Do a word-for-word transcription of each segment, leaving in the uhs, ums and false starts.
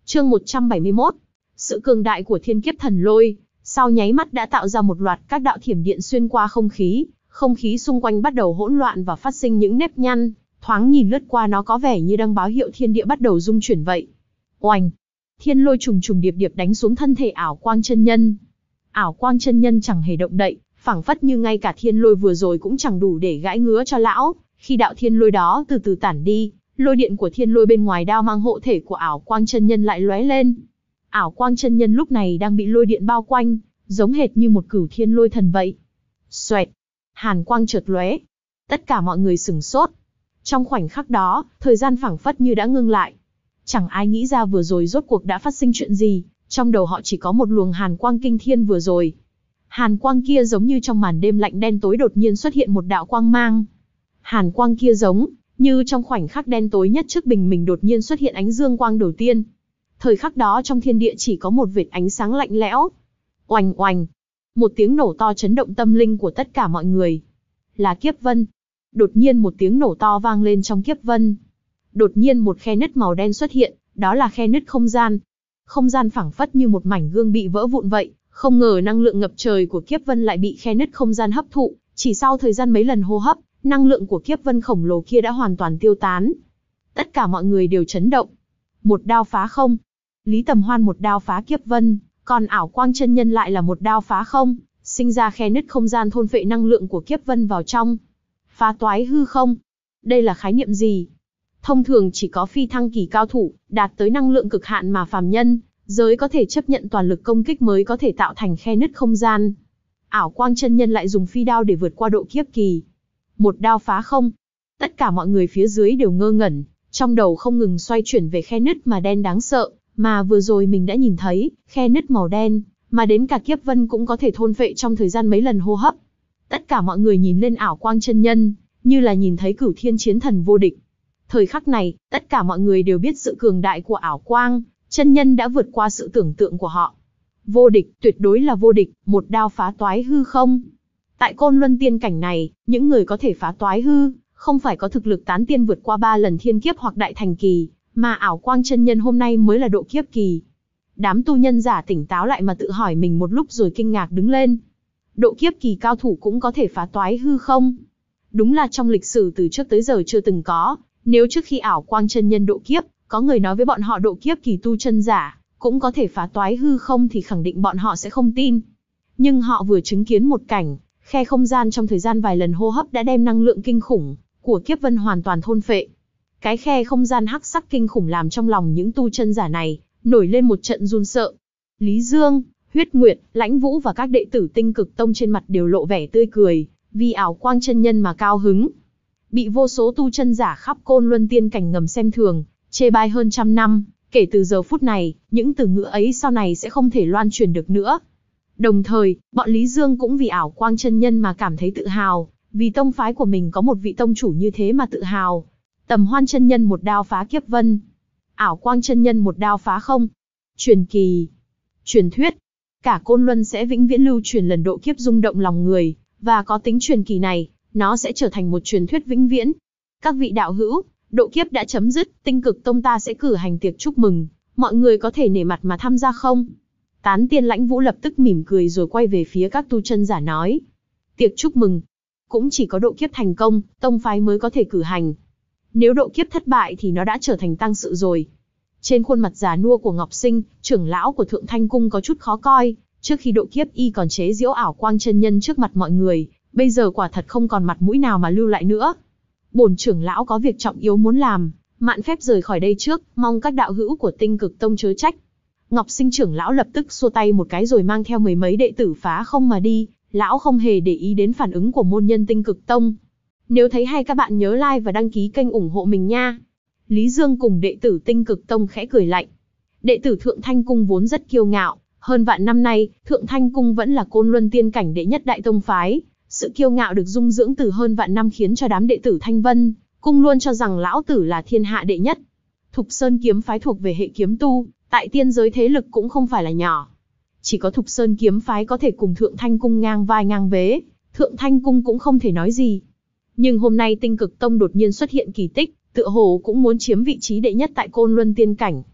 Chương một trăm bảy mươi mốt. Sự cường đại của thiên kiếp thần lôi, sau nháy mắt đã tạo ra một loạt các đạo thiểm điện xuyên qua không khí, không khí xung quanh bắt đầu hỗn loạn và phát sinh những nếp nhăn, thoáng nhìn lướt qua nó có vẻ như đang báo hiệu thiên địa bắt đầu rung chuyển vậy. Oành! Thiên lôi trùng trùng điệp điệp đánh xuống thân thể Ảo Quang chân nhân. Ảo Quang chân nhân chẳng hề động đậy, phảng phất như ngay cả thiên lôi vừa rồi cũng chẳng đủ để gãi ngứa cho lão. Khi đạo thiên lôi đó từ từ tản đi, lôi điện của thiên lôi bên ngoài đao mang hộ thể của Ảo Quang chân nhân lại lóe lên. Ảo Quang chân nhân lúc này đang bị lôi điện bao quanh, giống hệt như một cửu thiên lôi thần vậy. Xoẹt! Hàn quang chợt lóe. Tất cả mọi người sửng sốt. Trong khoảnh khắc đó, thời gian phảng phất như đã ngưng lại. Chẳng ai nghĩ ra vừa rồi rốt cuộc đã phát sinh chuyện gì, trong đầu họ chỉ có một luồng hàn quang kinh thiên vừa rồi. Hàn quang kia giống như trong màn đêm lạnh đen tối đột nhiên xuất hiện một đạo quang mang. Hàn quang kia giống như trong khoảnh khắc đen tối nhất trước bình mình đột nhiên xuất hiện ánh dương quang đầu tiên. Thời khắc đó trong thiên địa chỉ có một vệt ánh sáng lạnh lẽo. Oành oành! Một tiếng nổ to chấn động tâm linh của tất cả mọi người. Là kiếp vân. Đột nhiên một tiếng nổ to vang lên trong kiếp vân. Đột nhiên một khe nứt màu đen xuất hiện, đó là khe nứt không gian. Không gian phảng phất như một mảnh gương bị vỡ vụn vậy, không ngờ năng lượng ngập trời của kiếp vân lại bị khe nứt không gian hấp thụ, chỉ sau thời gian mấy lần hô hấp, năng lượng của kiếp vân khổng lồ kia đã hoàn toàn tiêu tán. Tất cả mọi người đều chấn động. Một đao phá không. Lý Tầm Hoan một đao phá kiếp vân, còn Ảo Quang chân nhân lại là một đao phá không, sinh ra khe nứt không gian thôn phệ năng lượng của kiếp vân vào trong. Phá toái hư không. Đây là khái niệm gì? Thông thường chỉ có phi thăng kỳ cao thủ, đạt tới năng lượng cực hạn mà phàm nhân giới có thể chấp nhận toàn lực công kích mới có thể tạo thành khe nứt không gian. Ảo Quang chân nhân lại dùng phi đao để vượt qua độ kiếp kỳ. Một đao phá không. Tất cả mọi người phía dưới đều ngơ ngẩn, trong đầu không ngừng xoay chuyển về khe nứt mà đen đáng sợ, mà vừa rồi mình đã nhìn thấy, khe nứt màu đen, mà đến cả kiếp vân cũng có thể thôn phệ trong thời gian mấy lần hô hấp. Tất cả mọi người nhìn lên Ảo Quang chân nhân, như là nhìn thấy cửu thiên chiến thần vô địch. Thời khắc này, tất cả mọi người đều biết sự cường đại của Ảo Quang chân nhân đã vượt qua sự tưởng tượng của họ. Vô địch, tuyệt đối là vô địch, một đao phá toái hư không. Tại Côn Luân tiên cảnh này, những người có thể phá toái hư, không phải có thực lực tán tiên vượt qua ba lần thiên kiếp hoặc đại thành kỳ, mà Ảo Quang chân nhân hôm nay mới là độ kiếp kỳ. Đám tu nhân giả tỉnh táo lại mà tự hỏi mình một lúc rồi kinh ngạc đứng lên. Độ kiếp kỳ cao thủ cũng có thể phá toái hư không? Đúng là trong lịch sử từ trước tới giờ chưa từng có. Nếu trước khi Ảo Quang chân nhân độ kiếp, có người nói với bọn họ độ kiếp kỳ tu chân giả cũng có thể phá toái hư không thì khẳng định bọn họ sẽ không tin. Nhưng họ vừa chứng kiến một cảnh, khe không gian trong thời gian vài lần hô hấp đã đem năng lượng kinh khủng của kiếp vân hoàn toàn thôn phệ. Cái khe không gian hắc sắc kinh khủng làm trong lòng những tu chân giả này nổi lên một trận run sợ. Lý Dương, Huyết Nguyệt, Lãnh Vũ và các đệ tử Tinh Cực Tông trên mặt đều lộ vẻ tươi cười, vì Ảo Quang chân nhân mà cao hứng. Bị vô số tu chân giả khắp Côn Luân tiên cảnh ngầm xem thường, chê bai hơn trăm năm, kể từ giờ phút này, những từ ngữ ấy sau này sẽ không thể loan truyền được nữa. Đồng thời, bọn Lý Dương cũng vì Ảo Quang chân nhân mà cảm thấy tự hào, vì tông phái của mình có một vị tông chủ như thế mà tự hào. Tầm Hoan chân nhân một đao phá kiếp vân, Ảo Quang chân nhân một đao phá không. Truyền kỳ, truyền thuyết, cả Côn Luân sẽ vĩnh viễn lưu truyền lần độ kiếp rung động lòng người, và có tính truyền kỳ này, nó sẽ trở thành một truyền thuyết vĩnh viễn. Các vị đạo hữu, độ kiếp đã chấm dứt, Tinh Cực Tông ta sẽ cử hành tiệc chúc mừng, mọi người có thể nể mặt mà tham gia không? Tán tiên Lãnh Vũ lập tức mỉm cười rồi quay về phía các tu chân giả nói. Tiệc chúc mừng, cũng chỉ có độ kiếp thành công, tông phái mới có thể cử hành. Nếu độ kiếp thất bại thì nó đã trở thành tang sự rồi. Trên khuôn mặt già nua của Ngọc Sinh, trưởng lão của Thượng Thanh Cung có chút khó coi, trước khi độ kiếp y còn chế giễu Ảo Quang chân nhân trước mặt mọi người, bây giờ quả thật không còn mặt mũi nào mà lưu lại nữa. Bổn trưởng lão có việc trọng yếu muốn làm, mạn phép rời khỏi đây trước, mong các đạo hữu của Tinh Cực Tông chớ trách. Ngọc Sinh trưởng lão lập tức xua tay một cái rồi mang theo mười mấy đệ tử phá không mà đi, lão không hề để ý đến phản ứng của môn nhân Tinh Cực Tông. Nếu thấy hay các bạn nhớ like và đăng ký kênh ủng hộ mình nha. Lý Dương cùng đệ tử Tinh Cực Tông khẽ cười lạnh. Đệ tử Thượng Thanh Cung vốn rất kiêu ngạo, hơn vạn năm nay, Thượng Thanh Cung vẫn là Côn Luân tiên cảnh đệ nhất đại tông phái. Sự kiêu ngạo được dung dưỡng từ hơn vạn năm khiến cho đám đệ tử Thanh Vân Cung luôn cho rằng lão tử là thiên hạ đệ nhất. Thục Sơn kiếm phái thuộc về hệ kiếm tu, tại tiên giới thế lực cũng không phải là nhỏ. Chỉ có Thục Sơn kiếm phái có thể cùng Thượng Thanh Cung ngang vai ngang vế, Thượng Thanh Cung cũng không thể nói gì. Nhưng hôm nay Tinh Cực Tông đột nhiên xuất hiện kỳ tích, tựa hồ cũng muốn chiếm vị trí đệ nhất tại Côn Luân tiên cảnh.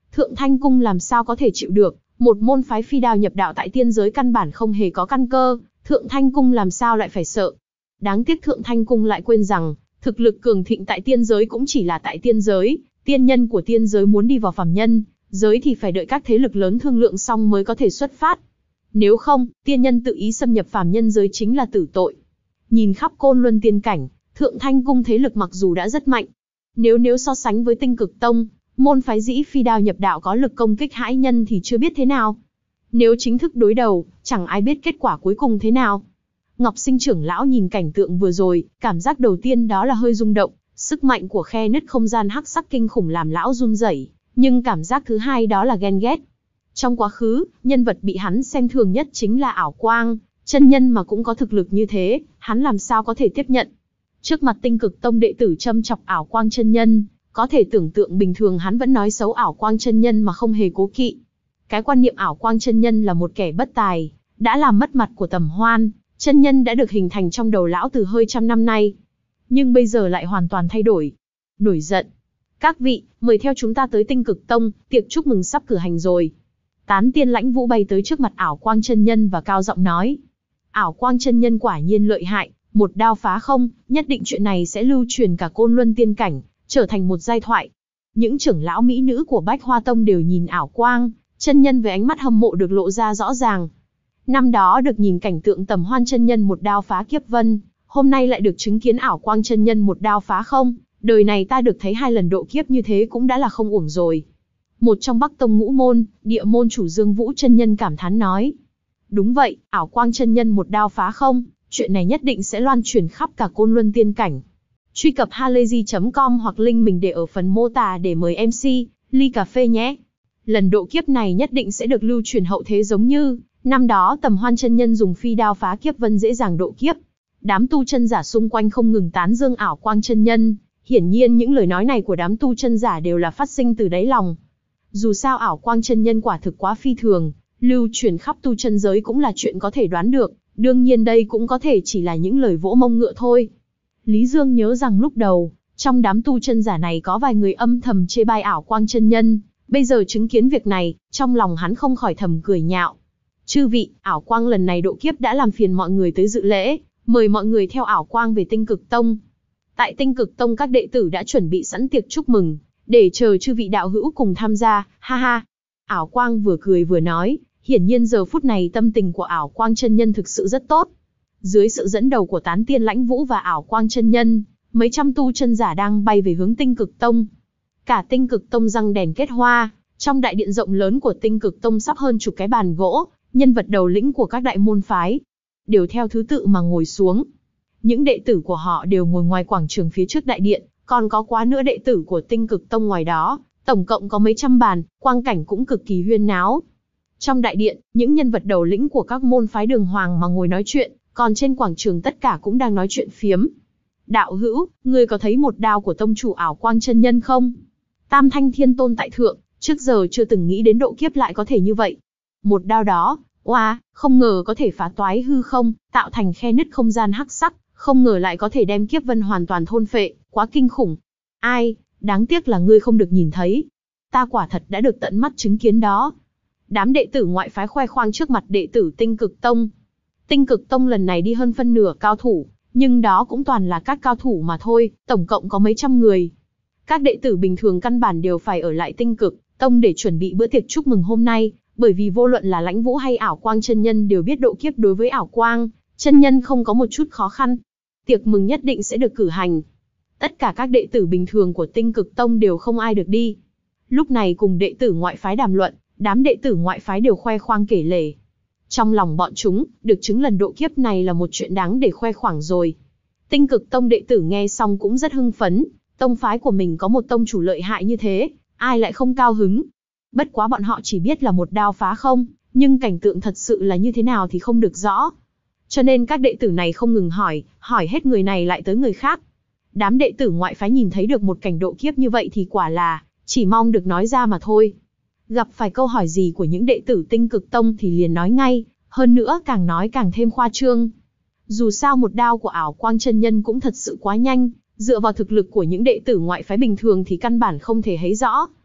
Thượng Thanh Cung làm sao có thể chịu được, một môn phái phi đao nhập đạo tại tiên giới căn bản không hề có căn cơ, Thượng Thanh Cung làm sao lại phải sợ. Đáng tiếc Thượng Thanh Cung lại quên rằng, thực lực cường thịnh tại tiên giới cũng chỉ là tại tiên giới, tiên nhân của tiên giới muốn đi vào phàm nhân giới thì phải đợi các thế lực lớn thương lượng xong mới có thể xuất phát. Nếu không, tiên nhân tự ý xâm nhập phàm nhân giới chính là tử tội. Nhìn khắp Côn Luân tiên cảnh, Thượng Thanh Cung thế lực mặc dù đã rất mạnh. Nếu nếu so sánh với Tinh Cực Tông, môn phái dĩ phi đao nhập đạo có lực công kích hãi nhân thì chưa biết thế nào. Nếu chính thức đối đầu, chẳng ai biết kết quả cuối cùng thế nào. Ngọc Sinh trưởng lão nhìn cảnh tượng vừa rồi, cảm giác đầu tiên đó là hơi rung động, sức mạnh của khe nứt không gian hắc sắc kinh khủng làm lão run rẩy, nhưng cảm giác thứ hai đó là ghen ghét. Trong quá khứ, nhân vật bị hắn xem thường nhất chính là Ảo Quang, chân nhân mà cũng có thực lực như thế, hắn làm sao có thể tiếp nhận. Trước mặt Tinh Cực Tông đệ tử châm chọc Ảo Quang chân nhân, có thể tưởng tượng bình thường hắn vẫn nói xấu Ảo Quang chân nhân mà không hề cố kỵ. Cái quan niệm Ảo Quang chân nhân là một kẻ bất tài, đã làm mất mặt của Tầm Hoan, chân nhân đã được hình thành trong đầu lão từ hơi trăm năm nay. Nhưng bây giờ lại hoàn toàn thay đổi. Nổi giận. Các vị, mời theo chúng ta tới Tinh Cực Tông, tiệc chúc mừng sắp cử hành rồi. Tán Tiên Lãnh Vũ bay tới trước mặt Ảo Quang chân nhân và cao giọng nói. Ảo Quang chân nhân quả nhiên lợi hại, một đao phá không, nhất định chuyện này sẽ lưu truyền cả Côn Luân tiên cảnh, trở thành một giai thoại. Những trưởng lão mỹ nữ của Bách Hoa Tông đều nhìn Ảo Quang chân nhân với ánh mắt hâm mộ được lộ ra rõ ràng. Năm đó được nhìn cảnh tượng Tầm Hoan chân nhân một đao phá kiếp vân, hôm nay lại được chứng kiến Ảo Quang chân nhân một đao phá không, đời này ta được thấy hai lần độ kiếp như thế cũng đã là không uổng rồi. Một trong Bắc Tông ngũ môn, địa môn chủ Dương Vũ chân nhân cảm thán nói. Đúng vậy, Ảo Quang chân nhân một đao phá không, chuyện này nhất định sẽ loan truyền khắp cả Côn Luân tiên cảnh. Truy cập halayzi chấm com hoặc link mình để ở phần mô tả để mời em xê, ly cà phê nhé. Lần độ kiếp này nhất định sẽ được lưu truyền hậu thế giống như năm đó Tầm Hoan chân nhân dùng phi đao phá kiếp vân dễ dàng độ kiếp. Đám tu chân giả xung quanh không ngừng tán dương Ảo Quang chân nhân, hiển nhiên những lời nói này của đám tu chân giả đều là phát sinh từ đáy lòng. Dù sao Ảo Quang chân nhân quả thực quá phi thường, lưu truyền khắp tu chân giới cũng là chuyện có thể đoán được, đương nhiên đây cũng có thể chỉ là những lời vỗ mông ngựa thôi. Lý Dương nhớ rằng lúc đầu, trong đám tu chân giả này có vài người âm thầm chê bai Ảo Quang chân nhân, bây giờ chứng kiến việc này, trong lòng hắn không khỏi thầm cười nhạo. Chư vị, Ảo Quang lần này độ kiếp đã làm phiền mọi người tới dự lễ, mời mọi người theo Ảo Quang về Tinh Cực Tông. Tại Tinh Cực Tông các đệ tử đã chuẩn bị sẵn tiệc chúc mừng, để chờ chư vị đạo hữu cùng tham gia, ha ha. Ảo Quang vừa cười vừa nói, hiển nhiên giờ phút này tâm tình của Ảo Quang chân nhân thực sự rất tốt. Dưới sự dẫn đầu của Tán Tiên Lãnh Vũ và Ảo Quang chân nhân, mấy trăm tu chân giả đang bay về hướng Tinh Cực Tông. Cả Tinh Cực Tông răng đèn kết hoa, trong đại điện rộng lớn của Tinh Cực Tông sắp hơn chục cái bàn gỗ, nhân vật đầu lĩnh của các đại môn phái đều theo thứ tự mà ngồi xuống. Những đệ tử của họ đều ngồi ngoài quảng trường phía trước đại điện, còn có quá nữa đệ tử của Tinh Cực Tông ngoài đó, tổng cộng có mấy trăm bàn, quang cảnh cũng cực kỳ huyên náo. Trong đại điện, những nhân vật đầu lĩnh của các môn phái đường hoàng mà ngồi nói chuyện, còn trên quảng trường tất cả cũng đang nói chuyện phiếm. Đạo hữu, ngươi có thấy một đao của tông chủ Ảo Quang chân nhân không? Tam Thanh Thiên Tôn tại thượng, trước giờ chưa từng nghĩ đến độ kiếp lại có thể như vậy. Một đao đó, oa, không ngờ có thể phá toái hư không, tạo thành khe nứt không gian hắc sắc, không ngờ lại có thể đem kiếp vân hoàn toàn thôn phệ, quá kinh khủng. Ai, đáng tiếc là ngươi không được nhìn thấy. Ta quả thật đã được tận mắt chứng kiến đó. Đám đệ tử ngoại phái khoe khoang trước mặt đệ tử Tinh Cực Tông. Tinh Cực Tông lần này đi hơn phân nửa cao thủ, nhưng đó cũng toàn là các cao thủ mà thôi, tổng cộng có mấy trăm người. Các đệ tử bình thường căn bản đều phải ở lại Tinh Cực Tông để chuẩn bị bữa tiệc chúc mừng hôm nay, bởi vì vô luận là Lãnh Vũ hay Ảo Quang chân nhân đều biết độ kiếp đối với Ảo Quang chân nhân không có một chút khó khăn. Tiệc mừng nhất định sẽ được cử hành. Tất cả các đệ tử bình thường của Tinh Cực Tông đều không ai được đi. Lúc này cùng đệ tử ngoại phái đàm luận, đám đệ tử ngoại phái đều khoe khoang kể lể. Trong lòng bọn chúng, được chứng lần độ kiếp này là một chuyện đáng để khoe khoang rồi. Tinh Cực Tông đệ tử nghe xong cũng rất hưng phấn, tông phái của mình có một tông chủ lợi hại như thế, ai lại không cao hứng. Bất quá bọn họ chỉ biết là một đao phá không, nhưng cảnh tượng thật sự là như thế nào thì không được rõ. Cho nên các đệ tử này không ngừng hỏi, hỏi hết người này lại tới người khác. Đám đệ tử ngoại phái nhìn thấy được một cảnh độ kiếp như vậy thì quả là, chỉ mong được nói ra mà thôi. Gặp phải câu hỏi gì của những đệ tử Tinh Cực Tông thì liền nói ngay, hơn nữa càng nói càng thêm khoa trương. Dù sao một đao của Ảo Quang chân nhân cũng thật sự quá nhanh, dựa vào thực lực của những đệ tử ngoại phái bình thường thì căn bản không thể thấy rõ.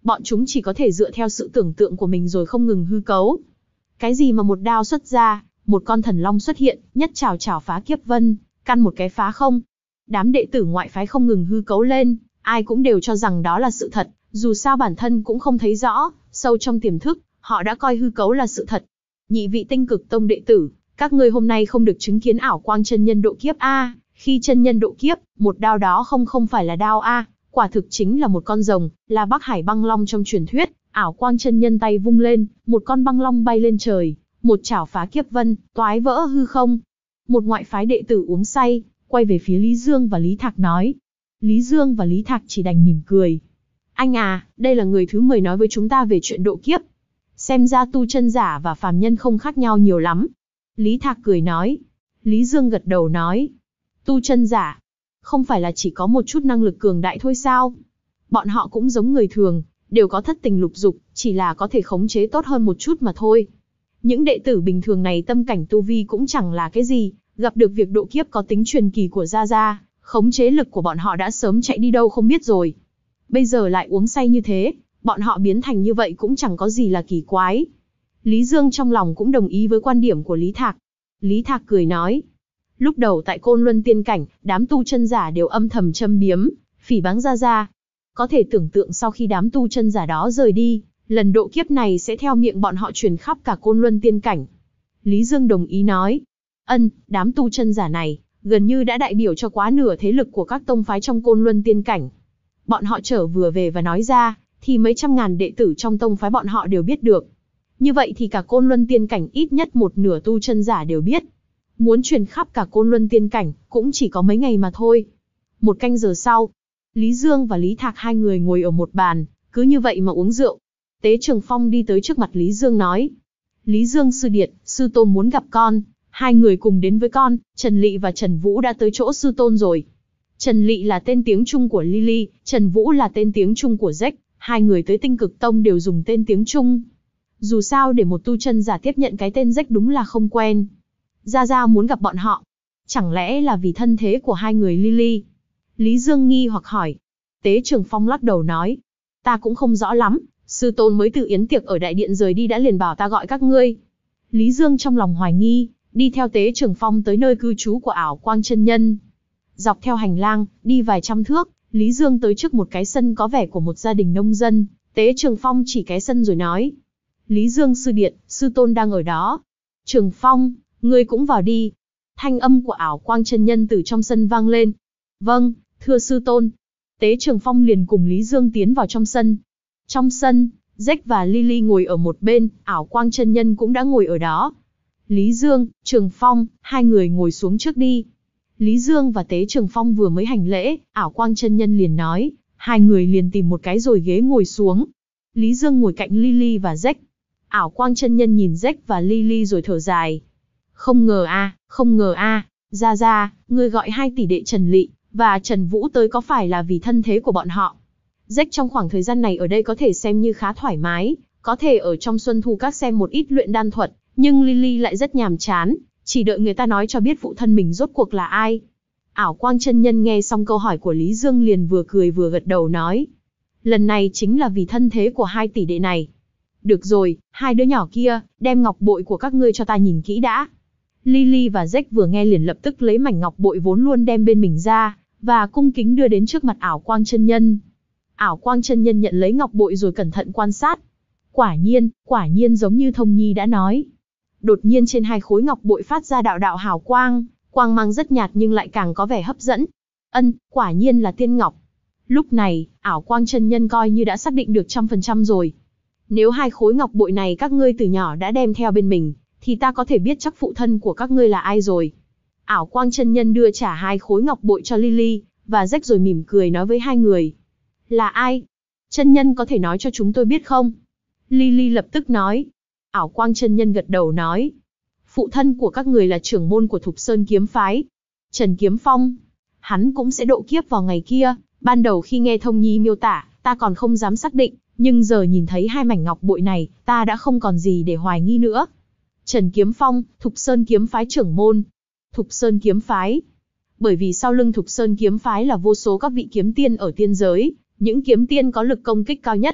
bọn chúng chỉ có thể dựa theo sự tưởng tượng của mình rồi không ngừng hư cấu. Cái gì mà một đao xuất ra, một con thần long xuất hiện, nhất trảo trảo phá kiếp vân, căn một cái phá không. Đám đệ tử ngoại phái không ngừng hư cấu lên, ai cũng đều cho rằng đó là sự thật, dù sao bản thân cũng không thấy rõ, sâu trong tiềm thức, họ đã coi hư cấu là sự thật. Nhị vị Tinh Cực Tông đệ tử, các ngươi hôm nay không được chứng kiến ảo quang chân nhân độ kiếp a, khi chân nhân độ kiếp, một đao đó không không phải là đao a, quả thực chính là một con rồng, là Bắc Hải băng long trong truyền thuyết. Ảo quang chân nhân tay vung lên, một con băng long bay lên trời, một chảo phá kiếp vân, toái vỡ hư không. Một ngoại phái đệ tử uống say, quay về phía Lý Dương và Lý Thạc nói. Lý Dương và Lý Thạc chỉ đành mỉm cười. Anh à, đây là người thứ mười nói với chúng ta về chuyện độ kiếp. Xem ra tu chân giả và phàm nhân không khác nhau nhiều lắm. Lý Thạc cười nói. Lý Dương gật đầu nói. Tu chân giả, không phải là chỉ có một chút năng lực cường đại thôi sao? Bọn họ cũng giống người thường, đều có thất tình lục dục, chỉ là có thể khống chế tốt hơn một chút mà thôi. Những đệ tử bình thường này tâm cảnh tu vi cũng chẳng là cái gì, gặp được việc độ kiếp có tính truyền kỳ của Gia Gia, khống chế lực của bọn họ đã sớm chạy đi đâu không biết rồi. Bây giờ lại uống say như thế, bọn họ biến thành như vậy cũng chẳng có gì là kỳ quái. Lý Dương trong lòng cũng đồng ý với quan điểm của Lý Thạc. Lý Thạc cười nói. Lúc đầu tại Côn Luân Tiên Cảnh, đám tu chân giả đều âm thầm châm biếm, phỉ báng Gia Gia. Có thể tưởng tượng sau khi đám tu chân giả đó rời đi, lần độ kiếp này sẽ theo miệng bọn họ truyền khắp cả Côn Luân Tiên Cảnh. Lý Dương đồng ý nói. Ân, đám tu chân giả này, gần như đã đại biểu cho quá nửa thế lực của các tông phái trong Côn Luân Tiên Cảnh. Bọn họ trở vừa về và nói ra, thì mấy trăm ngàn đệ tử trong tông phái bọn họ đều biết được. Như vậy thì cả Côn Luân Tiên Cảnh ít nhất một nửa tu chân giả đều biết. Muốn truyền khắp cả Côn Luân Tiên Cảnh, cũng chỉ có mấy ngày mà thôi. Một canh giờ sau, Lý Dương và Lý Thạc hai người ngồi ở một bàn, cứ như vậy mà uống rượu. Tế Trường Phong đi tới trước mặt Lý Dương nói. Lý Dương sư điệt, sư tôn muốn gặp con. Hai người cùng đến với con, Trần Lị và Trần Vũ đã tới chỗ sư tôn rồi. Trần Lị là tên tiếng Trung của Lily, Trần Vũ là tên tiếng Trung của Jack, hai người tới Tinh Cực Tông đều dùng tên tiếng Trung. Dù sao để một tu chân giả tiếp nhận cái tên Jack đúng là không quen. Gia Gia muốn gặp bọn họ. Chẳng lẽ là vì thân thế của hai người Lily? Lý Dương nghi hoặc hỏi. Tế Trường Phong lắc đầu nói. Ta cũng không rõ lắm, sư tôn mới từ yến tiệc ở đại điện rời đi đã liền bảo ta gọi các ngươi. Lý Dương trong lòng hoài nghi, đi theo Tế Trường Phong tới nơi cư trú của ảo quang chân nhân. Dọc theo hành lang, đi vài trăm thước, Lý Dương tới trước một cái sân có vẻ của một gia đình nông dân. Tế Trường Phong chỉ cái sân rồi nói. Lý Dương sư điện, sư tôn đang ở đó. Trường Phong, ngươi cũng vào đi. Thanh âm của ảo quang chân nhân từ trong sân vang lên. Vâng, thưa sư tôn. Tế Trường Phong liền cùng Lý Dương tiến vào trong sân. Trong sân, Jack và Lily ngồi ở một bên, ảo quang chân nhân cũng đã ngồi ở đó. Lý Dương, Trường Phong, hai người ngồi xuống trước đi. Lý Dương và Tế Trường Phong vừa mới hành lễ, ảo quang chân nhân liền nói, hai người liền tìm một cái rồi ghế ngồi xuống. Lý Dương ngồi cạnh Lily và Jack. Ảo quang chân nhân nhìn Jack và Lily rồi thở dài. Không ngờ a, không ngờ a, Gia Gia, ngươi gọi hai tỷ đệ Trần Lị và Trần Vũ tới có phải là vì thân thế của bọn họ? Jack trong khoảng thời gian này ở đây có thể xem như khá thoải mái, có thể ở trong Xuân Thu Các xem một ít luyện đan thuật, nhưng Lily lại rất nhàm chán, chỉ đợi người ta nói cho biết phụ thân mình rốt cuộc là ai. Ảo quang chân nhân nghe xong câu hỏi của Lý Dương liền vừa cười vừa gật đầu nói. Lần này chính là vì thân thế của hai tỷ đệ này. Được rồi, hai đứa nhỏ kia, đem ngọc bội của các ngươi cho ta nhìn kỹ đã. Lily và Jack vừa nghe liền lập tức lấy mảnh ngọc bội vốn luôn đem bên mình ra, và cung kính đưa đến trước mặt ảo quang chân nhân. Ảo quang chân nhân nhận lấy ngọc bội rồi cẩn thận quan sát. Quả nhiên, quả nhiên giống như Thông Nhi đã nói. Đột nhiên trên hai khối ngọc bội phát ra đạo đạo hào quang, quang mang rất nhạt nhưng lại càng có vẻ hấp dẫn. Ân, quả nhiên là tiên ngọc. Lúc này, ảo quang chân nhân coi như đã xác định được trăm phần trăm rồi. Nếu hai khối ngọc bội này các ngươi từ nhỏ đã đem theo bên mình, thì ta có thể biết chắc phụ thân của các ngươi là ai rồi. Ảo quang chân nhân đưa trả hai khối ngọc bội cho Lily và Jack rồi mỉm cười nói với hai người. Là ai? Chân nhân có thể nói cho chúng tôi biết không? Lily lập tức nói. Ảo quang chân nhân gật đầu nói. Phụ thân của các người là trưởng môn của Thục Sơn Kiếm Phái, Trần Kiếm Phong. Hắn cũng sẽ độ kiếp vào ngày kia. Ban đầu khi nghe Thông Nhi miêu tả, ta còn không dám xác định, nhưng giờ nhìn thấy hai mảnh ngọc bội này, ta đã không còn gì để hoài nghi nữa. Trần Kiếm Phong, Thục Sơn Kiếm Phái trưởng môn. Thục Sơn Kiếm Phái. Bởi vì sau lưng Thục Sơn Kiếm Phái là vô số các vị kiếm tiên ở tiên giới, những kiếm tiên có lực công kích cao nhất.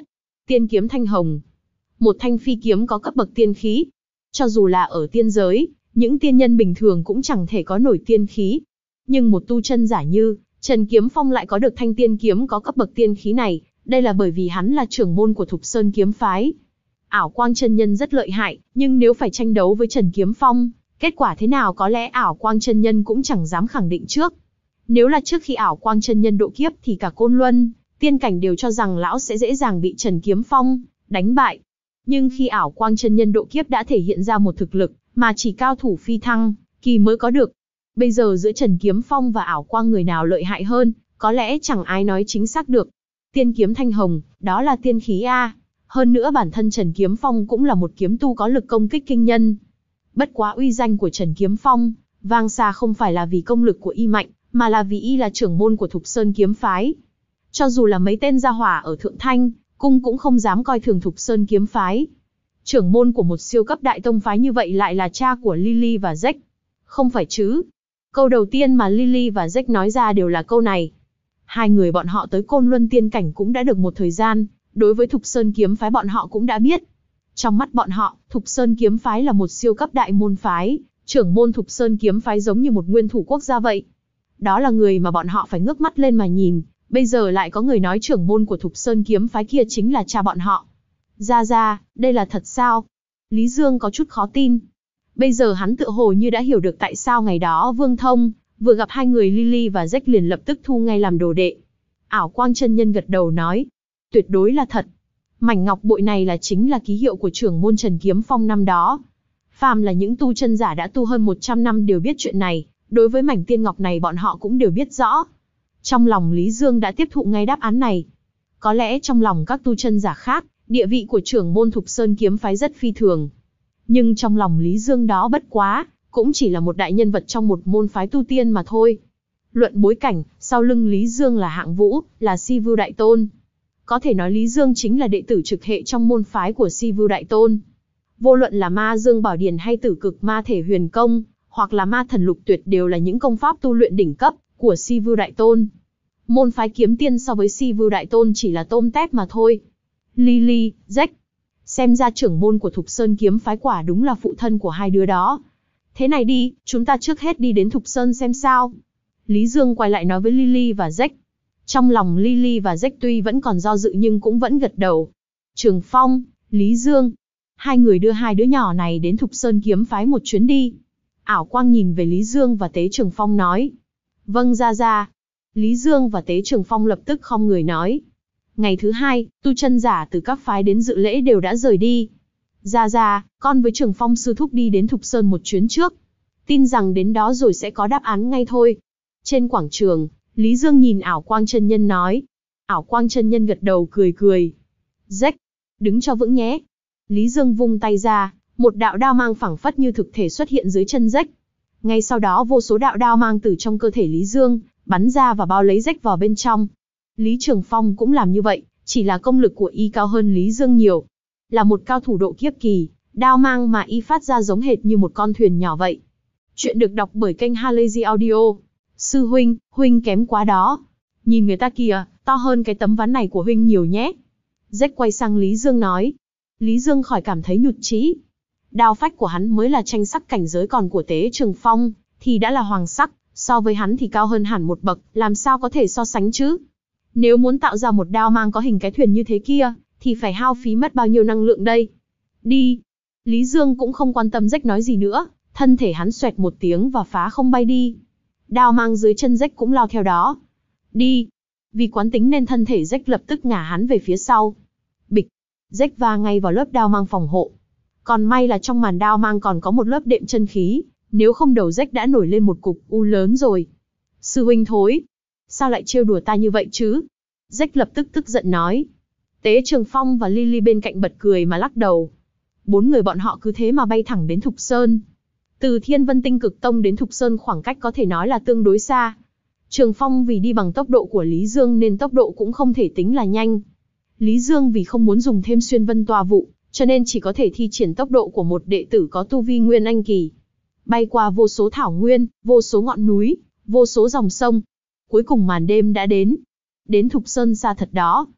Tiên kiếm thanh hồng. Một thanh phi kiếm có cấp bậc tiên khí. Cho dù là ở tiên giới, những tiên nhân bình thường cũng chẳng thể có nổi tiên khí. Nhưng một tu chân giả như Trần Kiếm Phong lại có được thanh tiên kiếm có cấp bậc tiên khí này, đây là bởi vì hắn là trưởng môn của Thục Sơn kiếm phái. Ảo Quang chân nhân rất lợi hại, nhưng nếu phải tranh đấu với Trần Kiếm Phong, kết quả thế nào có lẽ Ảo Quang chân nhân cũng chẳng dám khẳng định trước. Nếu là trước khi Ảo Quang chân nhân độ kiếp thì cả Côn Luân, tiên cảnh đều cho rằng lão sẽ dễ dàng bị Trần Kiếm Phong đánh bại. Nhưng khi Ảo Quang chân nhân độ kiếp đã thể hiện ra một thực lực mà chỉ cao thủ phi thăng kỳ mới có được. Bây giờ giữa Trần Kiếm Phong và Ảo Quang người nào lợi hại hơn, có lẽ chẳng ai nói chính xác được. Tiên kiếm thanh hồng, đó là tiên khí a. Hơn nữa bản thân Trần Kiếm Phong cũng là một kiếm tu có lực công kích kinh nhân. Bất quá uy danh của Trần Kiếm Phong vang xa không phải là vì công lực của y mạnh, mà là vì y là trưởng môn của Thục Sơn kiếm phái. Cho dù là mấy tên gia hỏa ở Thượng Thanh cung cũng không dám coi thường Thục Sơn kiếm phái. Trưởng môn của một siêu cấp đại tông phái như vậy lại là cha của Lily và Jack. Không phải chứ? Câu đầu tiên mà Lily và Jack nói ra đều là câu này. Hai người bọn họ tới Côn Luân tiên cảnh cũng đã được một thời gian, đối với Thục Sơn kiếm phái bọn họ cũng đã biết. Trong mắt bọn họ, Thục Sơn kiếm phái là một siêu cấp đại môn phái, trưởng môn Thục Sơn kiếm phái giống như một nguyên thủ quốc gia vậy. Đó là người mà bọn họ phải ngước mắt lên mà nhìn, bây giờ lại có người nói trưởng môn của Thục Sơn kiếm phái kia chính là cha bọn họ. Ra ra, đây là thật sao? Lý Dương có chút khó tin. Bây giờ hắn tựa hồ như đã hiểu được tại sao ngày đó Vương Thông vừa gặp hai người Lily và Jack liền lập tức thu ngay làm đồ đệ. Ảo Quang chân nhân gật đầu nói, tuyệt đối là thật. Mảnh ngọc bội này là chính là ký hiệu của trưởng môn Trần Kiếm Phong năm đó. Phàm là những tu chân giả đã tu hơn một trăm năm đều biết chuyện này, đối với mảnh tiên ngọc này bọn họ cũng đều biết rõ. Trong lòng Lý Dương đã tiếp thụ ngay đáp án này. Có lẽ trong lòng các tu chân giả khác, địa vị của trưởng môn Thục Sơn kiếm phái rất phi thường. Nhưng trong lòng Lý Dương đó bất quá, cũng chỉ là một đại nhân vật trong một môn phái tu tiên mà thôi. Luận bối cảnh, sau lưng Lý Dương là Hạng Vũ, là Si Vưu Đại Tôn. Có thể nói Lý Dương chính là đệ tử trực hệ trong môn phái của Si Vưu Đại Tôn. Vô luận là Ma Dương Bảo Điển hay Tử Cực Ma Thể Huyền Công, hoặc là Ma Thần Lục Tuyệt đều là những công pháp tu luyện đỉnh cấp của Si Vưu Đại Tôn. Môn phái kiếm tiên so với Si Vưu Đại Tôn chỉ là tôm tép mà thôi. Lily, Jack. Xem ra trưởng môn của Thục Sơn kiếm phái quả đúng là phụ thân của hai đứa đó. Thế này đi, chúng ta trước hết đi đến Thục Sơn xem sao. Lý Dương quay lại nói với Lily và Jack. Trong lòng Lily và Jack tuy vẫn còn do dự nhưng cũng vẫn gật đầu. Trường Phong, Lý Dương. Hai người đưa hai đứa nhỏ này đến Thục Sơn kiếm phái một chuyến đi. Ảo Quang nhìn về Lý Dương và Tế Trường Phong nói. Vâng ra ra. Lý Dương và Tế Trường Phong lập tức khom người nói. Ngày thứ hai, tu chân giả từ các phái đến dự lễ đều đã rời đi. Ra ra, con với Trường Phong sư thúc đi đến Thục Sơn một chuyến trước. Tin rằng đến đó rồi sẽ có đáp án ngay thôi. Trên quảng trường, Lý Dương nhìn Ảo Quang chân nhân nói. Ảo Quang chân nhân gật đầu cười cười. Jack, đứng cho vững nhé. Lý Dương vung tay ra, một đạo đao mang phảng phất như thực thể xuất hiện dưới chân Jack. Ngay sau đó vô số đạo đao mang từ trong cơ thể Lý Dương bắn ra và bao lấy Jack vào bên trong. Lý Trường Phong cũng làm như vậy, chỉ là công lực của y cao hơn Lý Dương nhiều. Là một cao thủ độ kiếp kỳ, đao mang mà y phát ra giống hệt như một con thuyền nhỏ vậy. Chuyện được đọc bởi kênh Halazy Audio. Sư huynh, huynh kém quá đó. Nhìn người ta kìa, to hơn cái tấm ván này của huynh nhiều nhé. Jack quay sang Lý Dương nói. Lý Dương khỏi cảm thấy nhụt chí. Đao phách của hắn mới là tranh sắc cảnh giới, còn của Tế Trường Phong thì đã là hoàng sắc, so với hắn thì cao hơn hẳn một bậc, làm sao có thể so sánh chứ? Nếu muốn tạo ra một đao mang có hình cái thuyền như thế kia, thì phải hao phí mất bao nhiêu năng lượng đây? Đi. Lý Dương cũng không quan tâm Jack nói gì nữa, thân thể hắn xoẹt một tiếng và phá không bay đi. Đao mang dưới chân Jack cũng lao theo đó. Đi. Vì quán tính nên thân thể Jack lập tức ngả hắn về phía sau. Bịch. Jack va ngay vào lớp đao mang phòng hộ. Còn may là trong màn đao mang còn có một lớp đệm chân khí, nếu không đầu Jack đã nổi lên một cục u lớn rồi. Sư huynh thối. Sao lại trêu đùa ta như vậy chứ? Jack lập tức tức giận nói. Tế Trường Phong và Lily bên cạnh bật cười mà lắc đầu. Bốn người bọn họ cứ thế mà bay thẳng đến Thục Sơn. Từ Thiên Vân Tinh Cực Tông đến Thục Sơn khoảng cách có thể nói là tương đối xa. Trường Phong vì đi bằng tốc độ của Lý Dương nên tốc độ cũng không thể tính là nhanh. Lý Dương vì không muốn dùng thêm xuyên vân tòa vụ, cho nên chỉ có thể thi triển tốc độ của một đệ tử có tu vi Nguyên Anh kỳ. Bay qua vô số thảo nguyên, vô số ngọn núi, vô số dòng sông. Cuối cùng màn đêm đã đến. Đến Thục Sơn xa thật đó.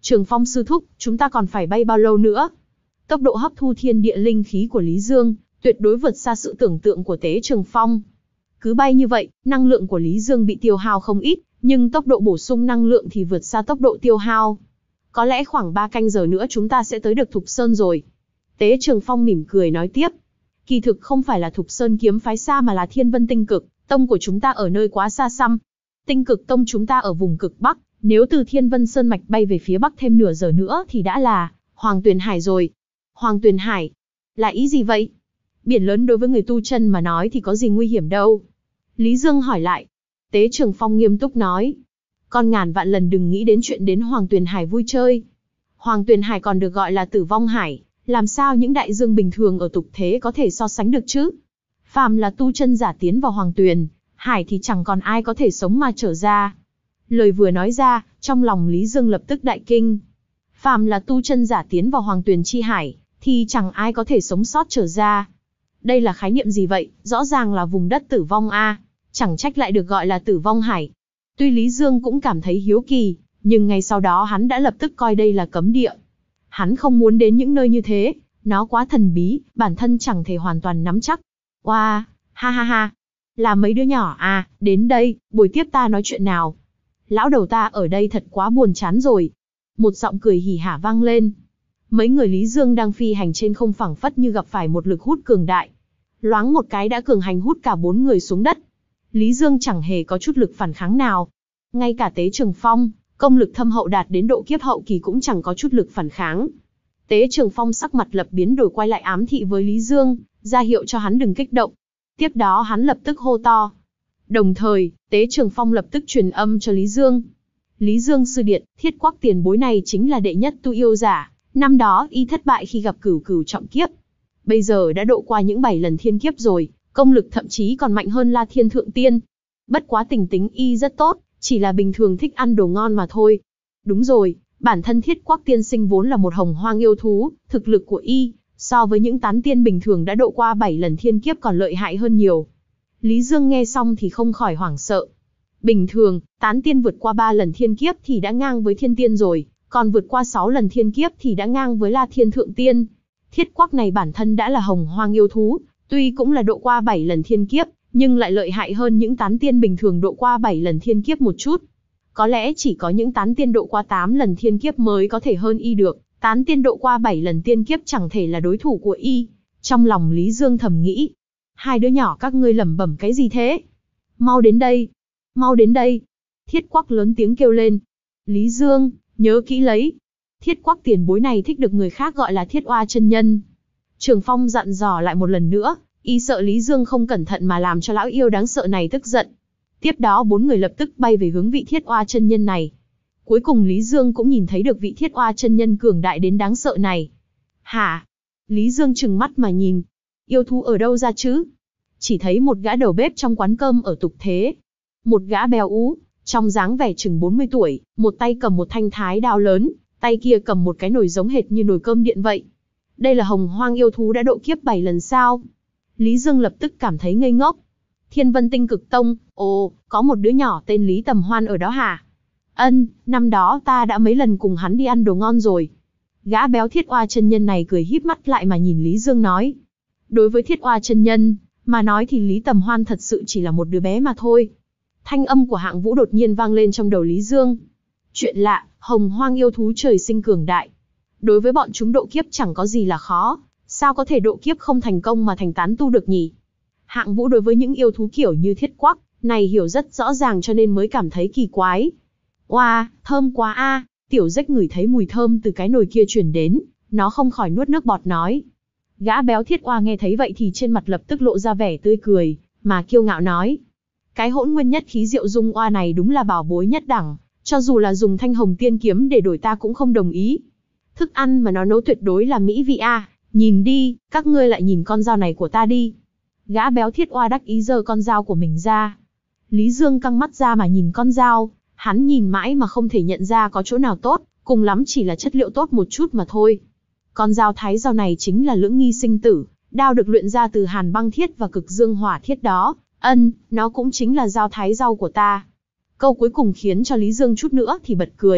Trường Phong sư thúc, chúng ta còn phải bay bao lâu nữa? Tốc độ hấp thu thiên địa linh khí của Lý Dương, tuyệt đối vượt xa sự tưởng tượng của Tế Trường Phong. Cứ bay như vậy, năng lượng của Lý Dương bị tiêu hao không ít, nhưng tốc độ bổ sung năng lượng thì vượt xa tốc độ tiêu hao. Có lẽ khoảng ba canh giờ nữa chúng ta sẽ tới được Thục Sơn rồi. Tế Trường Phong mỉm cười nói tiếp. Kỳ thực không phải là Thục Sơn kiếm phái xa mà là Thiên Vân Tinh Cực Tông của chúng ta ở nơi quá xa xăm. Tinh Cực Tông chúng ta ở vùng cực Bắc, nếu từ Thiên Vân Sơn Mạch bay về phía Bắc thêm nửa giờ nữa thì đã là Hoàng Tuyền Hải rồi. Hoàng Tuyền Hải? Là ý gì vậy? Biển lớn đối với người tu chân mà nói thì có gì nguy hiểm đâu. Lý Dương hỏi lại. Tế Trường Phong nghiêm túc nói. Con ngàn vạn lần đừng nghĩ đến chuyện đến Hoàng Tuyền Hải vui chơi. Hoàng Tuyền Hải còn được gọi là Tử Vong Hải, làm sao những đại dương bình thường ở tục thế có thể so sánh được chứ? Phàm là tu chân giả tiến vào Hoàng Tuyền Hải thì chẳng còn ai có thể sống mà trở ra. Lời vừa nói ra, trong lòng Lý Dương lập tức đại kinh. Phàm là tu chân giả tiến vào Hoàng Tuyền Chi Hải, thì chẳng ai có thể sống sót trở ra. Đây là khái niệm gì vậy? Rõ ràng là vùng đất tử vong a, chẳng trách lại được gọi là Tử Vong Hải. Tuy Lý Dương cũng cảm thấy hiếu kỳ, nhưng ngay sau đó hắn đã lập tức coi đây là cấm địa. Hắn không muốn đến những nơi như thế, nó quá thần bí, bản thân chẳng thể hoàn toàn nắm chắc. Wow, ha ha ha, là mấy đứa nhỏ à, đến đây, buổi tiếp ta nói chuyện nào. Lão đầu ta ở đây thật quá buồn chán rồi. Một giọng cười hỉ hả vang lên. Mấy người Lý Dương đang phi hành trên không phẳng phất như gặp phải một lực hút cường đại. Loáng một cái đã cường hành hút cả bốn người xuống đất. Lý Dương chẳng hề có chút lực phản kháng nào. Ngay cả Tế Trường Phong, công lực thâm hậu đạt đến độ kiếp hậu kỳ cũng chẳng có chút lực phản kháng. Tế Trường Phong sắc mặt lập biến đổi quay lại ám thị với Lý Dương, ra hiệu cho hắn đừng kích động. Tiếp đó hắn lập tức hô to. Đồng thời, Tế Trường Phong lập tức truyền âm cho Lý Dương. Lý Dương sư điện, Thiết Quắc tiền bối này chính là đệ nhất tu yêu giả. Năm đó y thất bại khi gặp cửu cửu trọng kiếp. Bây giờ đã độ qua những bảy lần thiên kiếp rồi, công lực thậm chí còn mạnh hơn La Thiên Thượng Tiên. Bất quá tình tính y rất tốt, chỉ là bình thường thích ăn đồ ngon mà thôi. Đúng rồi, bản thân Thiết Quắc tiên sinh vốn là một hồng hoang yêu thú, thực lực của y, so với những tán tiên bình thường đã độ qua bảy lần thiên kiếp còn lợi hại hơn nhiều. Lý Dương nghe xong thì không khỏi hoảng sợ. Bình thường, tán tiên vượt qua ba lần thiên kiếp thì đã ngang với thiên tiên rồi, còn vượt qua sáu lần thiên kiếp thì đã ngang với La Thiên Thượng Tiên. Thiết Quắc này bản thân đã là hồng hoang yêu thú, tuy cũng là độ qua bảy lần thiên kiếp, nhưng lại lợi hại hơn những tán tiên bình thường độ qua bảy lần thiên kiếp một chút. Có lẽ chỉ có những tán tiên độ qua tám lần thiên kiếp mới có thể hơn y được, tán tiên độ qua bảy lần tiên kiếp chẳng thể là đối thủ của y. Trong lòng Lý Dương thầm nghĩ, hai đứa nhỏ các ngươi lẩm bẩm cái gì thế? Mau đến đây, mau đến đây. Thiết Quắc lớn tiếng kêu lên. Lý Dương, nhớ kỹ lấy. Thiết Quắc tiền bối này thích được người khác gọi là Thiết Oa chân nhân. Trường Phong dặn dò lại một lần nữa, y sợ Lý Dương không cẩn thận mà làm cho lão yêu đáng sợ này tức giận. Tiếp đó bốn người lập tức bay về hướng vị Thiết Oa chân nhân này. Cuối cùng Lý Dương cũng nhìn thấy được vị Thiết Oa chân nhân cường đại đến đáng sợ này. Hả? Lý Dương trừng mắt mà nhìn. Yêu thú ở đâu ra chứ? Chỉ thấy một gã đầu bếp trong quán cơm ở tục thế. Một gã béo ú, trong dáng vẻ chừng bốn mươi tuổi, một tay cầm một thanh thái đao lớn, tay kia cầm một cái nồi giống hệt như nồi cơm điện vậy. Đây là hồng hoang yêu thú đã độ kiếp bảy lần sao? Lý Dương lập tức cảm thấy ngây ngốc. Thiên Vân Tinh Cực Tông, ồ, có một đứa nhỏ tên Lý Tầm Hoan ở đó hả? Ân, năm đó ta đã mấy lần cùng hắn đi ăn đồ ngon rồi. Gã béo Thiết Oa chân nhân này cười híp mắt lại mà nhìn Lý Dương nói. Đối với Thiết Oa chân nhân mà nói thì Lý Tầm Hoan thật sự chỉ là một đứa bé mà thôi. Thanh âm của Hạng Vũ đột nhiên vang lên trong đầu Lý Dương. Chuyện lạ, hồng hoang yêu thú trời sinh cường đại. Đối với bọn chúng độ kiếp chẳng có gì là khó, sao có thể độ kiếp không thành công mà thành tán tu được nhỉ? Hạng Vũ đối với những yêu thú kiểu như Thiết Quắc này hiểu rất rõ ràng cho nên mới cảm thấy kỳ quái. Oa, thơm quá a! Tiểu Rách ngửi thấy mùi thơm từ cái nồi kia truyền đến, nó không khỏi nuốt nước bọt nói. Gã béo Thiết Oa nghe thấy vậy thì trên mặt lập tức lộ ra vẻ tươi cười, mà kiêu ngạo nói. Cái hỗn nguyên nhất khí diệu dung oa này đúng là bảo bối nhất đẳng, cho dù là dùng thanh hồng tiên kiếm để đổi ta cũng không đồng ý. Thức ăn mà nó nấu tuyệt đối là mỹ vị a, nhìn đi, các ngươi lại nhìn con dao này của ta đi. Gã béo Thiết Oa đắc ý giơ con dao của mình ra. Lý Dương căng mắt ra mà nhìn con dao, hắn nhìn mãi mà không thể nhận ra có chỗ nào tốt, cùng lắm chỉ là chất liệu tốt một chút mà thôi. Con dao thái dao này chính là lưỡng nghi sinh tử, đao được luyện ra từ hàn băng thiết và cực dương hỏa thiết đó. Ân, nó cũng chính là dao thái rau của ta. Câu cuối cùng khiến cho Lý Dương chút nữa thì bật cười,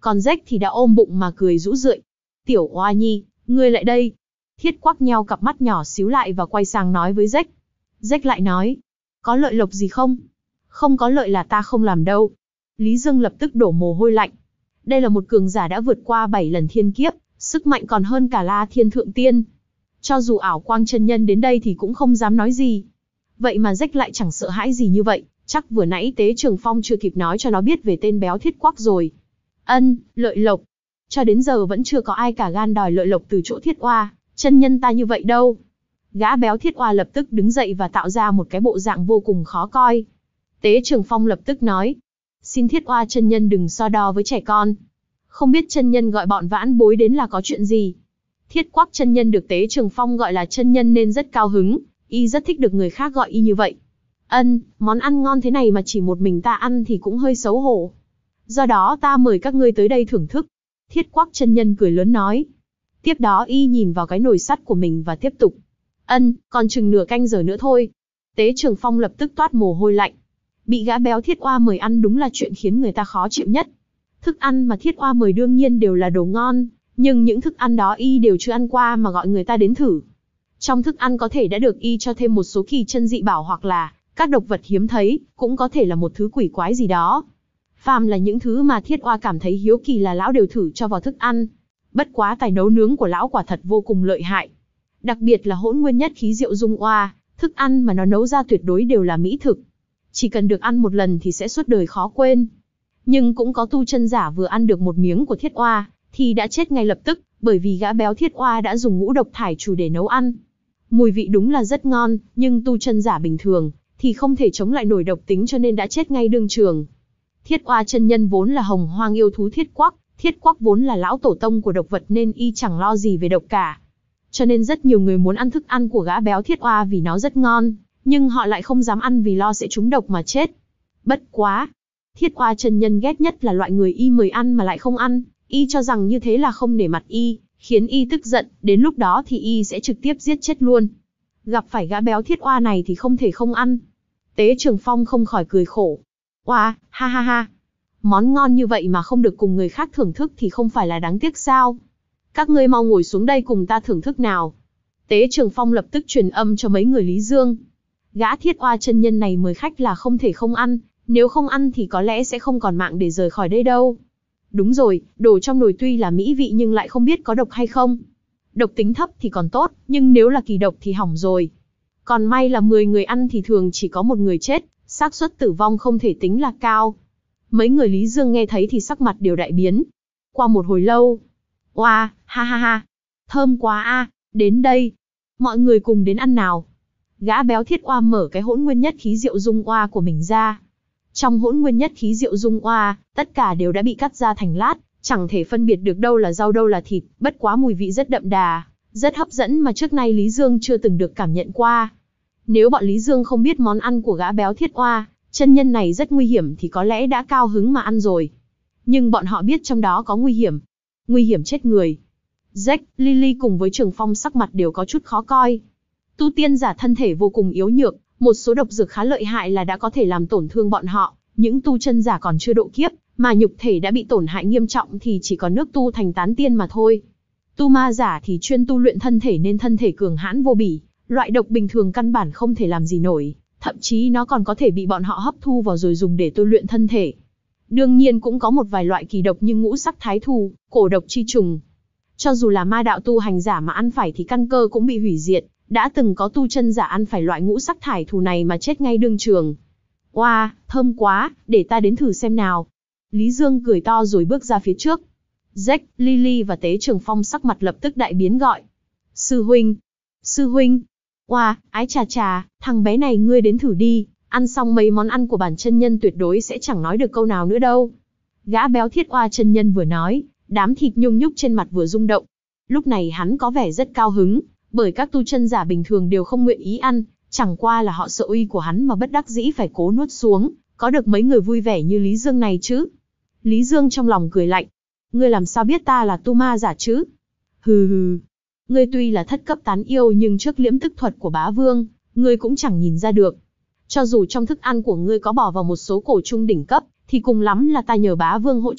Còn Rách thì đã ôm bụng mà cười rũ rượi. Tiểu Oa Nhi, ngươi lại đây. Thiết Quắc nheo cặp mắt nhỏ xíu lại và quay sang nói với Rách. Rách lại nói, có lợi lộc gì không? Không có lợi là ta không làm đâu. Lý Dương lập tức đổ mồ hôi lạnh. Đây là một cường giả đã vượt qua bảy lần thiên kiếp, sức mạnh còn hơn cả La Thiên Thượng Tiên. Cho dù ảo quang chân nhân đến đây thì cũng không dám nói gì. Vậy mà Rách lại chẳng sợ hãi gì như vậy, chắc vừa nãy Tế Trường Phong chưa kịp nói cho nó biết về tên béo Thiết Quắc rồi. Ân, lợi lộc. Cho đến giờ vẫn chưa có ai cả gan đòi lợi lộc từ chỗ Thiết Oa, chân nhân ta như vậy đâu. Gã béo Thiết Oa lập tức đứng dậy và tạo ra một cái bộ dạng vô cùng khó coi. Tế Trường Phong lập tức nói, xin Thiết Oa chân nhân đừng so đo với trẻ con. Không biết chân nhân gọi bọn vãn bối đến là có chuyện gì? Thiết Quắc chân nhân được Tế Trường Phong gọi là chân nhân nên rất cao hứng, y rất thích được người khác gọi y như vậy. Ân, món ăn ngon thế này mà chỉ một mình ta ăn thì cũng hơi xấu hổ. Do đó ta mời các ngươi tới đây thưởng thức. Thiết Quắc chân nhân cười lớn nói. Tiếp đó y nhìn vào cái nồi sắt của mình và tiếp tục. Ân, còn chừng nửa canh giờ nữa thôi. Tế Trường Phong lập tức toát mồ hôi lạnh. Bị gã béo Thiết Oa mời ăn đúng là chuyện khiến người ta khó chịu nhất. Thức ăn mà Thiết Oa mời đương nhiên đều là đồ ngon, nhưng những thức ăn đó y đều chưa ăn qua mà gọi người ta đến thử. Trong thức ăn có thể đã được y cho thêm một số kỳ chân dị bảo hoặc là các độc vật hiếm thấy, cũng có thể là một thứ quỷ quái gì đó. Phàm là những thứ mà Thiết Oa cảm thấy hiếu kỳ là lão đều thử cho vào thức ăn. Bất quá tài nấu nướng của lão quả thật vô cùng lợi hại. Đặc biệt là hỗn nguyên nhất khí diệu dung oa, thức ăn mà nó nấu ra tuyệt đối đều là mỹ thực. Chỉ cần được ăn một lần thì sẽ suốt đời khó quên. Nhưng cũng có tu chân giả vừa ăn được một miếng của Thiết Oa, thì đã chết ngay lập tức, bởi vì gã béo Thiết Oa đã dùng ngũ độc thải chủ để nấu ăn. Mùi vị đúng là rất ngon, nhưng tu chân giả bình thường thì không thể chống lại nổi độc tính cho nên đã chết ngay đương trường. Thiết Oa chân nhân vốn là hồng hoang yêu thú Thiết Quắc, Thiết Quắc vốn là lão tổ tông của độc vật nên y chẳng lo gì về độc cả. Cho nên rất nhiều người muốn ăn thức ăn của gã béo Thiết Oa vì nó rất ngon, nhưng họ lại không dám ăn vì lo sẽ trúng độc mà chết. Bất quá, Thiết Oa chân nhân ghét nhất là loại người y mời ăn mà lại không ăn, y cho rằng như thế là không nể mặt y, khiến y tức giận, đến lúc đó thì y sẽ trực tiếp giết chết luôn. Gặp phải gã béo Thiết Oa này thì không thể không ăn. Tế Trường Phong không khỏi cười khổ. Oa, ha ha ha. Món ngon như vậy mà không được cùng người khác thưởng thức thì không phải là đáng tiếc sao? Các ngươi mau ngồi xuống đây cùng ta thưởng thức nào. Tế Trường Phong lập tức truyền âm cho mấy người Lý Dương. Gã Thiết Oa chân nhân này mời khách là không thể không ăn, nếu không ăn thì có lẽ sẽ không còn mạng để rời khỏi đây đâu. Đúng rồi, đồ trong nồi tuy là mỹ vị nhưng lại không biết có độc hay không. Độc tính thấp thì còn tốt, nhưng nếu là kỳ độc thì hỏng rồi. Còn may là mười người ăn thì thường chỉ có một người chết, xác suất tử vong không thể tính là cao. Mấy người Lý Dương nghe thấy thì sắc mặt đều đại biến. Qua một hồi lâu, oa, ha ha ha, thơm quá a, đến đây, mọi người cùng đến ăn nào. Gã béo Thiết Oa mở cái hỗn nguyên nhất khí diệu dung oa của mình ra. Trong hỗn nguyên nhất khí diệu dung oa, tất cả đều đã bị cắt ra thành lát, chẳng thể phân biệt được đâu là rau đâu là thịt, bất quá mùi vị rất đậm đà, rất hấp dẫn mà trước nay Lý Dương chưa từng được cảm nhận qua. Nếu bọn Lý Dương không biết món ăn của gã béo Thiết Oa, chân nhân này rất nguy hiểm thì có lẽ đã cao hứng mà ăn rồi. Nhưng bọn họ biết trong đó có nguy hiểm. Nguy hiểm chết người. Jack, Lily cùng với Trường Phong sắc mặt đều có chút khó coi. Tu tiên giả thân thể vô cùng yếu nhược, một số độc dược khá lợi hại là đã có thể làm tổn thương bọn họ. Những tu chân giả còn chưa độ kiếp, mà nhục thể đã bị tổn hại nghiêm trọng thì chỉ còn nước tu thành tán tiên mà thôi. Tu ma giả thì chuyên tu luyện thân thể nên thân thể cường hãn vô bỉ, loại độc bình thường căn bản không thể làm gì nổi, thậm chí nó còn có thể bị bọn họ hấp thu vào rồi dùng để tôi luyện thân thể. Đương nhiên cũng có một vài loại kỳ độc như ngũ sắc thái thù, cổ độc chi trùng. Cho dù là ma đạo tu hành giả mà ăn phải thì căn cơ cũng bị hủy diệt, đã từng có tu chân giả ăn phải loại ngũ sắc thải thù này mà chết ngay đương trường. Oa, thơm quá, để ta đến thử xem nào. Lý Dương cười to rồi bước ra phía trước. Jack, Lily và Tế Trường Phong sắc mặt lập tức đại biến gọi. Sư huynh, sư huynh. Oa, ái chà chà, thằng bé này ngươi đến thử đi, ăn xong mấy món ăn của bản chân nhân tuyệt đối sẽ chẳng nói được câu nào nữa đâu. Gã béo Thiết Oa chân nhân vừa nói, đám thịt nhung nhúc trên mặt vừa rung động. Lúc này hắn có vẻ rất cao hứng, bởi các tu chân giả bình thường đều không nguyện ý ăn, chẳng qua là họ sợ uy của hắn mà bất đắc dĩ phải cố nuốt xuống, có được mấy người vui vẻ như Lý Dương này chứ. Lý Dương trong lòng cười lạnh, ngươi làm sao biết ta là tu ma giả chứ? Hừ hừ, ngươi tuy là thất cấp tán yêu nhưng trước liễm tức thuật của bá vương, ngươi cũng chẳng nhìn ra được. Cho dù trong thức ăn của ngươi có bỏ vào một số cổ trung đỉnh cấp, thì cùng lắm là ta nhờ bá vương hỗ trợ,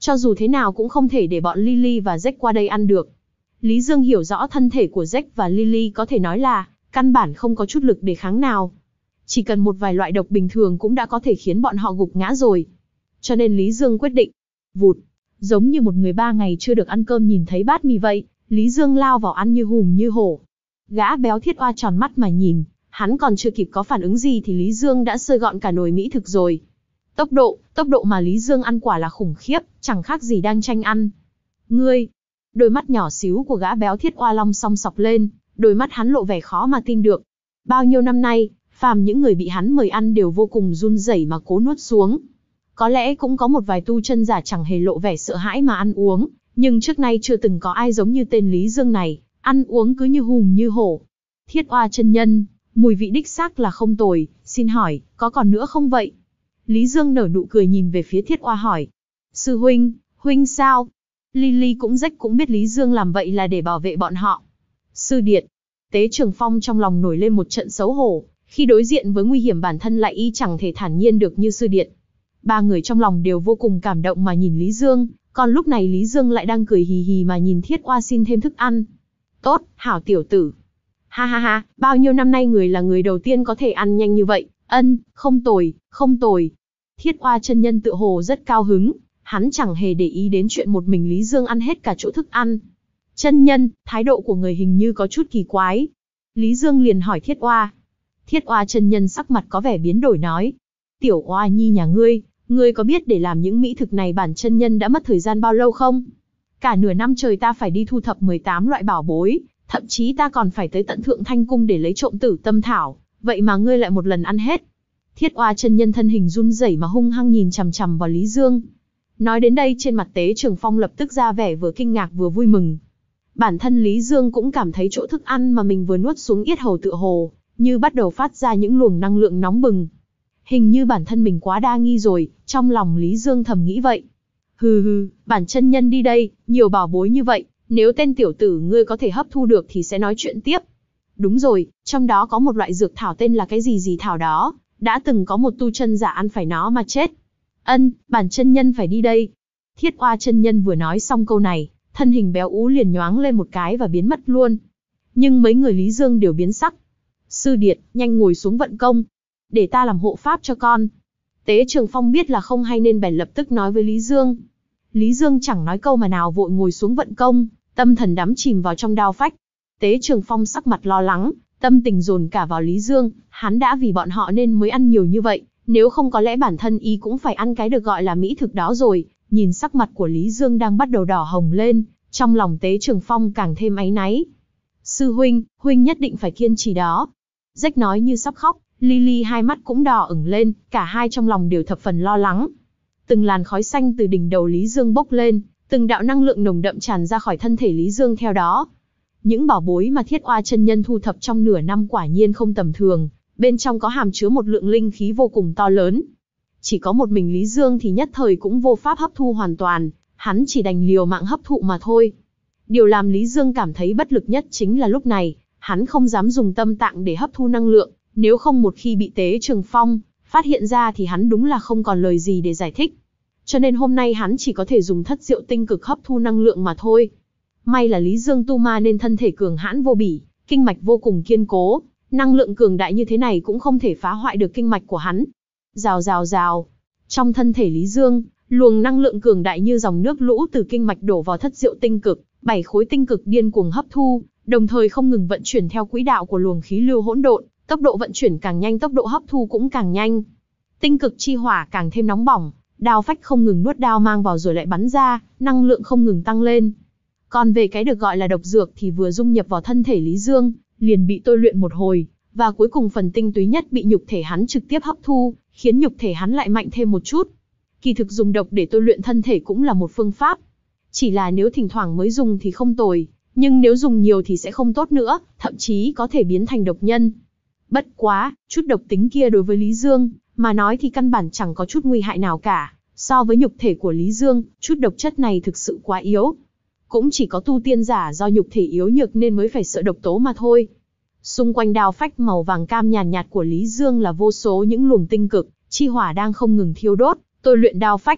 Cho dù thế nào cũng không thể để bọn Lily và Jack qua đây ăn được. Lý Dương hiểu rõ thân thể của Jack và Lily có thể nói là căn bản không có chút lực đề kháng nào. Chỉ cần một vài loại độc bình thường cũng đã có thể khiến bọn họ gục ngã rồi. Cho nên Lý Dương quyết định, vụt, giống như một người ba ngày chưa được ăn cơm nhìn thấy bát mì vậy, Lý Dương lao vào ăn như hùm như hổ. Gã béo Thiết Oa tròn mắt mà nhìn, hắn còn chưa kịp có phản ứng gì thì Lý Dương đã sơi gọn cả nồi mỹ thực rồi. Tốc độ, tốc độ mà Lý Dương ăn quả là khủng khiếp, chẳng khác gì đang tranh ăn. Ngươi, đôi mắt nhỏ xíu của gã béo Thiết Oa long song sọc lên, đôi mắt hắn lộ vẻ khó mà tin được. Bao nhiêu năm nay, phàm những người bị hắn mời ăn đều vô cùng run rẩy mà cố nuốt xuống. Có lẽ cũng có một vài tu chân giả chẳng hề lộ vẻ sợ hãi mà ăn uống, nhưng trước nay chưa từng có ai giống như tên Lý Dương này, ăn uống cứ như hùm như hổ. Thiết Oa chân nhân, mùi vị đích xác là không tồi, xin hỏi, có còn nữa không vậy? Lý Dương nở nụ cười nhìn về phía Thiết Oa hỏi. Sư huynh, huynh sao? Lily cũng Jack cũng biết Lý Dương làm vậy là để bảo vệ bọn họ. Sư điệt, Tế Trường Phong trong lòng nổi lên một trận xấu hổ, khi đối diện với nguy hiểm bản thân lại y chẳng thể thản nhiên được như sư điệt. Ba người trong lòng đều vô cùng cảm động mà nhìn Lý Dương, còn lúc này Lý Dương lại đang cười hì hì mà nhìn Thiết Oa xin thêm thức ăn. Tốt, hảo tiểu tử. Ha ha ha, bao nhiêu năm nay người là người đầu tiên có thể ăn nhanh như vậy, ân, không tồi, không tồi. Thiết Oa chân nhân tự hồ rất cao hứng, hắn chẳng hề để ý đến chuyện một mình Lý Dương ăn hết cả chỗ thức ăn. Chân nhân, thái độ của người hình như có chút kỳ quái. Lý Dương liền hỏi Thiết Oa. Thiết Oa chân nhân sắc mặt có vẻ biến đổi nói. Tiểu Oa nhi nhà ngươi, ngươi có biết để làm những mỹ thực này bản chân nhân đã mất thời gian bao lâu không? Cả nửa năm trời ta phải đi thu thập mười tám loại bảo bối, thậm chí ta còn phải tới tận Thượng Thanh Cung để lấy trộm Tử Tâm Thảo, vậy mà ngươi lại một lần ăn hết. Thiết Oa chân nhân thân hình run rẩy mà hung hăng nhìn chằm chằm vào Lý Dương. Nói đến đây trên mặt Tế Trường Phong lập tức ra vẻ vừa kinh ngạc vừa vui mừng. Bản thân Lý Dương cũng cảm thấy chỗ thức ăn mà mình vừa nuốt xuống yết hầu tựa hồ, như bắt đầu phát ra những luồng năng lượng nóng bừng. Hình như bản thân mình quá đa nghi rồi, trong lòng Lý Dương thầm nghĩ vậy. Hừ hừ, bản chân nhân đi đây, nhiều bảo bối như vậy, nếu tên tiểu tử ngươi có thể hấp thu được thì sẽ nói chuyện tiếp. Đúng rồi, trong đó có một loại dược thảo tên là cái gì gì thảo đó, đã từng có một tu chân giả ăn phải nó mà chết. Ân, bản chân nhân phải đi đây. Thiết Oa chân nhân vừa nói xong câu này, thân hình béo ú liền nhoáng lên một cái và biến mất luôn. Nhưng mấy người Lý Dương đều biến sắc. Sư điệt, nhanh ngồi xuống vận công. Để ta làm hộ pháp cho con. Tế Trường Phong biết là không hay nên bèn lập tức nói với Lý Dương. Lý Dương chẳng nói câu mà nào vội ngồi xuống vận công, tâm thần đắm chìm vào trong đao phách. Tế Trường Phong sắc mặt lo lắng, tâm tình dồn cả vào Lý Dương, hắn đã vì bọn họ nên mới ăn nhiều như vậy, nếu không có lẽ bản thân y cũng phải ăn cái được gọi là mỹ thực đó rồi. Nhìn sắc mặt của Lý Dương đang bắt đầu đỏ hồng lên, trong lòng Tế Trường Phong càng thêm áy náy. Sư huynh, huynh nhất định phải kiên trì đó. Jack nói như sắp khóc, Lily hai mắt cũng đỏ ửng lên, cả hai trong lòng đều thập phần lo lắng. Từng làn khói xanh từ đỉnh đầu Lý Dương bốc lên, từng đạo năng lượng nồng đậm tràn ra khỏi thân thể Lý Dương theo đó. Những bảo bối mà Thiết Oa chân nhân thu thập trong nửa năm quả nhiên không tầm thường, bên trong có hàm chứa một lượng linh khí vô cùng to lớn. Chỉ có một mình Lý Dương thì nhất thời cũng vô pháp hấp thu hoàn toàn, hắn chỉ đành liều mạng hấp thụ mà thôi. Điều làm Lý Dương cảm thấy bất lực nhất chính là lúc này, hắn không dám dùng tâm tạng để hấp thu năng lượng, nếu không một khi bị Tế Trường Phong phát hiện ra thì hắn đúng là không còn lời gì để giải thích. Cho nên hôm nay hắn chỉ có thể dùng thất diệu tinh cực hấp thu năng lượng mà thôi. May là Lý Dương tu ma nên thân thể cường hãn vô bỉ, kinh mạch vô cùng kiên cố, năng lượng cường đại như thế này cũng không thể phá hoại được kinh mạch của hắn. Rào rào rào, trong thân thể Lý Dương, luồng năng lượng cường đại như dòng nước lũ từ kinh mạch đổ vào thất diệu tinh cực, bảy khối tinh cực điên cuồng hấp thu, đồng thời không ngừng vận chuyển theo quỹ đạo của luồng khí lưu hỗn độn, tốc độ vận chuyển càng nhanh tốc độ hấp thu cũng càng nhanh. Tinh cực chi hỏa càng thêm nóng bỏng, đao phách không ngừng nuốt đao mang vào rồi lại bắn ra, năng lượng không ngừng tăng lên. Còn về cái được gọi là độc dược thì vừa dung nhập vào thân thể Lý Dương, liền bị tôi luyện một hồi, và cuối cùng phần tinh túy nhất bị nhục thể hắn trực tiếp hấp thu, khiến nhục thể hắn lại mạnh thêm một chút. Kỳ thực dùng độc để tôi luyện thân thể cũng là một phương pháp. Chỉ là nếu thỉnh thoảng mới dùng thì không tồi, nhưng nếu dùng nhiều thì sẽ không tốt nữa, thậm chí có thể biến thành độc nhân. Bất quá, chút độc tính kia đối với Lý Dương mà nói thì căn bản chẳng có chút nguy hại nào cả. So với nhục thể của Lý Dương, chút độc chất này thực sự quá yếu. Cũng chỉ có tu tiên giả do nhục thể yếu nhược nên mới phải sợ độc tố mà thôi. Xung quanh đao phách màu vàng cam nhàn nhạt của Lý Dương là vô số những luồng tinh cực, chi hỏa đang không ngừng thiêu đốt, tôi luyện đao phách.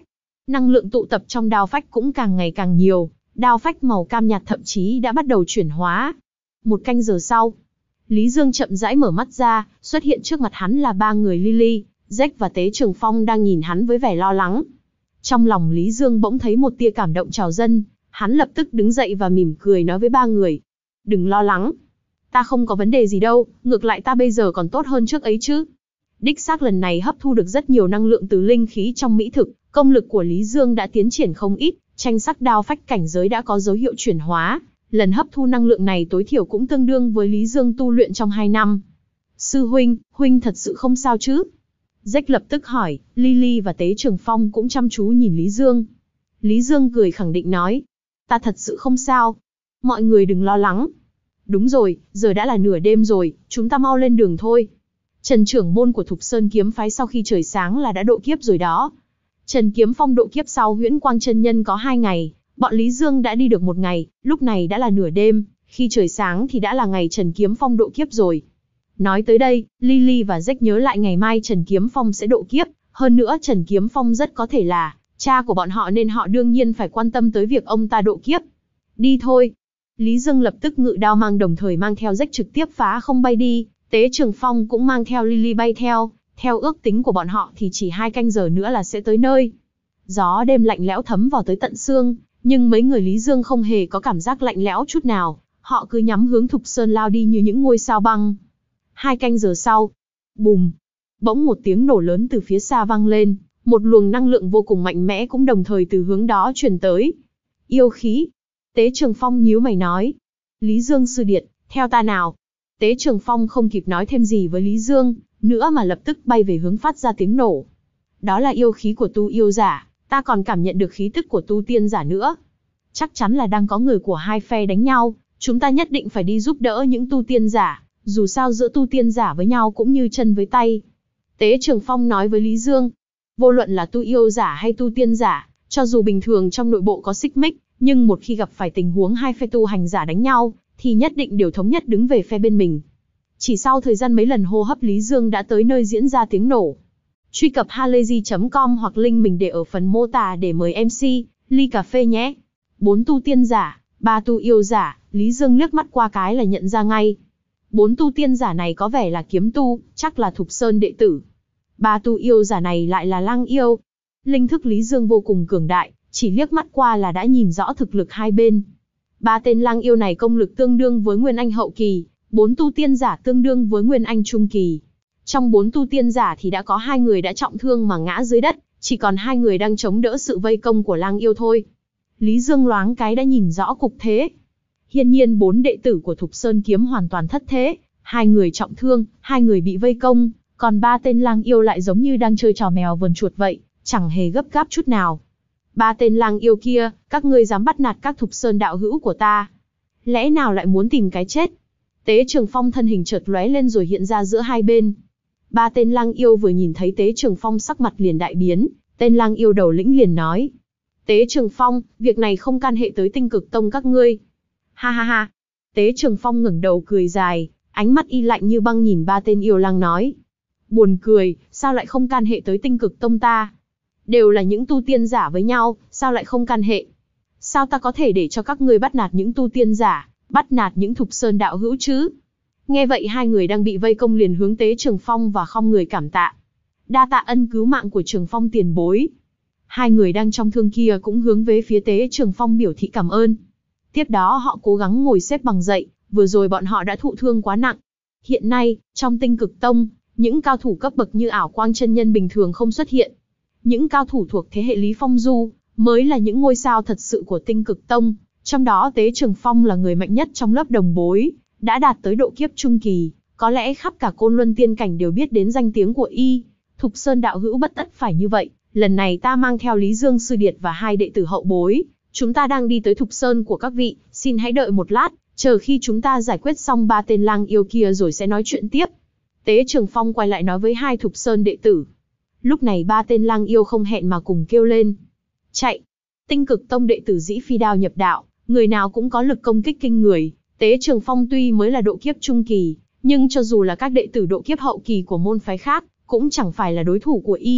Năng lượng tụ tập trong đao phách cũng càng ngày càng nhiều, đao phách màu cam nhạt thậm chí đã bắt đầu chuyển hóa. Một canh giờ sau, Lý Dương chậm rãi mở mắt ra, xuất hiện trước mặt hắn là ba người Lily, Jack và Tế Trường Phong đang nhìn hắn với vẻ lo lắng. Trong lòng Lý Dương bỗng thấy một tia cảm động trào dâng, hắn lập tức đứng dậy và mỉm cười nói với ba người. Đừng lo lắng. Ta không có vấn đề gì đâu, ngược lại ta bây giờ còn tốt hơn trước ấy chứ. Đích xác lần này hấp thu được rất nhiều năng lượng từ linh khí trong mỹ thực, công lực của Lý Dương đã tiến triển không ít, tranh sắc đao phách cảnh giới đã có dấu hiệu chuyển hóa. Lần hấp thu năng lượng này tối thiểu cũng tương đương với Lý Dương tu luyện trong hai năm. Sư huynh, huynh thật sự không sao chứ? Jack lập tức hỏi, Lily và Tế Trường Phong cũng chăm chú nhìn Lý Dương. Lý Dương cười khẳng định nói, ta thật sự không sao. Mọi người đừng lo lắng. Đúng rồi, giờ đã là nửa đêm rồi, chúng ta mau lên đường thôi. Trần trưởng môn của Thục Sơn kiếm phái sau khi trời sáng là đã độ kiếp rồi đó. Trần Kiếm Phong độ kiếp sau Huyễn Quang chân nhân có hai ngày, bọn Lý Dương đã đi được một ngày, lúc này đã là nửa đêm, khi trời sáng thì đã là ngày Trần Kiếm Phong độ kiếp rồi. Nói tới đây, Lily và Jack nhớ lại ngày mai Trần Kiếm Phong sẽ độ kiếp, hơn nữa Trần Kiếm Phong rất có thể là cha của bọn họ nên họ đương nhiên phải quan tâm tới việc ông ta độ kiếp. Đi thôi. Lý Dương lập tức ngự đao mang đồng thời mang theo Jack trực tiếp phá không bay đi, Tế Trường Phong cũng mang theo Lily bay theo, theo ước tính của bọn họ thì chỉ hai canh giờ nữa là sẽ tới nơi. Gió đêm lạnh lẽo thấm vào tới tận xương, nhưng mấy người Lý Dương không hề có cảm giác lạnh lẽo chút nào, họ cứ nhắm hướng Thục Sơn lao đi như những ngôi sao băng. Hai canh giờ sau, bùm, bỗng một tiếng nổ lớn từ phía xa vang lên, một luồng năng lượng vô cùng mạnh mẽ cũng đồng thời từ hướng đó truyền tới. Yêu khí. Tế Trường Phong nhíu mày nói. Lý Dương sư điệt, theo ta nào. Tế Trường Phong không kịp nói thêm gì với Lý Dương, nữa mà lập tức bay về hướng phát ra tiếng nổ. Đó là yêu khí của tu yêu giả, ta còn cảm nhận được khí tức của tu tiên giả nữa. Chắc chắn là đang có người của hai phe đánh nhau, chúng ta nhất định phải đi giúp đỡ những tu tiên giả, dù sao giữa tu tiên giả với nhau cũng như chân với tay. Tế Trường Phong nói với Lý Dương, vô luận là tu yêu giả hay tu tiên giả, cho dù bình thường trong nội bộ có xích mích, nhưng một khi gặp phải tình huống hai phe tu hành giả đánh nhau, thì nhất định đều thống nhất đứng về phe bên mình. Chỉ sau thời gian mấy lần hô hấp Lý Dương đã tới nơi diễn ra tiếng nổ. Truy cập halayzi chấm com hoặc link mình để ở phần mô tả để mời em xê, ly cà phê nhé. Bốn tu tiên giả, ba tu yêu giả, Lý Dương liếc mắt qua cái là nhận ra ngay. Bốn tu tiên giả này có vẻ là kiếm tu, chắc là Thục Sơn đệ tử. Ba tu yêu giả này lại là lang yêu. Linh thức Lý Dương vô cùng cường đại, chỉ liếc mắt qua là đã nhìn rõ thực lực hai bên. Ba tên lang yêu này công lực tương đương với Nguyên Anh hậu kỳ, bốn tu tiên giả tương đương với Nguyên Anh trung kỳ. Trong bốn tu tiên giả thì đã có hai người đã trọng thương mà ngã dưới đất, chỉ còn hai người đang chống đỡ sự vây công của lang yêu thôi. Lý Dương loáng cái đã nhìn rõ cục thế. Hiển nhiên bốn đệ tử của Thục Sơn kiếm hoàn toàn thất thế, hai người trọng thương, hai người bị vây công, còn ba tên lang yêu lại giống như đang chơi trò mèo vờn chuột vậy, chẳng hề gấp gáp chút nào. Ba tên lang yêu kia, các ngươi dám bắt nạt các Thục Sơn đạo hữu của ta, lẽ nào lại muốn tìm cái chết? Tế Trường Phong thân hình chợt lóe lên rồi hiện ra giữa hai bên. Ba tên lang yêu vừa nhìn thấy Tế Trường Phong sắc mặt liền đại biến, tên lang yêu đầu lĩnh liền nói. Tế Trường Phong, việc này không can hệ tới Tinh Cực Tông các ngươi. Ha ha ha. Tế Trường Phong ngẩng đầu cười dài, ánh mắt y lạnh như băng nhìn ba tên yêu lang nói. Buồn cười, sao lại không can hệ tới Tinh Cực Tông ta? Đều là những tu tiên giả với nhau, sao lại không can hệ? Sao ta có thể để cho các ngươi bắt nạt những tu tiên giả, bắt nạt những Thục Sơn đạo hữu chứ? Nghe vậy hai người đang bị vây công liền hướng Tế Trường Phong và khom người cảm tạ. Đa tạ ân cứu mạng của Trường Phong tiền bối. Hai người đang trong thương kia cũng hướng về phía Tế Trường Phong biểu thị cảm ơn. Tiếp đó họ cố gắng ngồi xếp bằng dậy, vừa rồi bọn họ đã thụ thương quá nặng. Hiện nay, trong Tinh Cực Tông, những cao thủ cấp bậc như Ảo Quang chân nhân bình thường không xuất hiện. Những cao thủ thuộc thế hệ Lý Phong Du mới là những ngôi sao thật sự của Tinh Cực Tông, trong đó Tế Trường Phong là người mạnh nhất trong lớp đồng bối, đã đạt tới độ kiếp trung kỳ, có lẽ khắp cả Côn Luân tiên cảnh đều biết đến danh tiếng của y. Thục Sơn đạo hữu bất tất phải như vậy, lần này ta mang theo Lý Dương sư điệt và hai đệ tử hậu bối, chúng ta đang đi tới Thục Sơn của các vị, xin hãy đợi một lát, chờ khi chúng ta giải quyết xong ba tên lang yêu kia rồi sẽ nói chuyện tiếp. Tế Trường Phong quay lại nói với hai Thục Sơn đệ tử. Lúc này ba tên lang yêu không hẹn mà cùng kêu lên. Chạy! Tinh Cực Tông đệ tử dĩ phi đao nhập đạo, người nào cũng có lực công kích kinh người. Tế Trường Phong tuy mới là độ kiếp trung kỳ, nhưng cho dù là các đệ tử độ kiếp hậu kỳ của môn phái khác, cũng chẳng phải là đối thủ của y.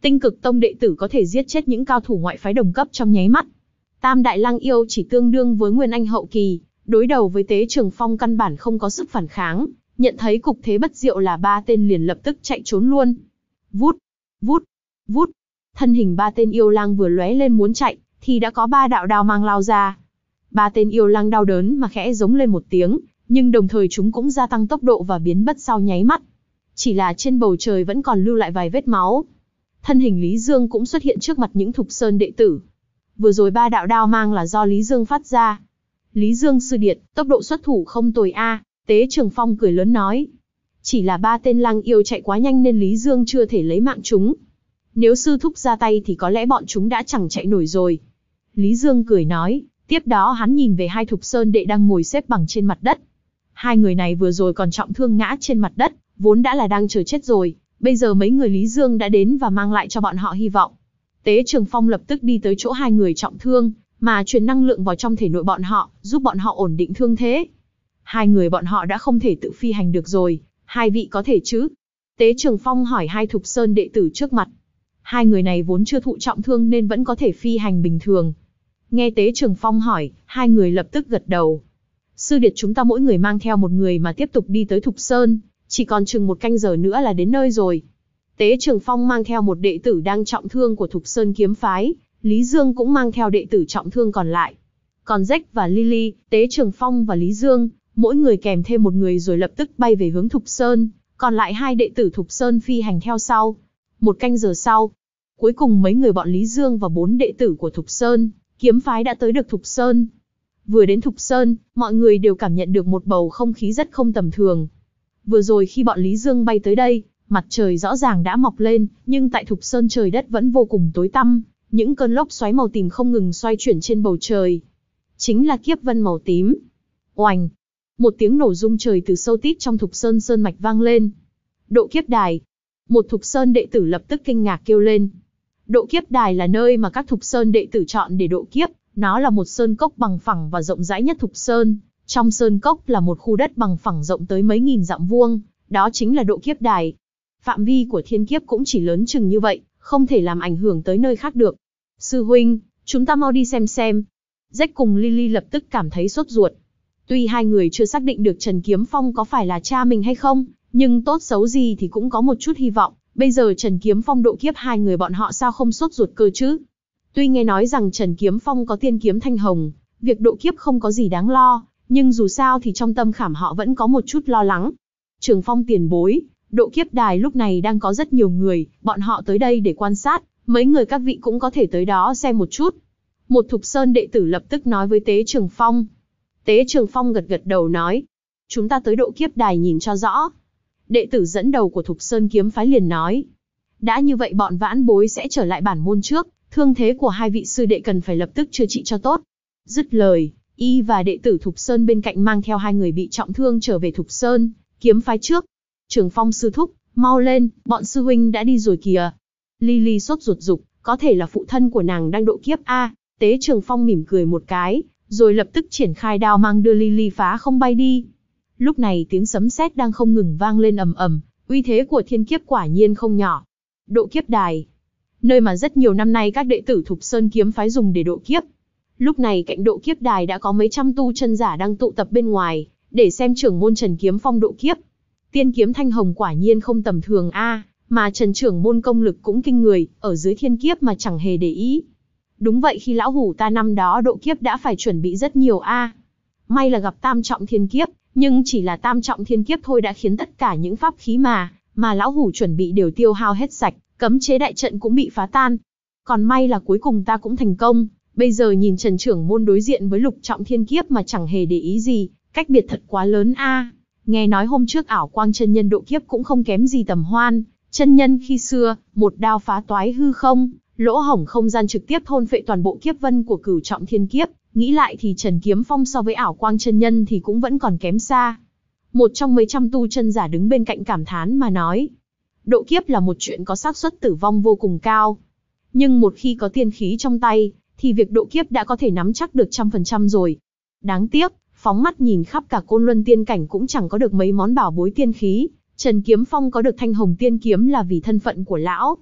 Tinh Cực Tông đệ tử có thể giết chết những cao thủ ngoại phái đồng cấp trong nháy mắt. Tam Đại Lang Yêu chỉ tương đương với Nguyên Anh hậu kỳ, đối đầu với Tế Trường Phong căn bản không có sức phản kháng, nhận thấy cục thế bất diệu là ba tên liền lập tức chạy trốn luôn. Vút, vút, vút, thân hình ba tên yêu lang vừa lóe lên muốn chạy, thì đã có ba đạo đao mang lao ra. Ba tên yêu lang đau đớn mà khẽ giống lên một tiếng, nhưng đồng thời chúng cũng gia tăng tốc độ và biến mất sau nháy mắt. Chỉ là trên bầu trời vẫn còn lưu lại vài vết máu. Thân hình Lý Dương cũng xuất hiện trước mặt những Thục Sơn đệ tử. Vừa rồi ba đạo đao mang là do Lý Dương phát ra. Lý Dương sư điệt, tốc độ xuất thủ không tồi a. Tế Trường Phong cười lớn nói. Chỉ là ba tên lang yêu chạy quá nhanh nên Lý Dương chưa thể lấy mạng chúng. Nếu sư thúc ra tay thì có lẽ bọn chúng đã chẳng chạy nổi rồi. Lý Dương cười nói, tiếp đó hắn nhìn về hai Thục Sơn đệ đang ngồi xếp bằng trên mặt đất. Hai người này vừa rồi còn trọng thương ngã trên mặt đất, vốn đã là đang chờ chết rồi. Bây giờ mấy người Lý Dương đã đến và mang lại cho bọn họ hy vọng. Tế Trường Phong lập tức đi tới chỗ hai người trọng thương, mà truyền năng lượng vào trong thể nội bọn họ, giúp bọn họ ổn định thương thế. Hai người bọn họ đã không thể tự phi hành được rồi, hai vị có thể chứ? Tế Trường Phong hỏi hai Thục Sơn đệ tử trước mặt. Hai người này vốn chưa thụ trọng thương nên vẫn có thể phi hành bình thường. Nghe Tế Trường Phong hỏi, hai người lập tức gật đầu. Sư điệt chúng ta mỗi người mang theo một người mà tiếp tục đi tới Thục Sơn, chỉ còn chừng một canh giờ nữa là đến nơi rồi. Tế Trường Phong mang theo một đệ tử đang trọng thương của Thục Sơn kiếm phái, Lý Dương cũng mang theo đệ tử trọng thương còn lại. Còn Jack và Lily, Tế Trường Phong và Lý Dương, mỗi người kèm thêm một người rồi lập tức bay về hướng Thục Sơn, còn lại hai đệ tử Thục Sơn phi hành theo sau. Một canh giờ sau, cuối cùng mấy người bọn Lý Dương và bốn đệ tử của Thục Sơn kiếm phái đã tới được Thục Sơn. Vừa đến Thục Sơn, mọi người đều cảm nhận được một bầu không khí rất không tầm thường. Vừa rồi khi bọn Lý Dương bay tới đây, mặt trời rõ ràng đã mọc lên, nhưng tại Thục Sơn trời đất vẫn vô cùng tối tăm, những cơn lốc xoáy màu tím không ngừng xoay chuyển trên bầu trời. Chính là kiếp vân màu tím. Oành! Một tiếng nổ rung trời từ sâu tít trong Thục Sơn sơn mạch vang lên. Độ kiếp đài! Một Thục Sơn đệ tử lập tức kinh ngạc kêu lên. Độ kiếp đài là nơi mà các Thục Sơn đệ tử chọn để độ kiếp, nó là một sơn cốc bằng phẳng và rộng rãi nhất Thục Sơn. Trong sơn cốc là một khu đất bằng phẳng rộng tới mấy nghìn dặm vuông, đó chính là độ kiếp đài. Phạm vi của thiên kiếp cũng chỉ lớn chừng như vậy, không thể làm ảnh hưởng tới nơi khác được. Sư huynh, chúng ta mau đi xem xem. Jack cùng Lily lập tức cảm thấy sốt ruột. Tuy hai người chưa xác định được Trần Kiếm Phong có phải là cha mình hay không, nhưng tốt xấu gì thì cũng có một chút hy vọng. Bây giờ Trần Kiếm Phong độ kiếp hai người bọn họ sao không sốt ruột cơ chứ? Tuy nghe nói rằng Trần Kiếm Phong có tiên kiếm thanh hồng, việc độ kiếp không có gì đáng lo, nhưng dù sao thì trong tâm khảm họ vẫn có một chút lo lắng. Trường Phong tiền bối, độ kiếp đài lúc này đang có rất nhiều người, bọn họ tới đây để quan sát, mấy người các vị cũng có thể tới đó xem một chút. Một Thục Sơn đệ tử lập tức nói với Tế Trường Phong. Tế Trường Phong gật gật đầu nói, chúng ta tới độ kiếp đài nhìn cho rõ. Đệ tử dẫn đầu của Thục Sơn kiếm phái liền nói, đã như vậy bọn vãn bối sẽ trở lại bản môn trước, thương thế của hai vị sư đệ cần phải lập tức chữa trị cho tốt. Dứt lời, y và đệ tử Thục Sơn bên cạnh mang theo hai người bị trọng thương trở về Thục Sơn kiếm phái trước. Trường Phong sư thúc, mau lên, bọn sư huynh đã đi rồi kìa. Lily sốt ruột dục, có thể là phụ thân của nàng đang độ kiếp a. Tế Trường Phong mỉm cười một cái, rồi lập tức triển khai đao mang đưa Lily phá không bay đi. Lúc này tiếng sấm sét đang không ngừng vang lên ầm ầm, uy thế của thiên kiếp quả nhiên không nhỏ. Độ kiếp đài, nơi mà rất nhiều năm nay các đệ tử Thục Sơn kiếm phái dùng để độ kiếp. Lúc này cạnh độ kiếp đài đã có mấy trăm tu chân giả đang tụ tập bên ngoài, để xem trưởng môn Trần Kiếm Phong độ kiếp. Tiên kiếm thanh hồng quả nhiên không tầm thường a, mà Trần trưởng môn công lực cũng kinh người, ở dưới thiên kiếp mà chẳng hề để ý. Đúng vậy, khi lão hủ ta năm đó độ kiếp đã phải chuẩn bị rất nhiều a. May là gặp tam trọng thiên kiếp, nhưng chỉ là tam trọng thiên kiếp thôi đã khiến tất cả những pháp khí mà mà lão hủ chuẩn bị đều tiêu hao hết sạch, cấm chế đại trận cũng bị phá tan. Còn may là cuối cùng ta cũng thành công. Bây giờ nhìn Trần trưởng môn đối diện với lục trọng thiên kiếp mà chẳng hề để ý gì, cách biệt thật quá lớn a. Nghe nói hôm trước ảo quang chân nhân độ kiếp cũng không kém gì Tầm Hoan chân nhân khi xưa, một đao phá toái hư không, lỗ hổng không gian trực tiếp thôn phệ toàn bộ kiếp vân của cửu trọng thiên kiếp. Nghĩ lại thì Trần Kiếm Phong so với ảo quang chân nhân thì cũng vẫn còn kém xa. Một trong mấy trăm tu chân giả đứng bên cạnh cảm thán mà nói, độ kiếp là một chuyện có xác suất tử vong vô cùng cao. Nhưng một khi có tiên khí trong tay, thì việc độ kiếp đã có thể nắm chắc được trăm phần trăm rồi. Đáng tiếc, phóng mắt nhìn khắp cả Côn Luân tiên cảnh cũng chẳng có được mấy món bảo bối tiên khí. Trần Kiếm Phong có được thanh hồng tiên kiếm là vì thân phận của lão.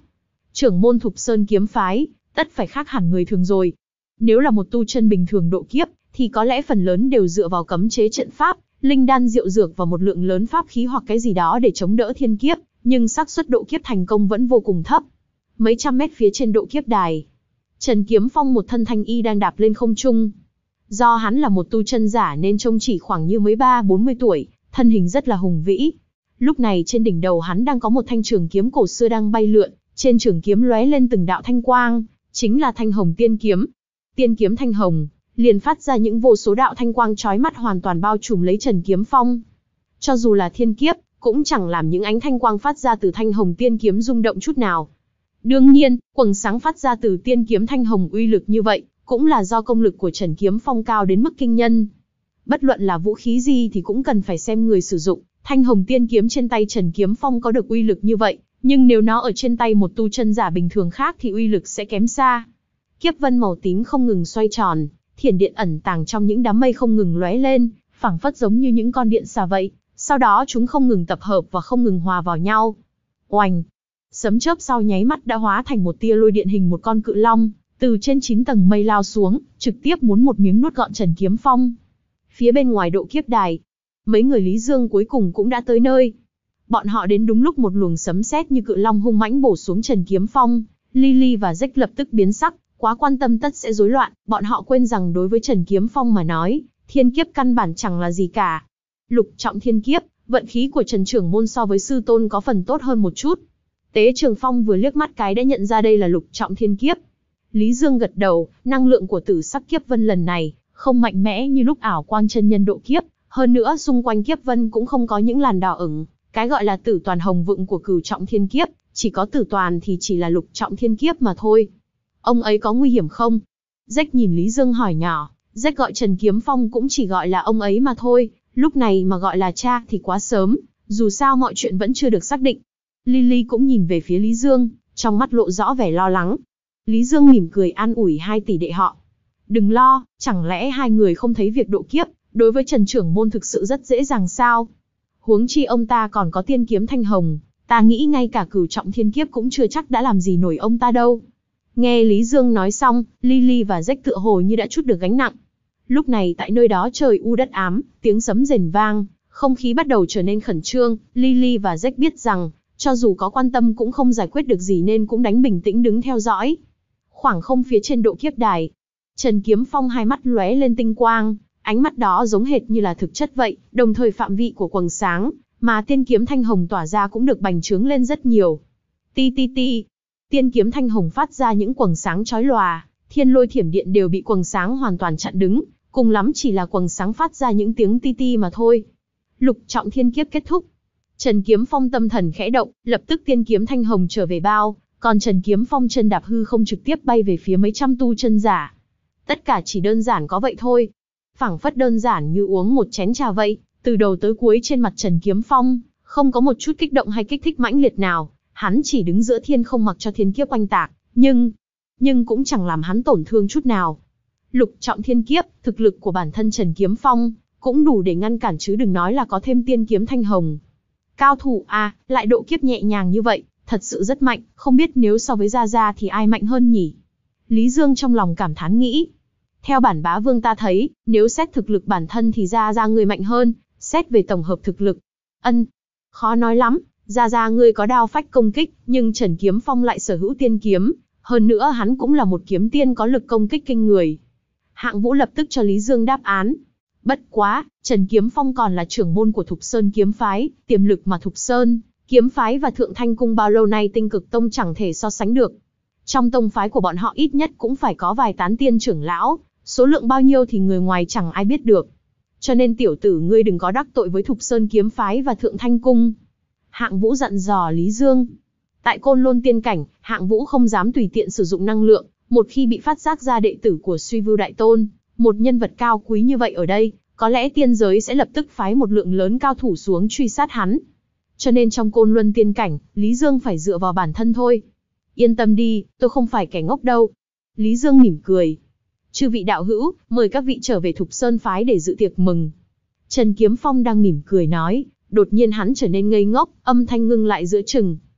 Trưởng môn Thục Sơn kiếm phái, tất phải khác hẳn người thường rồi. Nếu là một tu chân bình thường độ kiếp, thì có lẽ phần lớn đều dựa vào cấm chế trận pháp, linh đan diệu dược và một lượng lớn pháp khí hoặc cái gì đó để chống đỡ thiên kiếp, nhưng xác suất độ kiếp thành công vẫn vô cùng thấp. Mấy trăm mét phía trên độ kiếp đài, Trần Kiếm Phong một thân thanh y đang đạp lên không trung. Do hắn là một tu chân giả nên trông chỉ khoảng như mới ba bốn mươi tuổi, thân hình rất là hùng vĩ. Lúc này trên đỉnh đầu hắn đang có một thanh trường kiếm cổ xưa đang bay lượn, trên trường kiếm lóe lên từng đạo thanh quang, chính là Thanh Hồng Tiên kiếm. Tiên kiếm thanh hồng, liền phát ra những vô số đạo thanh quang chói mắt hoàn toàn bao trùm lấy Trần Kiếm Phong. Cho dù là thiên kiếp, cũng chẳng làm những ánh thanh quang phát ra từ Thanh Hồng Tiên kiếm rung động chút nào. Đương nhiên, quầng sáng phát ra từ tiên kiếm thanh hồng uy lực như vậy, cũng là do công lực của Trần Kiếm Phong cao đến mức kinh nhân. Bất luận là vũ khí gì thì cũng cần phải xem người sử dụng. Thanh Hồng Tiên kiếm trên tay Trần Kiếm Phong có được uy lực như vậy, nhưng nếu nó ở trên tay một tu chân giả bình thường khác thì uy lực sẽ kém xa. Kiếp vân màu tím không ngừng xoay tròn, thiểm điện ẩn tàng trong những đám mây không ngừng lóe lên, phảng phất giống như những con điện xà vậy. Sau đó chúng không ngừng tập hợp và không ngừng hòa vào nhau. Oành! Sấm chớp sau nháy mắt đã hóa thành một tia lôi điện hình một con cự long, từ trên chín tầng mây lao xuống, trực tiếp muốn một miếng nuốt gọn Trần Kiếm Phong. Phía bên ngoài độ kiếp đài, mấy người Lý Dương cuối cùng cũng đã tới nơi. Bọn họ đến đúng lúc một luồng sấm sét như cự long hung mãnh bổ xuống Trần Kiếm Phong. Lily và Jack lập tức biến sắc, quá quan tâm tất sẽ rối loạn, bọn họ quên rằng đối với Trần Kiếm Phong mà nói, thiên kiếp căn bản chẳng là gì cả. Lục trọng thiên kiếp, vận khí của Trần trưởng môn so với sư tôn có phần tốt hơn một chút. Tế Trường Phong vừa liếc mắt cái đã nhận ra đây là lục trọng thiên kiếp. Lý Dương gật đầu, năng lượng của Tử Sắc Kiếp Vân lần này không mạnh mẽ như lúc ảo quang chân nhân độ kiếp, hơn nữa xung quanh kiếp vân cũng không có những làn đỏ ửng, cái gọi là tử toàn hồng vựng của cửu trọng thiên kiếp, chỉ có tử toàn thì chỉ là lục trọng thiên kiếp mà thôi. Ông ấy có nguy hiểm không? Jack nhìn Lý Dương hỏi nhỏ. Jack gọi Trần Kiếm Phong cũng chỉ gọi là ông ấy mà thôi, lúc này mà gọi là cha thì quá sớm, dù sao mọi chuyện vẫn chưa được xác định. Lily cũng nhìn về phía Lý Dương, trong mắt lộ rõ vẻ lo lắng. Lý Dương mỉm cười an ủi hai tỷ đệ họ. Đừng lo, chẳng lẽ hai người không thấy việc độ kiếp, đối với Trần trưởng môn thực sự rất dễ dàng sao? Huống chi ông ta còn có tiên kiếm thanh hồng, ta nghĩ ngay cả cửu trọng thiên kiếp cũng chưa chắc đã làm gì nổi ông ta đâu. Nghe Lý Dương nói xong, Lily và Jack tựa hồ như đã trút được gánh nặng. Lúc này tại nơi đó trời u đất ám, tiếng sấm rền vang, không khí bắt đầu trở nên khẩn trương. Lily và Jack biết rằng, cho dù có quan tâm cũng không giải quyết được gì nên cũng đánh bình tĩnh đứng theo dõi. Khoảng không phía trên độ kiếp đài, Trần Kiếm Phong hai mắt lóe lên tinh quang, ánh mắt đó giống hệt như là thực chất vậy, đồng thời phạm vi của quầng sáng mà tiên kiếm thanh hồng tỏa ra cũng được bành trướng lên rất nhiều. Ti ti ti, tiên kiếm thanh hồng phát ra những quầng sáng chói lòa, thiên lôi thiểm điện đều bị quầng sáng hoàn toàn chặn đứng, cùng lắm chỉ là quầng sáng phát ra những tiếng ti ti mà thôi. Lục trọng thiên kiếp kết thúc. Trần Kiếm Phong tâm thần khẽ động, lập tức tiên kiếm thanh hồng trở về bao, còn Trần Kiếm Phong chân đạp hư không trực tiếp bay về phía mấy trăm tu chân giả. Tất cả chỉ đơn giản có vậy thôi. Phảng phất đơn giản như uống một chén trà vậy, từ đầu tới cuối trên mặt Trần Kiếm Phong, không có một chút kích động hay kích thích mãnh liệt nào, hắn chỉ đứng giữa thiên không mặc cho thiên kiếp oanh tạc, nhưng, nhưng cũng chẳng làm hắn tổn thương chút nào. Lục trọng thiên kiếp, thực lực của bản thân Trần Kiếm Phong, cũng đủ để ngăn cản chứ đừng nói là có thêm tiên kiếm thanh hồng. Cao thủ à, lại độ kiếp nhẹ nhàng như vậy, thật sự rất mạnh, không biết nếu so với Gia Gia thì ai mạnh hơn nhỉ? Lý Dương trong lòng cảm thán nghĩ. Theo bản bá vương ta thấy, nếu xét thực lực bản thân thì Gia Gia người mạnh hơn, xét về tổng hợp thực lực. Ân, khó nói lắm, Gia Gia ngươi có đao phách công kích, nhưng Trần Kiếm Phong lại sở hữu tiên kiếm, hơn nữa hắn cũng là một kiếm tiên có lực công kích kinh người. Hạng Vũ lập tức cho Lý Dương đáp án. Bất quá, Trần Kiếm Phong còn là trưởng môn của Thục Sơn kiếm phái, tiềm lực mà Thục Sơn kiếm phái và Thượng Thanh cung bao lâu nay Tinh Cực tông chẳng thể so sánh được. Trong tông phái của bọn họ ít nhất cũng phải có vài tán tiên trưởng lão, số lượng bao nhiêu thì người ngoài chẳng ai biết được. Cho nên tiểu tử ngươi đừng có đắc tội với Thục Sơn kiếm phái và Thượng Thanh cung. Hạng Vũ dặn dò Lý Dương. Tại Côn Lôn tiên cảnh, Hạng Vũ không dám tùy tiện sử dụng năng lượng, một khi bị phát giác ra đệ tử của Suy Vưu Đại Tôn, một nhân vật cao quý như vậy ở đây, có lẽ tiên giới sẽ lập tức phái một lượng lớn cao thủ xuống truy sát hắn. Cho nên trong Côn Luân tiên cảnh, Lý Dương phải dựa vào bản thân thôi. Yên tâm đi, tôi không phải kẻ ngốc đâu. Lý Dương mỉm cười. Chư vị đạo hữu, mời các vị trở về Thục Sơn phái để dự tiệc mừng. Trần Kiếm Phong đang mỉm cười nói, đột nhiên hắn trở nên ngây ngốc, âm thanh ngưng lại giữa chừng.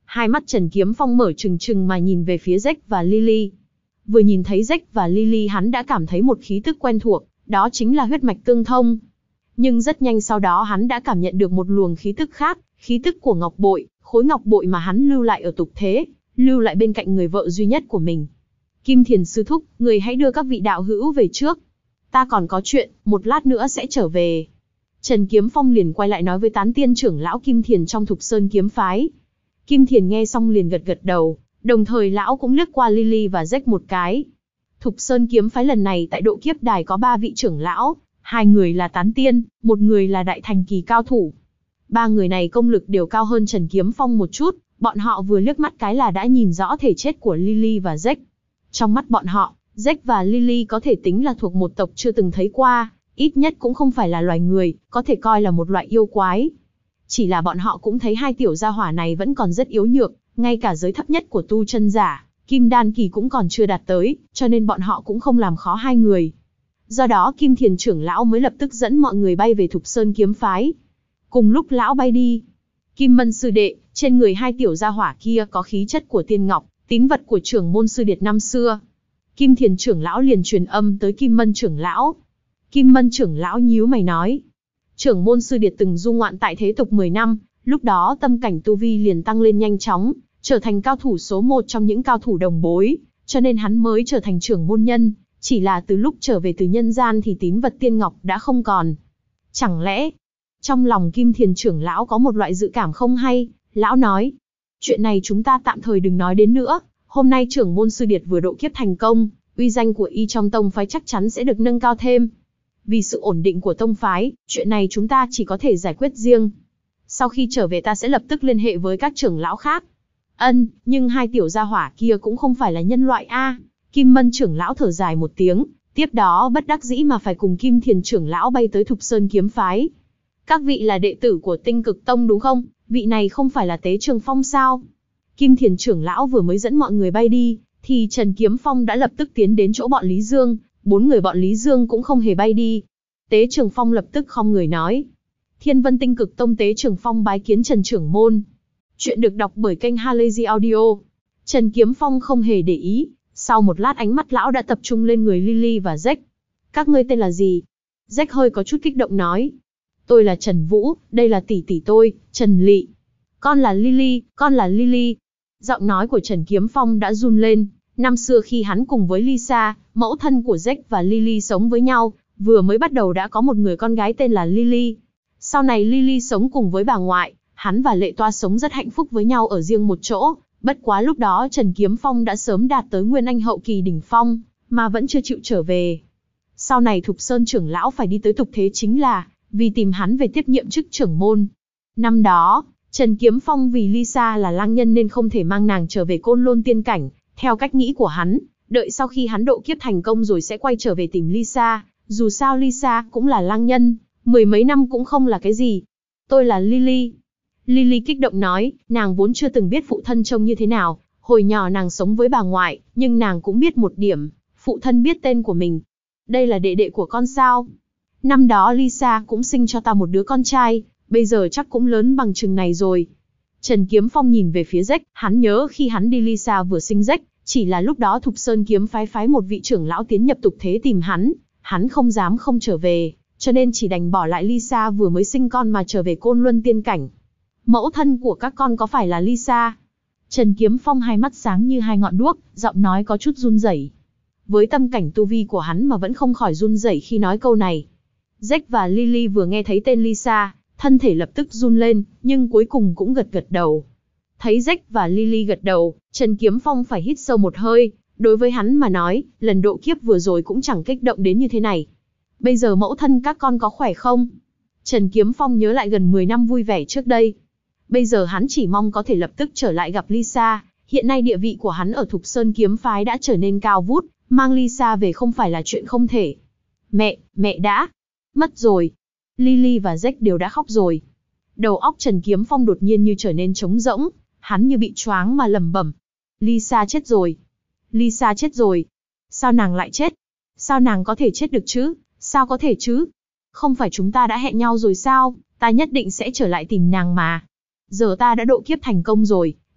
Hai mắt Trần Kiếm Phong mở trừng trừng mà nhìn về phía Jack và Lily. Vừa nhìn thấy Jack và Lily hắn đã cảm thấy một khí tức quen thuộc, đó chính là huyết mạch tương thông. Nhưng rất nhanh sau đó hắn đã cảm nhận được một luồng khí tức khác, khí tức của ngọc bội, khối ngọc bội mà hắn lưu lại ở tục thế, lưu lại bên cạnh người vợ duy nhất của mình. Kim Thiền sư thúc, người hãy đưa các vị đạo hữu về trước. Ta còn có chuyện, một lát nữa sẽ trở về. Trần Kiếm Phong liền quay lại nói với tán tiên trưởng lão Kim Thiền trong Thục Sơn kiếm phái. Kim Thiền nghe xong liền gật gật đầu, đồng thời lão cũng liếc qua Lily và Jack một cái. Thục Sơn kiếm phái lần này tại độ kiếp đài có ba vị trưởng lão, hai người là tán tiên, một người là đại thành kỳ cao thủ. Ba người này công lực đều cao hơn Trần Kiếm Phong một chút, bọn họ vừa liếc mắt cái là đã nhìn rõ thể chất của Lily và Jack. Trong mắt bọn họ, Jack và Lily có thể tính là thuộc một tộc chưa từng thấy qua, ít nhất cũng không phải là loài người, có thể coi là một loại yêu quái. Chỉ là bọn họ cũng thấy hai tiểu gia hỏa này vẫn còn rất yếu nhược, ngay cả giới thấp nhất của tu chân giả, Kim Đan kỳ cũng còn chưa đạt tới, cho nên bọn họ cũng không làm khó hai người. Do đó Kim Thiền trưởng lão mới lập tức dẫn mọi người bay về Thục Sơn kiếm phái. Cùng lúc lão bay đi, Kim Mân sư đệ, trên người hai tiểu gia hỏa kia có khí chất của tiên ngọc, tín vật của trưởng môn sư điệt năm xưa. Kim Thiền trưởng lão liền truyền âm tới Kim Mân trưởng lão. Kim Mân trưởng lão nhíu mày nói, trưởng môn sư điệt từng du ngoạn tại thế tục mười năm, lúc đó tâm cảnh tu vi liền tăng lên nhanh chóng, trở thành cao thủ số một trong những cao thủ đồng bối, cho nên hắn mới trở thành trưởng môn nhân, chỉ là từ lúc trở về từ nhân gian thì tín vật tiên ngọc đã không còn. Chẳng lẽ, trong lòng Kim Thiền trưởng lão có một loại dự cảm không hay, lão nói, chuyện này chúng ta tạm thời đừng nói đến nữa, hôm nay trưởng môn sư điệt vừa độ kiếp thành công, uy danh của y trong tông phái chắc chắn sẽ được nâng cao thêm. Vì sự ổn định của tông phái, chuyện này chúng ta chỉ có thể giải quyết riêng. Sau khi trở về ta sẽ lập tức liên hệ với các trưởng lão khác. Ân, nhưng hai tiểu gia hỏa kia cũng không phải là nhân loại a. Kim Mân trưởng lão thở dài một tiếng, tiếp đó bất đắc dĩ mà phải cùng Kim Thiền trưởng lão bay tới Thục Sơn kiếm phái. Các vị là đệ tử của Tinh Cực Tông đúng không? Vị này không phải là Tế Trường Phong sao? Kim Thiền trưởng lão vừa mới dẫn mọi người bay đi, thì Trần Kiếm Phong đã lập tức tiến đến chỗ bọn Lý Dương, bốn người bọn Lý Dương cũng không hề bay đi. Tế Trường Phong lập tức khom người nói, Thiên Vân Tinh Cực Tông Tế Trường Phong bái kiến Trần trưởng môn. Chuyện được đọc bởi kênh Halazy Audio. Trần Kiếm Phong không hề để ý, sau một lát ánh mắt lão đã tập trung lên người Lily và Jack. Các ngươi tên là gì? Jack hơi có chút kích động nói, tôi là Trần Vũ, đây là tỷ tỷ tôi, Trần Lị. Con là Lily, con là Lily. Giọng nói của Trần Kiếm Phong đã run lên. Năm xưa khi hắn cùng với Lisa, mẫu thân của Jack và Lily sống với nhau, vừa mới bắt đầu đã có một người con gái tên là Lily. Sau này Lily sống cùng với bà ngoại, hắn và Lệ Toa sống rất hạnh phúc với nhau ở riêng một chỗ. Bất quá lúc đó Trần Kiếm Phong đã sớm đạt tới Nguyên Anh hậu kỳ đỉnh phong, mà vẫn chưa chịu trở về. Sau này Thục Sơn trưởng lão phải đi tới tục thế chính là vì tìm hắn về tiếp nhiệm chức trưởng môn. Năm đó, Trần Kiếm Phong vì Lisa là lang nhân nên không thể mang nàng trở về Côn Lôn tiên cảnh, theo cách nghĩ của hắn, đợi sau khi hắn độ kiếp thành công rồi sẽ quay trở về tìm Lisa, dù sao Lisa cũng là lang nhân, mười mấy năm cũng không là cái gì. Tôi là Lily. Lily kích động nói, nàng vốn chưa từng biết phụ thân trông như thế nào, hồi nhỏ nàng sống với bà ngoại, nhưng nàng cũng biết một điểm, phụ thân biết tên của mình. Đây là đệ đệ của con sao? Năm đó Lisa cũng sinh cho ta một đứa con trai, bây giờ chắc cũng lớn bằng chừng này rồi. Trần Kiếm Phong nhìn về phía Jack, hắn nhớ khi hắn đi Lisa vừa sinh Jack, chỉ là lúc đó Thục Sơn kiếm phái phái một vị trưởng lão tiến nhập tục thế tìm hắn, hắn không dám không trở về, cho nên chỉ đành bỏ lại Lisa vừa mới sinh con mà trở về Côn Luân tiên cảnh. Mẫu thân của các con có phải là Lisa? Trần Kiếm Phong hai mắt sáng như hai ngọn đuốc, giọng nói có chút run rẩy. Với tâm cảnh tu vi của hắn mà vẫn không khỏi run rẩy khi nói câu này. Jack và Lily vừa nghe thấy tên Lisa, thân thể lập tức run lên, nhưng cuối cùng cũng gật gật đầu. Thấy Jack và Lily gật đầu, Trần Kiếm Phong phải hít sâu một hơi, đối với hắn mà nói, lần độ kiếp vừa rồi cũng chẳng kích động đến như thế này. Bây giờ mẫu thân các con có khỏe không? Trần Kiếm Phong nhớ lại gần mười năm vui vẻ trước đây. Bây giờ hắn chỉ mong có thể lập tức trở lại gặp Lisa, hiện nay địa vị của hắn ở Thục Sơn kiếm phái đã trở nên cao vút, mang Lisa về không phải là chuyện không thể. Mẹ, mẹ đã mất rồi. Lily và Jack đều đã khóc rồi. Đầu óc Trần Kiếm Phong đột nhiên như trở nên trống rỗng, hắn như bị choáng mà lẩm bẩm. Lisa chết rồi. Lisa chết rồi. Sao nàng lại chết? Sao nàng có thể chết được chứ? Sao có thể chứ? Không phải chúng ta đã hẹn nhau rồi sao? Ta nhất định sẽ trở lại tìm nàng mà. Giờ ta đã độ kiếp thành công rồi,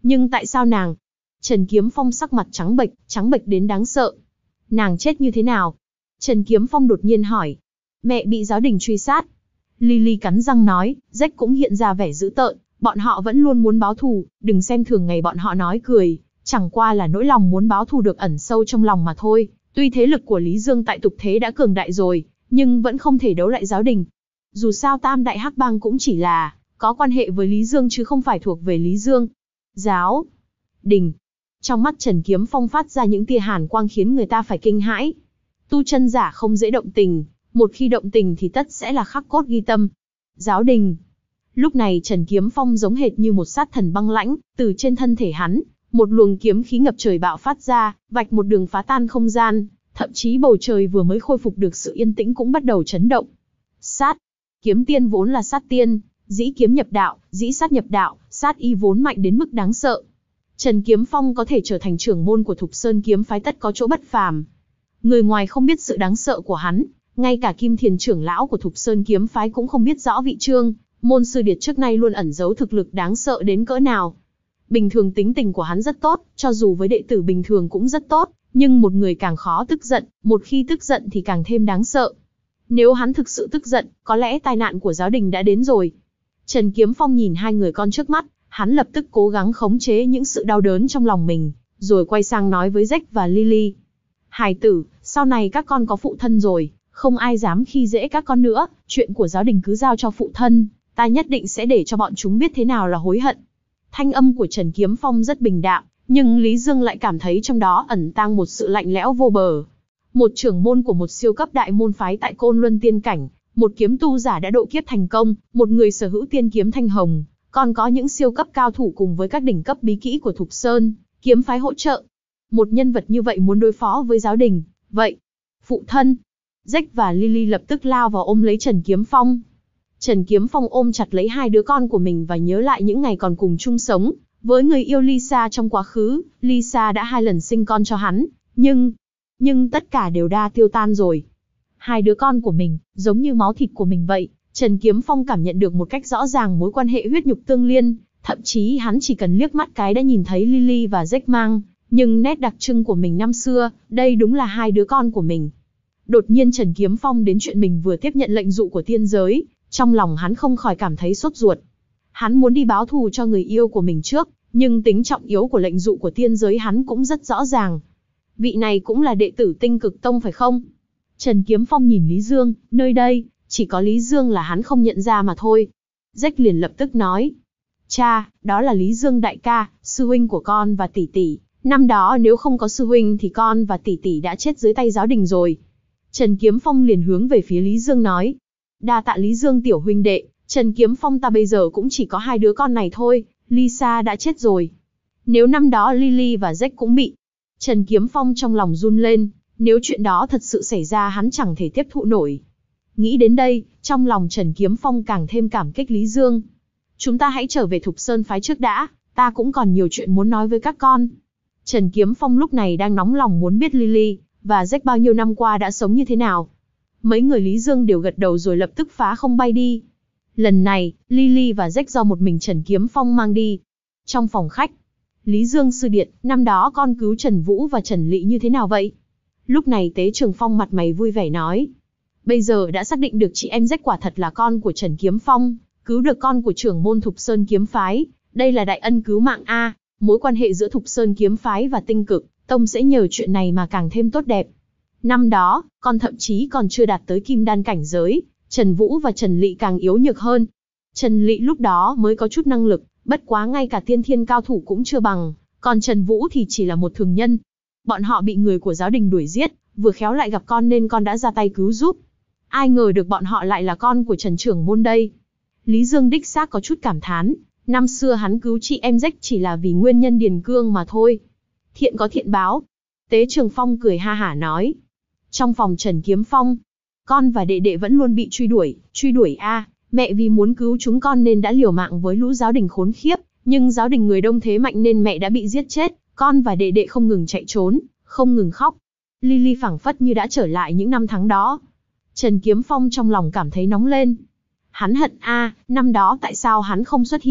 Nhưng tại sao nàng? Trần Kiếm Phong sắc mặt trắng bệch, trắng bệch đến đáng sợ. Nàng chết như thế nào? Trần Kiếm Phong đột nhiên hỏi. Mẹ bị giáo đình truy sát. Lily cắn răng nói, Jack cũng hiện ra vẻ dữ tợn, bọn họ vẫn luôn muốn báo thù, đừng xem thường ngày bọn họ nói cười, chẳng qua là nỗi lòng muốn báo thù được ẩn sâu trong lòng mà thôi. Tuy thế lực của Lý Dương tại tục thế đã cường đại rồi, nhưng vẫn không thể đấu lại giáo đình. Dù sao Tam Đại Hắc Bang cũng chỉ là có quan hệ với Lý Dương chứ không phải thuộc về Lý Dương. Giáo đình. Trong mắt Trần Kiếm Phong phát ra những tia hàn quang khiến người ta phải kinh hãi. Tu chân giả không dễ động tình, một khi động tình thì tất sẽ là khắc cốt ghi tâm. Giáo đình. Lúc này Trần Kiếm Phong giống hệt như một sát thần băng lãnh, từ trên thân thể hắn, một luồng kiếm khí ngập trời bạo phát ra, vạch một đường phá tan không gian, thậm chí bầu trời vừa mới khôi phục được sự yên tĩnh cũng bắt đầu chấn động. Sát. Kiếm tiên vốn là sát tiên, dĩ kiếm nhập đạo, dĩ sát nhập đạo, sát y vốn mạnh đến mức đáng sợ. Trần Kiếm Phong có thể trở thành trưởng môn của Thục Sơn kiếm phái tất có chỗ bất phàm. Người ngoài không biết sự đáng sợ của hắn, ngay cả Kim Thiền trưởng lão của Thục Sơn kiếm phái cũng không biết rõ vị Trương môn sư điệt trước nay luôn ẩn giấu thực lực đáng sợ đến cỡ nào. Bình thường tính tình của hắn rất tốt, cho dù với đệ tử bình thường cũng rất tốt, nhưng một người càng khó tức giận, một khi tức giận thì càng thêm đáng sợ. Nếu hắn thực sự tức giận, có lẽ tai nạn của giáo đình đã đến rồi. Trần Kiếm Phong nhìn hai người con trước mắt, hắn lập tức cố gắng khống chế những sự đau đớn trong lòng mình, rồi quay sang nói với Jack và Lily. Hài tử, sau này các con có phụ thân rồi, không ai dám khi dễ các con nữa, chuyện của giáo đình cứ giao cho phụ thân, ta nhất định sẽ để cho bọn chúng biết thế nào là hối hận. Thanh âm của Trần Kiếm Phong rất bình đạm, nhưng Lý Dương lại cảm thấy trong đó ẩn tàng một sự lạnh lẽo vô bờ. Một trưởng môn của một siêu cấp đại môn phái tại Côn Luân Tiên Cảnh, một kiếm tu giả đã độ kiếp thành công, một người sở hữu tiên kiếm thanh hồng, còn có những siêu cấp cao thủ cùng với các đỉnh cấp bí kỹ của Thục Sơn kiếm phái hỗ trợ. Một nhân vật như vậy muốn đối phó với giáo đình, vậy phụ thân. Jack và Lily lập tức lao vào ôm lấy Trần Kiếm Phong. Trần Kiếm Phong ôm chặt lấy hai đứa con của mình và nhớ lại những ngày còn cùng chung sống với người yêu Lisa trong quá khứ. Lisa đã hai lần sinh con cho hắn, nhưng nhưng tất cả đều đã tiêu tan rồi. Hai đứa con của mình, giống như máu thịt của mình vậy. Trần Kiếm Phong cảm nhận được một cách rõ ràng mối quan hệ huyết nhục tương liên, thậm chí hắn chỉ cần liếc mắt cái đã nhìn thấy Lily và Jack mang nhưng nét đặc trưng của mình năm xưa, đây đúng là hai đứa con của mình. Đột nhiên Trần Kiếm Phong đến chuyện mình vừa tiếp nhận lệnh dụ của tiên giới, trong lòng hắn không khỏi cảm thấy sốt ruột. Hắn muốn đi báo thù cho người yêu của mình trước, nhưng tính trọng yếu của lệnh dụ của tiên giới hắn cũng rất rõ ràng. Vị này cũng là đệ tử Tinh Cực Tông phải không? Trần Kiếm Phong nhìn Lý Dương, nơi đây, chỉ có Lý Dương là hắn không nhận ra mà thôi. Jack liền lập tức nói. Cha, đó là Lý Dương đại ca, sư huynh của con và tỷ tỷ. Năm đó nếu không có sư huynh thì con và tỷ tỷ đã chết dưới tay giáo đình rồi. Trần Kiếm Phong liền hướng về phía Lý Dương nói. Đa tạ Lý Dương tiểu huynh đệ, Trần Kiếm Phong ta bây giờ cũng chỉ có hai đứa con này thôi, Lisa đã chết rồi. Nếu năm đó Lily và Jack cũng bị. Trần Kiếm Phong trong lòng run lên, nếu chuyện đó thật sự xảy ra hắn chẳng thể tiếp thụ nổi. Nghĩ đến đây, trong lòng Trần Kiếm Phong càng thêm cảm kích Lý Dương. Chúng ta hãy trở về Thục Sơn phái trước đã, ta cũng còn nhiều chuyện muốn nói với các con. Trần Kiếm Phong lúc này đang nóng lòng muốn biết Lily và Jack bao nhiêu năm qua đã sống như thế nào. Mấy người Lý Dương đều gật đầu rồi lập tức phá không bay đi. Lần này, Lily và Jack do một mình Trần Kiếm Phong mang đi. Trong phòng khách, Lý Dương sư điện, năm đó con cứu Trần Vũ và Trần Lị như thế nào vậy? Lúc này Tế Trường Phong mặt mày vui vẻ nói. Bây giờ đã xác định được chị em Jack quả thật là con của Trần Kiếm Phong, cứu được con của trưởng môn Thục Sơn kiếm phái. Đây là đại ân cứu mạng A, mối quan hệ giữa Thục Sơn kiếm phái và Tinh Cực Tông sẽ nhờ chuyện này mà càng thêm tốt đẹp. Năm đó, con thậm chí còn chưa đạt tới kim đan cảnh giới, Trần Vũ và Trần Lị càng yếu nhược hơn. Trần Lị lúc đó mới có chút năng lực, bất quá ngay cả tiên thiên cao thủ cũng chưa bằng, còn Trần Vũ thì chỉ là một thường nhân. Bọn họ bị người của giáo đình đuổi giết, vừa khéo lại gặp con nên con đã ra tay cứu giúp. Ai ngờ được bọn họ lại là con của Trần trưởng môn đây. Lý Dương đích xác có chút cảm thán, năm xưa hắn cứu chị em Jack chỉ là vì nguyên nhân điền cương mà thôi. Thiện có thiện báo. Tế Trường Phong cười ha hả nói. Trong phòng Trần Kiếm Phong, con và đệ đệ vẫn luôn bị truy đuổi, truy đuổi a, mẹ vì muốn cứu chúng con nên đã liều mạng với lũ giáo đình khốn khiếp, nhưng giáo đình người đông thế mạnh nên mẹ đã bị giết chết, con và đệ đệ không ngừng chạy trốn, không ngừng khóc. Lily phảng phất như đã trở lại những năm tháng đó. Trần Kiếm Phong trong lòng cảm thấy nóng lên. Hắn hận a, năm đó tại sao hắn không xuất hiện,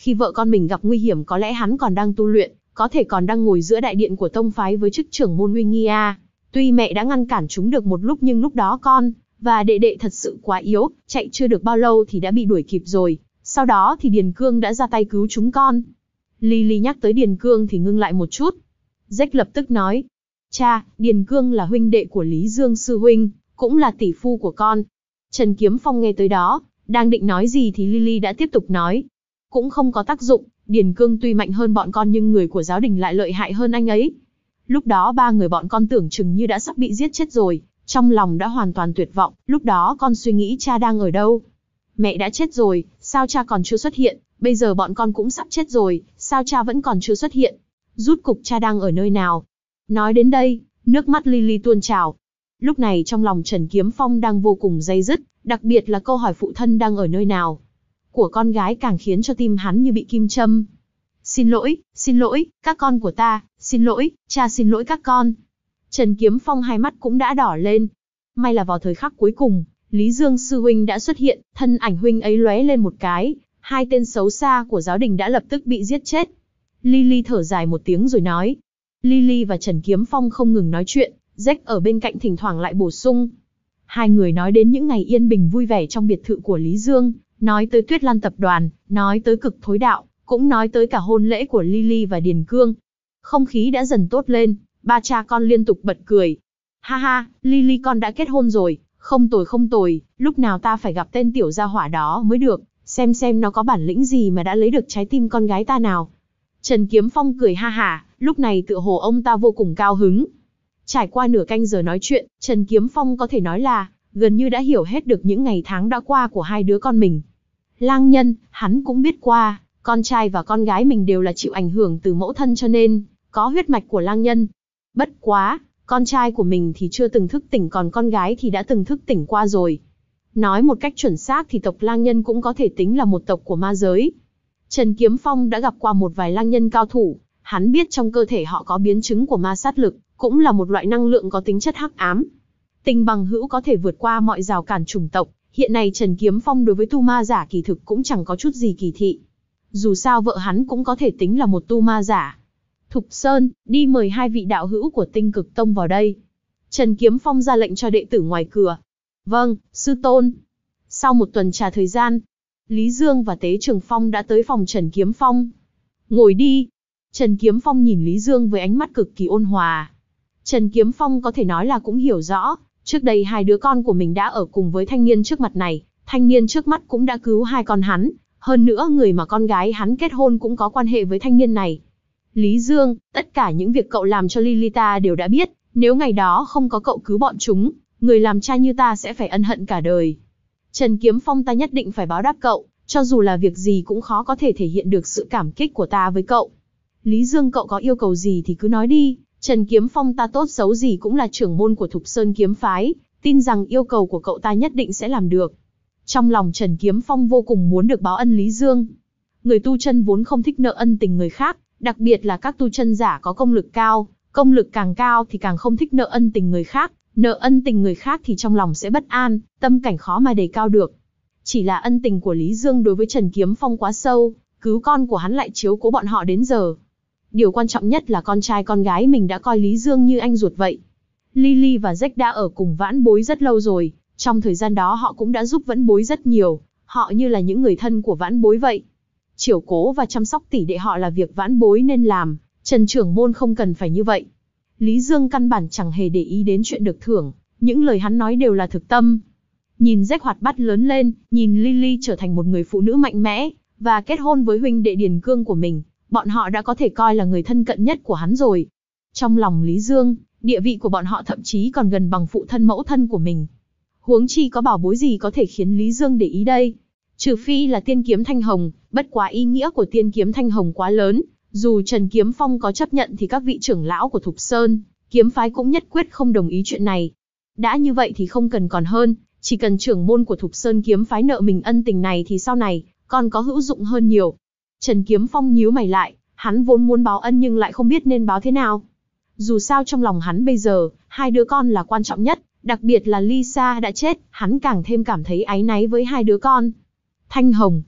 Khi vợ con mình gặp nguy hiểm có lẽ hắn còn đang tu luyện, có thể còn đang ngồi giữa đại điện của tông phái với chức trưởng môn uy nghi a. Tuy mẹ đã ngăn cản chúng được một lúc nhưng lúc đó con và đệ đệ thật sự quá yếu, chạy chưa được bao lâu thì đã bị đuổi kịp rồi. Sau đó thì Điền Cương đã ra tay cứu chúng con. Lily nhắc tới Điền Cương thì ngưng lại một chút. Jack lập tức nói, cha, Điền Cương là huynh đệ của Lý Dương sư huynh, cũng là tỷ phu của con. Trần Kiếm Phong nghe tới đó, đang định nói gì thì Lily đã tiếp tục nói, cũng không có tác dụng, Điền Cương tuy mạnh hơn bọn con nhưng người của giáo đình lại lợi hại hơn anh ấy. Lúc đó ba người bọn con tưởng chừng như đã sắp bị giết chết rồi, trong lòng đã hoàn toàn tuyệt vọng, lúc đó con suy nghĩ cha đang ở đâu. Mẹ đã chết rồi, sao cha còn chưa xuất hiện, bây giờ bọn con cũng sắp chết rồi, sao cha vẫn còn chưa xuất hiện. Rút cục cha đang ở nơi nào? Nói đến đây, nước mắt Lily tuôn trào. Lúc này trong lòng Trần Kiếm Phong đang vô cùng day dứt, đặc biệt là câu hỏi phụ thân đang ở nơi nào của con gái càng khiến cho tim hắn như bị kim châm. Xin lỗi, xin lỗi, các con của ta, xin lỗi, cha xin lỗi các con. Trần Kiếm Phong hai mắt cũng đã đỏ lên. May là vào thời khắc cuối cùng, Lý Dương sư huynh đã xuất hiện, thân ảnh huynh ấy lóe lên một cái, hai tên xấu xa của giáo đình đã lập tức bị giết chết. Lily thở dài một tiếng rồi nói. Lily và Trần Kiếm Phong không ngừng nói chuyện, Jack ở bên cạnh thỉnh thoảng lại bổ sung. Hai người nói đến những ngày yên bình vui vẻ trong biệt thự của Lý Dương, nói tới Tuyết Lan tập đoàn, nói tới Cực Thối Đạo, cũng nói tới cả hôn lễ của Lily và Điền Cương. Không khí đã dần tốt lên, ba cha con liên tục bật cười. Ha ha, Lily con đã kết hôn rồi, không tồi không tồi, lúc nào ta phải gặp tên tiểu gia hỏa đó mới được, xem xem nó có bản lĩnh gì mà đã lấy được trái tim con gái ta nào. Trần Kiếm Phong cười ha hả, lúc này tựa hồ ông ta vô cùng cao hứng. Trải qua nửa canh giờ nói chuyện, Trần Kiếm Phong có thể nói là gần như đã hiểu hết được những ngày tháng đã qua của hai đứa con mình. Lang Nhân, hắn cũng biết qua, con trai và con gái mình đều là chịu ảnh hưởng từ mẫu thân cho nên có huyết mạch của Lang Nhân. Bất quá, con trai của mình thì chưa từng thức tỉnh còn con gái thì đã từng thức tỉnh qua rồi. Nói một cách chuẩn xác thì tộc Lang Nhân cũng có thể tính là một tộc của ma giới. Trần Kiếm Phong đã gặp qua một vài Lang Nhân cao thủ, hắn biết trong cơ thể họ có biến chứng của ma sát lực, cũng là một loại năng lượng có tính chất hắc ám. Tình bằng hữu có thể vượt qua mọi rào cản chủng tộc, hiện nay Trần Kiếm Phong đối với tu ma giả kỳ thực cũng chẳng có chút gì kỳ thị. Dù sao vợ hắn cũng có thể tính là một tu ma giả. Thục Sơn, đi mời hai vị đạo hữu của Tinh Cực Tông vào đây. Trần Kiếm Phong ra lệnh cho đệ tử ngoài cửa. Vâng, sư tôn. Sau một tuần trà thời gian, Lý Dương và Tế Trường Phong đã tới phòng Trần Kiếm Phong. Ngồi đi. Trần Kiếm Phong nhìn Lý Dương với ánh mắt cực kỳ ôn hòa. Trần Kiếm Phong có thể nói là cũng hiểu rõ, trước đây hai đứa con của mình đã ở cùng với thanh niên trước mặt này, thanh niên trước mắt cũng đã cứu hai con hắn, hơn nữa người mà con gái hắn kết hôn cũng có quan hệ với thanh niên này. Lý Dương, tất cả những việc cậu làm cho Lilita đều đã biết, nếu ngày đó không có cậu cứu bọn chúng, người làm cha như ta sẽ phải ân hận cả đời. Trần Kiếm Phong, ta nhất định phải báo đáp cậu, cho dù là việc gì cũng khó có thể thể hiện được sự cảm kích của ta với cậu. Lý Dương, cậu có yêu cầu gì thì cứ nói đi, Trần Kiếm Phong ta tốt xấu gì cũng là trưởng môn của Thục Sơn kiếm phái, tin rằng yêu cầu của cậu ta nhất định sẽ làm được. Trong lòng Trần Kiếm Phong vô cùng muốn được báo ân Lý Dương. Người tu chân vốn không thích nợ ân tình người khác, đặc biệt là các tu chân giả có công lực cao, công lực càng cao thì càng không thích nợ ân tình người khác, nợ ân tình người khác thì trong lòng sẽ bất an, tâm cảnh khó mà đề cao được. Chỉ là ân tình của Lý Dương đối với Trần Kiếm Phong quá sâu, cứu con của hắn lại chiếu cố bọn họ đến giờ. Điều quan trọng nhất là con trai con gái mình đã coi Lý Dương như anh ruột vậy. Lily và Jack đã ở cùng Vãn Bối rất lâu rồi, trong thời gian đó họ cũng đã giúp Vãn Bối rất nhiều, họ như là những người thân của Vãn Bối vậy. Chiếu cố và chăm sóc tỷ đệ họ là việc Vãn Bối nên làm, Trần trưởng môn không cần phải như vậy. Lý Dương căn bản chẳng hề để ý đến chuyện được thưởng, những lời hắn nói đều là thực tâm. Nhìn Jack hoạt bát lớn lên, nhìn Lily trở thành một người phụ nữ mạnh mẽ, và kết hôn với huynh đệ Điền Cương của mình, bọn họ đã có thể coi là người thân cận nhất của hắn rồi. Trong lòng Lý Dương, địa vị của bọn họ thậm chí còn gần bằng phụ thân mẫu thân của mình. Huống chi có bảo bối gì có thể khiến Lý Dương để ý đây? Trừ phi là tiên kiếm thanh hồng, bất quá ý nghĩa của tiên kiếm thanh hồng quá lớn, dù Trần Kiếm Phong có chấp nhận thì các vị trưởng lão của Thục Sơn kiếm phái cũng nhất quyết không đồng ý chuyện này. Đã như vậy thì không cần còn hơn, chỉ cần trưởng môn của Thục Sơn kiếm phái nợ mình ân tình này thì sau này còn có hữu dụng hơn nhiều. Trần Kiếm Phong nhíu mày lại, hắn vốn muốn báo ân nhưng lại không biết nên báo thế nào. Dù sao trong lòng hắn bây giờ, hai đứa con là quan trọng nhất, đặc biệt là Lisa đã chết, hắn càng thêm cảm thấy áy náy với hai đứa con. Thanh Hồng.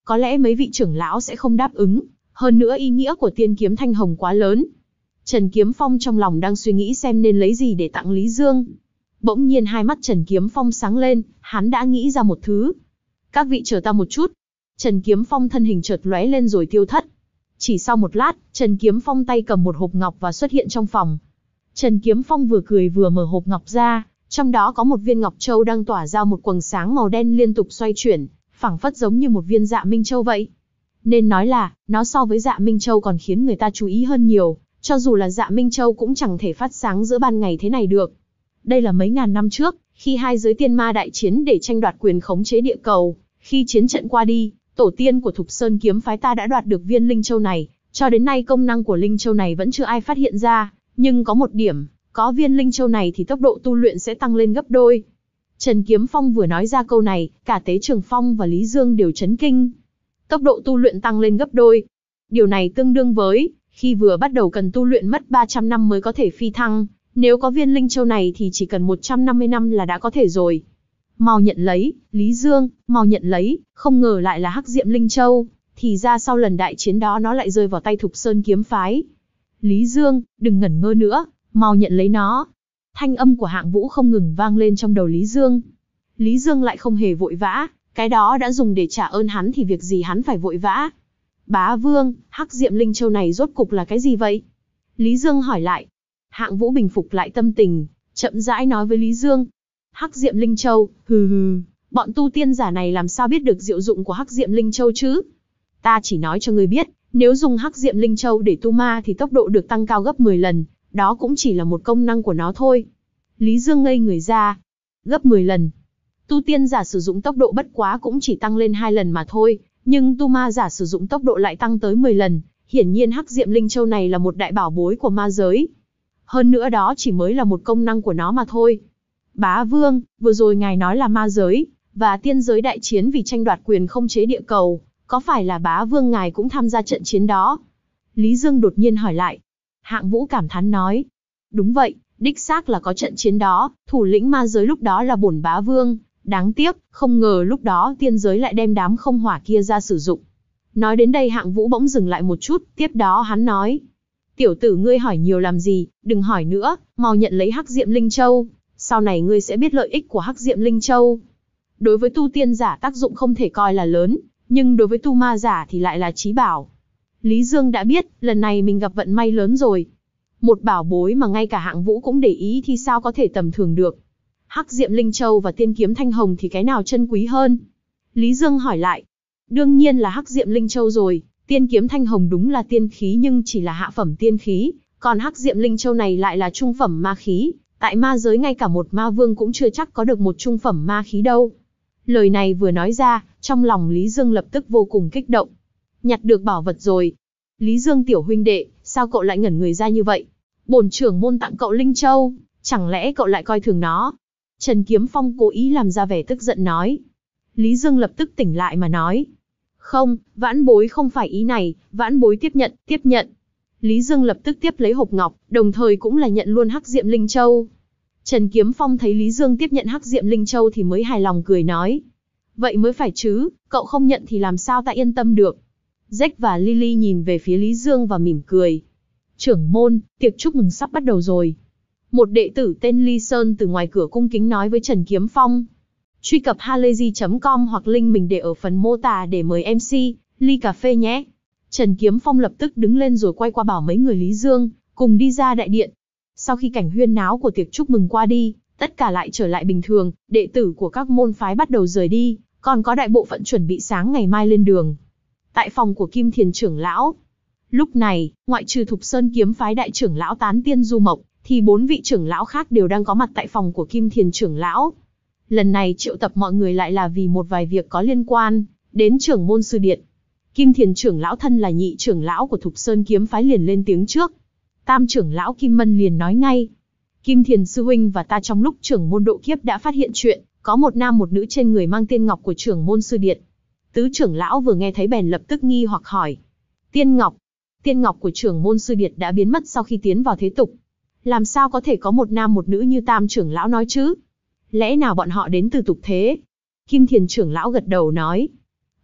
có lẽ mấy vị trưởng lão sẽ không đáp ứng, hơn nữa ý nghĩa của tiên kiếm thanh hồng quá lớn. Trần Kiếm Phong trong lòng đang suy nghĩ xem nên lấy gì để tặng Lý Dương. Bỗng nhiên hai mắt Trần Kiếm Phong sáng lên, hắn đã nghĩ ra một thứ. Các vị chờ ta một chút. Trần Kiếm Phong thân hình chợt lóe lên rồi tiêu thất. Chỉ sau một lát, Trần Kiếm Phong tay cầm một hộp ngọc và xuất hiện trong phòng. Trần Kiếm Phong vừa cười vừa mở hộp ngọc ra, trong đó có một viên ngọc châu đang tỏa ra một quầng sáng màu đen liên tục xoay chuyển, phảng phất giống như một viên Dạ Minh Châu vậy. Nên nói là, nó so với Dạ Minh Châu còn khiến người ta chú ý hơn nhiều, cho dù là Dạ Minh Châu cũng chẳng thể phát sáng giữa ban ngày thế này được. Đây là mấy ngàn năm trước, khi hai giới tiên ma đại chiến để tranh đoạt quyền khống chế địa cầu, khi chiến trận qua đi, tổ tiên của Thục Sơn kiếm phái ta đã đoạt được viên Linh Châu này, cho đến nay công năng của Linh Châu này vẫn chưa ai phát hiện ra, nhưng có một điểm, có viên Linh Châu này thì tốc độ tu luyện sẽ tăng lên gấp đôi. Trần Kiếm Phong vừa nói ra câu này, cả Tế Trường Phong và Lý Dương đều chấn kinh. Tốc độ tu luyện tăng lên gấp đôi. Điều này tương đương với, khi vừa bắt đầu cần tu luyện mất ba trăm năm mới có thể phi thăng, nếu có viên Linh Châu này thì chỉ cần một trăm năm mươi năm là đã có thể rồi. Mau nhận lấy, Lý Dương, mau nhận lấy, không ngờ lại là Hắc Diệm Linh Châu, thì ra sau lần đại chiến đó nó lại rơi vào tay Thục Sơn kiếm phái. Lý Dương, đừng ngẩn ngơ nữa, mau nhận lấy nó. Thanh âm của Hạng Vũ không ngừng vang lên trong đầu Lý Dương. Lý Dương lại không hề vội vã, cái đó đã dùng để trả ơn hắn thì việc gì hắn phải vội vã. Bá Vương, Hắc Diệm Linh Châu này rốt cục là cái gì vậy? Lý Dương hỏi lại. Hạng Vũ bình phục lại tâm tình, chậm rãi nói với Lý Dương. Hắc Diệm Linh Châu, hừ hừ, bọn tu tiên giả này làm sao biết được diệu dụng của Hắc Diệm Linh Châu chứ? Ta chỉ nói cho ngươi biết, nếu dùng Hắc Diệm Linh Châu để tu ma thì tốc độ được tăng cao gấp mười lần, đó cũng chỉ là một công năng của nó thôi. Lý Dương ngây người ra. Gấp mười lần. Tu tiên giả sử dụng tốc độ bất quá cũng chỉ tăng lên hai lần mà thôi, nhưng tu ma giả sử dụng tốc độ lại tăng tới mười lần, hiển nhiên Hắc Diệm Linh Châu này là một đại bảo bối của ma giới. Hơn nữa đó chỉ mới là một công năng của nó mà thôi. Bá Vương, vừa rồi ngài nói là ma giới và tiên giới đại chiến vì tranh đoạt quyền không chế địa cầu, có phải là Bá Vương ngài cũng tham gia trận chiến đó? Lý Dương đột nhiên hỏi lại. Hạng Vũ cảm thán nói. Đúng vậy, đích xác là có trận chiến đó, thủ lĩnh ma giới lúc đó là bổn Bá Vương, đáng tiếc, không ngờ lúc đó tiên giới lại đem đám không hỏa kia ra sử dụng. Nói đến đây Hạng Vũ bỗng dừng lại một chút, tiếp đó hắn nói. Tiểu tử ngươi hỏi nhiều làm gì, đừng hỏi nữa, mau nhận lấy Hắc Diệm Linh Châu, sau này ngươi sẽ biết lợi ích của Hắc Diệm Linh Châu. Đối với tu tiên giả tác dụng không thể coi là lớn, nhưng đối với tu ma giả thì lại là chí bảo. Lý Dương đã biết, lần này mình gặp vận may lớn rồi. Một bảo bối mà ngay cả Hạng Vũ cũng để ý thì sao có thể tầm thường được. Hắc Diệm Linh Châu và tiên kiếm thanh hồng thì cái nào chân quý hơn? Lý Dương hỏi lại. Đương nhiên là Hắc Diệm Linh Châu rồi, tiên kiếm thanh hồng đúng là tiên khí nhưng chỉ là hạ phẩm tiên khí, còn Hắc Diệm Linh Châu này lại là trung phẩm ma khí, tại ma giới ngay cả một ma vương cũng chưa chắc có được một trung phẩm ma khí đâu. Lời này vừa nói ra, trong lòng Lý Dương lập tức vô cùng kích động. Nhặt được bảo vật rồi. Lý Dương tiểu huynh đệ, sao cậu lại ngẩn người ra như vậy? Bổn trưởng môn tặng cậu Linh Châu, chẳng lẽ cậu lại coi thường nó? Trần Kiếm Phong cố ý làm ra vẻ tức giận nói. Lý Dương lập tức tỉnh lại mà nói. Không, vãn bối không phải ý này, vãn bối tiếp nhận, tiếp nhận. Lý Dương lập tức tiếp lấy hộp ngọc, đồng thời cũng là nhận luôn Hắc Diệm Linh Châu. Trần Kiếm Phong thấy Lý Dương tiếp nhận Hắc Diệm Linh Châu thì mới hài lòng cười nói. Vậy mới phải chứ, cậu không nhận thì làm sao ta yên tâm được. Jack và Lily nhìn về phía Lý Dương và mỉm cười. Trưởng môn, tiệc chúc mừng sắp bắt đầu rồi. Một đệ tử tên Ly Sơn từ ngoài cửa cung kính nói với Trần Kiếm Phong. Truy cập halayzi chấm com hoặc link mình để ở phần mô tả để mời em xê, ly cà phê nhé. Trần Kiếm Phong lập tức đứng lên rồi quay qua bảo mấy người Lý Dương, cùng đi ra đại điện. Sau khi cảnh huyên náo của tiệc chúc mừng qua đi, tất cả lại trở lại bình thường, đệ tử của các môn phái bắt đầu rời đi, còn có đại bộ phận chuẩn bị sáng ngày mai lên đường. Tại phòng của Kim Thiền trưởng lão. Lúc này, ngoại trừ Thục Sơn kiếm phái đại trưởng lão Tán Tiên Du Mộc, thì bốn vị trưởng lão khác đều đang có mặt tại phòng của Kim Thiền trưởng lão. Lần này triệu tập mọi người lại là vì một vài việc có liên quan đến trưởng môn sư điện. Kim Thiền trưởng lão thân là nhị trưởng lão của Thục Sơn kiếm phái liền lên tiếng trước. Tam trưởng lão Kim Mân liền nói ngay. Kim Thiền sư huynh và ta trong lúc trưởng môn độ kiếp đã phát hiện chuyện, có một nam một nữ trên người mang tiên ngọc của trưởng môn sư điện. Tứ trưởng lão vừa nghe thấy bèn lập tức nghi hoặc hỏi. Tiên ngọc? Tiên ngọc của trưởng môn sư điện đã biến mất sau khi tiến vào thế tục. Làm sao có thể có một nam một nữ như tam trưởng lão nói chứ? Lẽ nào bọn họ đến từ tục thế? Kim Thiền trưởng lão gật đầu nói.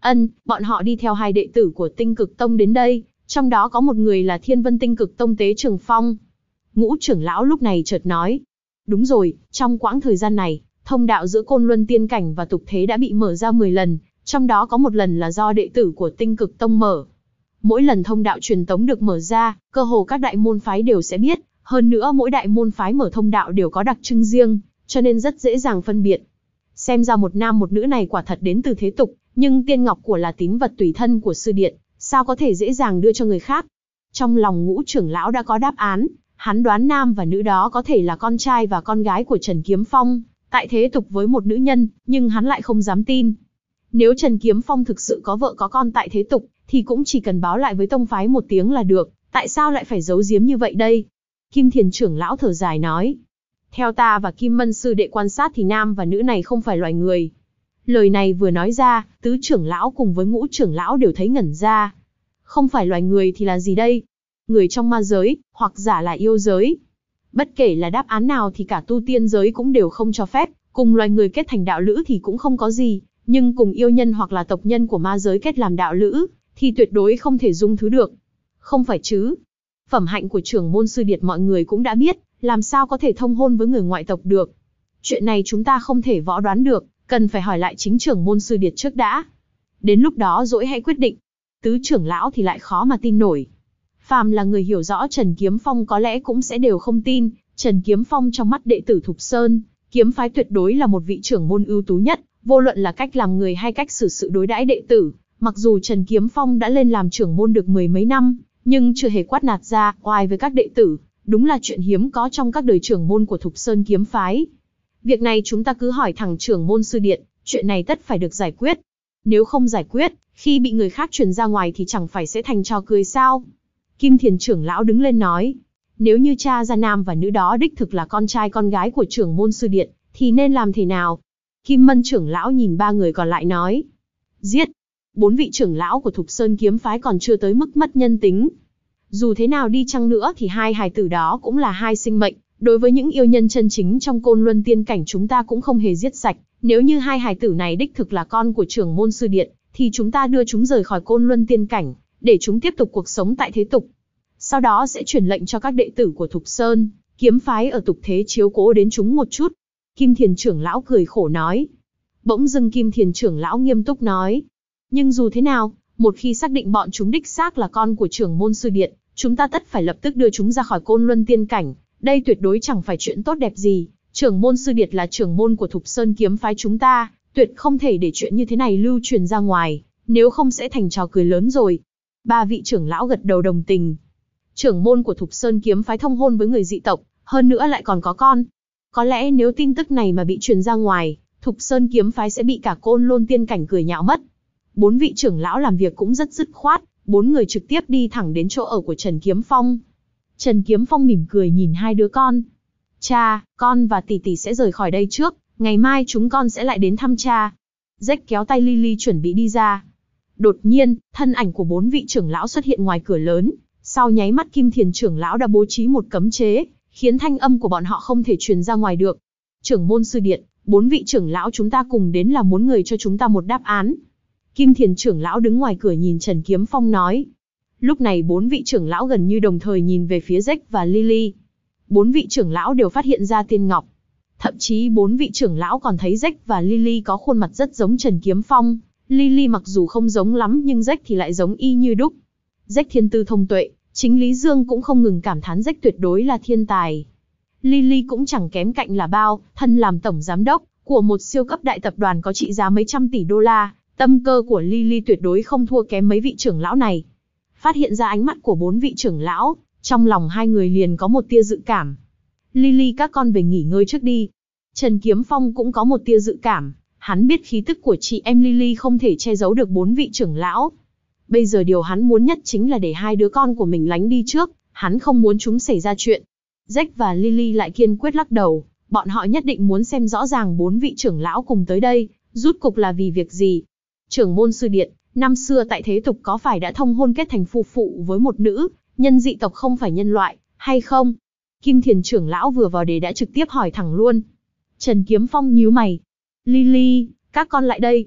Ân, bọn họ đi theo hai đệ tử của Tinh Cực Tông đến đây, trong đó có một người là Thiên Vân Tinh Cực Tông Tế Trường Phong. Ngũ trưởng lão lúc này chợt nói. Đúng rồi, trong quãng thời gian này, thông đạo giữa Côn Luân Tiên Cảnh và tục thế đã bị mở ra mười lần, trong đó có một lần là do đệ tử của Tinh Cực Tông mở. Mỗi lần thông đạo truyền tống được mở ra, cơ hồ các đại môn phái đều sẽ biết, hơn nữa mỗi đại môn phái mở thông đạo đều có đặc trưng riêng, cho nên rất dễ dàng phân biệt. Xem ra một nam một nữ này quả thật đến từ thế tục, nhưng tiên ngọc của là tín vật tùy thân của sư điện, sao có thể dễ dàng đưa cho người khác. Trong lòng Ngũ trưởng lão đã có đáp án, hắn đoán nam và nữ đó có thể là con trai và con gái của Trần Kiếm Phong, tại thế tục với một nữ nhân, nhưng hắn lại không dám tin. Nếu Trần Kiếm Phong thực sự có vợ có con tại thế tục, thì cũng chỉ cần báo lại với tông phái một tiếng là được, tại sao lại phải giấu giếm như vậy đây? Kim Thiền trưởng lão thở dài nói. Theo ta và Kim Mân sư đệ quan sát thì nam và nữ này không phải loài người. Lời này vừa nói ra, tứ trưởng lão cùng với ngũ trưởng lão đều thấy ngẩn ra. Không phải loài người thì là gì đây? Người trong ma giới, hoặc giả là yêu giới. Bất kể là đáp án nào thì cả tu tiên giới cũng đều không cho phép, cùng loài người kết thành đạo lữ thì cũng không có gì, nhưng cùng yêu nhân hoặc là tộc nhân của ma giới kết làm đạo lữ, thì tuyệt đối không thể dung thứ được. Không phải chứ? Phẩm hạnh của trưởng môn sư điệt mọi người cũng đã biết, làm sao có thể thông hôn với người ngoại tộc được. Chuyện này chúng ta không thể võ đoán được, cần phải hỏi lại chính trưởng môn sư điệt trước đã. Đến lúc đó dỗi hãy quyết định. Tứ trưởng lão thì lại khó mà tin nổi. Phàm là người hiểu rõ Trần Kiếm Phong có lẽ cũng sẽ đều không tin, Trần Kiếm Phong trong mắt đệ tử Thục Sơn, kiếm phái tuyệt đối là một vị trưởng môn ưu tú nhất, vô luận là cách làm người hay cách xử sự đối đãi đệ tử. Mặc dù Trần Kiếm Phong đã lên làm trưởng môn được mười mấy năm, nhưng chưa hề quát nạt ra oai với các đệ tử, đúng là chuyện hiếm có trong các đời trưởng môn của Thục Sơn kiếm phái. Việc này chúng ta cứ hỏi thẳng trưởng môn sư điện, chuyện này tất phải được giải quyết. Nếu không giải quyết, khi bị người khác truyền ra ngoài thì chẳng phải sẽ thành trò cười sao? Kim Thiền trưởng lão đứng lên nói, nếu như cha ra nam và nữ đó đích thực là con trai con gái của trưởng môn sư điện, thì nên làm thế nào? Kim Mân trưởng lão nhìn ba người còn lại nói, giết. Bốn vị trưởng lão của Thục Sơn kiếm phái còn chưa tới mức mất nhân tính. Dù thế nào đi chăng nữa thì hai hài tử đó cũng là hai sinh mệnh, đối với những yêu nhân chân chính trong Côn Luân Tiên Cảnh chúng ta cũng không hề giết sạch. Nếu như hai hài tử này đích thực là con của trưởng môn sư điện, thì chúng ta đưa chúng rời khỏi Côn Luân Tiên Cảnh, để chúng tiếp tục cuộc sống tại thế tục. Sau đó sẽ truyền lệnh cho các đệ tử của Thục Sơn kiếm phái ở tục thế chiếu cố đến chúng một chút. Kim Thiền trưởng lão cười khổ nói. Bỗng dưng Kim Thiền trưởng lão nghiêm túc nói, nhưng dù thế nào, một khi xác định bọn chúng đích xác là con của trưởng môn sư điện, chúng ta tất phải lập tức đưa chúng ra khỏi Côn Luân Tiên Cảnh. Đây tuyệt đối chẳng phải chuyện tốt đẹp gì. Trưởng môn sư điệt là trưởng môn của Thục Sơn kiếm phái chúng ta, tuyệt không thể để chuyện như thế này lưu truyền ra ngoài, nếu không sẽ thành trò cười lớn rồi. Ba vị trưởng lão gật đầu đồng tình. Trưởng môn của Thục Sơn kiếm phái thông hôn với người dị tộc, hơn nữa lại còn có con. Có lẽ nếu tin tức này mà bị truyền ra ngoài, Thục Sơn kiếm phái sẽ bị cả Côn Luân Tiên Cảnh cười nhạo mất. Bốn vị trưởng lão làm việc cũng rất dứt khoát, bốn người trực tiếp đi thẳng đến chỗ ở của Trần Kiếm Phong. Trần Kiếm Phong mỉm cười nhìn hai đứa con. Cha, con và tỷ tỷ sẽ rời khỏi đây trước, ngày mai chúng con sẽ lại đến thăm cha. Jack kéo tay Lily chuẩn bị đi ra. Đột nhiên, thân ảnh của bốn vị trưởng lão xuất hiện ngoài cửa lớn, sau nháy mắt Kim Thiền trưởng lão đã bố trí một cấm chế, khiến thanh âm của bọn họ không thể truyền ra ngoài được. Trưởng môn sư điện, bốn vị trưởng lão chúng ta cùng đến là muốn người cho chúng ta một đáp án. Kim Thiền trưởng lão đứng ngoài cửa nhìn Trần Kiếm Phong nói. Lúc này bốn vị trưởng lão gần như đồng thời nhìn về phía Jack và Lily. Bốn vị trưởng lão đều phát hiện ra tiên ngọc. Thậm chí bốn vị trưởng lão còn thấy Jack và Lily có khuôn mặt rất giống Trần Kiếm Phong. Lily mặc dù không giống lắm nhưng Jack thì lại giống y như đúc. Jack thiên tư thông tuệ, chính Lý Dương cũng không ngừng cảm thán Jack tuyệt đối là thiên tài. Lily cũng chẳng kém cạnh là bao, thân làm tổng giám đốc của một siêu cấp đại tập đoàn có trị giá mấy trăm tỷ đô la. Tâm cơ của Lily tuyệt đối không thua kém mấy vị trưởng lão này. Phát hiện ra ánh mắt của bốn vị trưởng lão, trong lòng hai người liền có một tia dự cảm. Lily các con về nghỉ ngơi trước đi. Trần Kiếm Phong cũng có một tia dự cảm, hắn biết khí tức của chị em Lily không thể che giấu được bốn vị trưởng lão. Bây giờ điều hắn muốn nhất chính là để hai đứa con của mình lánh đi trước, hắn không muốn chúng xảy ra chuyện. Jack và Lily lại kiên quyết lắc đầu, bọn họ nhất định muốn xem rõ ràng bốn vị trưởng lão cùng tới đây, rút cục là vì việc gì. Trưởng môn sư điện, năm xưa tại thế tục có phải đã thông hôn kết thành phu phụ với một nữ nhân dị tộc không phải nhân loại, hay không? Kim Thiền trưởng lão vừa vào đề đã trực tiếp hỏi thẳng luôn. Trần Kiếm Phong nhíu mày. Lily, các con lại đây.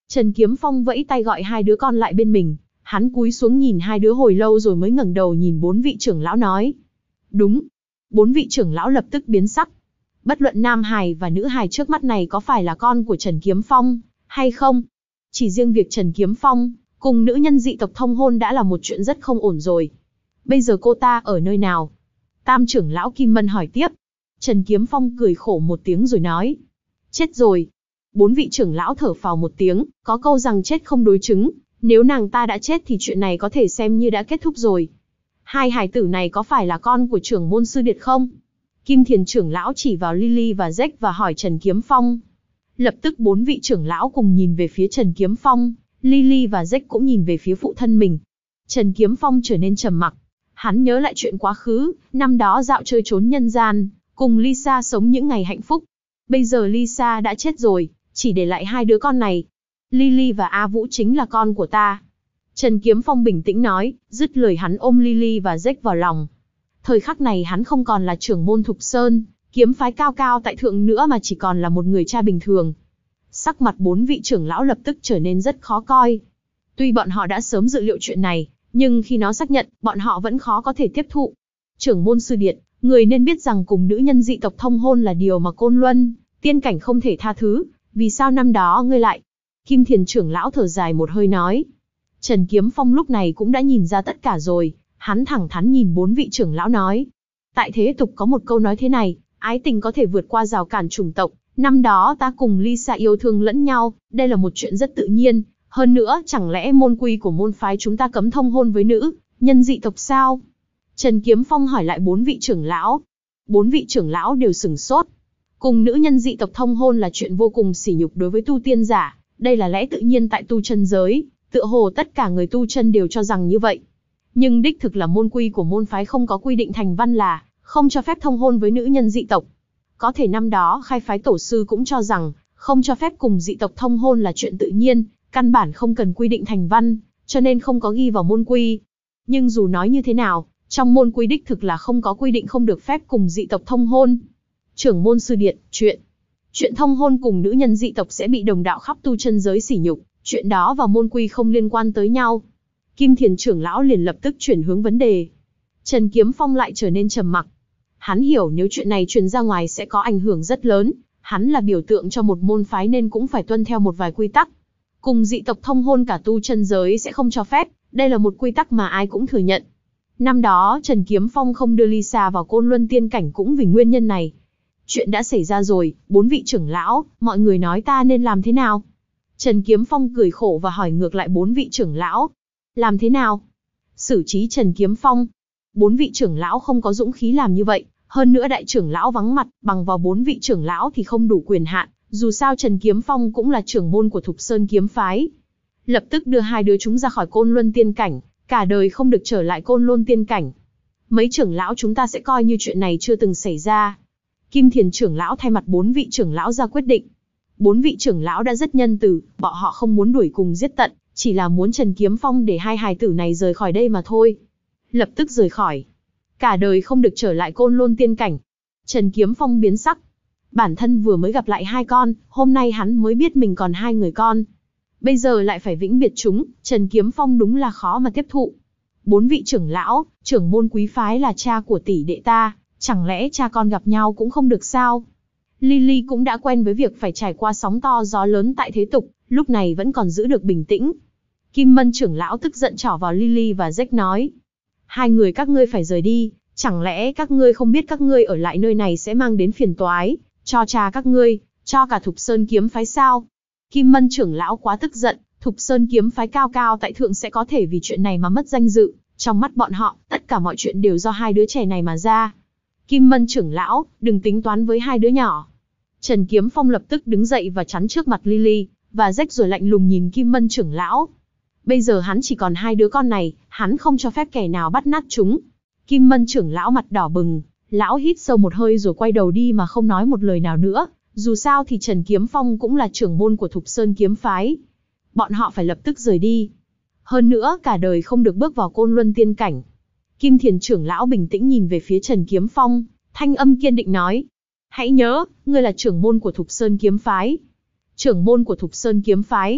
Trần Kiếm Phong vẫy tay gọi hai đứa con lại bên mình, hắn cúi xuống nhìn hai đứa hồi lâu rồi mới ngẩng đầu nhìn bốn vị trưởng lão nói. Đúng. Bốn vị trưởng lão lập tức biến sắc. Bất luận nam hài và nữ hài trước mắt này có phải là con của Trần Kiếm Phong, hay không, chỉ riêng việc Trần Kiếm Phong cùng nữ nhân dị tộc thông hôn đã là một chuyện rất không ổn rồi. Bây giờ cô ta ở nơi nào? Tam trưởng lão Kim Mân hỏi tiếp. Trần Kiếm Phong cười khổ một tiếng rồi nói. Chết rồi. Bốn vị trưởng lão thở phào một tiếng, có câu rằng chết không đối chứng, nếu nàng ta đã chết thì chuyện này có thể xem như đã kết thúc rồi. Hai hài tử này có phải là con của trưởng môn sư điệt không? Kim Thiền trưởng lão chỉ vào Lily và Jack và hỏi Trần Kiếm Phong. Lập tức bốn vị trưởng lão cùng nhìn về phía Trần Kiếm Phong, Lily và Jack cũng nhìn về phía phụ thân mình. Trần Kiếm Phong trở nên trầm mặc. Hắn nhớ lại chuyện quá khứ, năm đó dạo chơi trốn nhân gian, cùng Lisa sống những ngày hạnh phúc. Bây giờ Lisa đã chết rồi, chỉ để lại hai đứa con này. Lily và A Vũ chính là con của ta. Trần Kiếm Phong bình tĩnh nói, dứt lời hắn ôm Lily và Jack vào lòng. Thời khắc này hắn không còn là trưởng môn Thục Sơn, kiếm phái cao cao tại thượng nữa mà chỉ còn là một người cha bình thường. Sắc mặt bốn vị trưởng lão lập tức trở nên rất khó coi. Tuy bọn họ đã sớm dự liệu chuyện này, nhưng khi nó xác nhận, bọn họ vẫn khó có thể tiếp thụ. Trưởng môn sư điệt, người nên biết rằng cùng nữ nhân dị tộc thông hôn là điều mà Côn Luân tiên cảnh không thể tha thứ, vì sao năm đó ngươi lại? Kim Thiền trưởng lão thở dài một hơi nói. Trần Kiếm Phong lúc này cũng đã nhìn ra tất cả rồi, hắn thẳng thắn nhìn bốn vị trưởng lão nói. Tại thế tục có một câu nói thế này, ái tình có thể vượt qua rào cản chủng tộc, năm đó ta cùng Lisa yêu thương lẫn nhau, đây là một chuyện rất tự nhiên, hơn nữa chẳng lẽ môn quy của môn phái chúng ta cấm thông hôn với nữ nhân dị tộc sao? Trần Kiếm Phong hỏi lại bốn vị trưởng lão. Bốn vị trưởng lão đều sửng sốt. Cùng nữ nhân dị tộc thông hôn là chuyện vô cùng sỉ nhục đối với tu tiên giả, đây là lẽ tự nhiên tại tu chân giới, tựa hồ tất cả người tu chân đều cho rằng như vậy. Nhưng đích thực là môn quy của môn phái không có quy định thành văn là không cho phép thông hôn với nữ nhân dị tộc. Có thể năm đó khai phái tổ sư cũng cho rằng không cho phép cùng dị tộc thông hôn là chuyện tự nhiên, căn bản không cần quy định thành văn, cho nên không có ghi vào môn quy. Nhưng dù nói như thế nào, trong môn quy đích thực là không có quy định không được phép cùng dị tộc thông hôn. Trưởng môn sư điện, chuyện chuyện thông hôn cùng nữ nhân dị tộc sẽ bị đồng đạo khắp tu chân giới sỉ nhục, chuyện đó và môn quy không liên quan tới nhau. Kim Thiền trưởng lão liền lập tức chuyển hướng vấn đề. Trần Kiếm Phong lại trở nên trầm mặc. Hắn hiểu nếu chuyện này truyền ra ngoài sẽ có ảnh hưởng rất lớn, hắn là biểu tượng cho một môn phái nên cũng phải tuân theo một vài quy tắc. Cùng dị tộc thông hôn cả tu chân giới sẽ không cho phép, đây là một quy tắc mà ai cũng thừa nhận. Năm đó Trần Kiếm Phong không đưa Lisa vào Côn Luân tiên cảnh cũng vì nguyên nhân này. Chuyện đã xảy ra rồi, bốn vị trưởng lão, mọi người nói ta nên làm thế nào? Trần Kiếm Phong cười khổ và hỏi ngược lại bốn vị trưởng lão. Làm thế nào? Xử trí Trần Kiếm Phong. Bốn vị trưởng lão không có dũng khí làm như vậy, hơn nữa đại trưởng lão vắng mặt, bằng vào bốn vị trưởng lão thì không đủ quyền hạn, dù sao Trần Kiếm Phong cũng là trưởng môn của Thục Sơn kiếm phái. Lập tức đưa hai đứa chúng ra khỏi Côn Luân tiên cảnh, cả đời không được trở lại Côn Luân tiên cảnh. Mấy trưởng lão chúng ta sẽ coi như chuyện này chưa từng xảy ra. Kim Thiền trưởng lão thay mặt bốn vị trưởng lão ra quyết định. Bốn vị trưởng lão đã rất nhân từ, bọn họ không muốn đuổi cùng giết tận, chỉ là muốn Trần Kiếm Phong để hai hài tử này rời khỏi đây mà thôi. Lập tức rời khỏi. Cả đời không được trở lại Côn Lôn tiên cảnh. Trần Kiếm Phong biến sắc. Bản thân vừa mới gặp lại hai con, hôm nay hắn mới biết mình còn hai người con. Bây giờ lại phải vĩnh biệt chúng, Trần Kiếm Phong đúng là khó mà tiếp thụ. Bốn vị trưởng lão, trưởng môn quý phái là cha của tỷ đệ ta, chẳng lẽ cha con gặp nhau cũng không được sao? Lily cũng đã quen với việc phải trải qua sóng to gió lớn tại thế tục, lúc này vẫn còn giữ được bình tĩnh. Kim Mân trưởng lão tức giận trỏ vào Lily và Jack nói. Hai người các ngươi phải rời đi, chẳng lẽ các ngươi không biết các ngươi ở lại nơi này sẽ mang đến phiền toái, cho cha các ngươi, cho cả Thục Sơn kiếm phái sao? Kim Mân trưởng lão quá tức giận, Thục Sơn kiếm phái cao cao tại thượng sẽ có thể vì chuyện này mà mất danh dự, trong mắt bọn họ, tất cả mọi chuyện đều do hai đứa trẻ này mà ra. Kim Mân trưởng lão, đừng tính toán với hai đứa nhỏ. Trần Kiếm Phong lập tức đứng dậy và chắn trước mặt Lily và Jack rồi lạnh lùng nhìn Kim Mân trưởng lão. Bây giờ hắn chỉ còn hai đứa con này, hắn không cho phép kẻ nào bắt nạt chúng. Kim Mân trưởng lão mặt đỏ bừng, lão hít sâu một hơi rồi quay đầu đi mà không nói một lời nào nữa. Dù sao thì Trần Kiếm Phong cũng là trưởng môn của Thục Sơn kiếm phái. Bọn họ phải lập tức rời đi. Hơn nữa cả đời không được bước vào Côn Luân tiên cảnh. Kim Thiền trưởng lão bình tĩnh nhìn về phía Trần Kiếm Phong, thanh âm kiên định nói. Hãy nhớ, ngươi là trưởng môn của Thục Sơn kiếm phái. Trưởng môn của Thục Sơn kiếm phái.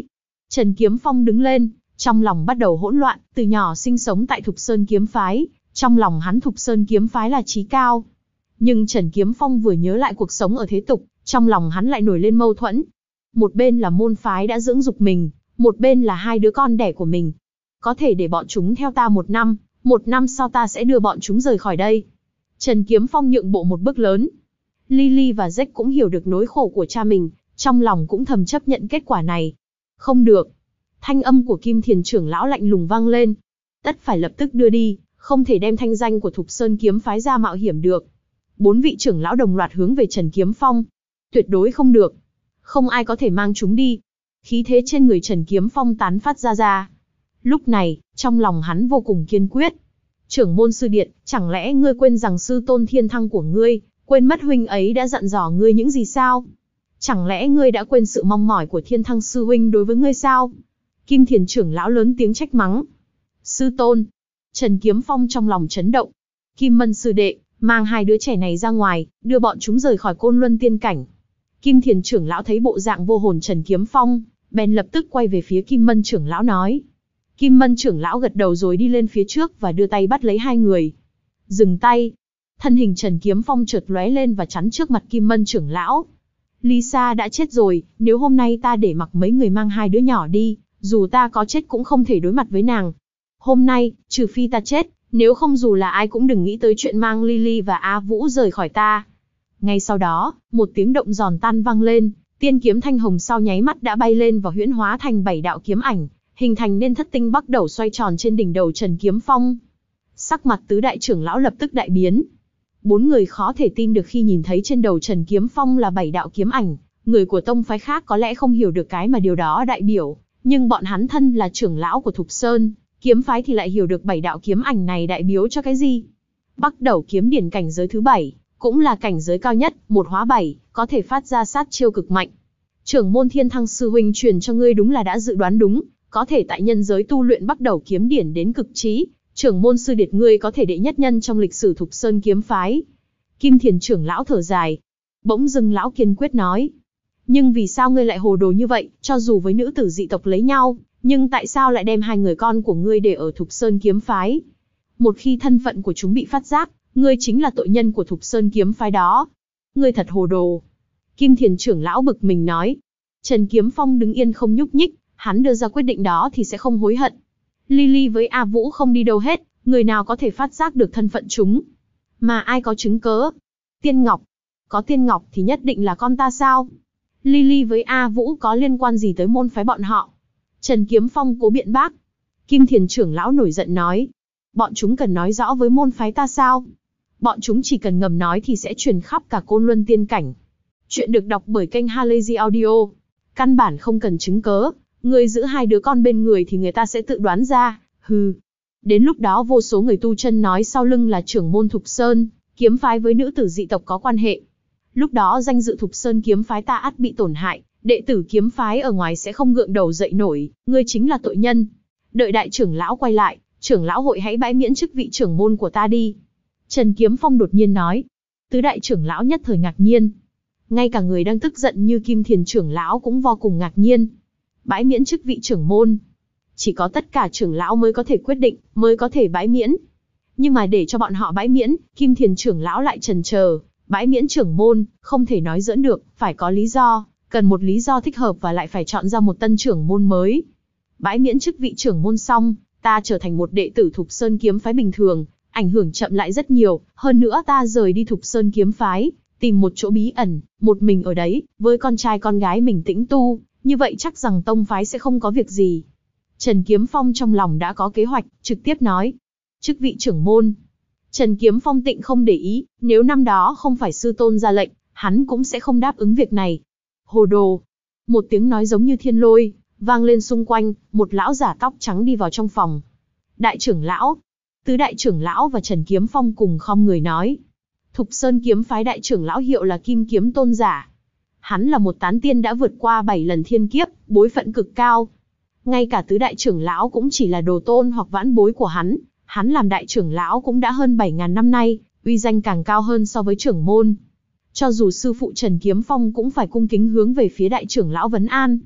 Trần Kiếm Phong đứng lên, trong lòng bắt đầu hỗn loạn, từ nhỏ sinh sống tại Thục Sơn kiếm phái, trong lòng hắn Thục Sơn kiếm phái là chí cao. Nhưng Trần Kiếm Phong vừa nhớ lại cuộc sống ở thế tục, trong lòng hắn lại nổi lên mâu thuẫn. Một bên là môn phái đã dưỡng dục mình, một bên là hai đứa con đẻ của mình. Có thể để bọn chúng theo ta một năm, một năm sau ta sẽ đưa bọn chúng rời khỏi đây. Trần Kiếm Phong nhượng bộ một bước lớn. Lily và Jack cũng hiểu được nỗi khổ của cha mình, trong lòng cũng thầm chấp nhận kết quả này. Không được. Thanh âm của Kim Thiền trưởng lão lạnh lùng vang lên. Tất phải lập tức đưa đi, không thể đem thanh danh của Thục Sơn kiếm phái ra mạo hiểm được. Bốn vị trưởng lão đồng loạt hướng về Trần Kiếm Phong. Tuyệt đối không được. Không ai có thể mang chúng đi. Khí thế trên người Trần Kiếm Phong tán phát ra ra. Lúc này, trong lòng hắn vô cùng kiên quyết. Trưởng môn sư điện, chẳng lẽ ngươi quên rằng sư tôn Thiên Thăng của ngươi, quên mất huynh ấy đã dặn dò ngươi những gì sao? Chẳng lẽ ngươi đã quên sự mong mỏi của Thiên Thăng sư huynh đối với ngươi sao? Kim Thiền trưởng lão lớn tiếng trách mắng. Sư tôn. Trần Kiếm Phong trong lòng chấn động. Kim Mân sư đệ, mang hai đứa trẻ này ra ngoài, đưa bọn chúng rời khỏi Côn Luân tiên cảnh. Kim Thiền trưởng lão thấy bộ dạng vô hồn Trần Kiếm Phong, bèn lập tức quay về phía Kim Mân trưởng lão nói. Kim Mân trưởng lão gật đầu rồi đi lên phía trước và đưa tay bắt lấy hai người. Dừng tay. Thân hình Trần Kiếm Phong chợt lóe lên và chắn trước mặt Kim Mân trưởng lão. Lisa đã chết rồi, nếu hôm nay ta để mặc mấy người mang hai đứa nhỏ đi, dù ta có chết cũng không thể đối mặt với nàng. Hôm nay, trừ phi ta chết, nếu không dù là ai cũng đừng nghĩ tới chuyện mang Lily và A Vũ rời khỏi ta. Ngay sau đó, một tiếng động giòn tan vang lên, tiên kiếm thanh hồng sau nháy mắt đã bay lên và huyễn hóa thành bảy đạo kiếm ảnh, hình thành nên thất tinh bắc斗xoay tròn trên đỉnh đầu Trần Kiếm Phong. Sắc mặt tứ đại trưởng lão lập tức đại biến. Bốn người khó thể tin được khi nhìn thấy trên đầu Trần Kiếm Phong là bảy đạo kiếm ảnh, người của tông phái khác có lẽ không hiểu được cái mà điều đó đại biểu, nhưng bọn hắn thân là trưởng lão của Thục Sơn kiếm phái thì lại hiểu được bảy đạo kiếm ảnh này đại biểu cho cái gì. Bắc斗kiếm điển cảnh giới thứ bảy, cũng là cảnh giới cao nhất, một hóa bảy, có thể phát ra sát chiêu cực mạnh. Trưởng môn Thiên Thăng sư huynh truyền cho ngươi đúng là đã dự đoán đúng, có thể tại nhân giới tu luyện Bắc斗kiếm điển đến cực trí, trưởng môn sư điệt ngươi có thể đệ nhất nhân trong lịch sử Thục Sơn kiếm phái. Kim Thiền trưởng lão thở dài. Bỗng dưng lão kiên quyết nói. Nhưng vì sao ngươi lại hồ đồ như vậy, cho dù với nữ tử dị tộc lấy nhau, nhưng tại sao lại đem hai người con của ngươi để ở Thục Sơn kiếm phái? Một khi thân phận của chúng bị phát giác, ngươi chính là tội nhân của Thục Sơn kiếm phái đó. Ngươi thật hồ đồ. Kim Thiền trưởng lão bực mình nói. Trần Kiếm Phong đứng yên không nhúc nhích, hắn đưa ra quyết định đó thì sẽ không hối hận. Lily với A Vũ không đi đâu hết, người nào có thể phát giác được thân phận chúng? Mà ai có chứng cớ? Tiên Ngọc. Có Tiên Ngọc thì nhất định là con ta sao? Lily với A Vũ có liên quan gì tới môn phái bọn họ? Trần Kiếm Phong cố biện bác. Kim Thiền trưởng lão nổi giận nói. Bọn chúng cần nói rõ với môn phái ta sao? Bọn chúng chỉ cần ngầm nói thì sẽ truyền khắp cả Côn Luân tiên cảnh. Chuyện được đọc bởi kênh Halazy Audio. Căn bản không cần chứng cớ. Người giữ hai đứa con bên người thì người ta sẽ tự đoán ra. Hừ. Đến lúc đó vô số người tu chân nói sau lưng là trưởng môn Thục Sơn kiếm phái với nữ tử dị tộc có quan hệ. Lúc đó danh dự Thục Sơn kiếm phái ta ắt bị tổn hại, đệ tử kiếm phái ở ngoài sẽ không gượng đầu dậy nổi, ngươi chính là tội nhân. Đợi đại trưởng lão quay lại, trưởng lão hội hãy bãi miễn chức vị trưởng môn của ta đi. Trần Kiếm Phong đột nhiên nói. Tứ đại trưởng lão nhất thời ngạc nhiên. Ngay cả người đang tức giận như Kim Thiền trưởng lão cũng vô cùng ngạc nhiên. Bãi miễn chức vị trưởng môn. Chỉ có tất cả trưởng lão mới có thể quyết định, mới có thể bãi miễn. Nhưng mà để cho bọn họ bãi miễn, Kim Thiền trưởng lão lại chần chờ. Bãi miễn trưởng môn, không thể nói giỡn được, phải có lý do, cần một lý do thích hợp và lại phải chọn ra một tân trưởng môn mới. Bãi miễn chức vị trưởng môn xong, ta trở thành một đệ tử Thục Sơn kiếm phái bình thường, ảnh hưởng chậm lại rất nhiều, hơn nữa ta rời đi Thục Sơn kiếm phái, tìm một chỗ bí ẩn, một mình ở đấy, với con trai con gái mình tĩnh tu, như vậy chắc rằng tông phái sẽ không có việc gì. Trần Kiếm Phong trong lòng đã có kế hoạch, trực tiếp nói. Chức vị trưởng môn. Trần Kiếm Phong tịnh không để ý, nếu năm đó không phải sư tôn ra lệnh, hắn cũng sẽ không đáp ứng việc này. Hồ đồ. Một tiếng nói giống như thiên lôi, vang lên xung quanh, một lão giả tóc trắng đi vào trong phòng. Đại trưởng lão. Tứ đại trưởng lão và Trần Kiếm Phong cùng khom người nói. Thục Sơn kiếm phái đại trưởng lão hiệu là Kim Kiếm Tôn giả. Hắn là một tán tiên đã vượt qua bảy lần thiên kiếp, bối phận cực cao. Ngay cả tứ đại trưởng lão cũng chỉ là đồ tôn hoặc vãn bối của hắn. Hắn làm đại trưởng lão cũng đã hơn bảy ngàn năm nay, uy danh càng cao hơn so với trưởng môn. Cho dù sư phụ Trần Kiếm Phong cũng phải cung kính hướng về phía đại trưởng lão vấn an.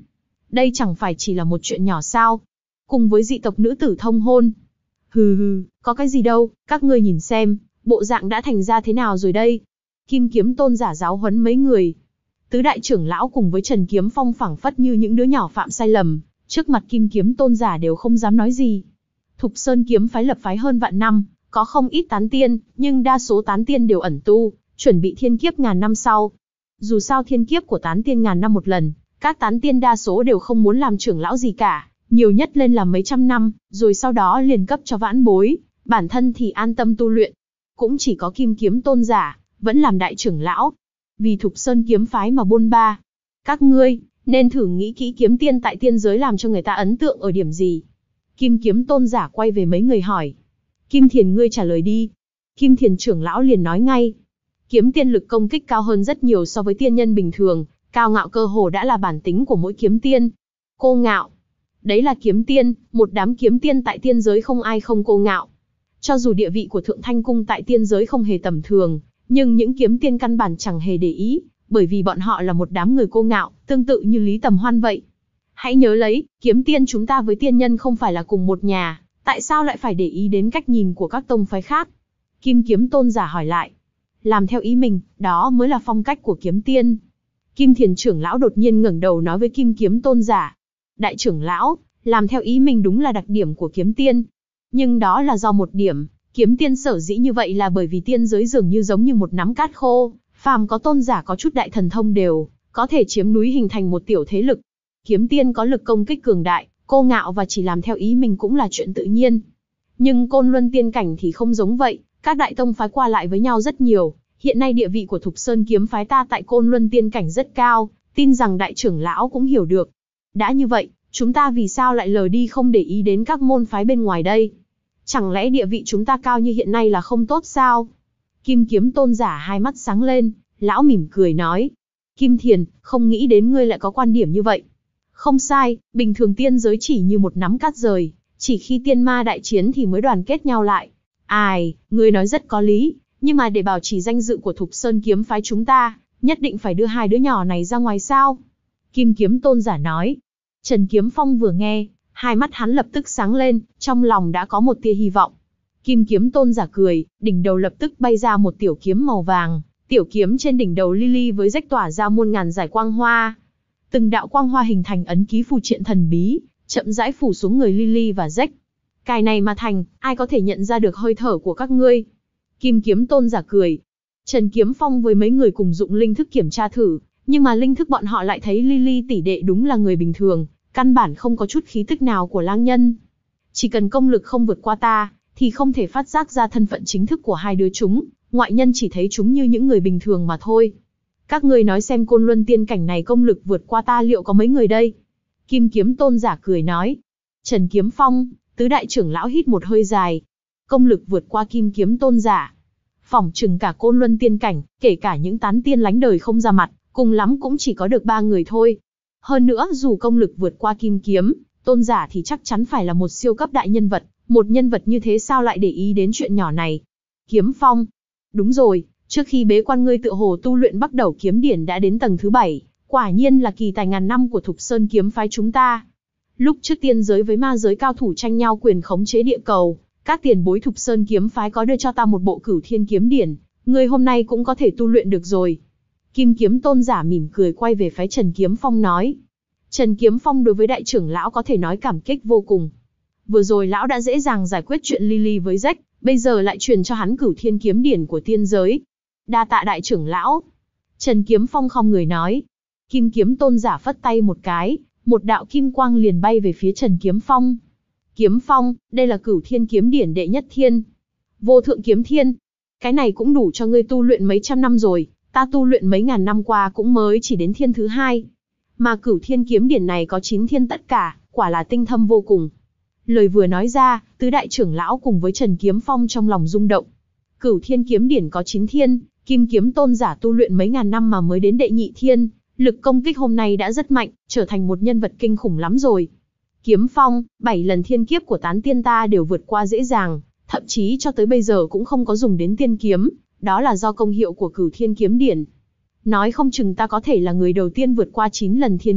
đây chẳng phải chỉ là một chuyện nhỏ sao? Cùng với dị tộc nữ tử thông hôn. Hừ hừ, có cái gì đâu, các ngươi nhìn xem, bộ dạng đã thành ra thế nào rồi đây? Kim Kiếm Tôn giả giáo huấn mấy người. Tứ đại trưởng lão cùng với Trần Kiếm Phong phảng phất như những đứa nhỏ phạm sai lầm, trước mặt Kim Kiếm Tôn giả đều không dám nói gì. Thục Sơn kiếm phái lập phái hơn vạn năm, có không ít tán tiên, nhưng đa số tán tiên đều ẩn tu, chuẩn bị thiên kiếp ngàn năm sau. Dù sao thiên kiếp của tán tiên ngàn năm một lần, các tán tiên đa số đều không muốn làm trưởng lão gì cả, nhiều nhất lên làm mấy trăm năm, rồi sau đó liền cấp cho vãn bối, bản thân thì an tâm tu luyện. Cũng chỉ có Kim Kiếm Tôn giả, vẫn làm đại trưởng lão, vì Thục Sơn kiếm phái mà bôn ba. Các ngươi, nên thử nghĩ kỹ kiếm tiên tại tiên giới làm cho người ta ấn tượng ở điểm gì. Kim Kiếm Tôn giả quay về mấy người hỏi. Kim Thiền ngươi trả lời đi. Kim Thiền trưởng lão liền nói ngay. Kiếm tiên lực công kích cao hơn rất nhiều so với tiên nhân bình thường, cao ngạo cơ hồ đã là bản tính của mỗi kiếm tiên. Cô ngạo. Đấy là kiếm tiên, một đám kiếm tiên tại tiên giới không ai không cô ngạo. Cho dù địa vị của Thượng Thanh Cung tại tiên giới không hề tầm thường, nhưng những kiếm tiên căn bản chẳng hề để ý, bởi vì bọn họ là một đám người cô ngạo, tương tự như Lý Tầm Hoan vậy. Hãy nhớ lấy, kiếm tiên chúng ta với tiên nhân không phải là cùng một nhà, tại sao lại phải để ý đến cách nhìn của các tông phái khác? Kim Kiếm Tôn giả hỏi lại. Làm theo ý mình, đó mới là phong cách của kiếm tiên. Kim Thiền trưởng lão đột nhiên ngẩng đầu nói với Kim Kiếm Tôn giả. Đại trưởng lão, làm theo ý mình đúng là đặc điểm của kiếm tiên. Nhưng đó là do một điểm, kiếm tiên sở dĩ như vậy là bởi vì tiên giới dường như giống như một nắm cát khô, phàm có tôn giả có chút đại thần thông đều có thể chiếm núi hình thành một tiểu thế lực. Kiếm tiên có lực công kích cường đại, cô ngạo và chỉ làm theo ý mình cũng là chuyện tự nhiên. Nhưng Côn Luân tiên cảnh thì không giống vậy, các đại tông phái qua lại với nhau rất nhiều. Hiện nay địa vị của Thục Sơn kiếm phái ta tại Côn Luân tiên cảnh rất cao, tin rằng đại trưởng lão cũng hiểu được. Đã như vậy, chúng ta vì sao lại lờ đi không để ý đến các môn phái bên ngoài đây? Chẳng lẽ địa vị chúng ta cao như hiện nay là không tốt sao? Kim Kiếm Tôn giả hai mắt sáng lên, lão mỉm cười nói. Kim Thiền, không nghĩ đến ngươi lại có quan điểm như vậy. Không sai, bình thường tiên giới chỉ như một nắm cát rời, chỉ khi tiên ma đại chiến thì mới đoàn kết nhau lại. Ai, ngươi nói rất có lý, nhưng mà để bảo trì danh dự của Thục Sơn kiếm phái chúng ta, nhất định phải đưa hai đứa nhỏ này ra ngoài sao? Kim Kiếm Tôn giả nói. Trần Kiếm Phong vừa nghe, hai mắt hắn lập tức sáng lên, trong lòng đã có một tia hy vọng. Kim Kiếm Tôn giả cười, đỉnh đầu lập tức bay ra một tiểu kiếm màu vàng, tiểu kiếm trên đỉnh đầu Lily với rách tỏa ra muôn ngàn giải quang hoa. Từng đạo quang hoa hình thành ấn ký phù triện thần bí, chậm rãi phủ xuống người Lily và rách. Cài này mà thành, ai có thể nhận ra được hơi thở của các ngươi? Kim Kiếm Tôn giả cười. Trần Kiếm Phong với mấy người cùng dụng linh thức kiểm tra thử, nhưng mà linh thức bọn họ lại thấy Lily tỷ đệ đúng là người bình thường, căn bản không có chút khí tức nào của lang nhân. Chỉ cần công lực không vượt qua ta, thì không thể phát giác ra thân phận chính thức của hai đứa chúng, ngoại nhân chỉ thấy chúng như những người bình thường mà thôi. Các ngươi nói xem Côn Luân tiên cảnh này công lực vượt qua ta liệu có mấy người đây? Kim Kiếm Tôn giả cười nói. Trần Kiếm Phong, tứ đại trưởng lão hít một hơi dài. Công lực vượt qua Kim Kiếm Tôn giả. Phỏng chừng cả Côn Luân tiên cảnh, kể cả những tán tiên lánh đời không ra mặt, cùng lắm cũng chỉ có được ba người thôi. Hơn nữa dù công lực vượt qua Kim Kiếm Tôn giả thì chắc chắn phải là một siêu cấp đại nhân vật, một nhân vật như thế sao lại để ý đến chuyện nhỏ này? Kiếm Phong. Đúng rồi, trước khi bế quan ngươi tự hồ tu luyện bắt đầu kiếm điển đã đến tầng thứ bảy, quả nhiên là kỳ tài ngàn năm của Thục Sơn kiếm phái chúng ta. Lúc trước tiên giới với ma giới cao thủ tranh nhau quyền khống chế địa cầu, các tiền bối Thục Sơn kiếm phái có đưa cho ta một bộ Cửu Thiên kiếm điển, ngươi hôm nay cũng có thể tu luyện được rồi. Kim Kiếm Tôn giả mỉm cười quay về phái Trần Kiếm Phong nói. Trần Kiếm Phong đối với đại trưởng lão có thể nói cảm kích vô cùng. Vừa rồi lão đã dễ dàng giải quyết chuyện Lily với Jack, bây giờ lại truyền cho hắn Cửu Thiên kiếm điển của tiên giới. Đa tạ đại trưởng lão. Trần Kiếm Phong không người nói. Kim Kiếm Tôn giả phất tay một cái, một đạo kim quang liền bay về phía Trần Kiếm Phong. Kiếm Phong, đây là Cửu Thiên kiếm điển đệ nhất thiên. Vô thượng kiếm thiên. Cái này cũng đủ cho ngươi tu luyện mấy trăm năm rồi, ta tu luyện mấy ngàn năm qua cũng mới chỉ đến thiên thứ hai. Mà Cửu Thiên kiếm điển này có chín thiên tất cả, quả là tinh thâm vô cùng. Lời vừa nói ra, tứ đại trưởng lão cùng với Trần Kiếm Phong trong lòng rung động. Cửu Thiên kiếm điển có chín thiên, Kim Kiếm Tôn giả tu luyện mấy ngàn năm mà mới đến đệ nhị thiên, lực công kích hôm nay đã rất mạnh, trở thành một nhân vật kinh khủng lắm rồi. Kiếm Phong, bảy lần thiên kiếp của tán tiên ta đều vượt qua dễ dàng, thậm chí cho tới bây giờ cũng không có dùng đến tiên kiếm, đó là do công hiệu của Cửu Thiên kiếm điển. Nói không chừng ta có thể là người đầu tiên vượt qua chín lần thiên kiếp,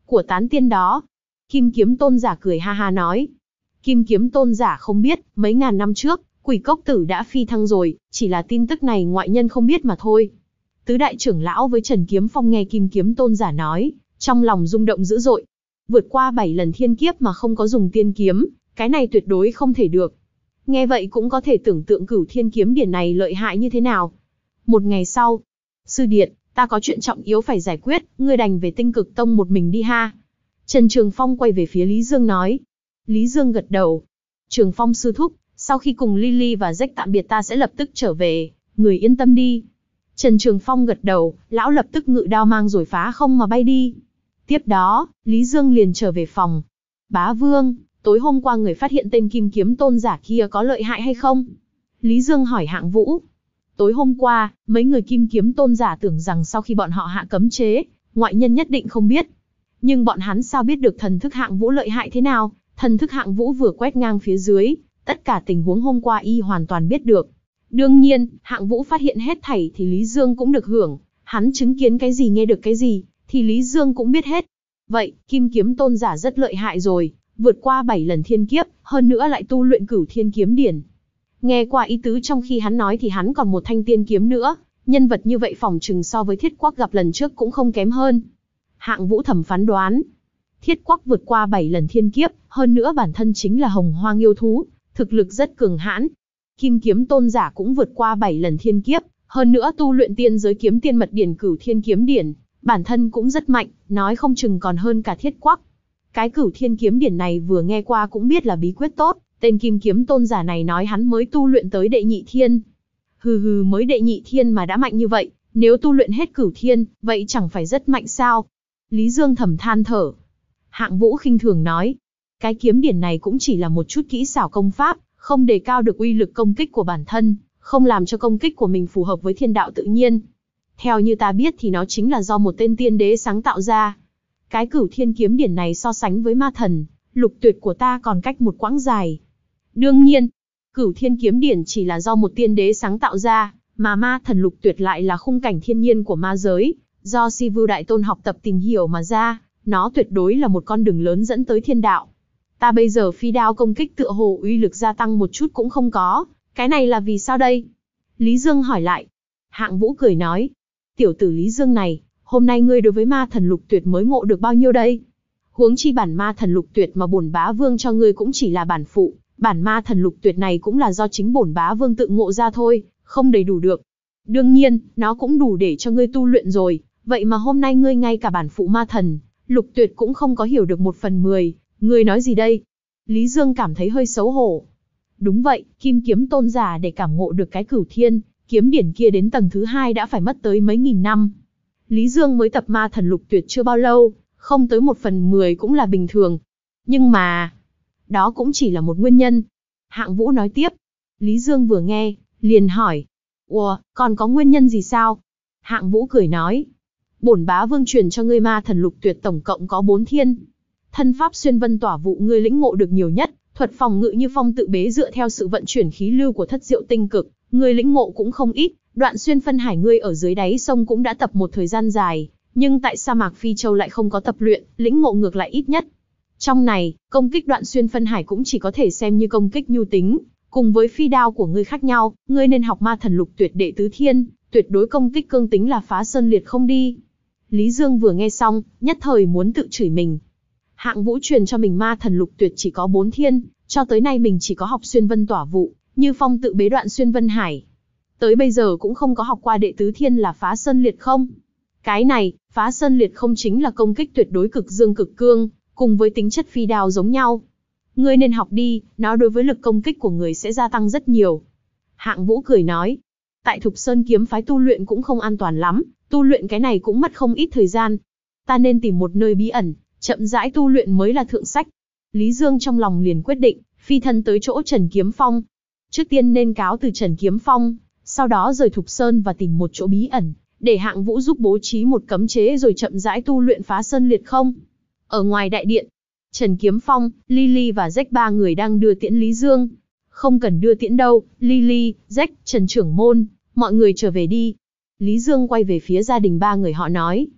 Của tán tiên đó. Kim Kiếm Tôn giả cười ha ha nói. Kim Kiếm Tôn giả không biết, mấy ngàn năm trước, Quỷ Cốc Tử đã phi thăng rồi, chỉ là tin tức này ngoại nhân không biết mà thôi. Tứ đại trưởng lão với Trần Kiếm Phong nghe Kim Kiếm Tôn giả nói, trong lòng rung động dữ dội. Vượt qua bảy lần thiên kiếp mà không có dùng tiên kiếm, cái này tuyệt đối không thể được. Nghe vậy cũng có thể tưởng tượng Cửu Thiên Kiếm Điển này lợi hại như thế nào. Một ngày sau, sư điện, ta có chuyện trọng yếu phải giải quyết, ngươi đành về Tinh Cực Tông một mình đi ha. Trần Trường Phong quay về phía Lý Dương nói. Lý Dương gật đầu. Trường Phong sư thúc, sau khi cùng Lily và Jack tạm biệt ta sẽ lập tức trở về, người yên tâm đi. Trần Trường Phong gật đầu, lão lập tức ngự đao mang rồi phá không mà bay đi. Tiếp đó, Lý Dương liền trở về phòng. Bá Vương, tối hôm qua người phát hiện tên Kim Kiếm Tôn giả kia có lợi hại hay không? Lý Dương hỏi Hạng Vũ. Tối hôm qua, mấy người Kim Kiếm Tôn giả tưởng rằng sau khi bọn họ hạ cấm chế, ngoại nhân nhất định không biết. Nhưng bọn hắn sao biết được thần thức Hạng Vũ lợi hại thế nào? Thần thức Hạng Vũ vừa quét ngang phía dưới, tất cả tình huống hôm qua y hoàn toàn biết được. Đương nhiên, Hạng Vũ phát hiện hết thảy thì Lý Dương cũng được hưởng, hắn chứng kiến cái gì nghe được cái gì, thì Lý Dương cũng biết hết. Vậy, Kim Kiếm Tôn giả rất lợi hại rồi, vượt qua bảy lần thiên kiếp, hơn nữa lại tu luyện Cửu Thiên Kiếm Điển. Nghe qua ý tứ trong khi hắn nói thì hắn còn một thanh tiên kiếm nữa, nhân vật như vậy phỏng chừng so với Thiết Quắc gặp lần trước cũng không kém hơn. Hạng Vũ thầm phán đoán. Thiết Quắc vượt qua bảy lần thiên kiếp, hơn nữa bản thân chính là hồng hoang yêu thú, thực lực rất cường hãn. Kim Kiếm Tôn giả cũng vượt qua bảy lần thiên kiếp, hơn nữa tu luyện tiên giới kiếm tiên mật điển Cửu Thiên Kiếm Điển, bản thân cũng rất mạnh, nói không chừng còn hơn cả Thiết Quắc. Cái Cửu Thiên Kiếm Điển này vừa nghe qua cũng biết là bí quyết tốt, tên Kim Kiếm Tôn giả này nói hắn mới tu luyện tới đệ nhị thiên. Hừ hừ, mới đệ nhị thiên mà đã mạnh như vậy, nếu tu luyện hết Cửu Thiên, vậy chẳng phải rất mạnh sao? Lý Dương thầm than thở. Hạng Vũ khinh thường nói, cái kiếm điển này cũng chỉ là một chút kỹ xảo công pháp, không đề cao được uy lực công kích của bản thân, không làm cho công kích của mình phù hợp với thiên đạo tự nhiên. Theo như ta biết thì nó chính là do một tên tiên đế sáng tạo ra. Cái Cửu Thiên Kiếm Điển này so sánh với ma thần, Lục Tuyệt của ta còn cách một quãng dài. Đương nhiên, Cửu Thiên Kiếm Điển chỉ là do một tiên đế sáng tạo ra, mà ma thần Lục Tuyệt lại là khung cảnh thiên nhiên của ma giới, do Si Vưu Đại Tôn học tập tìm hiểu mà ra, nó tuyệt đối là một con đường lớn dẫn tới thiên đạo. Ta bây giờ phi đao công kích tựa hồ uy lực gia tăng một chút cũng không có, cái này là vì sao đây? Lý Dương hỏi lại. Hạng Vũ cười nói, tiểu tử Lý Dương này, hôm nay ngươi đối với ma thần Lục Tuyệt mới ngộ được bao nhiêu đây? Huống chi bản ma thần Lục Tuyệt mà bổn bá vương cho ngươi cũng chỉ là bản phụ, bản ma thần Lục Tuyệt này cũng là do chính bổn bá vương tự ngộ ra thôi, không đầy đủ được. Đương nhiên, nó cũng đủ để cho ngươi tu luyện rồi, vậy mà hôm nay ngươi ngay cả bản phụ ma thần Lục Tuyệt cũng không có hiểu được một phần mười, ngươi nói gì đây? Lý Dương cảm thấy hơi xấu hổ. Đúng vậy, Kim Kiếm Tôn giả để cảm ngộ được cái Cửu Thiên Kiếm Điển kia đến tầng thứ hai đã phải mất tới mấy nghìn năm. Lý Dương mới tập ma thần Lục Tuyệt chưa bao lâu, không tới một phần mười cũng là bình thường. Nhưng mà, đó cũng chỉ là một nguyên nhân. Hạng Vũ nói tiếp. Lý Dương vừa nghe, liền hỏi. Ủa, còn có nguyên nhân gì sao? Hạng Vũ cười nói. Bổn bá vương truyền cho ngươi ma thần Lục Tuyệt tổng cộng có bốn thiên. Thân pháp xuyên vân tỏa vụ ngươi lĩnh ngộ được nhiều nhất, thuật phòng ngự như phong tự bế dựa theo sự vận chuyển khí lưu của thất diệu tinh cực, ngươi lĩnh ngộ cũng không ít, đoạn xuyên phân hải ngươi ở dưới đáy sông cũng đã tập một thời gian dài, nhưng tại sa mạc Phi Châu lại không có tập luyện, lĩnh ngộ ngược lại ít nhất. Trong này, công kích đoạn xuyên phân hải cũng chỉ có thể xem như công kích nhu tính, cùng với phi đao của ngươi khác nhau, ngươi nên học ma thần Lục Tuyệt đệ tứ thiên, tuyệt đối công kích cương tính là phá sơn liệt không đi. Lý Dương vừa nghe xong, nhất thời muốn tự chửi mình. Hạng Vũ truyền cho mình ma thần Lục Tuyệt chỉ có bốn thiên, cho tới nay mình chỉ có học xuyên vân tỏa vụ, như phong tự bế đoạn xuyên vân hải. Tới bây giờ cũng không có học qua đệ tứ thiên là phá sơn liệt không. Cái này, phá sơn liệt không chính là công kích tuyệt đối cực dương cực cương, cùng với tính chất phi đao giống nhau. Ngươi nên học đi, nó đối với lực công kích của người sẽ gia tăng rất nhiều. Hạng Vũ cười nói, tại Thục Sơn kiếm phái tu luyện cũng không an toàn lắm, tu luyện cái này cũng mất không ít thời gian. Ta nên tìm một nơi bí ẩn, chậm rãi tu luyện mới là thượng sách. Lý Dương trong lòng liền quyết định, phi thân tới chỗ Trần Kiếm Phong. Trước tiên nên cáo từ Trần Kiếm Phong, sau đó rời Thục Sơn và tìm một chỗ bí ẩn, để Hạng Vũ giúp bố trí một cấm chế rồi chậm rãi tu luyện phá sơn liệt không. Ở ngoài đại điện, Trần Kiếm Phong, Lily và Jack ba người đang đưa tiễn Lý Dương. Không cần đưa tiễn đâu, Lily, Jack, Trần trưởng môn, mọi người trở về đi. Lý Dương quay về phía gia đình ba người họ nói.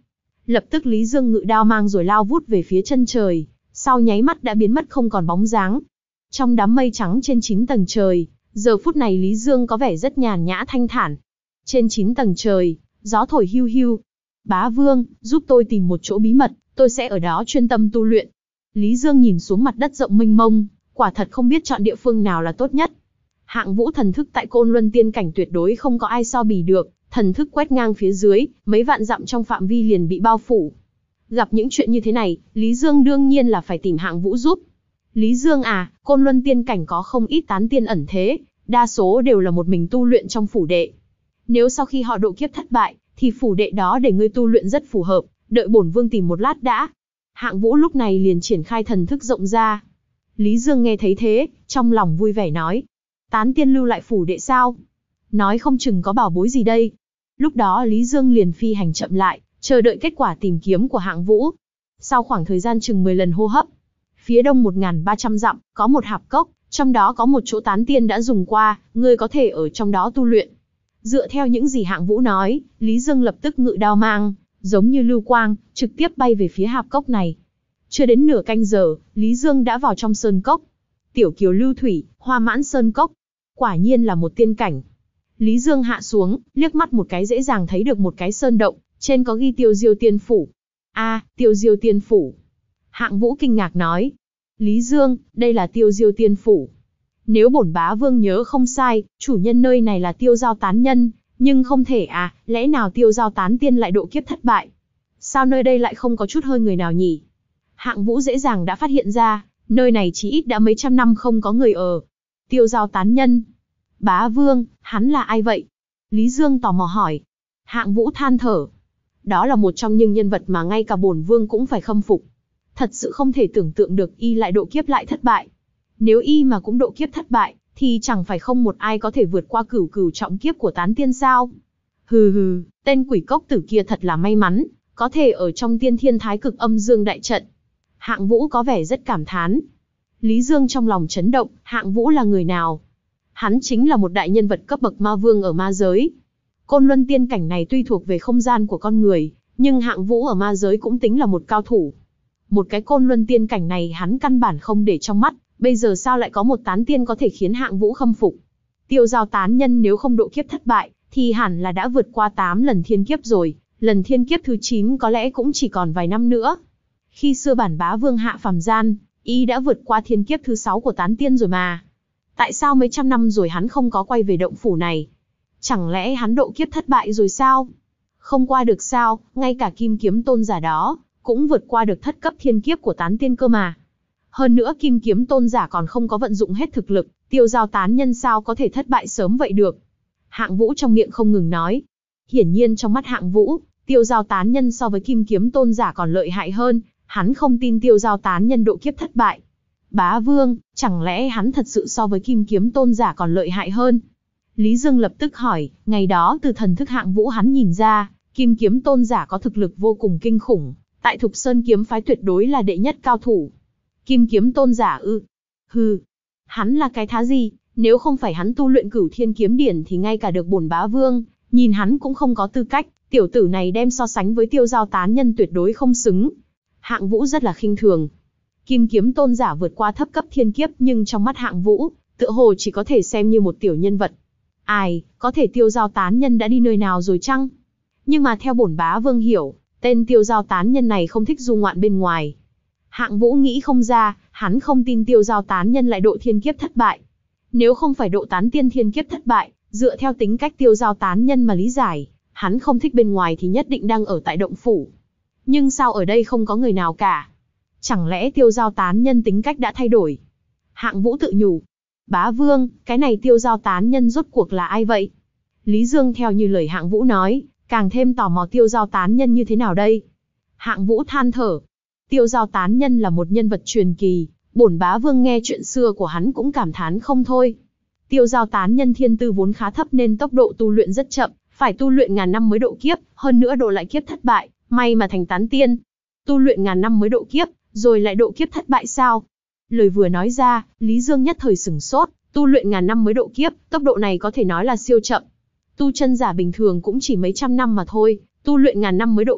Lập tức Lý Dương ngự đao mang rồi lao vút về phía chân trời, sau nháy mắt đã biến mất không còn bóng dáng. Trong đám mây trắng trên chín tầng trời, giờ phút này Lý Dương có vẻ rất nhàn nhã thanh thản. Trên chín tầng trời, gió thổi hiu hiu. Bá Vương, giúp tôi tìm một chỗ bí mật, tôi sẽ ở đó chuyên tâm tu luyện. Lý Dương nhìn xuống mặt đất rộng mênh mông, quả thật không biết chọn địa phương nào là tốt nhất. Hạng Vũ thần thức tại Côn Luân tiên cảnh tuyệt đối không có ai so bì được, thần thức quét ngang phía dưới, mấy vạn dặm trong phạm vi liền bị bao phủ. Gặp những chuyện như thế này, Lý Dương đương nhiên là phải tìm Hạng Vũ giúp. Lý Dương à, Côn Luân tiên cảnh có không ít tán tiên ẩn thế, đa số đều là một mình tu luyện trong phủ đệ. Nếu sau khi họ độ kiếp thất bại, thì phủ đệ đó để ngươi tu luyện rất phù hợp, đợi bổn vương tìm một lát đã. Hạng Vũ lúc này liền triển khai thần thức rộng ra. Lý Dương nghe thấy thế, trong lòng vui vẻ nói. Tán tiên lưu lại phủ đệ sao? Nói không chừng có bảo bối gì đây. Lúc đó Lý Dương liền phi hành chậm lại, chờ đợi kết quả tìm kiếm của Hạng Vũ. Sau khoảng thời gian chừng mười lần hô hấp, phía đông một nghìn ba trăm dặm, có một hạp cốc, trong đó có một chỗ tán tiên đã dùng qua, ngươi có thể ở trong đó tu luyện. Dựa theo những gì Hạng Vũ nói, Lý Dương lập tức ngự đao mang, giống như lưu quang, trực tiếp bay về phía hạp cốc này. Chưa đến nửa canh giờ, Lý Dương đã vào trong sơn cốc. Tiểu kiều lưu thủy, hoa mãn sơn cốc. Quả nhiên là một tiên cảnh. Lý Dương hạ xuống, liếc mắt một cái dễ dàng thấy được một cái sơn động, trên có ghi Tiêu Diêu Tiên Phủ. A, à, Tiêu Diêu Tiên Phủ. Hạng Vũ kinh ngạc nói. Lý Dương, đây là Tiêu Diêu Tiên Phủ. Nếu bổn bá vương nhớ không sai, chủ nhân nơi này là Tiêu Giao Tán Nhân, nhưng không thể à, lẽ nào Tiêu Giao Tán Tiên lại độ kiếp thất bại? Sao nơi đây lại không có chút hơi người nào nhỉ? Hạng Vũ dễ dàng đã phát hiện ra, nơi này chỉ ít đã mấy trăm năm không có người ở. Tiêu Giao Tán Nhân. Bá Vương, hắn là ai vậy? Lý Dương tò mò hỏi. Hạng Vũ than thở. Đó là một trong những nhân vật mà ngay cả bổn vương cũng phải khâm phục. Thật sự không thể tưởng tượng được y lại độ kiếp lại thất bại. Nếu y mà cũng độ kiếp thất bại, thì chẳng phải không một ai có thể vượt qua cửu cửu trọng kiếp của tán tiên sao? Hừ hừ, tên quỷ cốc tử kia thật là may mắn, có thể ở trong tiên thiên thái cực âm dương đại trận. Hạng Vũ có vẻ rất cảm thán. Lý Dương trong lòng chấn động, Hạng Vũ là người nào? Hắn chính là một đại nhân vật cấp bậc ma vương ở ma giới. Côn Luân tiên cảnh này tuy thuộc về không gian của con người, nhưng Hạng Vũ ở ma giới cũng tính là một cao thủ. Một cái Côn Luân tiên cảnh này hắn căn bản không để trong mắt, bây giờ sao lại có một tán tiên có thể khiến Hạng Vũ khâm phục? Tiêu Giao Tán Nhân nếu không độ kiếp thất bại, thì hẳn là đã vượt qua tám lần thiên kiếp rồi, lần thiên kiếp thứ chín có lẽ cũng chỉ còn vài năm nữa. Khi xưa bản bá vương hạ phàm gian, y đã vượt qua thiên kiếp thứ sáu của tán tiên rồi mà. Tại sao mấy trăm năm rồi hắn không có quay về động phủ này? Chẳng lẽ hắn độ kiếp thất bại rồi sao? Không qua được sao, ngay cả Kim Kiếm Tôn giả đó cũng vượt qua được thất cấp thiên kiếp của tán tiên cơ mà. Hơn nữa Kim Kiếm Tôn giả còn không có vận dụng hết thực lực, Tiêu Giao Tán Nhân sao có thể thất bại sớm vậy được? Hạng Vũ trong miệng không ngừng nói. Hiển nhiên trong mắt Hạng Vũ, Tiêu Giao Tán Nhân so với Kim Kiếm Tôn giả còn lợi hại hơn, hắn không tin Tiêu Giao Tán Nhân độ kiếp thất bại. Bá Vương, chẳng lẽ hắn thật sự so với Kim Kiếm Tôn giả còn lợi hại hơn? Lý Dương lập tức hỏi, ngày đó từ thần thức Hạng Vũ hắn nhìn ra, Kim Kiếm Tôn giả có thực lực vô cùng kinh khủng, tại Thục Sơn kiếm phái tuyệt đối là đệ nhất cao thủ. Kim Kiếm Tôn giả ư? Hừ, hắn là cái thá gì, nếu không phải hắn tu luyện Cửu Thiên Kiếm Điển thì ngay cả được bổn bá vương, nhìn hắn cũng không có tư cách, tiểu tử này đem so sánh với Tiêu Giao Tán Nhân tuyệt đối không xứng. Hạng Vũ rất là khinh thường. Kim Kiếm Tôn giả vượt qua thấp cấp thiên kiếp nhưng trong mắt Hạng Vũ, tựa hồ chỉ có thể xem như một tiểu nhân vật. Ai, có thể Tiêu Giao Tán Nhân đã đi nơi nào rồi chăng? Nhưng mà theo bổn bá vương hiểu, tên Tiêu Giao Tán Nhân này không thích du ngoạn bên ngoài. Hạng Vũ nghĩ không ra, hắn không tin Tiêu Giao Tán Nhân lại độ thiên kiếp thất bại. Nếu không phải độ tán tiên thiên kiếp thất bại, dựa theo tính cách Tiêu Giao Tán Nhân mà lý giải, hắn không thích bên ngoài thì nhất định đang ở tại động phủ. Nhưng sao ở đây không có người nào cả? Chẳng lẽ Tiêu Giao Tán Nhân tính cách đã thay đổi? Hạng Vũ tự nhủ. Bá Vương, cái này Tiêu Giao Tán Nhân rốt cuộc là ai vậy? Lý Dương theo như lời Hạng Vũ nói, càng thêm tò mò Tiêu Giao Tán Nhân như thế nào đây? Hạng Vũ than thở. Tiêu Giao Tán Nhân là một nhân vật truyền kỳ, bổn bá vương nghe chuyện xưa của hắn cũng cảm thán không thôi. Tiêu Giao Tán Nhân thiên tư vốn khá thấp nên tốc độ tu luyện rất chậm, phải tu luyện ngàn năm mới độ kiếp, hơn nữa độ lại kiếp thất bại, may mà thành tán tiên. Tu luyện ngàn năm mới độ kiếp, rồi lại độ kiếp thất bại sao? Lời vừa nói ra, Lý Dương nhất thời sửng sốt, tu luyện ngàn năm mới độ kiếp, tốc độ này có thể nói là siêu chậm. Tu chân giả bình thường cũng chỉ mấy trăm năm mà thôi, tu luyện ngàn năm mới độ kiếp,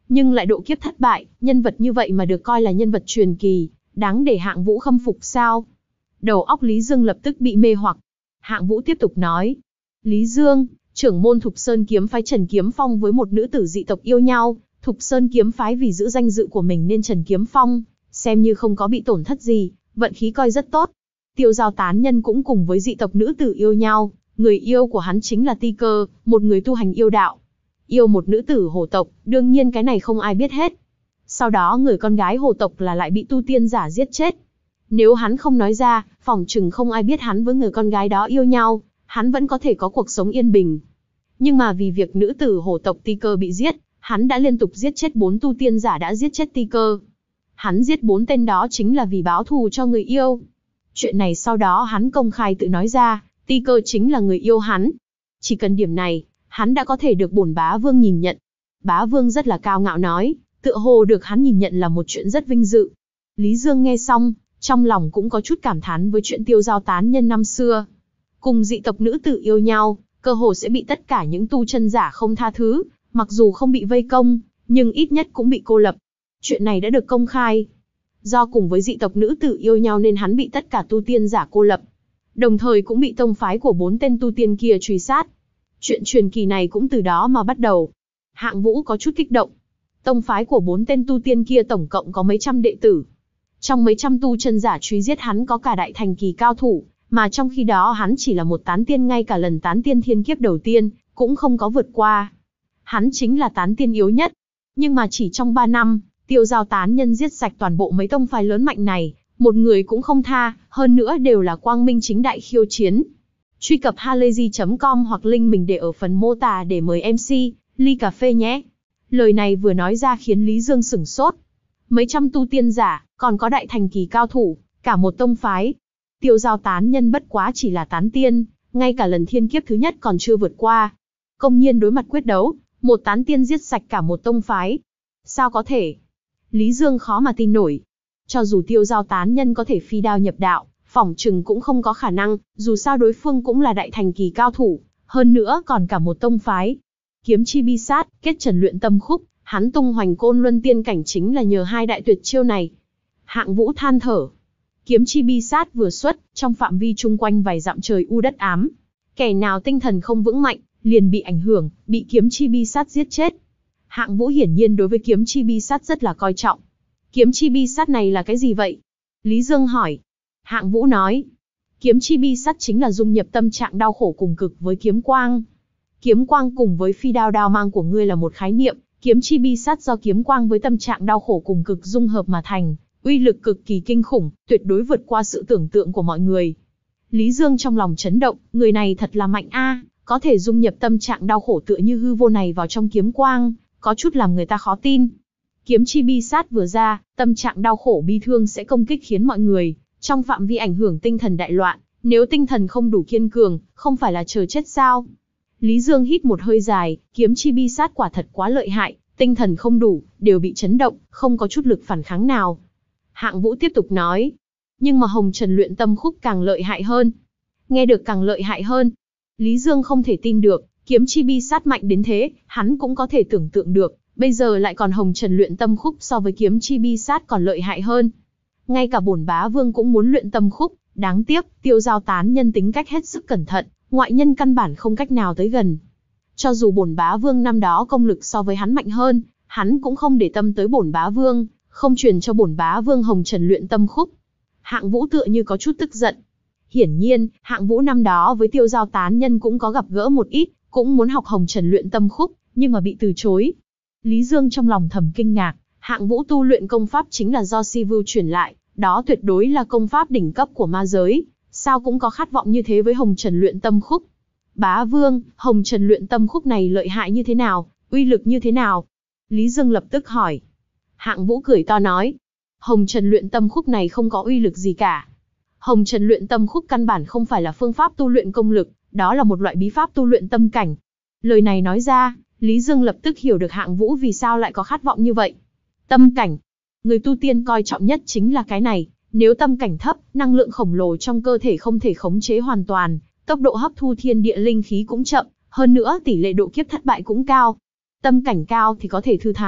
nhưng lại độ kiếp thất bại, nhân vật như vậy mà được coi là nhân vật truyền kỳ, đáng để Hạng Vũ khâm phục sao? Đầu óc Lý Dương lập tức bị mê hoặc. Hạng Vũ tiếp tục nói. Lý Dương, trưởng môn Thục Sơn kiếm phái Trần Kiếm Phong với một nữ tử dị tộc yêu nhau, Thục Sơn kiếm phái vì giữ danh dự của mình nên Trần Kiếm Phong, xem như không có bị tổn thất gì, vận khí coi rất tốt. Tiêu Giao tán nhân cũng cùng với dị tộc nữ tử yêu nhau, người yêu của hắn chính là Ti Cơ, một người tu hành yêu đạo. Yêu một nữ tử hồ tộc, đương nhiên cái này không ai biết hết. Sau đó người con gái hồ tộc là lại bị tu tiên giả giết chết. Nếu hắn không nói ra, phỏng chừng không ai biết hắn với người con gái đó yêu nhau, hắn vẫn có thể có cuộc sống yên bình. Nhưng mà vì việc nữ tử hồ tộc Ti Cơ bị giết, hắn đã liên tục giết chết bốn tu tiên giả đã giết chết Ti Cơ. Hắn giết bốn tên đó chính là vì báo thù cho người yêu. Chuyện này sau đó hắn công khai tự nói ra, Ti Cơ chính là người yêu hắn. Chỉ cần điểm này, hắn đã có thể được bổn bá vương nhìn nhận. Bá vương rất là cao ngạo nói, tựa hồ được hắn nhìn nhận là một chuyện rất vinh dự. Lý Dương nghe xong, trong lòng cũng có chút cảm thán với chuyện Tiêu Giao tán nhân năm xưa. Cùng dị tộc nữ tử yêu nhau, cơ hồ sẽ bị tất cả những tu chân giả không tha thứ, mặc dù không bị vây công, nhưng ít nhất cũng bị cô lập. Chuyện này đã được công khai. Do cùng với dị tộc nữ tử yêu nhau nên hắn bị tất cả tu tiên giả cô lập. Đồng thời cũng bị tông phái của bốn tên tu tiên kia truy sát. Chuyện truyền kỳ này cũng từ đó mà bắt đầu. Hạng Vũ có chút kích động. Tông phái của bốn tên tu tiên kia tổng cộng có mấy trăm đệ tử. Trong mấy trăm tu chân giả truy giết hắn có cả đại thành kỳ cao thủ, mà trong khi đó hắn chỉ là một tán tiên, ngay cả lần tán tiên thiên kiếp đầu tiên, cũng không có vượt qua. Hắn chính là tán tiên yếu nhất. Nhưng mà chỉ trong ba năm, Tiêu Giao tán nhân giết sạch toàn bộ mấy tông phái lớn mạnh này, một người cũng không tha, hơn nữa đều là quang minh chính đại khiêu chiến. Truy cập halayzi chấm com hoặc link mình để ở phần mô tả để mời em xê, ly cà phê nhé. Lời này vừa nói ra khiến Lý Dương sửng sốt. Mấy trăm tu tiên giả, còn có đại thành kỳ cao thủ, cả một tông phái. Tiêu Giao tán nhân bất quá chỉ là tán tiên, ngay cả lần thiên kiếp thứ nhất còn chưa vượt qua. Công nhiên đối mặt quyết đấu, một tán tiên giết sạch cả một tông phái. Sao có thể? Lý Dương khó mà tin nổi. Cho dù Tiêu Giao tán nhân có thể phi đao nhập đạo, phỏng chừng cũng không có khả năng, dù sao đối phương cũng là đại thành kỳ cao thủ, hơn nữa còn cả một tông phái. Kiếm chi bi sát, kết trần luyện tâm khúc, hắn tung hoành côn luân tiên cảnh chính là nhờ hai đại tuyệt chiêu này. Hạng Vũ than thở. Kiếm chi bi sát vừa xuất, trong phạm vi chung quanh vài dặm trời u đất ám. Kẻ nào tinh thần không vững mạnh, liền bị ảnh hưởng, bị kiếm chi bi sát giết chết. Hạng Vũ hiển nhiên đối với kiếm chi bi sát rất là coi trọng. Kiếm chi bi sát này là cái gì vậy? Lý Dương hỏi. Hạng Vũ nói. Kiếm chi bi sát chính là dung nhập tâm trạng đau khổ cùng cực với kiếm quang. Kiếm quang cùng với phi đao đao mang của ngươi là một khái niệm, kiếm chi bi sát do kiếm quang với tâm trạng đau khổ cùng cực dung hợp mà thành, uy lực cực kỳ kinh khủng, tuyệt đối vượt qua sự tưởng tượng của mọi người. Lý Dương trong lòng chấn động, người này thật là mạnh a, có thể dung nhập tâm trạng đau khổ tựa như hư vô này vào trong kiếm quang, có chút làm người ta khó tin. Kiếm chi bi sát vừa ra, tâm trạng đau khổ bi thương sẽ công kích khiến mọi người trong phạm vi ảnh hưởng tinh thần đại loạn, nếu tinh thần không đủ kiên cường, không phải là chờ chết sao? Lý Dương hít một hơi dài, kiếm chi bi sát quả thật quá lợi hại, tinh thần không đủ, đều bị chấn động, không có chút lực phản kháng nào. Hạng Vũ tiếp tục nói, nhưng mà Hồng Trần luyện tâm khúc càng lợi hại hơn. Nghe được càng lợi hại hơn, Lý Dương không thể tin được, kiếm chi bi sát mạnh đến thế, hắn cũng có thể tưởng tượng được, bây giờ lại còn Hồng Trần luyện tâm khúc so với kiếm chi bi sát còn lợi hại hơn. Ngay cả bổn bá vương cũng muốn luyện tâm khúc, đáng tiếc, Tiêu Giao tán nhân tính cách hết sức cẩn thận, ngoại nhân căn bản không cách nào tới gần. Cho dù bổn bá vương năm đó công lực so với hắn mạnh hơn, hắn cũng không để tâm tới bổn bá vương, không truyền cho bổn bá vương Hồng Trần luyện tâm khúc. Hạng Vũ tựa như có chút tức giận. Hiển nhiên, Hạng Vũ năm đó với Tiêu Giao tán nhân cũng có gặp gỡ một ít, cũng muốn học Hồng Trần luyện tâm khúc, nhưng mà bị từ chối. Lý Dương trong lòng thầm kinh ngạc, Hạng Vũ tu luyện công pháp chính là do Si Vưu truyền lại, đó tuyệt đối là công pháp đỉnh cấp của ma giới, sao cũng có khát vọng như thế với Hồng Trần luyện tâm khúc. Bá vương, Hồng Trần luyện tâm khúc này lợi hại như thế nào, uy lực như thế nào? Lý Dương lập tức hỏi. Hạng Vũ cười to nói, Hồng Trần luyện tâm khúc này không có uy lực gì cả. Hồng Trần luyện tâm khúc căn bản không phải là phương pháp tu luyện công lực, đó là một loại bí pháp tu luyện tâm cảnh. Lời này nói ra, Lý Dương lập tức hiểu được Hạng Vũ vì sao lại có khát vọng như vậy. Tâm cảnh. Người tu tiên coi trọng nhất chính là cái này, nếu tâm cảnh thấp, năng lượng khổng lồ trong cơ thể không thể khống chế hoàn toàn, tốc độ hấp thu thiên địa linh khí cũng chậm, hơn nữa tỷ lệ độ kiếp thất bại cũng cao. Tâm cảnh cao thì có thể thư thái,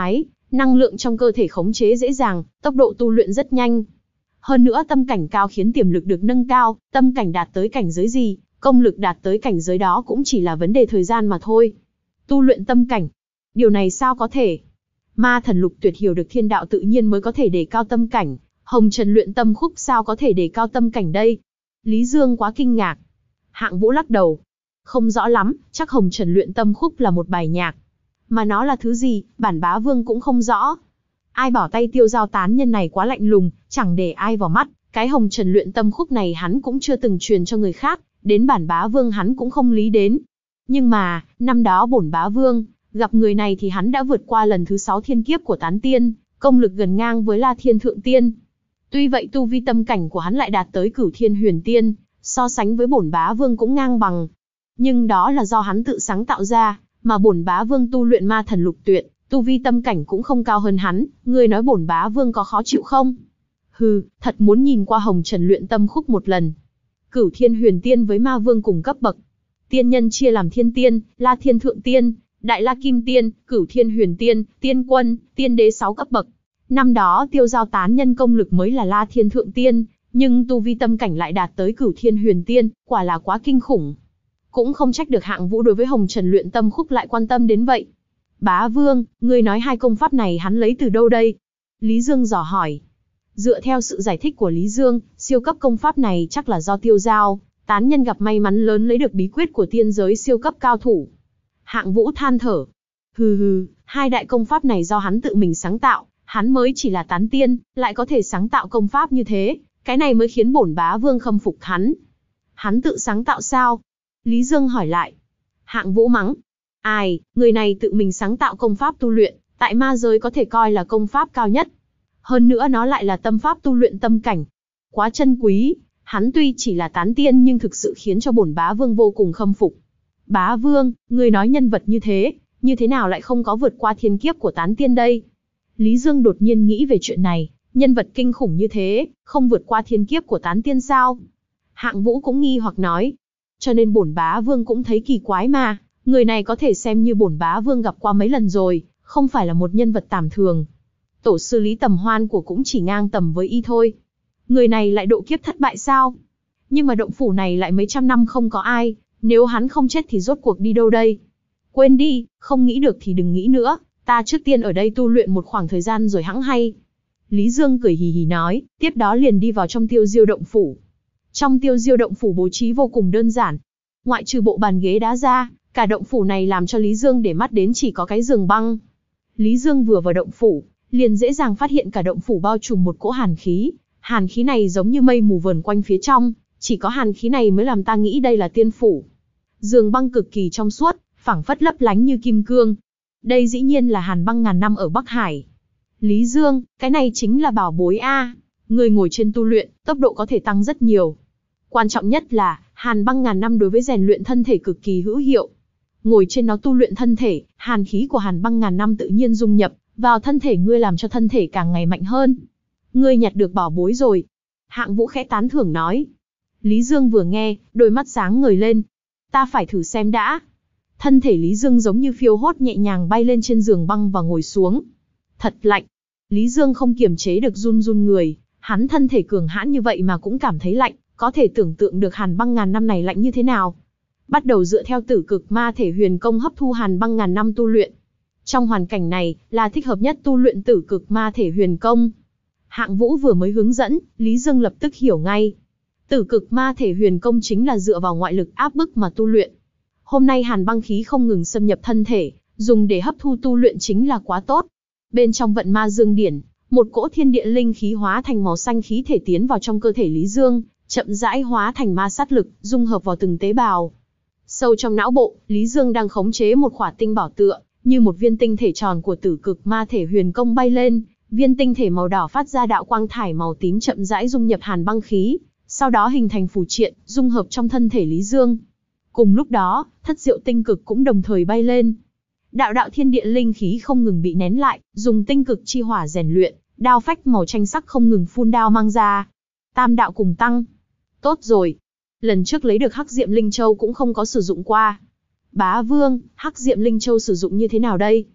Năng lượng trong cơ thể khống chế dễ dàng, tốc độ tu luyện rất nhanh. Hơn nữa tâm cảnh cao khiến tiềm lực được nâng cao, tâm cảnh đạt tới cảnh giới gì, công lực đạt tới cảnh giới đó cũng chỉ là vấn đề thời gian mà thôi. Tu luyện tâm cảnh, điều này sao có thể? Ma thần lục tuyệt hiểu được thiên đạo tự nhiên mới có thể đề cao tâm cảnh, hồng trần luyện tâm khúc sao có thể đề cao tâm cảnh đây? Lý Dương quá kinh ngạc. Hạng Vũ lắc đầu. Không rõ lắm, chắc hồng trần luyện tâm khúc là một bài nhạc. Mà nó là thứ gì, bản bá vương cũng không rõ. Ai bảo tay tiêu giao tán nhân này quá lạnh lùng, chẳng để ai vào mắt, cái hồng trần luyện tâm khúc này hắn cũng chưa từng truyền cho người khác, đến bản bá vương hắn cũng không lý đến. Nhưng mà, năm đó bổn bá vương, gặp người này thì hắn đã vượt qua lần thứ sáu thiên kiếp của tán tiên, công lực gần ngang với La Thiên Thượng Tiên. Tuy vậy tu vi tâm cảnh của hắn lại đạt tới Cửu Thiên Huyền Tiên, so sánh với bổn bá vương cũng ngang bằng. Nhưng đó là do hắn tự sáng tạo ra, mà bổn bá vương tu luyện ma thần lục tuyệt, tu vi tâm cảnh cũng không cao hơn hắn, ngươi nói bổn bá vương có khó chịu không? Hừ, thật muốn nhìn qua hồng trần luyện tâm khúc một lần. Cửu Thiên Huyền Tiên với ma vương cùng cấp bậc. Tiên nhân chia làm Thiên Tiên, La Thiên Thượng Tiên, Đại La Kim Tiên, Cửu Thiên Huyền Tiên, Tiên Quân, Tiên Đế sáu cấp bậc. Năm đó tiêu giao tán nhân công lực mới là La Thiên Thượng Tiên, nhưng tu vi tâm cảnh lại đạt tới Cửu Thiên Huyền Tiên, quả là quá kinh khủng. Cũng không trách được Hạng Vũ đối với hồng trần luyện tâm khúc lại quan tâm đến vậy. Bá vương, ngươi nói hai công pháp này hắn lấy từ đâu đây? Lý Dương dò hỏi. Dựa theo sự giải thích của Lý Dương, siêu cấp công pháp này chắc là do tiêu giao tán nhân gặp may mắn lớn lấy được bí quyết của tiên giới siêu cấp cao thủ. Hạng Vũ than thở. Hừ hừ, hai đại công pháp này do hắn tự mình sáng tạo, hắn mới chỉ là tán tiên, lại có thể sáng tạo công pháp như thế, cái này mới khiến bổn bá vương khâm phục hắn. Hắn tự sáng tạo sao? Lý Dương hỏi lại. Hạng Vũ mắng. Ai, người này tự mình sáng tạo công pháp tu luyện, tại ma giới có thể coi là công pháp cao nhất. Hơn nữa nó lại là tâm pháp tu luyện tâm cảnh. Quá chân quý, hắn tuy chỉ là tán tiên nhưng thực sự khiến cho bổn bá vương vô cùng khâm phục. Bá vương, người nói nhân vật như thế, như thế nào lại không có vượt qua thiên kiếp của tán tiên đây? Lý Dương đột nhiên nghĩ về chuyện này, nhân vật kinh khủng như thế, không vượt qua thiên kiếp của tán tiên sao? Hạng Vũ cũng nghi hoặc nói. Cho nên bổn bá vương cũng thấy kỳ quái mà, người này có thể xem như bổn bá vương gặp qua mấy lần rồi, không phải là một nhân vật tầm thường. Tổ sư Lý Tầm Hoan của cũng chỉ ngang tầm với y thôi. Người này lại độ kiếp thất bại sao? Nhưng mà động phủ này lại mấy trăm năm không có ai, nếu hắn không chết thì rốt cuộc đi đâu đây? Quên đi, không nghĩ được thì đừng nghĩ nữa, ta trước tiên ở đây tu luyện một khoảng thời gian rồi hẵng hay. Lý Dương cười hì hì nói, tiếp đó liền đi vào trong Tiêu Diêu động phủ. Trong Tiêu Diêu động phủ bố trí vô cùng đơn giản. Ngoại trừ bộ bàn ghế đá ra, cả động phủ này làm cho Lý Dương để mắt đến chỉ có cái giường băng. Lý Dương vừa vào động phủ, liền dễ dàng phát hiện cả động phủ bao trùm một cỗ hàn khí. Hàn khí này giống như mây mù vờn quanh phía trong, chỉ có hàn khí này mới làm ta nghĩ đây là tiên phủ. Giường băng cực kỳ trong suốt, phẳng phất lấp lánh như kim cương. Đây dĩ nhiên là hàn băng ngàn năm ở Bắc Hải. Lý Dương, cái này chính là bảo bối a. Người ngồi trên tu luyện, tốc độ có thể tăng rất nhiều. Quan trọng nhất là, hàn băng ngàn năm đối với rèn luyện thân thể cực kỳ hữu hiệu. Ngồi trên nó tu luyện thân thể, hàn khí của hàn băng ngàn năm tự nhiên dung nhập vào thân thể ngươi làm cho thân thể càng ngày mạnh hơn. Ngươi nhặt được bảo bối rồi. Hạng Vũ khẽ tán thưởng nói. Lý Dương vừa nghe, đôi mắt sáng ngời lên. Ta phải thử xem đã. Thân thể Lý Dương giống như phiêu hốt nhẹ nhàng bay lên trên giường băng và ngồi xuống. Thật lạnh. Lý Dương không kiềm chế được run run người. Hắn thân thể cường hãn như vậy mà cũng cảm thấy lạnh, có thể tưởng tượng được hàn băng ngàn năm này lạnh như thế nào. Bắt đầu dựa theo Tử Cực Ma Thể Huyền Công hấp thu hàn băng ngàn năm tu luyện. Trong hoàn cảnh này, là thích hợp nhất tu luyện Tử Cực Ma Thể Huyền Công. Hạng Vũ vừa mới hướng dẫn, Lý Dương lập tức hiểu ngay. Tử Cực Ma Thể Huyền Công chính là dựa vào ngoại lực áp bức mà tu luyện. Hôm nay hàn băng khí không ngừng xâm nhập thân thể, dùng để hấp thu tu luyện chính là quá tốt. Bên trong vận ma dương điển, một cỗ thiên địa linh khí hóa thành màu xanh khí thể tiến vào trong cơ thể Lý Dương, chậm rãi hóa thành ma sát lực, dung hợp vào từng tế bào. Sâu trong não bộ, Lý Dương đang khống chế một khỏa tinh bảo tựa, như một viên tinh thể tròn của Tử Cực Ma Thể Huyền Công bay lên, viên tinh thể màu đỏ phát ra đạo quang thải màu tím chậm rãi dung nhập hàn băng khí, sau đó hình thành phù triện, dung hợp trong thân thể Lý Dương. Cùng lúc đó, thất diệu tinh cực cũng đồng thời bay lên. Đạo đạo thiên địa linh khí không ngừng bị nén lại, dùng tinh cực chi hỏa rèn luyện, đao phách màu tranh sắc không ngừng phun đao mang ra. Tam đạo cùng tăng. Tốt rồi. Lần trước lấy được Hắc Diệm Linh Châu cũng không có sử dụng qua. Bá Vương, Hắc Diệm Linh Châu sử dụng như thế nào đây?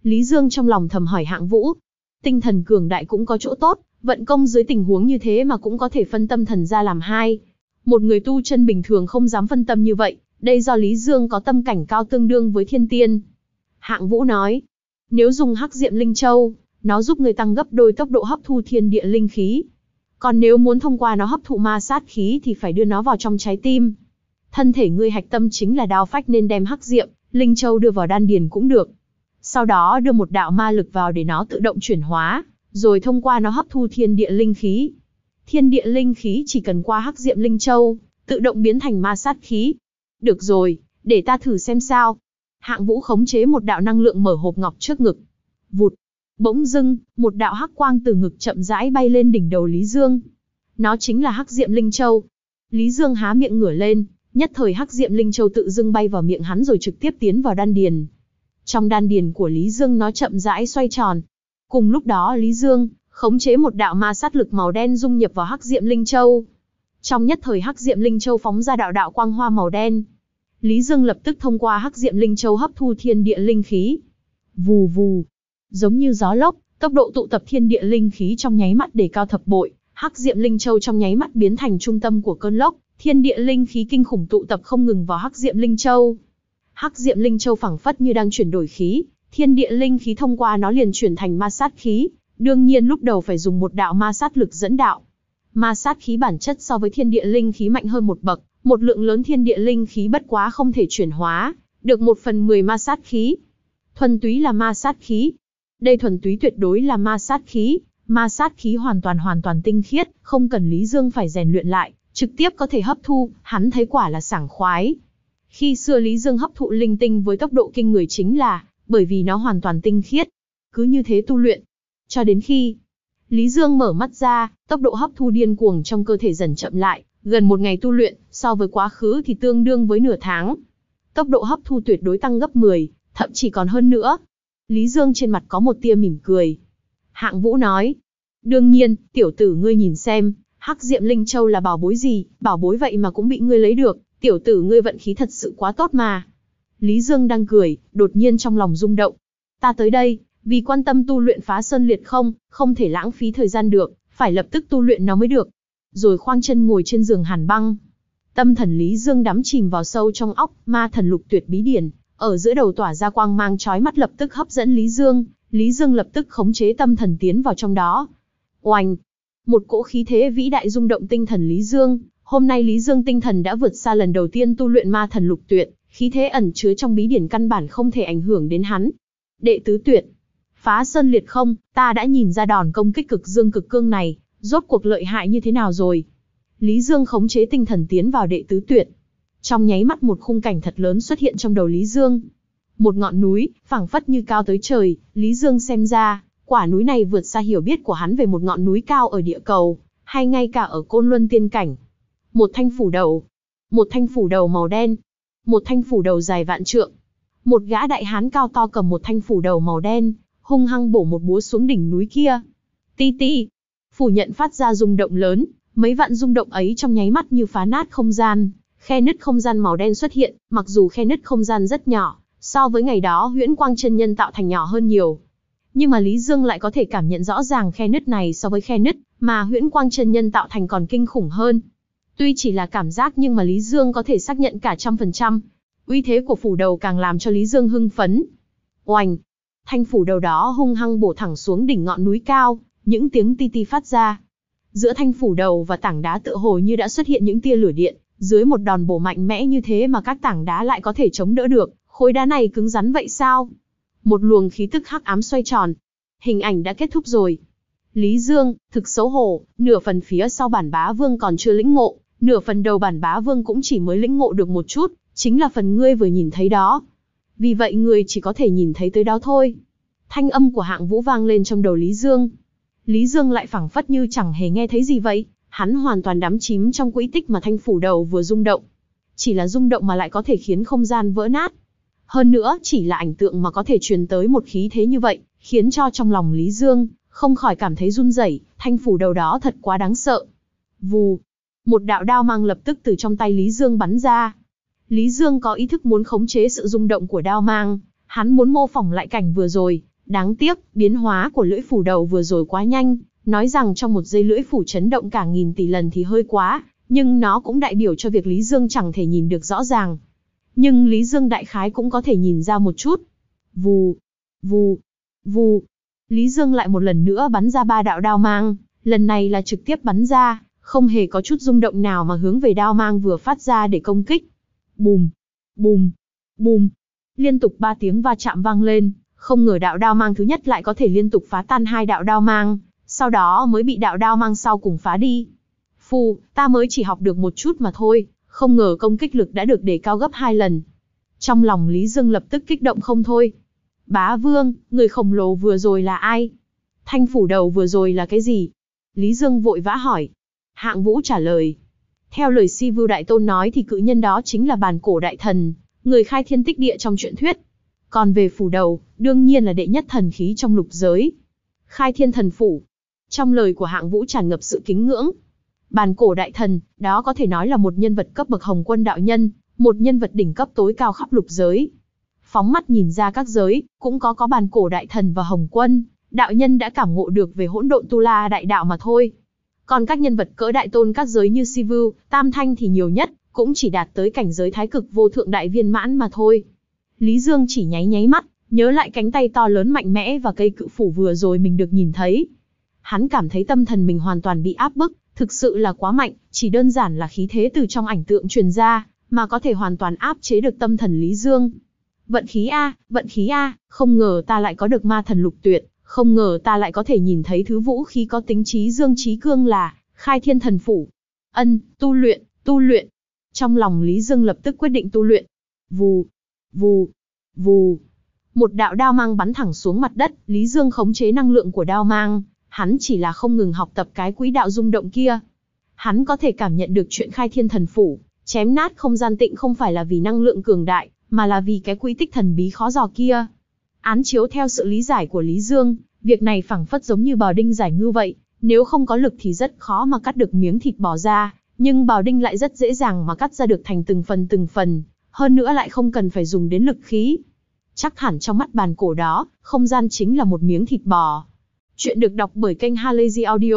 Lý Dương trong lòng thầm hỏi Hạng Vũ. Tinh thần cường đại cũng có chỗ tốt, vận công dưới tình huống như thế mà cũng có thể phân tâm thần ra làm hai. Một người tu chân bình thường không dám phân tâm như vậy, đây do Lý Dương có tâm cảnh cao tương đương với thiên tiên. Hạng Vũ nói, nếu dùng Hắc Diệm Linh Châu, nó giúp người tăng gấp đôi tốc độ hấp thu thiên địa linh khí. Còn nếu muốn thông qua nó hấp thụ ma sát khí thì phải đưa nó vào trong trái tim. Thân thể ngươi hạch tâm chính là đao phách nên đem Hắc Diệm Linh Châu đưa vào đan điền cũng được. Sau đó đưa một đạo ma lực vào để nó tự động chuyển hóa, rồi thông qua nó hấp thu thiên địa linh khí. Thiên địa linh khí chỉ cần qua Hắc Diệm Linh Châu, tự động biến thành ma sát khí. Được rồi, để ta thử xem sao. Hạng Vũ khống chế một đạo năng lượng mở hộp ngọc trước ngực. Vụt. Bỗng dưng, một đạo hắc quang từ ngực chậm rãi bay lên đỉnh đầu Lý Dương. Nó chính là Hắc Diệm Linh Châu. Lý Dương há miệng ngửa lên, nhất thời Hắc Diệm Linh Châu tự dưng bay vào miệng hắn rồi trực tiếp tiến vào đan điền. Trong đan điền của Lý Dương nó chậm rãi xoay tròn. Cùng lúc đó Lý Dương khống chế một đạo ma sát lực màu đen dung nhập vào Hắc Diệm Linh Châu. Trong nhất thời Hắc Diệm Linh Châu phóng ra đạo đạo quang hoa màu đen. Lý Dương lập tức thông qua Hắc Diệm Linh Châu hấp thu thiên địa linh khí. Vù vù, giống như gió lốc, tốc độ tụ tập thiên địa linh khí trong nháy mắt đề cao thập bội. Hắc Diệm Linh Châu trong nháy mắt biến thành trung tâm của cơn lốc, thiên địa linh khí kinh khủng tụ tập không ngừng vào Hắc Diệm Linh Châu. Hắc Diệm Linh Châu phảng phất như đang chuyển đổi khí, thiên địa linh khí thông qua nó liền chuyển thành ma sát khí. Đương nhiên lúc đầu phải dùng một đạo ma sát lực dẫn đạo. Ma sát khí bản chất so với thiên địa linh khí mạnh hơn một bậc, một lượng lớn thiên địa linh khí bất quá không thể chuyển hóa, được một phần mười ma sát khí. Thuần túy là ma sát khí. Đây thuần túy tuyệt đối là ma sát khí, ma sát khí hoàn toàn hoàn toàn tinh khiết, không cần Lý Dương phải rèn luyện lại, trực tiếp có thể hấp thu, hắn thấy quả là sảng khoái. Khi xưa Lý Dương hấp thụ linh tinh với tốc độ kinh người chính là bởi vì nó hoàn toàn tinh khiết. Cứ như thế tu luyện, cho đến khi Lý Dương mở mắt ra, tốc độ hấp thu điên cuồng trong cơ thể dần chậm lại, gần một ngày tu luyện, so với quá khứ thì tương đương với nửa tháng. Tốc độ hấp thu tuyệt đối tăng gấp mười, thậm chí còn hơn nữa. Lý Dương trên mặt có một tia mỉm cười. Hạng Vũ nói, đương nhiên, tiểu tử ngươi nhìn xem, Hắc Diệm Linh Châu là bảo bối gì, bảo bối vậy mà cũng bị ngươi lấy được, tiểu tử ngươi vận khí thật sự quá tốt mà. Lý Dương đang cười, đột nhiên trong lòng rung động. Ta tới đây, vì quan tâm tu luyện Phá Sơn Liệt Không, không thể lãng phí thời gian được, phải lập tức tu luyện nó mới được. Rồi khoanh chân ngồi trên giường hàn băng. Tâm thần Lý Dương đắm chìm vào sâu trong óc, ma thần lục tuyệt bí điển, ở giữa đầu tỏa ra quang mang chói mắt lập tức hấp dẫn Lý Dương, Lý Dương lập tức khống chế tâm thần tiến vào trong đó. Oanh! Một cỗ khí thế vĩ đại rung động tinh thần Lý Dương, hôm nay Lý Dương tinh thần đã vượt xa lần đầu tiên tu luyện ma thần lục tuyệt, khí thế ẩn chứa trong bí điển căn bản không thể ảnh hưởng đến hắn. Đệ tứ tuyệt, Phá Sơn Liệt Không, ta đã nhìn ra đòn công kích cực dương cực cương này, rốt cuộc lợi hại như thế nào rồi. Lý Dương khống chế tinh thần tiến vào đệ tứ tuyệt. Trong nháy mắt một khung cảnh thật lớn xuất hiện trong đầu Lý Dương. Một ngọn núi, phảng phất như cao tới trời, Lý Dương xem ra, quả núi này vượt xa hiểu biết của hắn về một ngọn núi cao ở địa cầu, hay ngay cả ở Côn Luân tiên cảnh. Một thanh phủ đầu, một thanh phủ đầu màu đen, một thanh phủ đầu dài vạn trượng. Một gã đại hán cao to cầm một thanh phủ đầu màu đen, hung hăng bổ một búa xuống đỉnh núi kia. Ti ti, phủ nhận phát ra rung động lớn, mấy vạn rung động ấy trong nháy mắt như phá nát không gian, khe nứt không gian màu đen xuất hiện, mặc dù khe nứt không gian rất nhỏ, so với ngày đó Huyễn Quang chân nhân tạo thành nhỏ hơn nhiều. Nhưng mà Lý Dương lại có thể cảm nhận rõ ràng khe nứt này so với khe nứt mà Huyễn Quang chân nhân tạo thành còn kinh khủng hơn. Tuy chỉ là cảm giác nhưng mà Lý Dương có thể xác nhận cả trăm phần trăm. Uy thế của phủ đầu càng làm cho Lý Dương hưng phấn. Oanh! Thanh phủ đầu đó hung hăng bổ thẳng xuống đỉnh ngọn núi cao, những tiếng ti ti phát ra. Giữa thanh phủ đầu và tảng đá tựa hồ như đã xuất hiện những tia lửa điện, dưới một đòn bổ mạnh mẽ như thế mà các tảng đá lại có thể chống đỡ được, khối đá này cứng rắn vậy sao? Một luồng khí tức hắc ám xoay tròn. Hình ảnh đã kết thúc rồi. Lý Dương, thực xấu hổ, nửa phần phía sau bản bá vương còn chưa lĩnh ngộ, nửa phần đầu bản bá vương cũng chỉ mới lĩnh ngộ được một chút, chính là phần ngươi vừa nhìn thấy đó. Vì vậy ngươi chỉ có thể nhìn thấy tới đó thôi. Thanh âm của Hạng Vũ vang lên trong đầu Lý Dương. Lý Dương lại phảng phất như chẳng hề nghe thấy gì vậy, hắn hoàn toàn đắm chìm trong quỹ tích mà thanh phủ đầu vừa rung động. Chỉ là rung động mà lại có thể khiến không gian vỡ nát. Hơn nữa, chỉ là ảnh tượng mà có thể truyền tới một khí thế như vậy, khiến cho trong lòng Lý Dương không khỏi cảm thấy run rẩy, thanh phủ đầu đó thật quá đáng sợ. Vù, một đạo đao mang lập tức từ trong tay Lý Dương bắn ra. Lý Dương có ý thức muốn khống chế sự rung động của đao mang, hắn muốn mô phỏng lại cảnh vừa rồi, Đáng tiếc, biến hóa của lưỡi phủ đầu vừa rồi quá nhanh, nói rằng trong một giây lưỡi phủ chấn động cả nghìn tỷ lần thì hơi quá, nhưng nó cũng đại biểu cho việc Lý Dương chẳng thể nhìn được rõ ràng. Nhưng Lý Dương đại khái cũng có thể nhìn ra một chút. Vù, vù, vù. Lý Dương lại một lần nữa bắn ra ba đạo đao mang, lần này là trực tiếp bắn ra, không hề có chút rung động nào mà hướng về đao mang vừa phát ra để công kích. Bùm, bùm, bùm. Liên tục ba tiếng va chạm vang lên, không ngờ đạo đao mang thứ nhất lại có thể liên tục phá tan hai đạo đao mang, sau đó mới bị đạo đao mang sau cùng phá đi. Phù, ta mới chỉ học được một chút mà thôi, không ngờ công kích lực đã được đề cao gấp hai lần. Trong lòng Lý Dương lập tức kích động không thôi. Bá Vương, người khổng lồ vừa rồi là ai? Thanh phủ đầu vừa rồi là cái gì? Lý Dương vội vã hỏi. Hạng Vũ trả lời. Theo lời Si Vưu Đại Tôn nói thì cự nhân đó chính là Bàn Cổ Đại Thần, người khai thiên tích địa trong truyện thuyết. Còn về phủ đầu, đương nhiên là đệ nhất thần khí trong lục giới. Khai thiên thần phủ. Trong lời của Hạng Vũ tràn ngập sự kính ngưỡng. Bàn Cổ Đại Thần, đó có thể nói là một nhân vật cấp bậc Hồng Quân đạo nhân, một nhân vật đỉnh cấp tối cao khắp lục giới. Phóng mắt nhìn ra các giới, cũng có có Bàn Cổ Đại Thần và Hồng Quân, đạo nhân đã cảm ngộ được về hỗn độn tu la đại đạo mà thôi. Còn các nhân vật cỡ đại tôn các giới như Si Vưu, Tam Thanh thì nhiều nhất, cũng chỉ đạt tới cảnh giới thái cực vô thượng đại viên mãn mà thôi. Lý Dương chỉ nháy nháy mắt, nhớ lại cánh tay to lớn mạnh mẽ và cây cự phủ vừa rồi mình được nhìn thấy. Hắn cảm thấy tâm thần mình hoàn toàn bị áp bức, thực sự là quá mạnh, chỉ đơn giản là khí thế từ trong ảnh tượng truyền ra, mà có thể hoàn toàn áp chế được tâm thần Lý Dương. Vận khí a, vận khí a, không ngờ ta lại có được ma thần lục tuyệt, không ngờ ta lại có thể nhìn thấy thứ vũ khí có tính trí dương trí cương là khai thiên thần phủ. Ân, tu luyện, tu luyện. Trong lòng Lý Dương lập tức quyết định tu luyện. Vù, vù, vù. Một đạo đao mang bắn thẳng xuống mặt đất, Lý Dương khống chế năng lượng của đao mang, hắn chỉ là không ngừng học tập cái quỹ đạo rung động kia. Hắn có thể cảm nhận được chuyện khai thiên thần phủ, chém nát không gian tịnh không phải là vì năng lượng cường đại, mà là vì cái quỹ tích thần bí khó dò kia. Án chiếu theo sự lý giải của Lý Dương, việc này phảng phất giống như bào đinh giải ngư vậy, nếu không có lực thì rất khó mà cắt được miếng thịt bò ra, nhưng bào đinh lại rất dễ dàng mà cắt ra được thành từng phần từng phần, hơn nữa lại không cần phải dùng đến lực khí. Chắc hẳn trong mắt Bàn Cổ đó, không gian chính là một miếng thịt bò. Chuyện được đọc bởi kênh Halazy Audio.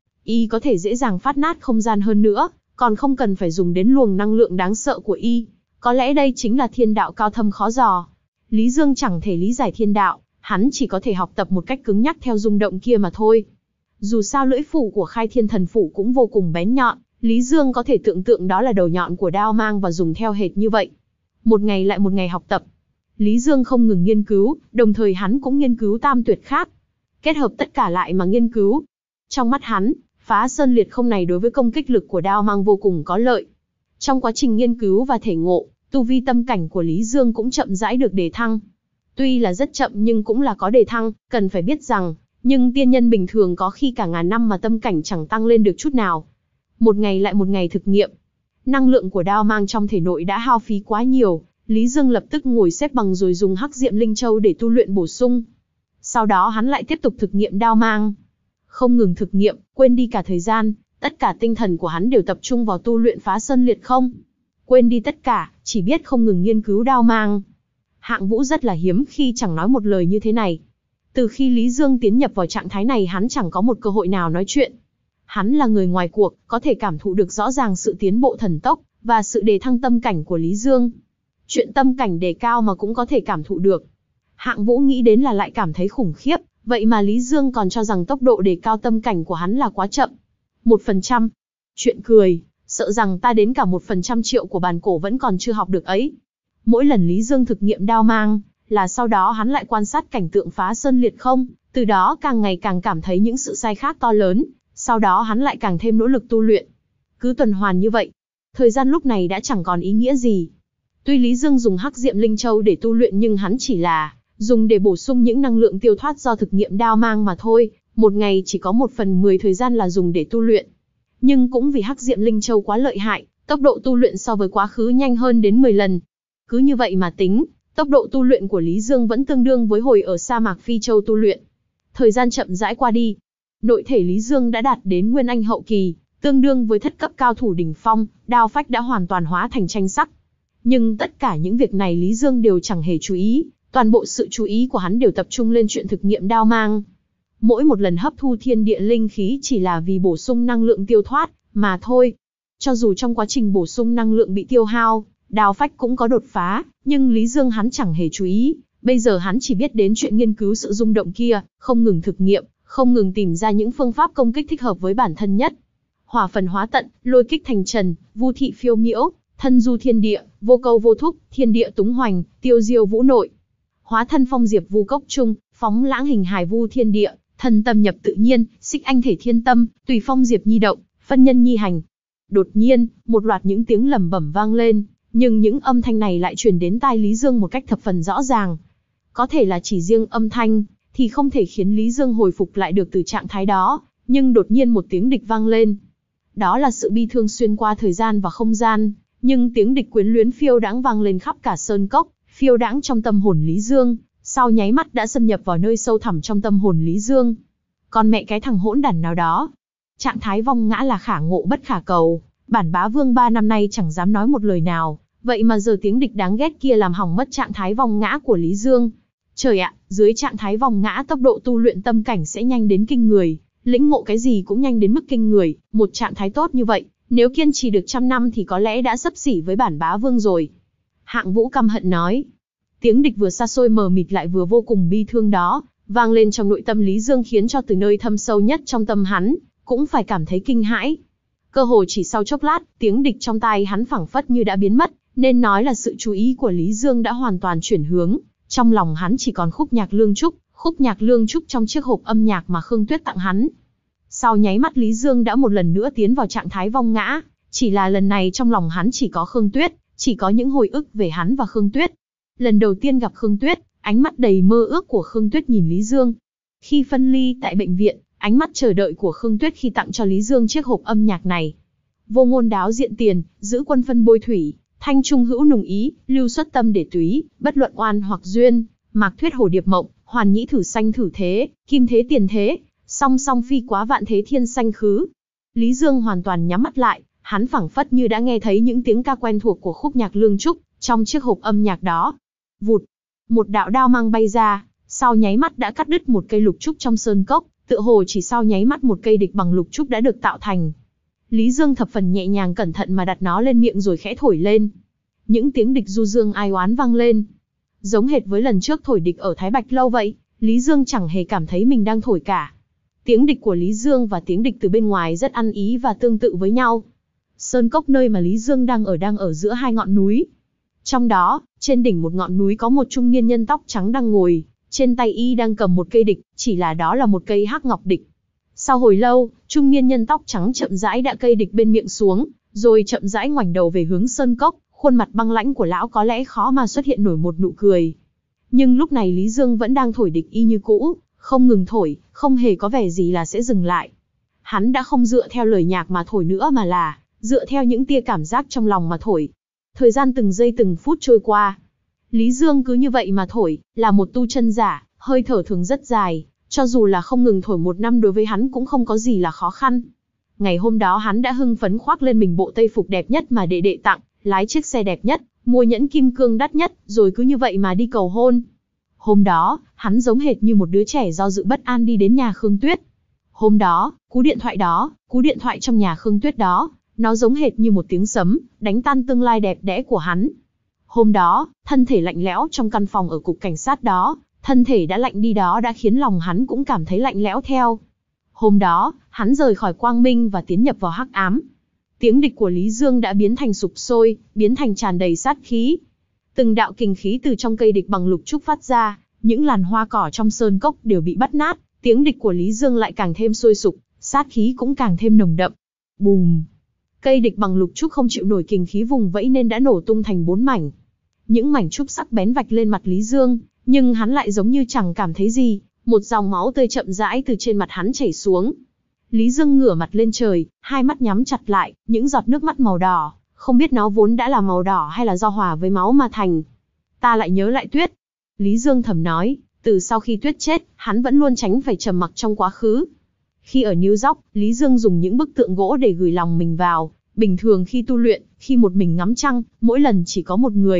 Y có thể dễ dàng phát nát không gian hơn nữa, còn không cần phải dùng đến luồng năng lượng đáng sợ của Y. Có lẽ đây chính là thiên đạo cao thâm khó dò. Lý Dương chẳng thể lý giải thiên đạo, hắn chỉ có thể học tập một cách cứng nhắc theo rung động kia mà thôi. Dù sao lưỡi phủ của khai thiên thần phủ cũng vô cùng bén nhọn, Lý Dương có thể tưởng tượng đó là đầu nhọn của đao mang và dùng theo hệt như vậy. Một ngày lại một ngày học tập, Lý Dương không ngừng nghiên cứu, đồng thời hắn cũng nghiên cứu tam tuyệt khác. Kết hợp tất cả lại mà nghiên cứu. Trong mắt hắn, phá sơn liệt không này đối với công kích lực của đao mang vô cùng có lợi. Trong quá trình nghiên cứu và thể ngộ, tu vi tâm cảnh của Lý Dương cũng chậm rãi được đề thăng. Tuy là rất chậm nhưng cũng là có đề thăng, cần phải biết rằng, nhưng tiên nhân bình thường có khi cả ngàn năm mà tâm cảnh chẳng tăng lên được chút nào. Một ngày lại một ngày thực nghiệm, năng lượng của đao mang trong thể nội đã hao phí quá nhiều, Lý Dương lập tức ngồi xếp bằng rồi dùng Hắc Diệm Linh Châu để tu luyện bổ sung. Sau đó hắn lại tiếp tục thực nghiệm đao mang. Không ngừng thực nghiệm, quên đi cả thời gian, tất cả tinh thần của hắn đều tập trung vào tu luyện phá sơn liệt không. Quên đi tất cả, chỉ biết không ngừng nghiên cứu đao mang. Hạng Vũ rất là hiếm khi chẳng nói một lời như thế này. Từ khi Lý Dương tiến nhập vào trạng thái này hắn chẳng có một cơ hội nào nói chuyện. Hắn là người ngoài cuộc, có thể cảm thụ được rõ ràng sự tiến bộ thần tốc, và sự đề thăng tâm cảnh của Lý Dương. Chuyện tâm cảnh đề cao mà cũng có thể cảm thụ được. Hạng Vũ nghĩ đến là lại cảm thấy khủng khiếp, vậy mà Lý Dương còn cho rằng tốc độ đề cao tâm cảnh của hắn là quá chậm. Một phần trăm. Chuyện cười, sợ rằng ta đến cả một phần trăm triệu của Bàn Cổ vẫn còn chưa học được ấy. Mỗi lần Lý Dương thực nghiệm đao mang, là sau đó hắn lại quan sát cảnh tượng phá sơn liệt không, từ đó càng ngày càng cảm thấy những sự sai khác to lớn, sau đó hắn lại càng thêm nỗ lực tu luyện. Cứ tuần hoàn như vậy, thời gian lúc này đã chẳng còn ý nghĩa gì. Tuy Lý Dương dùng Hắc Diệm Linh Châu để tu luyện nhưng hắn chỉ là dùng để bổ sung những năng lượng tiêu thoát do thực nghiệm đao mang mà thôi, một ngày chỉ có một phần mười thời gian là dùng để tu luyện. Nhưng cũng vì Hắc Diệm Linh Châu quá lợi hại, tốc độ tu luyện so với quá khứ nhanh hơn đến mười lần. Cứ như vậy mà tính, tốc độ tu luyện của Lý Dương vẫn tương đương với hồi ở sa mạc Phi Châu tu luyện. Thời gian chậm rãi qua đi, nội thể Lý Dương đã đạt đến Nguyên Anh hậu kỳ, tương đương với thất cấp cao thủ đỉnh phong, đao phách đã hoàn toàn hóa thành tranh sắc. Nhưng tất cả những việc này Lý Dương đều chẳng hề chú ý, Toàn bộ sự chú ý của hắn đều tập trung lên chuyện thực nghiệm đao mang. Mỗi một lần hấp thu thiên địa linh khí chỉ là vì bổ sung năng lượng tiêu thoát, mà thôi. Cho dù trong quá trình bổ sung năng lượng bị tiêu hao, đao phách cũng có đột phá, nhưng Lý Dương hắn chẳng hề chú ý. Bây giờ hắn chỉ biết đến chuyện nghiên cứu sự rung động kia, không ngừng thực nghiệm, không ngừng tìm ra những phương pháp công kích thích hợp với bản thân nhất. Hỏa phần hóa tận, lôi kích thành trần, vu thị phiêu miễu, thân du thiên địa, vô câu vô thúc, thiên địa túng hoành, tiêu diêu vũ nội. Hóa thân phong diệp vu cốc trung, phóng lãng hình hài vu thiên địa, thân tâm nhập tự nhiên, xích anh thể thiên tâm, tùy phong diệp nhi động, phân nhân nhi hành. Đột nhiên, một loạt những tiếng lẩm bẩm vang lên, nhưng những âm thanh này lại truyền đến tai Lý Dương một cách thập phần rõ ràng. Có thể là chỉ riêng âm thanh, thì không thể khiến Lý Dương hồi phục lại được từ trạng thái đó, nhưng đột nhiên một tiếng địch vang lên. Đó là sự bi thương xuyên qua thời gian và không gian, nhưng tiếng địch quyến luyến phiêu đãng vang lên khắp cả sơn cốc, phiêu đãng trong tâm hồn Lý Dương, sau nháy mắt đã xâm nhập vào nơi sâu thẳm trong tâm hồn Lý Dương. Còn mẹ cái thằng hỗn đản nào đó. Trạng thái vong ngã là khả ngộ bất khả cầu, bản bá vương ba năm nay chẳng dám nói một lời nào, vậy mà giờ tiếng địch đáng ghét kia làm hỏng mất trạng thái vong ngã của Lý Dương. Trời ạ, dưới trạng thái vong ngã tốc độ tu luyện tâm cảnh sẽ nhanh đến kinh người, lĩnh ngộ cái gì cũng nhanh đến mức kinh người, một trạng thái tốt như vậy, nếu kiên trì được trăm năm thì có lẽ đã xấp xỉ với bản bá vương rồi. Hạng Vũ căm hận nói. Tiếng địch vừa xa xôi mờ mịt lại vừa vô cùng bi thương đó, vang lên trong nội tâm Lý Dương khiến cho từ nơi thâm sâu nhất trong tâm hắn, cũng phải cảm thấy kinh hãi. Cơ hồ chỉ sau chốc lát, tiếng địch trong tai hắn phảng phất như đã biến mất, nên nói là sự chú ý của Lý Dương đã hoàn toàn chuyển hướng, trong lòng hắn chỉ còn khúc nhạc lương trúc, khúc nhạc lương trúc trong chiếc hộp âm nhạc mà Khương Tuyết tặng hắn. Sau nháy mắt Lý Dương đã một lần nữa tiến vào trạng thái vong ngã, chỉ là lần này trong lòng hắn chỉ có Khương Tuyết, chỉ có những hồi ức về hắn và Khương Tuyết. Lần đầu tiên gặp Khương Tuyết, ánh mắt đầy mơ ước của Khương Tuyết nhìn Lý Dương. Khi phân ly tại bệnh viện, ánh mắt chờ đợi của Khương Tuyết khi tặng cho Lý Dương chiếc hộp âm nhạc này. Vô ngôn đáo diện tiền, giữ quân phân bôi thủy, thanh trung hữu nùng ý, lưu xuất tâm để túy, bất luận oan hoặc duyên, mạc thuyết hồ điệp mộng, hoàn nhĩ thử sanh thử thế, kim thế tiền thế, song song phi quá vạn thế thiên sanh khứ. Lý Dương hoàn toàn nhắm mắt lại, hắn phảng phất như đã nghe thấy những tiếng ca quen thuộc của khúc nhạc lương trúc trong chiếc hộp âm nhạc đó. Vụt, một đạo đao mang bay ra, sau nháy mắt đã cắt đứt một cây lục trúc trong sơn cốc, tựa hồ chỉ sau nháy mắt một cây địch bằng lục trúc đã được tạo thành. Lý Dương thập phần nhẹ nhàng cẩn thận mà đặt nó lên miệng rồi khẽ thổi lên. Những tiếng địch du dương ai oán vang lên. Giống hệt với lần trước thổi địch ở Thái Bạch Lâu vậy, Lý Dương chẳng hề cảm thấy mình đang thổi cả. Tiếng địch của Lý Dương và tiếng địch từ bên ngoài rất ăn ý và tương tự với nhau. Sơn cốc nơi mà Lý Dương đang ở đang ở giữa hai ngọn núi. Trong đó, trên đỉnh một ngọn núi có một trung niên nhân tóc trắng đang ngồi, trên tay y đang cầm một cây địch, chỉ là đó là một cây hắc ngọc địch. Sau hồi lâu, trung niên nhân tóc trắng chậm rãi đã cây địch bên miệng xuống, rồi chậm rãi ngoảnh đầu về hướng sơn cốc, khuôn mặt băng lãnh của lão có lẽ khó mà xuất hiện nổi một nụ cười. Nhưng lúc này Lý Dương vẫn đang thổi địch y như cũ, không ngừng thổi, không hề có vẻ gì là sẽ dừng lại. Hắn đã không dựa theo lời nhạc mà thổi nữa mà là dựa theo những tia cảm giác trong lòng mà thổi. Thời gian từng giây từng phút trôi qua. Lý Dương cứ như vậy mà thổi, là một tu chân giả, hơi thở thường rất dài, cho dù là không ngừng thổi một năm đối với hắn cũng không có gì là khó khăn. Ngày hôm đó hắn đã hưng phấn khoác lên mình bộ tây phục đẹp nhất mà đệ đệ tặng, lái chiếc xe đẹp nhất, mua nhẫn kim cương đắt nhất, rồi cứ như vậy mà đi cầu hôn. Hôm đó, hắn giống hệt như một đứa trẻ do dự bất an đi đến nhà Khương Tuyết. Hôm đó, cú điện thoại đó, cú điện thoại trong nhà Khương Tuyết đó, nó giống hệt như một tiếng sấm, đánh tan tương lai đẹp đẽ của hắn. Hôm đó, thân thể lạnh lẽo trong căn phòng ở cục cảnh sát đó, thân thể đã lạnh đi đó đã khiến lòng hắn cũng cảm thấy lạnh lẽo theo. Hôm đó, hắn rời khỏi quang minh và tiến nhập vào hắc ám. Tiếng địch của Lý Dương đã biến thành sục sôi, biến thành tràn đầy sát khí. Từng đạo kình khí từ trong cây địch bằng lục trúc phát ra, những làn hoa cỏ trong sơn cốc đều bị bắt nát, tiếng địch của Lý Dương lại càng thêm sôi sục, sát khí cũng càng thêm nồng đậm. Bùm! Cây địch bằng lục trúc không chịu nổi kình khí vùng vẫy nên đã nổ tung thành bốn mảnh. Những mảnh trúc sắc bén vạch lên mặt Lý Dương, nhưng hắn lại giống như chẳng cảm thấy gì, một dòng máu tươi chậm rãi từ trên mặt hắn chảy xuống. Lý Dương ngửa mặt lên trời, hai mắt nhắm chặt lại, những giọt nước mắt màu đỏ, không biết nó vốn đã là màu đỏ hay là do hòa với máu mà thành. Ta lại nhớ lại Tuyết. Lý Dương thầm nói, từ sau khi Tuyết chết, hắn vẫn luôn tránh phải trầm mặc trong quá khứ. Khi ở New York, Lý Dương dùng những bức tượng gỗ để gửi lòng mình vào. Bình thường khi tu luyện, khi một mình ngắm trăng, mỗi lần chỉ có một người.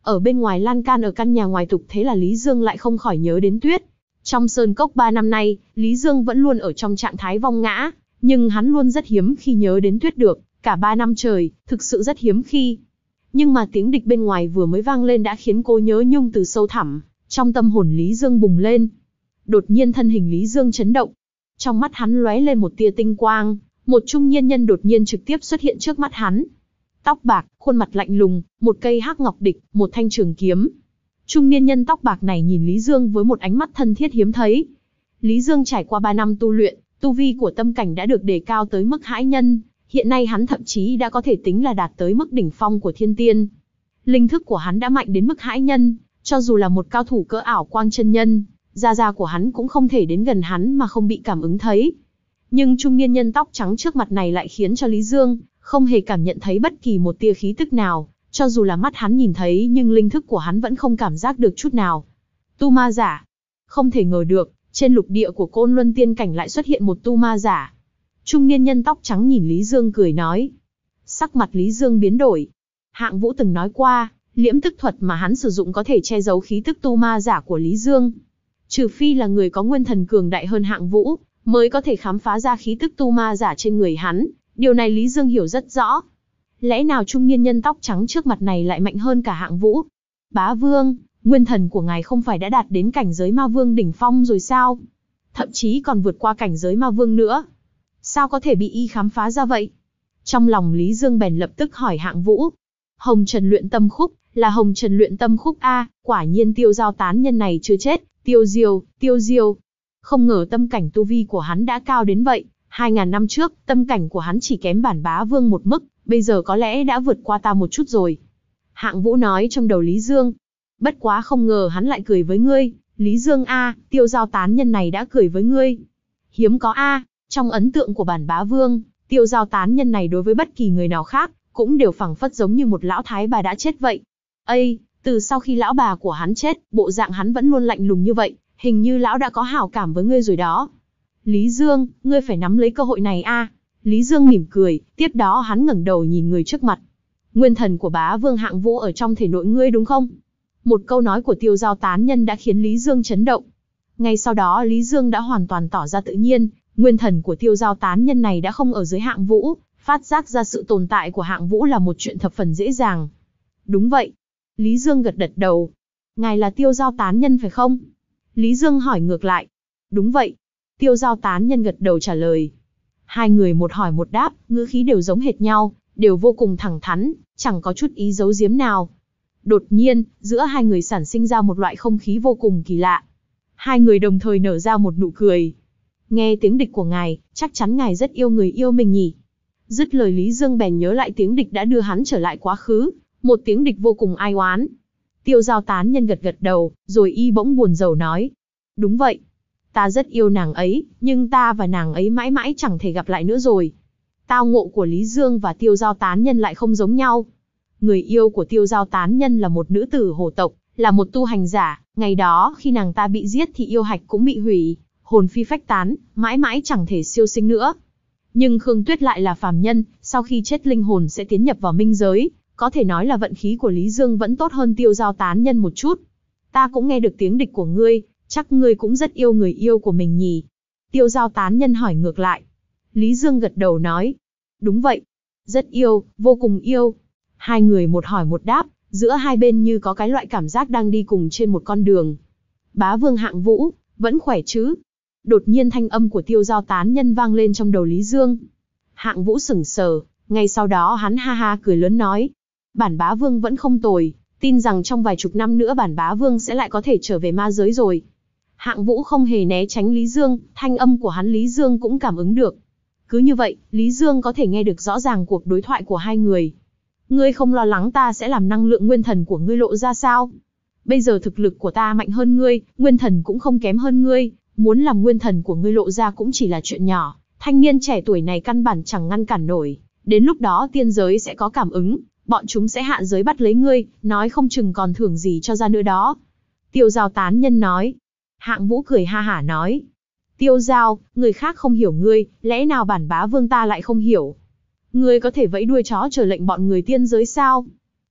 Ở bên ngoài lan can ở căn nhà ngoài tục thế là Lý Dương lại không khỏi nhớ đến Tuyết. Trong sơn cốc ba năm nay, Lý Dương vẫn luôn ở trong trạng thái vong ngã, nhưng hắn luôn rất hiếm khi nhớ đến Tuyết được, cả ba năm trời, thực sự rất hiếm khi. Nhưng mà tiếng địch bên ngoài vừa mới vang lên đã khiến cô nhớ nhung từ sâu thẳm, trong tâm hồn Lý Dương bùng lên. Đột nhiên thân hình Lý Dương chấn động. Trong mắt hắn lóe lên một tia tinh quang, một trung niên nhân đột nhiên trực tiếp xuất hiện trước mắt hắn. Tóc bạc, khuôn mặt lạnh lùng, một cây hắc ngọc địch, một thanh trường kiếm. Trung niên nhân tóc bạc này nhìn Lý Dương với một ánh mắt thân thiết hiếm thấy. Lý Dương trải qua ba năm tu luyện, tu vi của tâm cảnh đã được đề cao tới mức hãi nhân, hiện nay hắn thậm chí đã có thể tính là đạt tới mức đỉnh phong của thiên tiên. Linh thức của hắn đã mạnh đến mức hãi nhân, cho dù là một cao thủ cỡ ảo quang chân nhân, gia gia của hắn cũng không thể đến gần hắn mà không bị cảm ứng thấy. Nhưng trung niên nhân tóc trắng trước mặt này lại khiến cho Lý Dương không hề cảm nhận thấy bất kỳ một tia khí tức nào, cho dù là mắt hắn nhìn thấy nhưng linh thức của hắn vẫn không cảm giác được chút nào. Tu ma giả. Không thể ngờ được, trên lục địa của Côn Luân tiên cảnh lại xuất hiện một tu ma giả. Trung niên nhân tóc trắng nhìn Lý Dương cười nói. Sắc mặt Lý Dương biến đổi. Hạng Vũ từng nói qua, liễm tức thuật mà hắn sử dụng có thể che giấu khí tức tu ma giả của Lý Dương. Trừ phi là người có nguyên thần cường đại hơn Hạng Vũ, mới có thể khám phá ra khí tức tu ma giả trên người hắn. Điều này Lý Dương hiểu rất rõ. Lẽ nào trung niên nhân tóc trắng trước mặt này lại mạnh hơn cả Hạng Vũ? Bá Vương, nguyên thần của ngài không phải đã đạt đến cảnh giới ma vương đỉnh phong rồi sao? Thậm chí còn vượt qua cảnh giới ma vương nữa. Sao có thể bị y khám phá ra vậy? Trong lòng Lý Dương bèn lập tức hỏi Hạng Vũ. Hồng Trần luyện tâm khúc, là Hồng Trần luyện tâm khúc a, quả nhiên Tiêu Giao tán nhân này chưa chết, Tiêu Diêu, Tiêu Diêu. Không ngờ tâm cảnh tu vi của hắn đã cao đến vậy, hai ngàn năm trước, tâm cảnh của hắn chỉ kém bản Bá Vương một mức, bây giờ có lẽ đã vượt qua ta một chút rồi. Hạng Vũ nói trong đầu Lý Dương. Bất quá không ngờ hắn lại cười với ngươi, Lý Dương a, Tiêu Giao tán nhân này đã cười với ngươi. Hiếm có a, trong ấn tượng của bản Bá Vương, Tiêu Giao tán nhân này đối với bất kỳ người nào khác, cũng đều phảng phất giống như một lão thái bà đã chết vậy. Ây, từ sau khi lão bà của hắn chết, bộ dạng hắn vẫn luôn lạnh lùng như vậy, hình như lão đã có hảo cảm với ngươi rồi đó. Lý Dương, ngươi phải nắm lấy cơ hội này a. Lý Dương mỉm cười, tiếp đó hắn ngẩng đầu nhìn người trước mặt. Nguyên thần của Bá Vương Hạng Vũ ở trong thể nội ngươi đúng không? Một câu nói của Tiêu Giao tán nhân đã khiến Lý Dương chấn động. Ngay sau đó Lý Dương đã hoàn toàn tỏ ra tự nhiên, nguyên thần của Tiêu Giao tán nhân này đã không ở dưới Hạng Vũ, phát giác ra sự tồn tại của Hạng Vũ là một chuyện thập phần dễ dàng. Đúng vậy. Lý Dương gật gật đầu. Ngài là Tiêu Giao tán nhân phải không? Lý Dương hỏi ngược lại. Đúng vậy. Tiêu Giao tán nhân gật đầu trả lời. Hai người một hỏi một đáp, ngữ khí đều giống hệt nhau, đều vô cùng thẳng thắn, chẳng có chút ý giấu giếm nào. Đột nhiên, giữa hai người sản sinh ra một loại không khí vô cùng kỳ lạ. Hai người đồng thời nở ra một nụ cười. Nghe tiếng địch của ngài, chắc chắn ngài rất yêu người yêu mình nhỉ. Dứt lời Lý Dương bèn nhớ lại tiếng địch đã đưa hắn trở lại quá khứ, một tiếng địch vô cùng ai oán. Tiêu Giao tán nhân gật gật đầu, rồi y bỗng buồn rầu nói. Đúng vậy. Ta rất yêu nàng ấy, nhưng ta và nàng ấy mãi mãi chẳng thể gặp lại nữa rồi. Tao ngộ của Lý Dương và Tiêu Giao tán nhân lại không giống nhau. Người yêu của Tiêu Giao tán nhân là một nữ tử hồ tộc, là một tu hành giả. Ngày đó khi nàng ta bị giết thì yêu hạch cũng bị hủy, hồn phi phách tán, mãi mãi chẳng thể siêu sinh nữa. Nhưng Khương Tuyết lại là phàm nhân, sau khi chết linh hồn sẽ tiến nhập vào minh giới, có thể nói là vận khí của Lý Dương vẫn tốt hơn Tiêu Giao tán nhân một chút. Ta cũng nghe được tiếng địch của ngươi, chắc ngươi cũng rất yêu người yêu của mình nhỉ? Tiêu Giao tán nhân hỏi ngược lại. Lý Dương gật đầu nói. Đúng vậy. Rất yêu, vô cùng yêu. Hai người một hỏi một đáp, giữa hai bên như có cái loại cảm giác đang đi cùng trên một con đường. Bá Vương Hạng Vũ, vẫn khỏe chứ? Đột nhiên thanh âm của Tiêu Giao tán nhân vang lên trong đầu Lý Dương. Hạng Vũ sững sờ, ngay sau đó hắn ha ha cười lớn nói. Bản Bá Vương vẫn không tồi, tin rằng trong vài chục năm nữa bản Bá Vương sẽ lại có thể trở về ma giới rồi. Hạng Vũ không hề né tránh Lý Dương, thanh âm của hắn Lý Dương cũng cảm ứng được. Cứ như vậy, Lý Dương có thể nghe được rõ ràng cuộc đối thoại của hai người. Ngươi không lo lắng ta sẽ làm năng lượng nguyên thần của ngươi lộ ra sao? Bây giờ thực lực của ta mạnh hơn ngươi, nguyên thần cũng không kém hơn ngươi, muốn làm nguyên thần của ngươi lộ ra cũng chỉ là chuyện nhỏ. Thanh niên trẻ tuổi này căn bản chẳng ngăn cản nổi, đến lúc đó tiên giới sẽ có cảm ứng, bọn chúng sẽ hạ giới bắt lấy ngươi, nói không chừng còn thưởng gì cho ra nữa đó. Tiêu Giao tán nhân nói. Hạng Vũ cười ha hả nói. Tiêu Giao, người khác không hiểu ngươi, lẽ nào bản Bá Vương ta lại không hiểu? Ngươi có thể vẫy đuôi chó chờ lệnh bọn người tiên giới sao?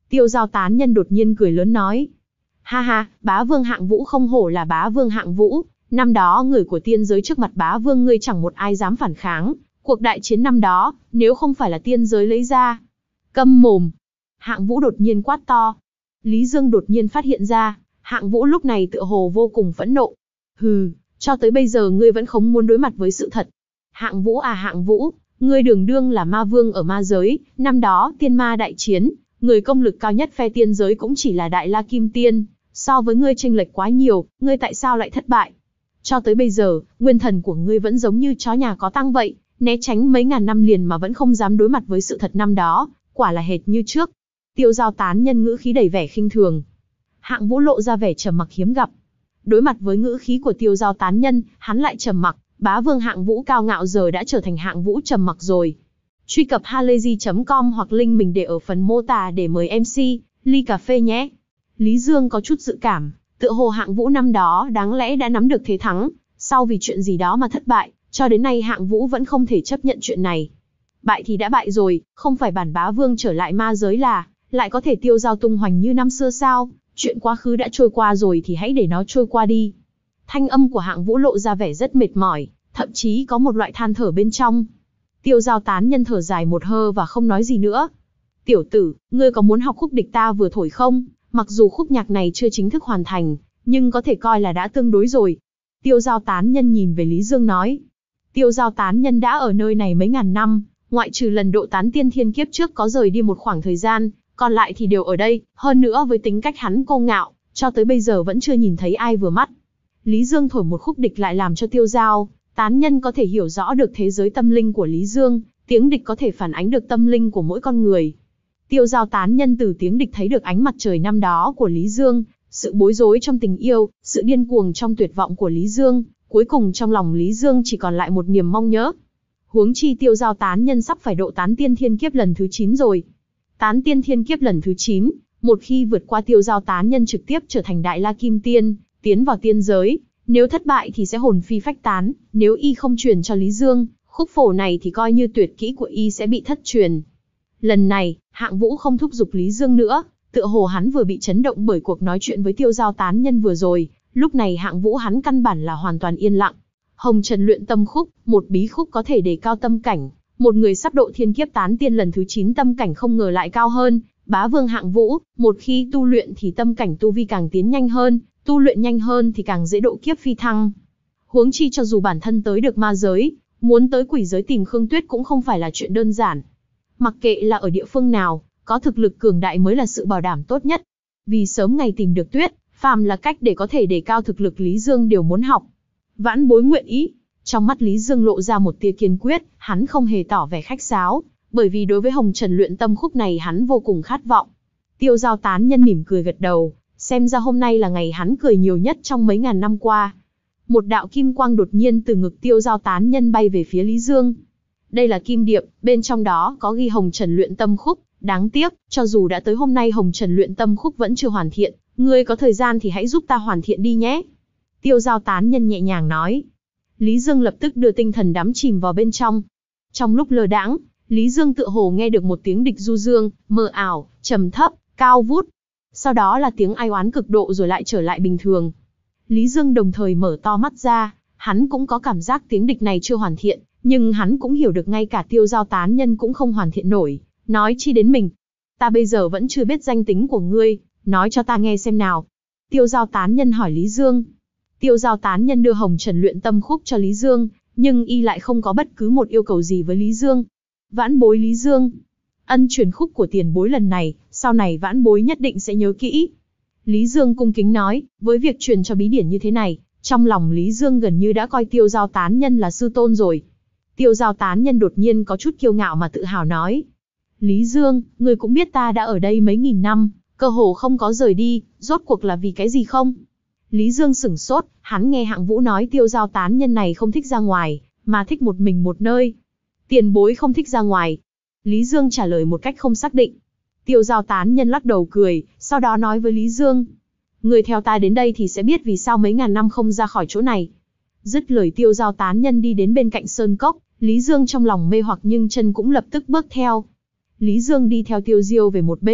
Tiêu Giao tán nhân đột nhiên cười lớn nói. Ha ha, bá vương Hạng Vũ không hổ là bá vương Hạng Vũ, năm đó người của tiên giới trước mặt bá vương ngươi chẳng một ai dám phản kháng, cuộc đại chiến năm đó, nếu không phải là tiên giới lấy ra. Câm mồm! Hạng Vũ đột nhiên quát to. Lý Dương đột nhiên phát hiện ra, Hạng Vũ lúc này tựa hồ vô cùng phẫn nộ. Hừ, cho tới bây giờ ngươi vẫn không muốn đối mặt với sự thật. Hạng Vũ à Hạng Vũ, ngươi đường đương là ma vương ở ma giới, năm đó tiên ma đại chiến, người công lực cao nhất phe tiên giới cũng chỉ là Đại La Kim Tiên, so với ngươi chênh lệch quá nhiều, ngươi tại sao lại thất bại? Cho tới bây giờ, nguyên thần của ngươi vẫn giống như chó nhà có tang vậy, né tránh mấy ngàn năm liền mà vẫn không dám đối mặt với sự thật năm đó, quả là hệt như trước. Tiêu Giao tán nhân ngữ khí đầy vẻ khinh thường. Hạng Vũ lộ ra vẻ trầm mặc hiếm gặp. Đối mặt với ngữ khí của Tiêu Giao tán nhân, hắn lại trầm mặc, bá vương Hạng Vũ cao ngạo giờ đã trở thành Hạng Vũ trầm mặc rồi. Truy cập halayzi chấm com hoặc link mình để ở phần mô tả để mời em xê, ly cà phê nhé. Lý Dương có chút dự cảm, tựa hồ Hạng Vũ năm đó đáng lẽ đã nắm được thế thắng, sau vì chuyện gì đó mà thất bại, cho đến nay Hạng Vũ vẫn không thể chấp nhận chuyện này. Bại thì đã bại rồi, không phải bản bá vương trở lại ma giới là, lại có thể tiêu dao tung hoành như năm xưa sao, chuyện quá khứ đã trôi qua rồi thì hãy để nó trôi qua đi. Thanh âm của Hạng Vũ lộ ra vẻ rất mệt mỏi, thậm chí có một loại than thở bên trong. Tiêu Giao tán nhân thở dài một hơi và không nói gì nữa. Tiểu tử, ngươi có muốn học khúc địch ta vừa thổi không? Mặc dù khúc nhạc này chưa chính thức hoàn thành, nhưng có thể coi là đã tương đối rồi. Tiêu Giao tán nhân nhìn về Lý Dương nói. Tiêu Giao tán nhân đã ở nơi này mấy ngàn năm, ngoại trừ lần độ tán tiên thiên kiếp trước có rời đi một khoảng thời gian, còn lại thì đều ở đây, hơn nữa với tính cách hắn cô ngạo, cho tới bây giờ vẫn chưa nhìn thấy ai vừa mắt. Lý Dương thổi một khúc địch lại làm cho Tiêu Giao tán nhân có thể hiểu rõ được thế giới tâm linh của Lý Dương, tiếng địch có thể phản ánh được tâm linh của mỗi con người. Tiêu Giao tán nhân từ tiếng địch thấy được ánh mặt trời năm đó của Lý Dương, sự bối rối trong tình yêu, sự điên cuồng trong tuyệt vọng của Lý Dương, cuối cùng trong lòng Lý Dương chỉ còn lại một niềm mong nhớ. Huống chi Tiêu Giao tán nhân sắp phải độ tán tiên thiên kiếp lần thứ chín rồi. Tán tiên thiên kiếp lần thứ chín, một khi vượt qua Tiêu Giao tán nhân trực tiếp trở thành Đại La Kim Tiên, tiến vào tiên giới, nếu thất bại thì sẽ hồn phi phách tán, nếu y không truyền cho Lý Dương, khúc phổ này thì coi như tuyệt kỹ của y sẽ bị thất truyền. Lần này, Hạng Vũ không thúc giục Lý Dương nữa, tựa hồ hắn vừa bị chấn động bởi cuộc nói chuyện với Tiêu Giao tán nhân vừa rồi, lúc này Hạng Vũ hắn căn bản là hoàn toàn yên lặng. Hồng Trần luyện tâm khúc, một bí khúc có thể đề cao tâm cảnh, một người sắp độ thiên kiếp tán tiên lần thứ chín tâm cảnh không ngờ lại cao hơn bá vương Hạng Vũ, một khi tu luyện thì tâm cảnh tu vi càng tiến nhanh hơn, tu luyện nhanh hơn thì càng dễ độ kiếp phi thăng. Huống chi cho dù bản thân tới được ma giới, muốn tới quỷ giới tìm Khương Tuyết cũng không phải là chuyện đơn giản. Mặc kệ là ở địa phương nào, có thực lực cường đại mới là sự bảo đảm tốt nhất. Vì sớm ngày tìm được Tuyết, phàm là cách để có thể đề cao thực lực Lý Dương đều muốn học. Vãn bối nguyện ý. Trong mắt Lý Dương lộ ra một tia kiên quyết, hắn không hề tỏ vẻ khách sáo, bởi vì đối với Hồng Trần luyện tâm khúc này hắn vô cùng khát vọng. Tiêu Giao tán nhân mỉm cười gật đầu, xem ra hôm nay là ngày hắn cười nhiều nhất trong mấy ngàn năm qua. Một đạo kim quang đột nhiên từ ngực Tiêu Giao tán nhân bay về phía Lý Dương. Đây là kim điệp, bên trong đó có ghi Hồng Trần luyện tâm khúc, đáng tiếc, cho dù đã tới hôm nay Hồng Trần luyện tâm khúc vẫn chưa hoàn thiện, ngươi có thời gian thì hãy giúp ta hoàn thiện đi nhé. Tiêu Giao tán nhân nhẹ nhàng nói. Lý Dương lập tức đưa tinh thần đắm chìm vào bên trong. Trong lúc lơ đãng, Lý Dương tựa hồ nghe được một tiếng địch du dương, mờ ảo, trầm thấp, cao vút. Sau đó là tiếng ai oán cực độ rồi lại trở lại bình thường. Lý Dương đồng thời mở to mắt ra, hắn cũng có cảm giác tiếng địch này chưa hoàn thiện, nhưng hắn cũng hiểu được ngay cả Tiêu Giao tán nhân cũng không hoàn thiện nổi, nói chi đến mình. Ta bây giờ vẫn chưa biết danh tính của ngươi, nói cho ta nghe xem nào. Tiêu Giao tán nhân hỏi Lý Dương. Tiêu Giao tán nhân đưa Hồng Trần luyện tâm khúc cho Lý Dương, nhưng y lại không có bất cứ một yêu cầu gì với Lý Dương. Vãn bối Lý Dương, ân truyền khúc của tiền bối lần này, sau này vãn bối nhất định sẽ nhớ kỹ. Lý Dương cung kính nói, với việc truyền cho bí điển như thế này, trong lòng Lý Dương gần như đã coi Tiêu Giao tán nhân là sư tôn rồi. Tiêu Giao tán nhân đột nhiên có chút kiêu ngạo mà tự hào nói. Lý Dương, ngươi cũng biết ta đã ở đây mấy nghìn năm, cơ hồ không có rời đi, rốt cuộc là vì cái gì không? Lý Dương sửng sốt, hắn nghe Hạng Vũ nói Tiêu Giao tán nhân này không thích ra ngoài, mà thích một mình một nơi. Tiền bối không thích ra ngoài. Lý Dương trả lời một cách không xác định. Tiêu Giao tán nhân lắc đầu cười, sau đó nói với Lý Dương. Người theo ta đến đây thì sẽ biết vì sao mấy ngàn năm không ra khỏi chỗ này. Dứt lời Tiêu Giao tán nhân đi đến bên cạnh sơn cốc, Lý Dương trong lòng mê hoặc nhưng chân cũng lập tức bước theo. Lý Dương đi theo Tiêu Diêu về một bên,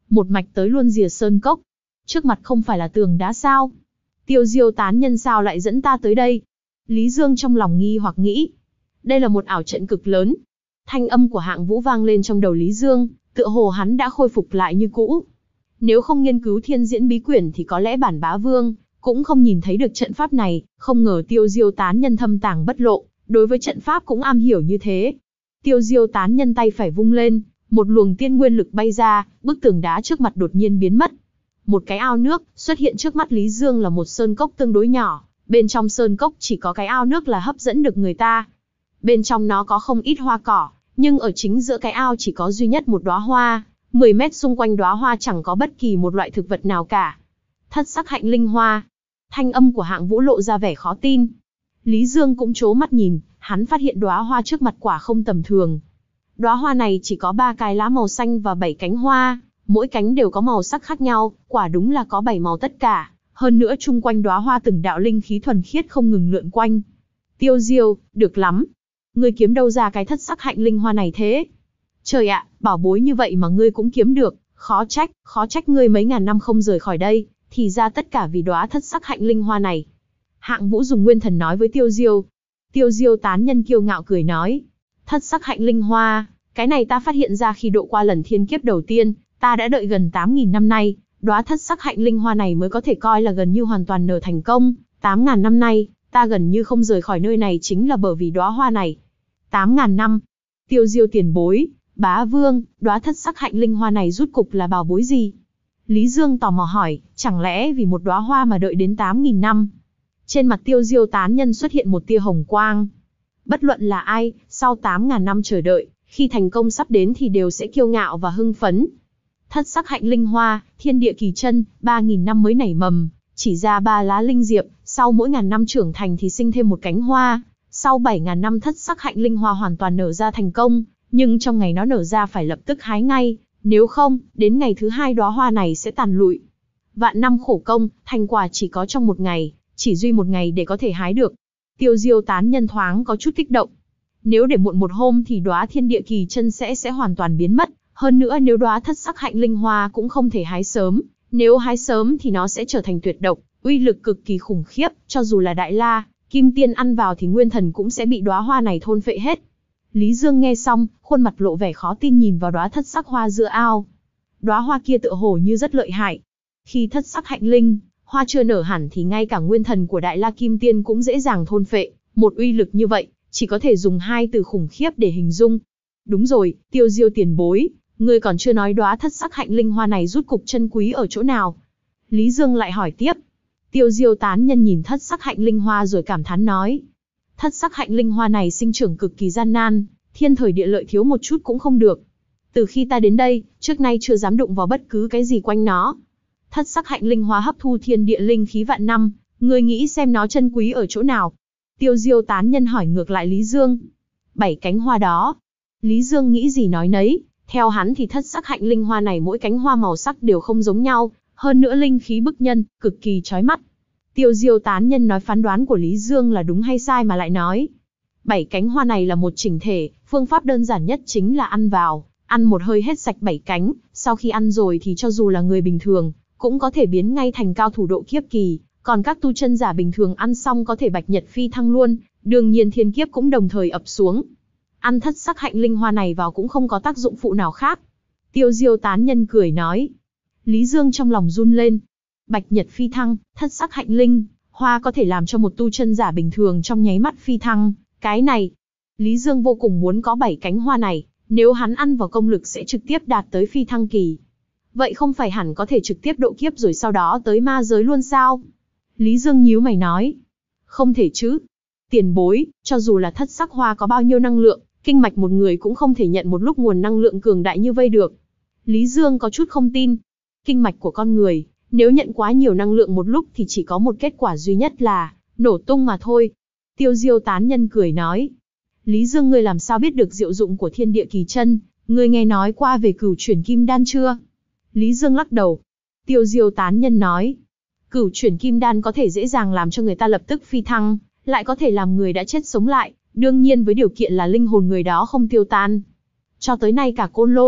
một mạch tới luôn rìa sơn cốc. Trước mặt không phải là tường đá sao? Tiêu Diêu tán nhân sao lại dẫn ta tới đây? Lý Dương trong lòng nghi hoặc nghĩ. Đây là một ảo trận cực lớn. Thanh âm của Hạng Vũ vang lên trong đầu Lý Dương, tựa hồ hắn đã khôi phục lại như cũ. Nếu không nghiên cứu thiên diễn bí quyển thì có lẽ bản bá vương cũng không nhìn thấy được trận pháp này, không ngờ Tiêu Diêu tán nhân thâm tàng bất lộ, đối với trận pháp cũng am hiểu như thế. Tiêu Diêu tán nhân tay phải vung lên, một luồng tiên nguyên lực bay ra, bức tường đá trước mặt đột nhiên biến mất. Một cái ao nước xuất hiện trước mắt Lý Dương là một sơn cốc tương đối nhỏ, bên trong sơn cốc chỉ có cái ao nước là hấp dẫn được người ta. Bên trong nó có không ít hoa cỏ, nhưng ở chính giữa cái ao chỉ có duy nhất một đóa hoa, mười mét xung quanh đóa hoa chẳng có bất kỳ một loại thực vật nào cả. Thất sắc hạnh linh hoa. Thanh âm của Hạng Vũ lộ ra vẻ khó tin. Lý Dương cũng trố mắt nhìn, hắn phát hiện đóa hoa trước mặt quả không tầm thường. Đóa hoa này chỉ có ba cái lá màu xanh và bảy cánh hoa, mỗi cánh đều có màu sắc khác nhau, quả đúng là có bảy màu tất cả. Hơn nữa chung quanh đóa hoa từng đạo linh khí thuần khiết không ngừng lượn quanh. Tiêu Diêu, được lắm. Ngươi kiếm đâu ra cái thất sắc hạnh linh hoa này thế? Trời ạ, bảo bối như vậy mà ngươi cũng kiếm được, khó trách, khó trách ngươi mấy ngàn năm không rời khỏi đây, thì ra tất cả vì đóa thất sắc hạnh linh hoa này. Hạng Vũ dùng nguyên thần nói với Tiêu Diêu. Tiêu Diêu tán nhân kiêu ngạo cười nói. Thất sắc hạnh linh hoa, cái này ta phát hiện ra khi độ qua lần thiên kiếp đầu tiên, ta đã đợi gần tám nghìn năm nay, đóa thất sắc hạnh linh hoa này mới có thể coi là gần như hoàn toàn nở thành công. tám nghìn năm nay, ta gần như không rời khỏi nơi này chính là bởi vì đóa hoa này. tám nghìn năm. Tiêu Diêu tiền bối, bá vương, đóa thất sắc hạnh linh hoa này rút cục là bảo bối gì? Lý Dương tò mò hỏi, chẳng lẽ vì một đóa hoa mà đợi đến tám nghìn năm? Trên mặt Tiêu Diêu tán nhân xuất hiện một tia hồng quang. Bất luận là ai, sau tám nghìn năm chờ đợi, khi thành công sắp đến thì đều sẽ kiêu ngạo và hưng phấn. Thất sắc hạnh linh hoa, thiên địa kỳ chân, ba nghìn năm mới nảy mầm, chỉ ra ba lá linh diệp, sau mỗi ngàn năm trưởng thành thì sinh thêm một cánh hoa. Sau bảy nghìn năm thất sắc hạnh linh hoa hoàn toàn nở ra thành công, nhưng trong ngày nó nở ra phải lập tức hái ngay, nếu không, đến ngày thứ hai đóa hoa này sẽ tàn lụi. Vạn năm khổ công, thành quả chỉ có trong một ngày, chỉ duy một ngày để có thể hái được. Tiêu Diêu tán nhân thoáng có chút kích động. Nếu để muộn một hôm thì đóa thiên địa kỳ chân sẽ sẽ hoàn toàn biến mất, hơn nữa nếu đóa thất sắc hạnh linh hoa cũng không thể hái sớm, nếu hái sớm thì nó sẽ trở thành tuyệt độc, uy lực cực kỳ khủng khiếp, cho dù là đại la kim tiên ăn vào thì nguyên thần cũng sẽ bị đóa hoa này thôn phệ hết. Lý Dương nghe xong, khuôn mặt lộ vẻ khó tin nhìn vào đóa thất sắc hoa giữa ao. Đóa hoa kia tựa hồ như rất lợi hại. Khi thất sắc hạnh linh hoa chưa nở hẳn thì ngay cả nguyên thần của đại la kim tiên cũng dễ dàng thôn phệ, một uy lực như vậy, chỉ có thể dùng hai từ khủng khiếp để hình dung. Đúng rồi, Tiêu Diêu tiền bối, ngươi còn chưa nói đóa thất sắc hạnh linh hoa này rút cục chân quý ở chỗ nào? Lý Dương lại hỏi tiếp. Tiêu Diêu tán nhân nhìn thất sắc hạnh linh hoa rồi cảm thán nói. Thất sắc hạnh linh hoa này sinh trưởng cực kỳ gian nan, thiên thời địa lợi thiếu một chút cũng không được. Từ khi ta đến đây, trước nay chưa dám đụng vào bất cứ cái gì quanh nó. Thất sắc hạnh linh hoa hấp thu thiên địa linh khí vạn năm, ngươi nghĩ xem nó chân quý ở chỗ nào? Tiêu Diêu tán nhân hỏi ngược lại Lý Dương. Bảy cánh hoa đó. Lý Dương nghĩ gì nói nấy, theo hắn thì thất sắc hạnh linh hoa này mỗi cánh hoa màu sắc đều không giống nhau, hơn nữa linh khí bức nhân, cực kỳ chói mắt. Tiêu Diêu tán nhân nói phán đoán của Lý Dương là đúng hay sai mà lại nói. Bảy cánh hoa này là một chỉnh thể, phương pháp đơn giản nhất chính là ăn vào, ăn một hơi hết sạch bảy cánh, sau khi ăn rồi thì cho dù là người bình thường, cũng có thể biến ngay thành cao thủ độ kiếp kỳ, còn các tu chân giả bình thường ăn xong có thể bạch nhật phi thăng luôn, đương nhiên thiên kiếp cũng đồng thời ập xuống. Ăn thất sắc hạnh linh hoa này vào cũng không có tác dụng phụ nào khác. Tiêu Diêu tán nhân cười nói. Lý Dương trong lòng run lên. Bạch nhật phi thăng, thất sắc hạnh linh hoa có thể làm cho một tu chân giả bình thường trong nháy mắt phi thăng, cái này. Lý Dương vô cùng muốn có bảy cánh hoa này, nếu hắn ăn vào công lực sẽ trực tiếp đạt tới phi thăng kỳ. Vậy không phải hẳn có thể trực tiếp độ kiếp rồi sau đó tới ma giới luôn sao? Lý Dương nhíu mày nói. Không thể chứ. Tiền bối, cho dù là thất sắc hoa có bao nhiêu năng lượng, kinh mạch một người cũng không thể nhận một lúc nguồn năng lượng cường đại như vây được. Lý Dương có chút không tin. Kinh mạch của con người, nếu nhận quá nhiều năng lượng một lúc thì chỉ có một kết quả duy nhất là nổ tung mà thôi. Tiêu Diêu tán nhân cười nói. Lý Dương, ngươi làm sao biết được diệu dụng của thiên địa kỳ chân? Ngươi nghe nói qua về cửu chuyển kim đan chưa? Lý Dương lắc đầu. Tiêu Diêu tán nhân nói. Cửu chuyển kim đan có thể dễ dàng làm cho người ta lập tức phi thăng, lại có thể làm người đã chết sống lại, đương nhiên với điều kiện là linh hồn người đó không tiêu tan. Cho tới nay cả Côn Lôn,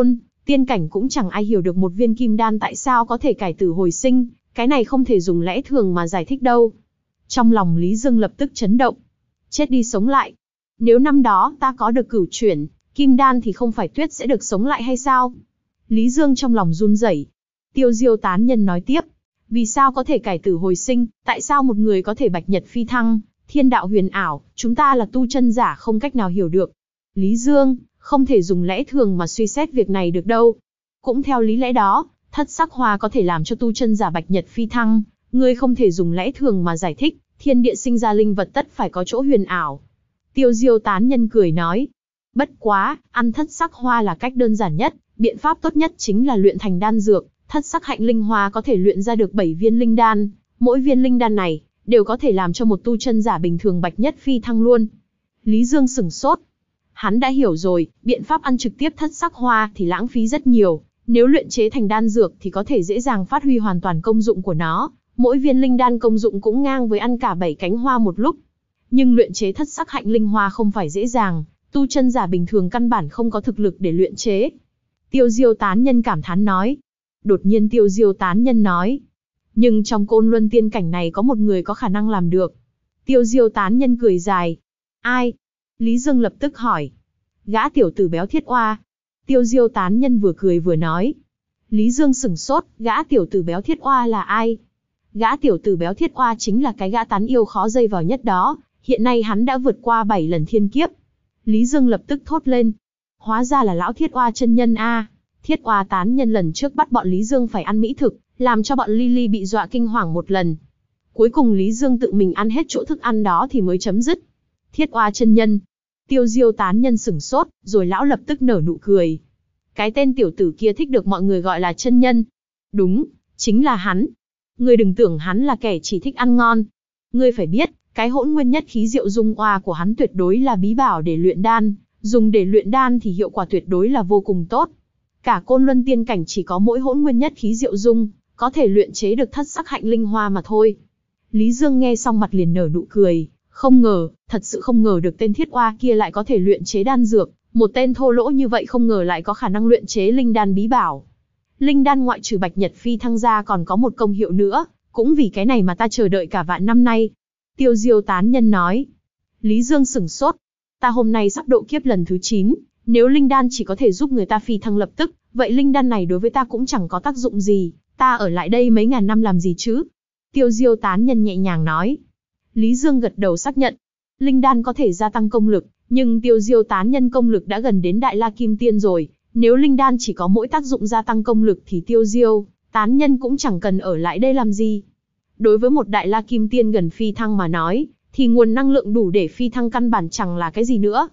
Tiên cảnh cũng chẳng ai hiểu được một viên kim đan tại sao có thể cải tử hồi sinh, cái này không thể dùng lẽ thường mà giải thích đâu. Trong lòng Lý Dương lập tức chấn động. Chết đi sống lại. Nếu năm đó ta có được cửu chuyển, kim đan thì không phải Tuyết sẽ được sống lại hay sao? Lý Dương trong lòng run rẩy. Tiêu Diêu tán nhân nói tiếp. Vì sao có thể cải tử hồi sinh, tại sao một người có thể bạch nhật phi thăng, thiên đạo huyền ảo, chúng ta là tu chân giả không cách nào hiểu được. Lý Dương, không thể dùng lẽ thường mà suy xét việc này được đâu. Cũng theo lý lẽ đó, thất sắc hoa có thể làm cho tu chân giả bạch nhật phi thăng, ngươi không thể dùng lẽ thường mà giải thích, thiên địa sinh ra linh vật tất phải có chỗ huyền ảo. Tiêu Diêu tán nhân cười nói, bất quá, ăn thất sắc hoa là cách đơn giản nhất, biện pháp tốt nhất chính là luyện thành đan dược, thất sắc hạnh linh hoa có thể luyện ra được bảy viên linh đan, mỗi viên linh đan này đều có thể làm cho một tu chân giả bình thường bạch nhất phi thăng luôn. Lý Dương sửng sốt. Hắn đã hiểu rồi, biện pháp ăn trực tiếp thất sắc hoa thì lãng phí rất nhiều, nếu luyện chế thành đan dược thì có thể dễ dàng phát huy hoàn toàn công dụng của nó, mỗi viên linh đan công dụng cũng ngang với ăn cả bảy cánh hoa một lúc. Nhưng luyện chế thất sắc hạnh linh hoa không phải dễ dàng, tu chân giả bình thường căn bản không có thực lực để luyện chế. Tiêu Diêu tán nhân cảm thán nói. Đột nhiên Tiêu Diêu tán nhân nói, nhưng trong Côn Luân tiên cảnh này có một người có khả năng làm được. Tiêu Diêu tán nhân cười dài. Ai? Lý Dương lập tức hỏi. Gã tiểu tử béo Thiết Oa. Tiêu Diêu tán nhân vừa cười vừa nói. Lý Dương sửng sốt, gã tiểu tử béo Thiết Oa là ai? Gã tiểu tử béo Thiết Oa chính là cái gã tán yêu khó dây vào nhất đó, hiện nay hắn đã vượt qua bảy lần thiên kiếp. Lý Dương lập tức thốt lên. Hóa ra là lão Thiết Oa chân nhân a. Thiết Oa tán nhân lần trước bắt bọn Lý Dương phải ăn mỹ thực, làm cho bọn Lily bị dọa kinh hoàng một lần. Cuối cùng Lý Dương tự mình ăn hết chỗ thức ăn đó thì mới chấm dứt. Thiết Oa chân nhân. Tiêu Diêu tán nhân sửng sốt, rồi lão lập tức nở nụ cười. Cái tên tiểu tử kia thích được mọi người gọi là chân nhân. Đúng, chính là hắn. Ngươi đừng tưởng hắn là kẻ chỉ thích ăn ngon. Ngươi phải biết, cái hỗn nguyên nhất khí diệu dung oa của hắn tuyệt đối là bí bảo để luyện đan, dùng để luyện đan thì hiệu quả tuyệt đối là vô cùng tốt. Cả Côn Luân tiên cảnh chỉ có mỗi hỗn nguyên nhất khí diệu dung, có thể luyện chế được thất sắc hạnh linh hoa mà thôi. Lý Dương nghe xong mặt liền nở nụ cười, không ngờ, thật sự không ngờ được tên Thiết Oa kia lại có thể luyện chế đan dược, một tên thô lỗ như vậy không ngờ lại có khả năng luyện chế linh đan bí bảo. Linh đan ngoại trừ bạch nhật phi thăng ra còn có một công hiệu nữa, cũng vì cái này mà ta chờ đợi cả vạn năm nay. Tiêu Diêu tán nhân nói. Lý Dương sửng sốt. Ta hôm nay sắp độ kiếp lần thứ chín, nếu linh đan chỉ có thể giúp người ta phi thăng lập tức, vậy linh đan này đối với ta cũng chẳng có tác dụng gì, ta ở lại đây mấy ngàn năm làm gì chứ? Tiêu Diêu tán nhân nhẹ nhàng nói. Lý Dương gật đầu xác nhận. Linh đan có thể gia tăng công lực, nhưng Tiêu Diêu tán nhân công lực đã gần đến Đại La Kim Tiên rồi, nếu linh đan chỉ có mỗi tác dụng gia tăng công lực thì Tiêu Diêu tán nhân cũng chẳng cần ở lại đây làm gì. Đối với một Đại La Kim Tiên gần phi thăng mà nói, thì nguồn năng lượng đủ để phi thăng căn bản chẳng là cái gì nữa.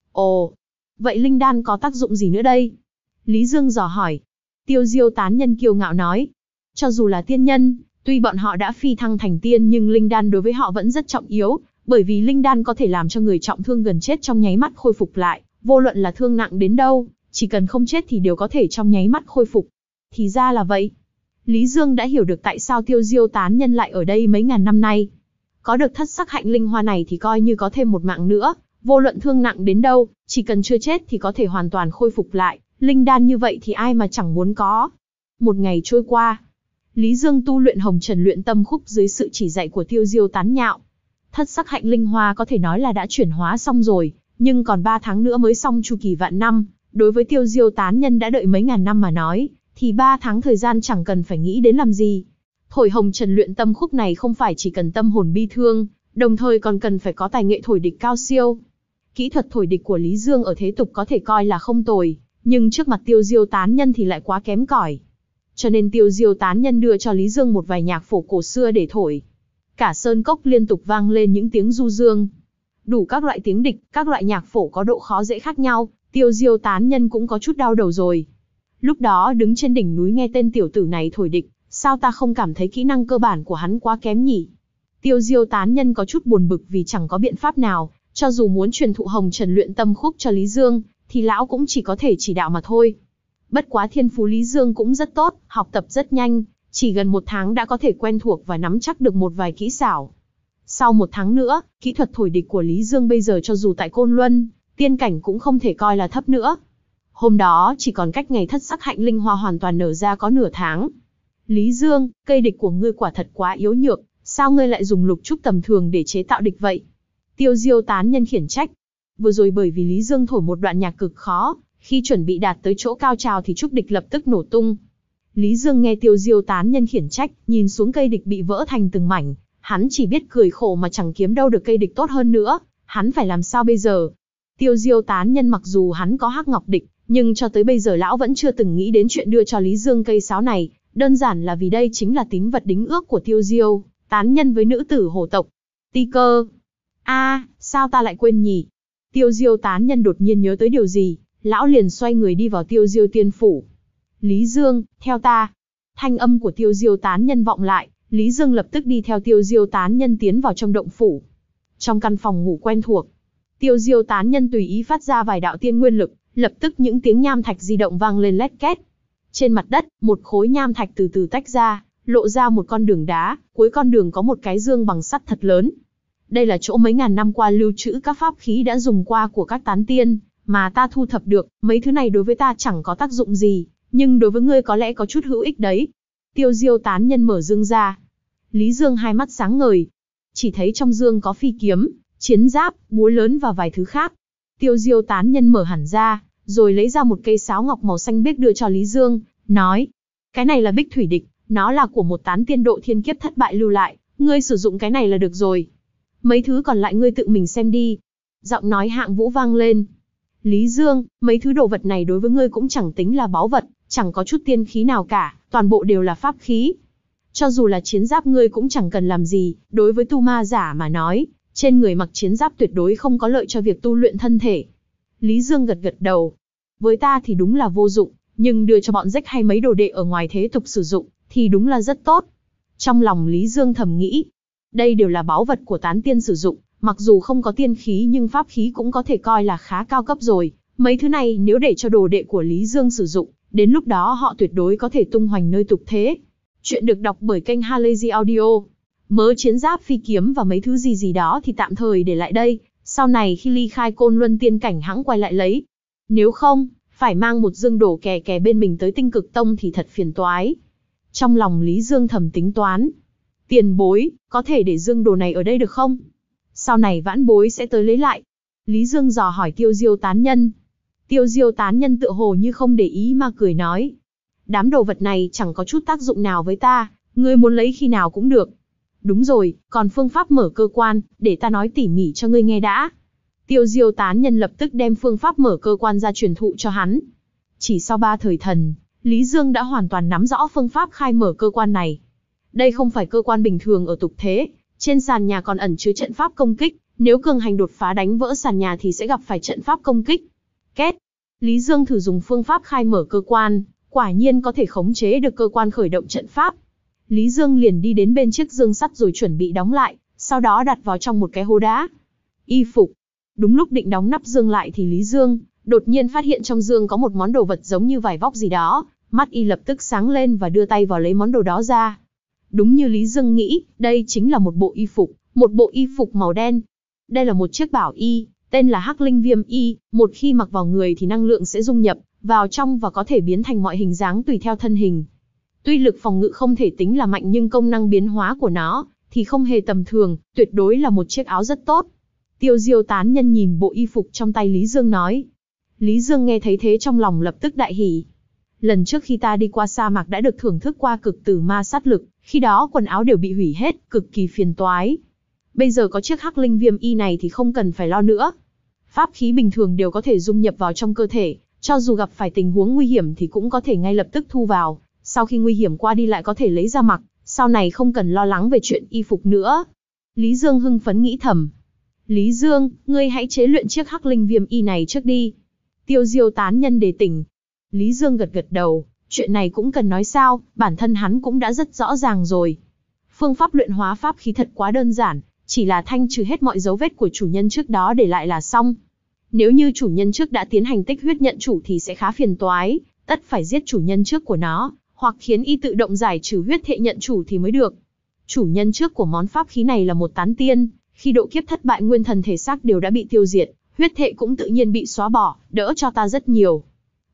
Ồ, vậy linh đan có tác dụng gì nữa đây? Lý Dương dò hỏi. Tiêu Diêu tán nhân kiêu ngạo nói. Cho dù là tiên nhân, tuy bọn họ đã phi thăng thành tiên nhưng linh đan đối với họ vẫn rất trọng yếu, bởi vì linh đan có thể làm cho người trọng thương gần chết trong nháy mắt khôi phục lại, vô luận là thương nặng đến đâu, chỉ cần không chết thì đều có thể trong nháy mắt khôi phục. Thì ra là vậy. Lý Dương đã hiểu được tại sao Tiêu Diêu tán nhân lại ở đây mấy ngàn năm nay. Có được thất sắc hạnh linh hoa này thì coi như có thêm một mạng nữa, vô luận thương nặng đến đâu, chỉ cần chưa chết thì có thể hoàn toàn khôi phục lại, linh đan như vậy thì ai mà chẳng muốn có. Một ngày trôi qua, Lý Dương tu luyện hồng trần luyện tâm khúc dưới sự chỉ dạy của Tiêu Diêu tán nhạo. Thất sắc hạnh linh hoa có thể nói là đã chuyển hóa xong rồi, nhưng còn ba tháng nữa mới xong chu kỳ vạn năm, đối với Tiêu Diêu tán nhân đã đợi mấy ngàn năm mà nói, thì ba tháng thời gian chẳng cần phải nghĩ đến làm gì. Thổi hồng trần luyện tâm khúc này không phải chỉ cần tâm hồn bi thương, đồng thời còn cần phải có tài nghệ thổi địch cao siêu. Kỹ thuật thổi địch của Lý Dương ở thế tục có thể coi là không tồi, nhưng trước mặt Tiêu Diêu tán nhân thì lại quá kém cỏi. Cho nên Tiêu Diêu tán nhân đưa cho Lý Dương một vài nhạc phổ cổ xưa để thổi. Cả sơn cốc liên tục vang lên những tiếng du dương. Đủ các loại tiếng địch, các loại nhạc phổ có độ khó dễ khác nhau, Tiêu Diêu tán nhân cũng có chút đau đầu rồi. Lúc đó đứng trên đỉnh núi nghe tên tiểu tử này thổi địch, sao ta không cảm thấy kỹ năng cơ bản của hắn quá kém nhỉ? Tiêu Diêu tán nhân có chút buồn bực vì chẳng có biện pháp nào, cho dù muốn truyền thụ hồng trần luyện tâm khúc cho Lý Dương, thì lão cũng chỉ có thể chỉ đạo mà thôi. Bất quá thiên phú Lý Dương cũng rất tốt, học tập rất nhanh, chỉ gần một tháng đã có thể quen thuộc và nắm chắc được một vài kỹ xảo. Sau một tháng nữa, kỹ thuật thổi địch của Lý Dương bây giờ cho dù tại Côn Luân, tiên cảnh cũng không thể coi là thấp nữa. Hôm đó chỉ còn cách ngày thất sắc hạnh linh hoa hoàn toàn nở ra có nửa tháng. Lý Dương, cây địch của ngươi quả thật quá yếu nhược, sao ngươi lại dùng lục trúc tầm thường để chế tạo địch vậy? Tiêu Diêu tán nhân khiển trách. Vừa rồi bởi vì Lý Dương thổi một đoạn nhạc cực khó, khi chuẩn bị đạt tới chỗ cao trào thì trúc địch lập tức nổ tung. Lý Dương nghe Tiêu Diêu tán nhân khiển trách, nhìn xuống cây địch bị vỡ thành từng mảnh, hắn chỉ biết cười khổ mà chẳng kiếm đâu được cây địch tốt hơn nữa, hắn phải làm sao bây giờ? Tiêu Diêu tán nhân mặc dù hắn có hắc ngọc địch, nhưng cho tới bây giờ lão vẫn chưa từng nghĩ đến chuyện đưa cho Lý Dương cây sáo này, đơn giản là vì đây chính là tín vật đính ước của Tiêu Diêu tán nhân với nữ tử hổ tộc. Ti Cơ. A, à, sao ta lại quên nhỉ? Tiêu Diêu tán nhân đột nhiên nhớ tới điều gì, lão liền xoay người đi vào Tiêu Diêu tiên phủ. Lý Dương, theo ta. Thanh âm của Tiêu Diêu tán nhân vọng lại, Lý Dương lập tức đi theo Tiêu Diêu tán nhân tiến vào trong động phủ. Trong căn phòng ngủ quen thuộc, Tiêu Diêu tán nhân tùy ý phát ra vài đạo tiên nguyên lực, lập tức những tiếng nham thạch di động vang lên lét két. Trên mặt đất, một khối nham thạch từ từ tách ra, lộ ra một con đường đá, cuối con đường có một cái dương bằng sắt thật lớn. Đây là chỗ mấy ngàn năm qua lưu trữ các pháp khí đã dùng qua của các tán tiên, mà ta thu thập được, mấy thứ này đối với ta chẳng có tác dụng gì, nhưng đối với ngươi có lẽ có chút hữu ích đấy. Tiêu Diêu tán nhân mở dương ra. Lý Dương hai mắt sáng ngời, chỉ thấy trong dương có phi kiếm, chiến giáp, búa lớn và vài thứ khác. Tiêu Diêu tán nhân mở hẳn ra, rồi lấy ra một cây sáo ngọc màu xanh biếc đưa cho Lý Dương, nói: cái này là bích thủy địch, nó là của một tán tiên độ thiên kiếp thất bại lưu lại, ngươi sử dụng cái này là được rồi. Mấy thứ còn lại ngươi tự mình xem đi. Giọng nói Hạng Vũ vang lên. Lý Dương, mấy thứ đồ vật này đối với ngươi cũng chẳng tính là báu vật, chẳng có chút tiên khí nào cả, toàn bộ đều là pháp khí. Cho dù là chiến giáp ngươi cũng chẳng cần làm gì, đối với tu ma giả mà nói, trên người mặc chiến giáp tuyệt đối không có lợi cho việc tu luyện thân thể. Lý Dương gật gật đầu. Với ta thì đúng là vô dụng, nhưng đưa cho bọn rách hay mấy đồ đệ ở ngoài thế tục sử dụng, thì đúng là rất tốt. Trong lòng Lý Dương thầm nghĩ, đây đều là báu vật của tán tiên sử dụng, mặc dù không có tiên khí nhưng pháp khí cũng có thể coi là khá cao cấp rồi. Mấy thứ này nếu để cho đồ đệ của Lý Dương sử dụng, đến lúc đó họ tuyệt đối có thể tung hoành nơi tục thế. Chuyện được đọc bởi kênh Halazy Audio. Mớ chiến giáp phi kiếm và mấy thứ gì gì đó thì tạm thời để lại đây, sau này khi ly khai Côn Luân tiên cảnh hãng quay lại lấy. Nếu không, phải mang một dương đồ kè kè bên mình tới Tinh Cực Tông thì thật phiền toái. Trong lòng Lý Dương thầm tính toán. Tiền bối, có thể để dương đồ này ở đây được không? Sau này vãn bối sẽ tới lấy lại. Lý Dương dò hỏi Tiêu Diêu tán nhân. Tiêu Diêu tán nhân tựa hồ như không để ý mà cười nói: đám đồ vật này chẳng có chút tác dụng nào với ta, ngươi muốn lấy khi nào cũng được. Đúng rồi, còn phương pháp mở cơ quan, để ta nói tỉ mỉ cho ngươi nghe đã. Tiêu Diêu tán nhân lập tức đem phương pháp mở cơ quan ra truyền thụ cho hắn. Chỉ sau ba thời thần, Lý Dương đã hoàn toàn nắm rõ phương pháp khai mở cơ quan này. Đây không phải cơ quan bình thường ở tục thế, trên sàn nhà còn ẩn chứa trận pháp công kích, nếu cường hành đột phá đánh vỡ sàn nhà thì sẽ gặp phải trận pháp công kích. Két. Lý Dương thử dùng phương pháp khai mở cơ quan, quả nhiên có thể khống chế được cơ quan khởi động trận pháp. Lý Dương liền đi đến bên chiếc dương sắt rồi chuẩn bị đóng lại, sau đó đặt vào trong một cái hố đá. Y phục. Đúng lúc định đóng nắp dương lại thì Lý Dương đột nhiên phát hiện trong dương có một món đồ vật giống như vải vóc gì đó, mắt y lập tức sáng lên và đưa tay vào lấy món đồ đó ra. Đúng như Lý Dương nghĩ, đây chính là một bộ y phục, một bộ y phục màu đen. Đây là một chiếc bảo y, tên là Hắc Linh Viêm Y, một khi mặc vào người thì năng lượng sẽ dung nhập vào trong và có thể biến thành mọi hình dáng tùy theo thân hình. Tuy lực phòng ngự không thể tính là mạnh nhưng công năng biến hóa của nó thì không hề tầm thường, tuyệt đối là một chiếc áo rất tốt. Tiêu Diêu tán nhân nhìn bộ y phục trong tay Lý Dương nói. Lý Dương nghe thấy thế trong lòng lập tức đại hỉ. Lần trước khi ta đi qua sa mạc đã được thưởng thức qua cực tử ma sát lực, khi đó quần áo đều bị hủy hết, cực kỳ phiền toái. Bây giờ có chiếc Hắc Linh Viêm Y này thì không cần phải lo nữa. Pháp khí bình thường đều có thể dung nhập vào trong cơ thể, cho dù gặp phải tình huống nguy hiểm thì cũng có thể ngay lập tức thu vào, sau khi nguy hiểm qua đi lại có thể lấy ra mặc, sau này không cần lo lắng về chuyện y phục nữa. Lý Dương hưng phấn nghĩ thầm. Lý Dương, ngươi hãy chế luyện chiếc Hắc Linh Viêm Y này trước đi. Tiêu Diêu tán nhân đề tỉnh. Lý Dương gật gật đầu, chuyện này cũng cần nói sao, bản thân hắn cũng đã rất rõ ràng rồi. Phương pháp luyện hóa pháp khí thật quá đơn giản, chỉ là thanh trừ hết mọi dấu vết của chủ nhân trước đó để lại là xong. Nếu như chủ nhân trước đã tiến hành tích huyết nhận chủ thì sẽ khá phiền toái, tất phải giết chủ nhân trước của nó, hoặc khiến y tự động giải trừ huyết thệ nhận chủ thì mới được. Chủ nhân trước của món pháp khí này là một tán tiên, khi độ kiếp thất bại nguyên thần thể xác đều đã bị tiêu diệt, huyết thệ cũng tự nhiên bị xóa bỏ, đỡ cho ta rất nhiều.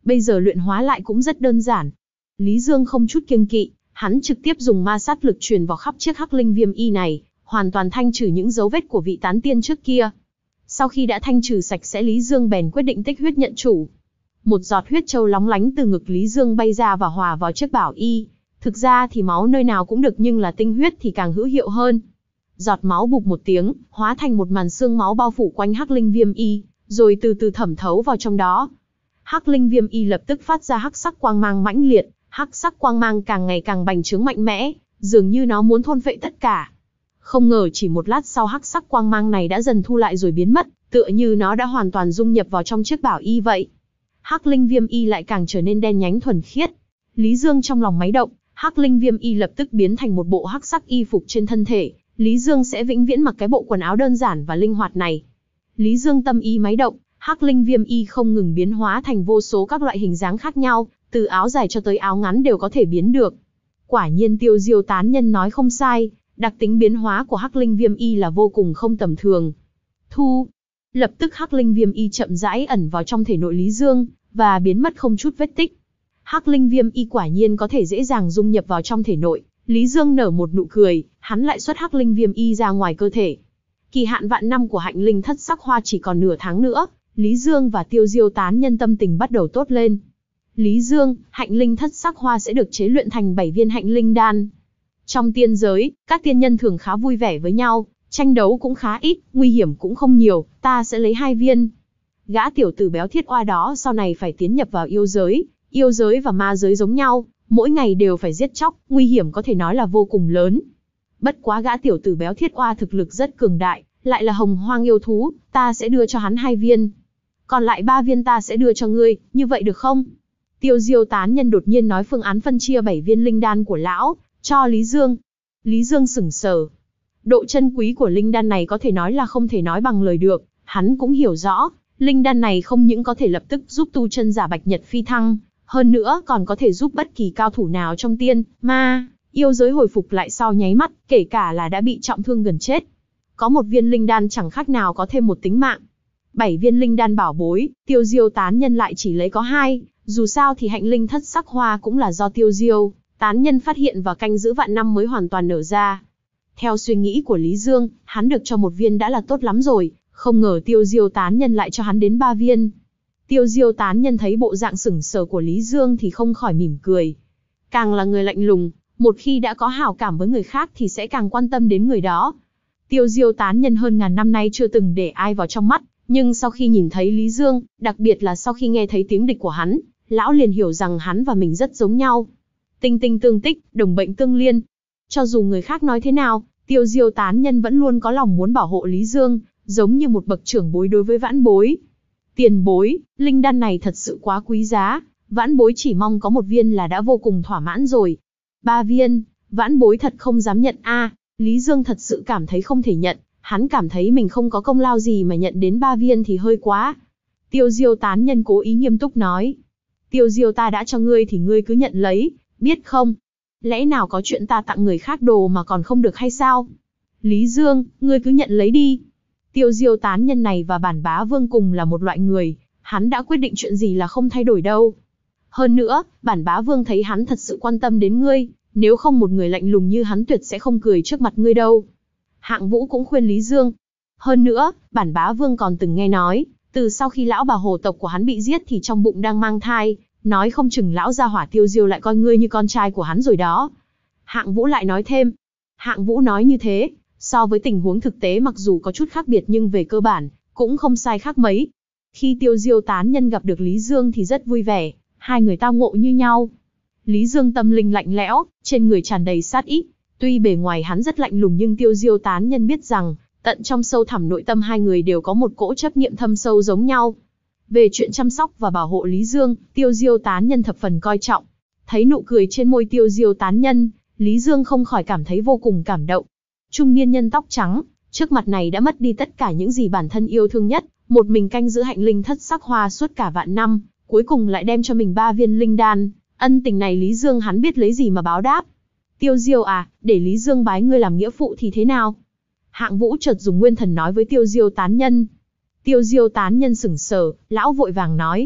bây giờ luyện hóa lại cũng rất đơn giản. Lý Dương không chút kiêng kỵ, hắn trực tiếp dùng ma sát lực truyền vào khắp chiếc hắc linh viêm y này, hoàn toàn thanh trừ những dấu vết của vị tán tiên trước kia. Sau khi đã thanh trừ sạch sẽ, Lý Dương bèn quyết định tích huyết nhận chủ. Một giọt huyết châu lóng lánh từ ngực Lý Dương bay ra và hòa vào chiếc bảo y. Thực ra thì máu nơi nào cũng được, nhưng là tinh huyết thì càng hữu hiệu hơn. Giọt máu bụp một tiếng, hóa thành một màn xương máu bao phủ quanh hắc linh viêm y, rồi từ từ thẩm thấu vào trong đó. Hắc linh viêm y lập tức phát ra hắc sắc quang mang mãnh liệt, hắc sắc quang mang càng ngày càng bành trướng mạnh mẽ, dường như nó muốn thôn phệ tất cả. Không ngờ chỉ một lát sau, hắc sắc quang mang này đã dần thu lại rồi biến mất, tựa như nó đã hoàn toàn dung nhập vào trong chiếc bảo y vậy. Hắc linh viêm y lại càng trở nên đen nhánh thuần khiết. Lý Dương trong lòng máy động, hắc linh viêm y lập tức biến thành một bộ hắc sắc y phục trên thân thể. Lý Dương sẽ vĩnh viễn mặc cái bộ quần áo đơn giản và linh hoạt này. Lý Dương tâm ý máy động, hắc linh viêm y không ngừng biến hóa thành vô số các loại hình dáng khác nhau, từ áo dài cho tới áo ngắn đều có thể biến được. Quả nhiên Tiêu Diêu tán nhân nói không sai, đặc tính biến hóa của hắc linh viêm y là vô cùng không tầm thường. Thu. Lập tức hắc linh viêm y chậm rãi ẩn vào trong thể nội Lý Dương, và biến mất không chút vết tích. Hắc linh viêm y quả nhiên có thể dễ dàng dung nhập vào trong thể nội. Lý Dương nở một nụ cười, hắn lại xuất hắc linh viêm y ra ngoài cơ thể. Kỳ hạn vạn năm của hạnh linh thất sắc hoa chỉ còn nửa tháng nữa, Lý Dương và Tiêu Diêu tán nhân tâm tình bắt đầu tốt lên. Lý Dương, hạnh linh thất sắc hoa sẽ được chế luyện thành bảy viên hạnh linh đan. Trong tiên giới, các tiên nhân thường khá vui vẻ với nhau, tranh đấu cũng khá ít, nguy hiểm cũng không nhiều, ta sẽ lấy hai viên. Gã tiểu tử béo thiết oa đó sau này phải tiến nhập vào yêu giới, yêu giới và ma giới giống nhau, mỗi ngày đều phải giết chóc, nguy hiểm có thể nói là vô cùng lớn. Bất quá gã tiểu tử béo thiết oa thực lực rất cường đại, lại là hồng hoang yêu thú, ta sẽ đưa cho hắn hai viên. Còn lại ba viên ta sẽ đưa cho ngươi, như vậy được không? Tiêu Diêu tán nhân đột nhiên nói phương án phân chia bảy viên linh đan của lão cho Lý Dương. Lý Dương sững sờ. Độ chân quý của linh đan này có thể nói là không thể nói bằng lời được, hắn cũng hiểu rõ, linh đan này không những có thể lập tức giúp tu chân giả bạch nhật phi thăng, hơn nữa còn có thể giúp bất kỳ cao thủ nào trong tiên, ma, yêu giới hồi phục lại sau nháy mắt, kể cả là đã bị trọng thương gần chết. Có một viên linh đan chẳng khác nào có thêm một tính mạng. Bảy viên linh đan bảo bối, Tiêu Diêu tán nhân lại chỉ lấy có hai, dù sao thì hạnh linh thất sắc hoa cũng là do Tiêu Diêu tán nhân phát hiện và canh giữ vạn năm mới hoàn toàn nở ra. Theo suy nghĩ của Lý Dương, hắn được cho một viên đã là tốt lắm rồi, không ngờ Tiêu Diêu tán nhân lại cho hắn đến ba viên. Tiêu Diêu tán nhân thấy bộ dạng sững sờ của Lý Dương thì không khỏi mỉm cười. Càng là người lạnh lùng, một khi đã có hảo cảm với người khác thì sẽ càng quan tâm đến người đó. Tiêu Diêu tán nhân hơn ngàn năm nay chưa từng để ai vào trong mắt, nhưng sau khi nhìn thấy Lý Dương, đặc biệt là sau khi nghe thấy tiếng địch của hắn, lão liền hiểu rằng hắn và mình rất giống nhau. Tinh tinh tương tích, đồng bệnh tương liên. Cho dù người khác nói thế nào, Tiêu Diêu tán nhân vẫn luôn có lòng muốn bảo hộ Lý Dương, giống như một bậc trưởng bối đối với vãn bối. Tiền bối, linh đan này thật sự quá quý giá, vãn bối chỉ mong có một viên là đã vô cùng thỏa mãn rồi. Ba viên, vãn bối thật không dám nhận a. Lý Dương thật sự cảm thấy không thể nhận, hắn cảm thấy mình không có công lao gì mà nhận đến ba viên thì hơi quá. Tiêu Diêu tán nhân cố ý nghiêm túc nói. Tiêu Diêu ta đã cho ngươi thì ngươi cứ nhận lấy, biết không? Lẽ nào có chuyện ta tặng người khác đồ mà còn không được hay sao? Lý Dương, ngươi cứ nhận lấy đi. Tiêu Diêu tán nhân này và Bản Bá Vương cùng là một loại người, hắn đã quyết định chuyện gì là không thay đổi đâu. Hơn nữa, Bản Bá Vương thấy hắn thật sự quan tâm đến ngươi, nếu không một người lạnh lùng như hắn tuyệt sẽ không cười trước mặt ngươi đâu. Hạng Vũ cũng khuyên Lý Dương. Hơn nữa, Bản Bá Vương còn từng nghe nói, từ sau khi lão bà hồ tộc của hắn bị giết thì trong bụng đang mang thai, nói không chừng lão gia hỏa Tiêu Diêu lại coi ngươi như con trai của hắn rồi đó. Hạng Vũ lại nói thêm. Hạng Vũ nói như thế, so với tình huống thực tế mặc dù có chút khác biệt nhưng về cơ bản, cũng không sai khác mấy. Khi Tiêu Diêu tán nhân gặp được Lý Dương thì rất vui vẻ, hai người tao ngộ như nhau. Lý Dương tâm linh lạnh lẽo, trên người tràn đầy sát ý. Tuy bề ngoài hắn rất lạnh lùng nhưng Tiêu Diêu tán nhân biết rằng, tận trong sâu thẳm nội tâm hai người đều có một cỗ chấp niệm thâm sâu giống nhau. Về chuyện chăm sóc và bảo hộ Lý Dương, Tiêu Diêu tán nhân thập phần coi trọng. Thấy nụ cười trên môi Tiêu Diêu tán nhân, Lý Dương không khỏi cảm thấy vô cùng cảm động. Trung niên nhân tóc trắng, trước mặt này đã mất đi tất cả những gì bản thân yêu thương nhất, một mình canh giữ hạnh linh thất sắc hoa suốt cả vạn năm, cuối cùng lại đem cho mình ba viên linh đan, ân tình này Lý Dương hắn biết lấy gì mà báo đáp. Tiêu Diêu à, để Lý Dương bái ngươi làm nghĩa phụ thì thế nào? Hạng Vũ chợt dùng nguyên thần nói với Tiêu Diêu tán nhân. Tiêu Diêu tán nhân sững sờ, lão vội vàng nói.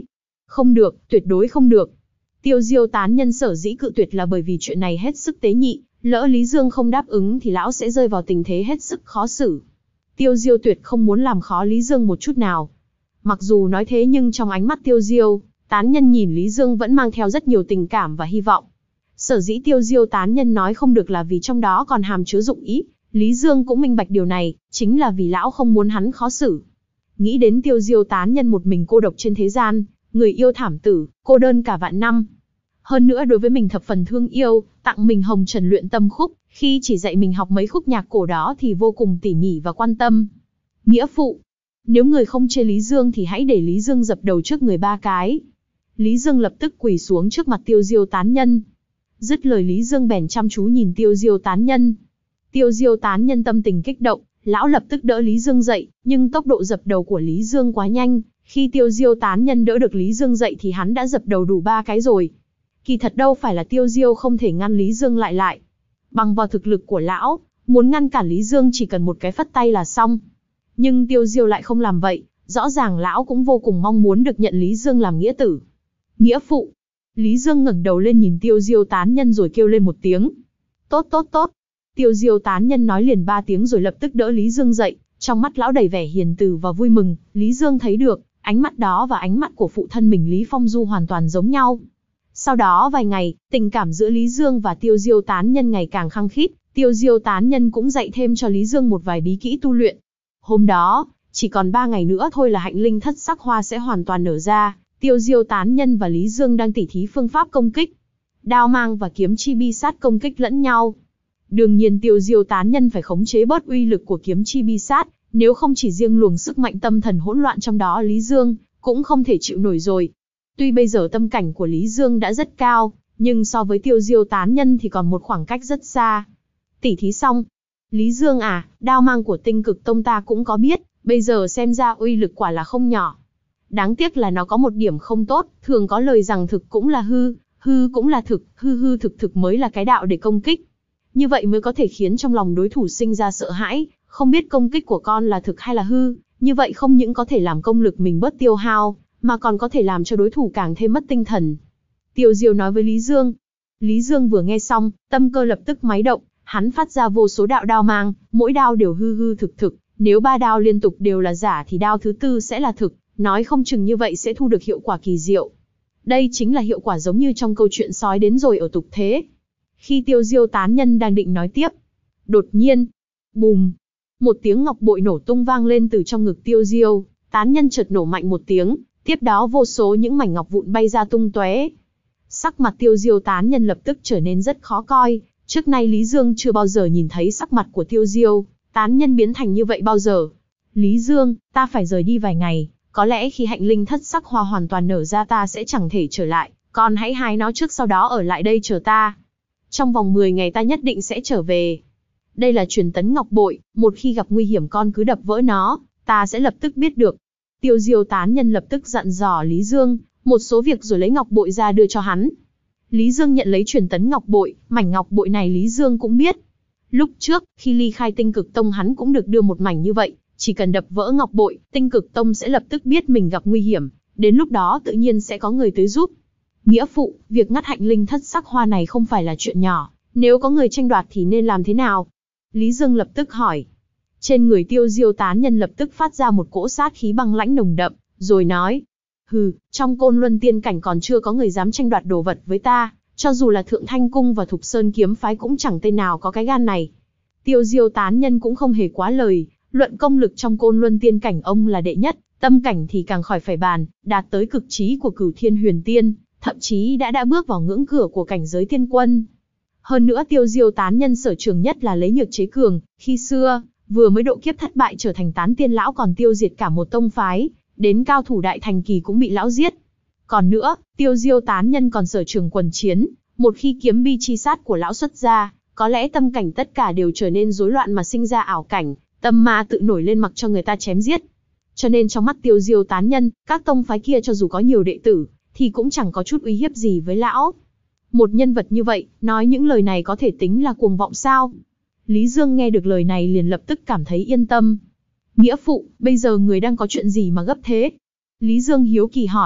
Không được, tuyệt đối không được. Tiêu Diêu tán nhân sở dĩ cự tuyệt là bởi vì chuyện này hết sức tế nhị, lỡ Lý Dương không đáp ứng thì lão sẽ rơi vào tình thế hết sức khó xử. Tiêu Diêu tuyệt không muốn làm khó Lý Dương một chút nào. Mặc dù nói thế nhưng trong ánh mắt Tiêu Diêu tán nhân nhìn Lý Dương vẫn mang theo rất nhiều tình cảm và hy vọng. Sở dĩ Tiêu Diêu tán nhân nói không được là vì trong đó còn hàm chứa dụng ý, Lý Dương cũng minh bạch điều này, chính là vì lão không muốn hắn khó xử. Nghĩ đến Tiêu Diêu tán nhân một mình cô độc trên thế gian, người yêu thảm tử, cô đơn cả vạn năm. Hơn nữa đối với mình thập phần thương yêu, tặng mình hồng trần luyện tâm khúc, khi chỉ dạy mình học mấy khúc nhạc cổ đó thì vô cùng tỉ mỉ và quan tâm. Nghĩa phụ, nếu người không chê Lý Dương thì hãy để Lý Dương dập đầu trước người ba cái. Lý Dương lập tức quỳ xuống trước mặt Tiêu Diêu tán nhân. Dứt lời Lý Dương bèn chăm chú nhìn Tiêu Diêu tán nhân. Tiêu Diêu tán nhân tâm tình kích động, lão lập tức đỡ Lý Dương dậy, nhưng tốc độ dập đầu của Lý Dương quá nhanh, khi Tiêu Diêu tán nhân đỡ được Lý Dương dậy thì hắn đã dập đầu đủ ba cái rồi. Kỳ thật đâu phải là Tiêu Diêu không thể ngăn Lý Dương lại lại. Bằng vào thực lực của lão, muốn ngăn cản Lý Dương chỉ cần một cái phất tay là xong. Nhưng Tiêu Diêu lại không làm vậy, rõ ràng lão cũng vô cùng mong muốn được nhận Lý Dương làm nghĩa tử. Nghĩa phụ. Lý Dương ngẩng đầu lên nhìn Tiêu Diêu tán nhân rồi kêu lên một tiếng. Tốt tốt tốt. Tiêu Diêu tán nhân nói liền ba tiếng rồi lập tức đỡ Lý Dương dậy, trong mắt lão đầy vẻ hiền từ và vui mừng. Lý Dương thấy được, ánh mắt đó và ánh mắt của phụ thân mình Lý Phong Du hoàn toàn giống nhau. Sau đó vài ngày, tình cảm giữa Lý Dương và Tiêu Diêu tán nhân ngày càng khăng khít, Tiêu Diêu tán nhân cũng dạy thêm cho Lý Dương một vài bí kỹ tu luyện. Hôm đó, chỉ còn ba ngày nữa thôi là hạnh linh thất sắc hoa sẽ hoàn toàn nở ra, Tiêu Diêu tán nhân và Lý Dương đang tỉ thí phương pháp công kích. Đao mang và kiếm chi bi sát công kích lẫn nhau. Đương nhiên Tiêu Diêu tán nhân phải khống chế bớt uy lực của kiếm chi bi sát, nếu không chỉ riêng luồng sức mạnh tâm thần hỗn loạn trong đó Lý Dương cũng không thể chịu nổi rồi. Tuy bây giờ tâm cảnh của Lý Dương đã rất cao, nhưng so với Tiêu Diêu tán nhân thì còn một khoảng cách rất xa. Tỉ thí xong, Lý Dương à, đao mang của Tinh Cực Tông ta cũng có biết, bây giờ xem ra uy lực quả là không nhỏ. Đáng tiếc là nó có một điểm không tốt, thường có lời rằng thực cũng là hư, hư cũng là thực, hư hư thực thực mới là cái đạo để công kích. Như vậy mới có thể khiến trong lòng đối thủ sinh ra sợ hãi, không biết công kích của con là thực hay là hư, như vậy không những có thể làm công lực mình bớt tiêu hao, mà còn có thể làm cho đối thủ càng thêm mất tinh thần. Tiêu Diêu nói với Lý Dương. Lý Dương vừa nghe xong, tâm cơ lập tức máy động, hắn phát ra vô số đạo đao mang, mỗi đao đều hư hư thực thực, nếu ba đao liên tục đều là giả thì đao thứ tư sẽ là thực, nói không chừng như vậy sẽ thu được hiệu quả kỳ diệu. Đây chính là hiệu quả giống như trong câu chuyện sói đến rồi ở tục thế. Khi Tiêu Diêu tán nhân đang định nói tiếp, đột nhiên, bùm, một tiếng ngọc bội nổ tung vang lên từ trong ngực Tiêu Diêu tán nhân, chợt nổ mạnh một tiếng, tiếp đó vô số những mảnh ngọc vụn bay ra tung tóe. Sắc mặt Tiêu Diêu tán nhân lập tức trở nên rất khó coi, trước nay Lý Dương chưa bao giờ nhìn thấy sắc mặt của Tiêu Diêu tán nhân biến thành như vậy bao giờ. Lý Dương, ta phải rời đi vài ngày, có lẽ khi hạnh linh thất sắc hoa hoàn toàn nở ra ta sẽ chẳng thể trở lại, con hãy hái nó trước sau đó ở lại đây chờ ta. Trong vòng mười ngày ta nhất định sẽ trở về. Đây là truyền tấn ngọc bội, một khi gặp nguy hiểm con cứ đập vỡ nó, ta sẽ lập tức biết được. Tiêu Diêu tán nhân lập tức dặn dò Lý Dương một số việc rồi lấy ngọc bội ra đưa cho hắn. Lý Dương nhận lấy truyền tấn ngọc bội, mảnh ngọc bội này Lý Dương cũng biết. Lúc trước, khi ly khai Tinh Cực Tông hắn cũng được đưa một mảnh như vậy, chỉ cần đập vỡ ngọc bội, Tinh Cực Tông sẽ lập tức biết mình gặp nguy hiểm, đến lúc đó tự nhiên sẽ có người tới giúp. Nghĩa phụ, việc ngắt hạnh linh thất sắc hoa này không phải là chuyện nhỏ, nếu có người tranh đoạt thì nên làm thế nào? Lý Dương lập tức hỏi. Trên người Tiêu Diêu tán nhân lập tức phát ra một cỗ sát khí băng lãnh nồng đậm, rồi nói, hừ, trong Côn Luân tiên cảnh còn chưa có người dám tranh đoạt đồ vật với ta, cho dù là Thượng Thanh Cung và Thục Sơn kiếm phái cũng chẳng tên nào có cái gan này. Tiêu Diêu tán nhân cũng không hề quá lời, luận công lực trong Côn Luân tiên cảnh ông là đệ nhất, tâm cảnh thì càng khỏi phải bàn, đạt tới cực trí của Cửu Thiên Huyền Tiên, thậm chí đã đã bước vào ngưỡng cửa của cảnh giới tiên quân. Hơn nữa Tiêu Diêu tán nhân sở trường nhất là lấy nhược chế cường, khi xưa, vừa mới độ kiếp thất bại trở thành tán tiên lão còn tiêu diệt cả một tông phái, đến cao thủ đại thành kỳ cũng bị lão giết. Còn nữa, Tiêu Diêu tán nhân còn sở trường quần chiến, một khi kiếm bi chi sát của lão xuất ra, có lẽ tâm cảnh tất cả đều trở nên rối loạn mà sinh ra ảo cảnh, tâm ma tự nổi lên mặc cho người ta chém giết. Cho nên trong mắt Tiêu Diêu tán nhân, các tông phái kia cho dù có nhiều đệ tử, thì cũng chẳng có chút uy hiếp gì với lão. Một nhân vật như vậy, nói những lời này có thể tính là cuồng vọng sao? Lý Dương nghe được lời này liền lập tức cảm thấy yên tâm. Nghĩa phụ, bây giờ người đang có chuyện gì mà gấp thế? Lý Dương hiếu kỳ hỏi,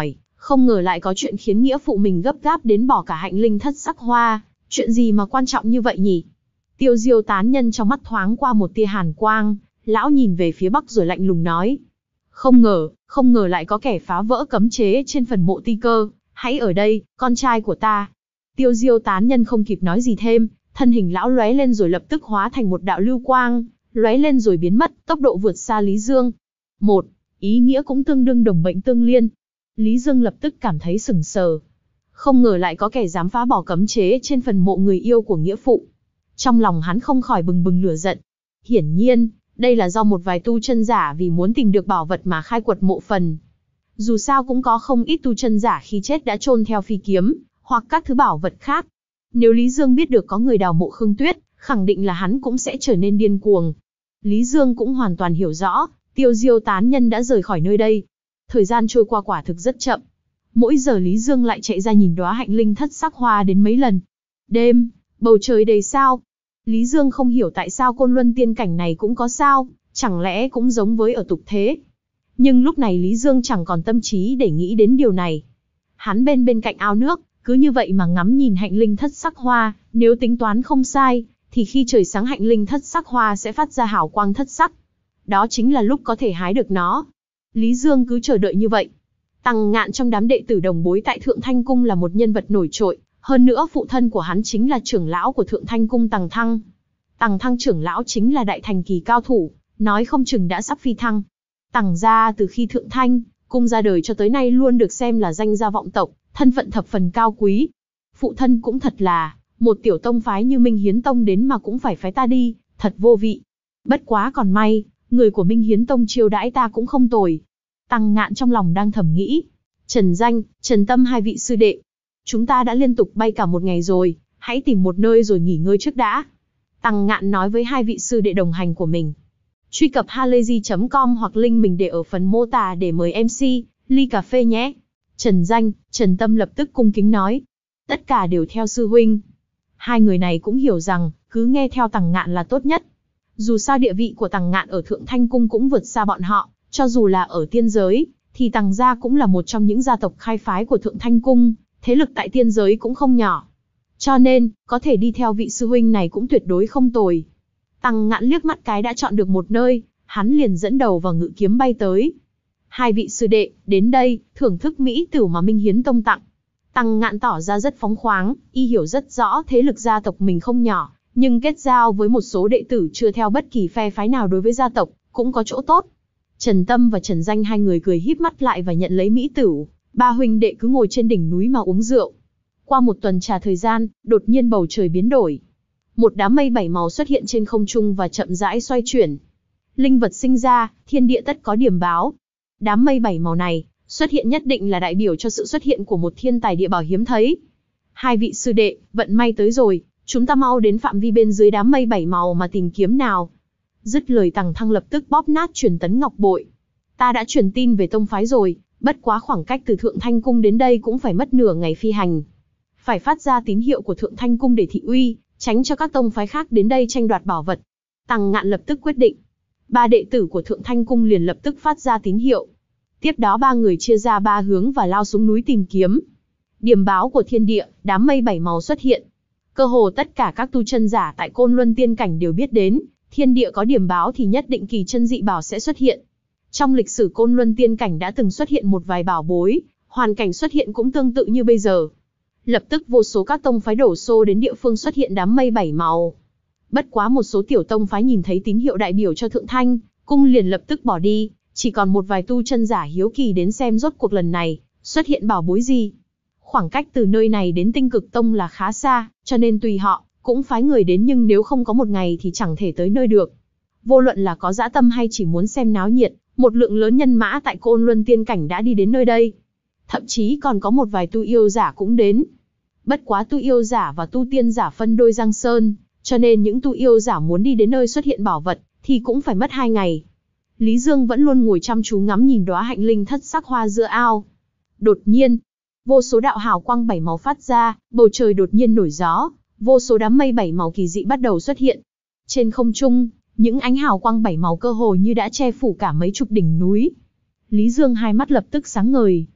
Không ngờ lại có chuyện khiến nghĩa phụ mình gấp gáp đến bỏ cả hạnh linh thất sắc hoa, chuyện gì mà quan trọng như vậy nhỉ? Tiêu Diêu tán nhân trong mắt thoáng qua một tia hàn quang, lão nhìn về phía bắc rồi lạnh lùng nói. Không ngờ, không ngờ lại có kẻ phá vỡ cấm chế trên phần mộ Ti Cơ, hãy ở đây, con trai của ta. Tiêu Diêu tán nhân không kịp nói gì thêm, thân hình lão lóe lên rồi lập tức hóa thành một đạo lưu quang, lóe lên rồi biến mất, tốc độ vượt xa Lý Dương. Một, ý nghĩa cũng tương đương đồng mệnh tương liên. Lý Dương lập tức cảm thấy sửng sờ. Không ngờ lại có kẻ dám phá bỏ cấm chế trên phần mộ người yêu của nghĩa phụ. Trong lòng hắn không khỏi bừng bừng lửa giận. Hiển nhiên, đây là do một vài tu chân giả vì muốn tìm được bảo vật mà khai quật mộ phần. Dù sao cũng có không ít tu chân giả khi chết đã chôn theo phi kiếm, hoặc các thứ bảo vật khác. Nếu Lý Dương biết được có người đào mộ Khương Tuyết, khẳng định là hắn cũng sẽ trở nên điên cuồng. Lý Dương cũng hoàn toàn hiểu rõ, Tiêu Diêu tán nhân đã rời khỏi nơi đây. Thời gian trôi qua quả thực rất chậm. Mỗi giờ Lý Dương lại chạy ra nhìn đóa hạnh linh thất sắc hoa đến mấy lần. Đêm, bầu trời đầy sao. Lý Dương không hiểu tại sao Côn Luân tiên cảnh này cũng có sao, chẳng lẽ cũng giống với ở tục thế. Nhưng lúc này Lý Dương chẳng còn tâm trí để nghĩ đến điều này. Hắn bên bên cạnh ao nước, cứ như vậy mà ngắm nhìn hạnh linh thất sắc hoa, nếu tính toán không sai, thì khi trời sáng hạnh linh thất sắc hoa sẽ phát ra hào quang thất sắc. Đó chính là lúc có thể hái được nó. Lý Dương cứ chờ đợi như vậy. Tằng Ngạn trong đám đệ tử đồng bối tại Thượng Thanh Cung là một nhân vật nổi trội, hơn nữa phụ thân của hắn chính là trưởng lão của Thượng Thanh Cung Tằng Thăng. Tằng Thăng trưởng lão chính là đại thành kỳ cao thủ, nói không chừng đã sắp phi thăng. Tằng gia từ khi Thượng Thanh Cung ra đời cho tới nay luôn được xem là danh gia vọng tộc, thân phận thập phần cao quý. Phụ thân cũng thật là, một tiểu tông phái như Minh Hiến Tông đến mà cũng phải phái ta đi, thật vô vị. Bất quá còn may, người của Minh Hiến Tông chiêu đãi ta cũng không tồi. Tằng Ngạn trong lòng đang thầm nghĩ. Trần Danh, Trần Tâm hai vị sư đệ. Chúng ta đã liên tục bay cả một ngày rồi, hãy tìm một nơi rồi nghỉ ngơi trước đã. Tằng Ngạn nói với hai vị sư đệ đồng hành của mình. Truy cập halayzi chấm com hoặc link mình để ở phần mô tả để mời em xê, ly cà phê nhé. Trần Danh, Trần Tâm lập tức cung kính nói. Tất cả đều theo sư huynh. Hai người này cũng hiểu rằng, cứ nghe theo Tằng Ngạn là tốt nhất. Dù sao địa vị của Tằng Ngạn ở Thượng Thanh Cung cũng vượt xa bọn họ, cho dù là ở tiên giới, thì Tằng gia cũng là một trong những gia tộc khai phái của Thượng Thanh Cung, thế lực tại tiên giới cũng không nhỏ. Cho nên, có thể đi theo vị sư huynh này cũng tuyệt đối không tồi. Tằng Ngạn liếc mắt cái đã chọn được một nơi, hắn liền dẫn đầu vào ngự kiếm bay tới. Hai vị sư đệ, đến đây, thưởng thức mỹ tửu mà Minh Hiến Tông tặng. Tằng Ngạn tỏ ra rất phóng khoáng, y hiểu rất rõ thế lực gia tộc mình không nhỏ, nhưng kết giao với một số đệ tử chưa theo bất kỳ phe phái nào đối với gia tộc, cũng có chỗ tốt. Trần Tâm và Trần Danh hai người cười híp mắt lại và nhận lấy mỹ tửu, ba huynh đệ cứ ngồi trên đỉnh núi mà uống rượu. Qua một tuần trà thời gian, đột nhiên bầu trời biến đổi. Một đám mây bảy màu xuất hiện trên không trung và chậm rãi xoay chuyển. Linh vật sinh ra, thiên địa tất có điểm báo. Đám mây bảy màu này, xuất hiện nhất định là đại biểu cho sự xuất hiện của một thiên tài địa bảo hiếm thấy. Hai vị sư đệ, vận may tới rồi, chúng ta mau đến phạm vi bên dưới đám mây bảy màu mà tìm kiếm nào. Dứt lời Tằng Thăng lập tức bóp nát truyền tấn ngọc bội. Ta đã truyền tin về tông phái rồi, bất quá khoảng cách từ Thượng Thanh Cung đến đây cũng phải mất nửa ngày phi hành. Phải phát ra tín hiệu của Thượng Thanh Cung để thị uy, tránh cho các tông phái khác đến đây tranh đoạt bảo vật. Tằng Ngạn lập tức quyết định. Ba đệ tử của Thượng Thanh Cung liền lập tức phát ra tín hiệu. Tiếp đó ba người chia ra ba hướng và lao xuống núi tìm kiếm. Điểm báo của thiên địa, đám mây bảy màu xuất hiện. Cơ hồ tất cả các tu chân giả tại Côn Luân tiên cảnh đều biết đến, thiên địa có điểm báo thì nhất định kỳ chân dị bảo sẽ xuất hiện. Trong lịch sử Côn Luân tiên cảnh đã từng xuất hiện một vài bảo bối, hoàn cảnh xuất hiện cũng tương tự như bây giờ. Lập tức vô số các tông phái đổ xô đến địa phương xuất hiện đám mây bảy màu. Bất quá một số tiểu tông phái nhìn thấy tín hiệu đại biểu cho Thượng Thanh Cung liền lập tức bỏ đi, chỉ còn một vài tu chân giả hiếu kỳ đến xem rốt cuộc lần này xuất hiện bảo bối gì. Khoảng cách từ nơi này đến Tinh Cực Tông là khá xa, cho nên tùy họ cũng phái người đến, nhưng nếu không có một ngày thì chẳng thể tới nơi được. Vô luận là có dã tâm hay chỉ muốn xem náo nhiệt, một lượng lớn nhân mã tại Côn Luân tiên cảnh đã đi đến nơi đây. Thậm chí còn có một vài tu yêu giả cũng đến. Bất quá tu yêu giả và tu tiên giả phân đôi giang sơn, cho nên những tu yêu giả muốn đi đến nơi xuất hiện bảo vật thì cũng phải mất hai ngày. Lý Dương vẫn luôn ngồi chăm chú ngắm nhìn đóa hạnh linh thất sắc hoa giữa ao. Đột nhiên, vô số đạo hào quang bảy màu phát ra, bầu trời đột nhiên nổi gió, vô số đám mây bảy màu kỳ dị bắt đầu xuất hiện. Trên không trung, những ánh hào quang bảy màu cơ hồ như đã che phủ cả mấy chục đỉnh núi. Lý Dương hai mắt lập tức sáng ngời.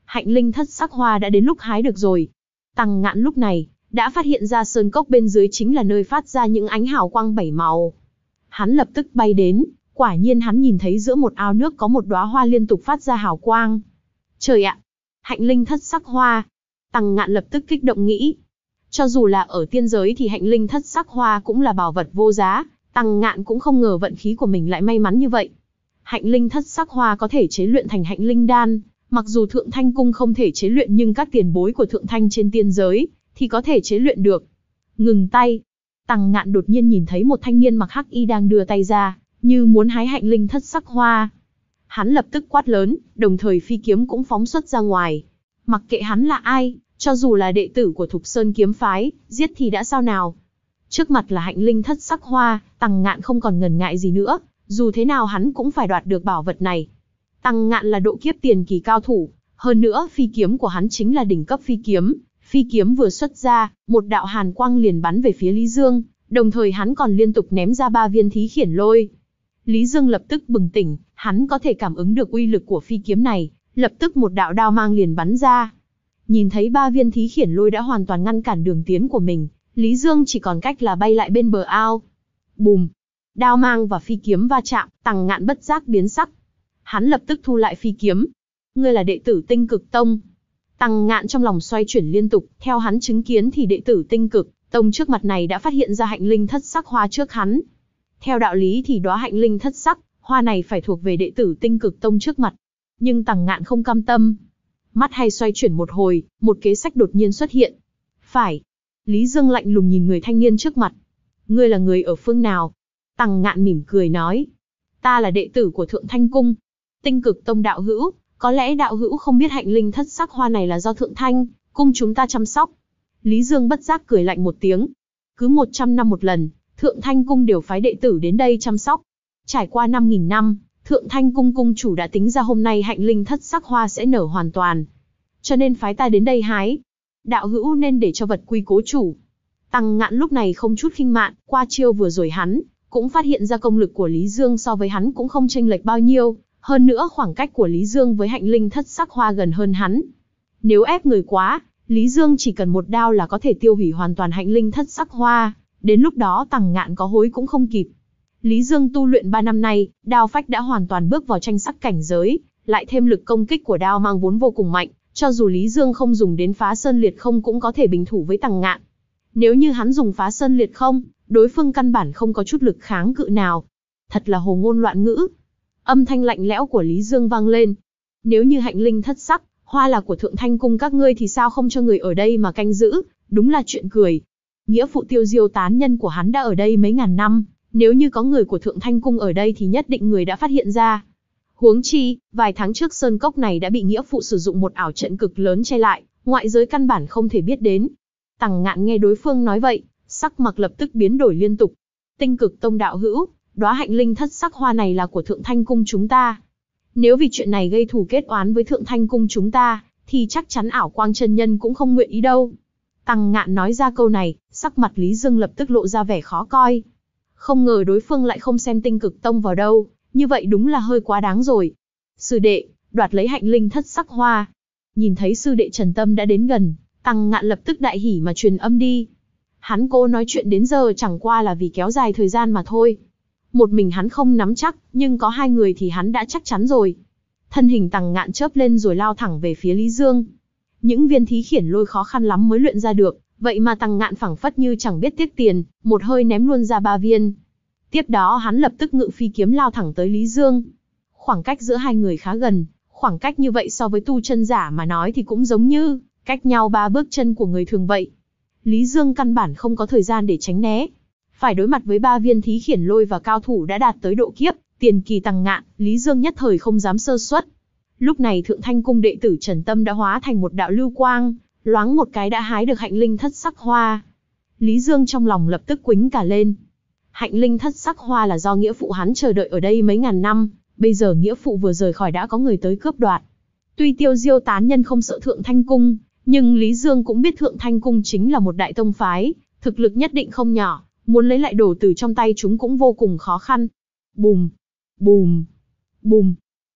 Hạnh linh thất sắc hoa đã đến lúc hái được rồi. Tăng Ngạn lúc này đã phát hiện ra sơn cốc bên dưới chính là nơi phát ra những ánh hào quang bảy màu. Hắn lập tức bay đến, quả nhiên hắn nhìn thấy giữa một ao nước có một đóa hoa liên tục phát ra hào quang. Trời ạ, hạnh linh thất sắc hoa. Tăng Ngạn lập tức kích động nghĩ. Cho dù là ở tiên giới thì hạnh linh thất sắc hoa cũng là bảo vật vô giá, Tăng Ngạn cũng không ngờ vận khí của mình lại may mắn như vậy. Hạnh linh thất sắc hoa có thể chế luyện thành hạnh linh đan, mặc dù Thượng Thanh Cung không thể chế luyện nhưng các tiền bối của Thượng Thanh trên tiên giới thì có thể chế luyện được. Ngừng tay. Tăng Ngạn đột nhiên nhìn thấy một thanh niên mặc hắc y đang đưa tay ra, như muốn hái hạnh linh thất sắc hoa. Hắn lập tức quát lớn, đồng thời phi kiếm cũng phóng xuất ra ngoài. Mặc kệ hắn là ai, cho dù là đệ tử của Thục Sơn kiếm phái, giết thì đã sao nào. Trước mặt là hạnh linh thất sắc hoa, Tăng Ngạn không còn ngần ngại gì nữa, dù thế nào hắn cũng phải đoạt được bảo vật này. Tăng Ngạn là độ kiếp tiền kỳ cao thủ, hơn nữa phi kiếm của hắn chính là đỉnh cấp phi kiếm. Phi kiếm vừa xuất ra, một đạo hàn quang liền bắn về phía Lý Dương, đồng thời hắn còn liên tục ném ra ba viên thí khiển lôi. Lý Dương lập tức bừng tỉnh, hắn có thể cảm ứng được uy lực của phi kiếm này, lập tức một đạo đao mang liền bắn ra. Nhìn thấy ba viên thí khiển lôi đã hoàn toàn ngăn cản đường tiến của mình, Lý Dương chỉ còn cách là bay lại bên bờ ao. Bùm! Đao mang và phi kiếm va chạm, Tăng Ngạn bất giác biến sắc. Hắn lập tức thu lại phi kiếm. Ngươi là đệ tử Tinh Cực Tông. Tăng Ngạn trong lòng xoay chuyển liên tục, theo hắn chứng kiến thì đệ tử Tinh Cực Tông trước mặt này đã phát hiện ra hạnh linh thất sắc hoa trước hắn. Theo đạo lý thì đóa hạnh linh thất sắc hoa này phải thuộc về đệ tử Tinh Cực Tông trước mặt. Nhưng Tăng Ngạn không cam tâm. Mắt hay xoay chuyển một hồi, một kế sách đột nhiên xuất hiện. Phải. Lý Dương lạnh lùng nhìn người thanh niên trước mặt. Ngươi là người ở phương nào? Tăng Ngạn mỉm cười nói. Ta là đệ tử của Thượng Thanh Cung. Tinh Cực Tông đạo hữu, có lẽ đạo hữu không biết hạnh linh thất sắc hoa này là do Thượng Thanh Cung chúng ta chăm sóc. Lý Dương bất giác cười lạnh một tiếng. Cứ một trăm năm một lần, Thượng Thanh Cung đều phái đệ tử đến đây chăm sóc. Trải qua năm nghìn năm, Thượng Thanh Cung cung chủ đã tính ra hôm nay hạnh linh thất sắc hoa sẽ nở hoàn toàn. Cho nên phái ta đến đây hái. Đạo hữu nên để cho vật quy cố chủ. Tăng Ngạn lúc này không chút khinh mạn, qua chiêu vừa rồi hắn cũng phát hiện ra công lực của Lý Dương so với hắn cũng không chênh lệch bao nhiêu. Hơn nữa khoảng cách của Lý Dương với hạnh linh thất sắc hoa gần hơn hắn. Nếu ép người quá, Lý Dương chỉ cần một đao là có thể tiêu hủy hoàn toàn hạnh linh thất sắc hoa. Đến lúc đó Tăng Ngạn có hối cũng không kịp. Lý Dương tu luyện ba năm nay, đao phách đã hoàn toàn bước vào tranh sắc cảnh giới, lại thêm lực công kích của đao mang vốn vô cùng mạnh, cho dù Lý Dương không dùng đến phá sơn liệt không cũng có thể bình thủ với Tăng Ngạn. Nếu như hắn dùng phá sơn liệt không, đối phương căn bản không có chút lực kháng cự nào. Thật là hồ ngôn loạn ngữ. Âm thanh lạnh lẽo của Lý Dương vang lên. Nếu như hạnh linh thất sắc hoa là của Thượng Thanh Cung các ngươi thì sao không cho người ở đây mà canh giữ, đúng là chuyện cười. Nghĩa phụ Tiêu Diêu tán nhân của hắn đã ở đây mấy ngàn năm, nếu như có người của Thượng Thanh Cung ở đây thì nhất định người đã phát hiện ra. Huống chi, vài tháng trước sơn cốc này đã bị nghĩa phụ sử dụng một ảo trận cực lớn che lại, ngoại giới căn bản không thể biết đến. Tăng Ngạn nghe đối phương nói vậy, sắc mặt lập tức biến đổi liên tục. Tinh Cực Tông đạo hữu, đóa hạnh linh thất sắc hoa này là của Thượng Thanh Cung chúng ta. Nếu vì chuyện này gây thù kết oán với Thượng Thanh Cung chúng ta, thì chắc chắn ảo quang chân nhân cũng không nguyện ý đâu. Tăng Ngạn nói ra câu này, sắc mặt Lý Dương lập tức lộ ra vẻ khó coi. Không ngờ đối phương lại không xem Tinh Cực Tông vào đâu, như vậy đúng là hơi quá đáng rồi. Sư đệ, đoạt lấy hạnh linh thất sắc hoa. Nhìn thấy sư đệ Trần Tâm đã đến gần, Tăng Ngạn lập tức đại hỉ mà truyền âm đi. Hắn cố nói chuyện đến giờ chẳng qua là vì kéo dài thời gian mà thôi. Một mình hắn không nắm chắc, nhưng có hai người thì hắn đã chắc chắn rồi. Thân hình Tăng Ngạn chớp lên rồi lao thẳng về phía Lý Dương. Những viên thí khiển lôi khó khăn lắm mới luyện ra được, vậy mà Tăng Ngạn phảng phất như chẳng biết tiếc tiền, một hơi ném luôn ra ba viên. Tiếp đó hắn lập tức ngự phi kiếm lao thẳng tới Lý Dương. Khoảng cách giữa hai người khá gần, khoảng cách như vậy so với tu chân giả mà nói thì cũng giống như cách nhau ba bước chân của người thường vậy. Lý Dương căn bản không có thời gian để tránh né. Phải đối mặt với ba viên thí khiển lôi và cao thủ đã đạt tới độ kiếp tiền kỳ Tăng Ngạn, Lý Dương nhất thời không dám sơ suất. Lúc này Thượng Thanh Cung đệ tử Trần Tâm đã hóa thành một đạo lưu quang, loáng một cái đã hái được hạnh linh thất sắc hoa. Lý Dương trong lòng lập tức quĩnh cả lên. Hạnh linh thất sắc hoa là do nghĩa phụ hắn chờ đợi ở đây mấy ngàn năm, bây giờ nghĩa phụ vừa rời khỏi đã có người tới cướp đoạt. Tuy Tiêu Diêu tán nhân không sợ Thượng Thanh Cung, nhưng Lý Dương cũng biết Thượng Thanh Cung chính là một đại tông phái, thực lực nhất định không nhỏ, muốn lấy lại đồ từ trong tay chúng cũng vô cùng khó khăn. Bùm, bùm, bùm.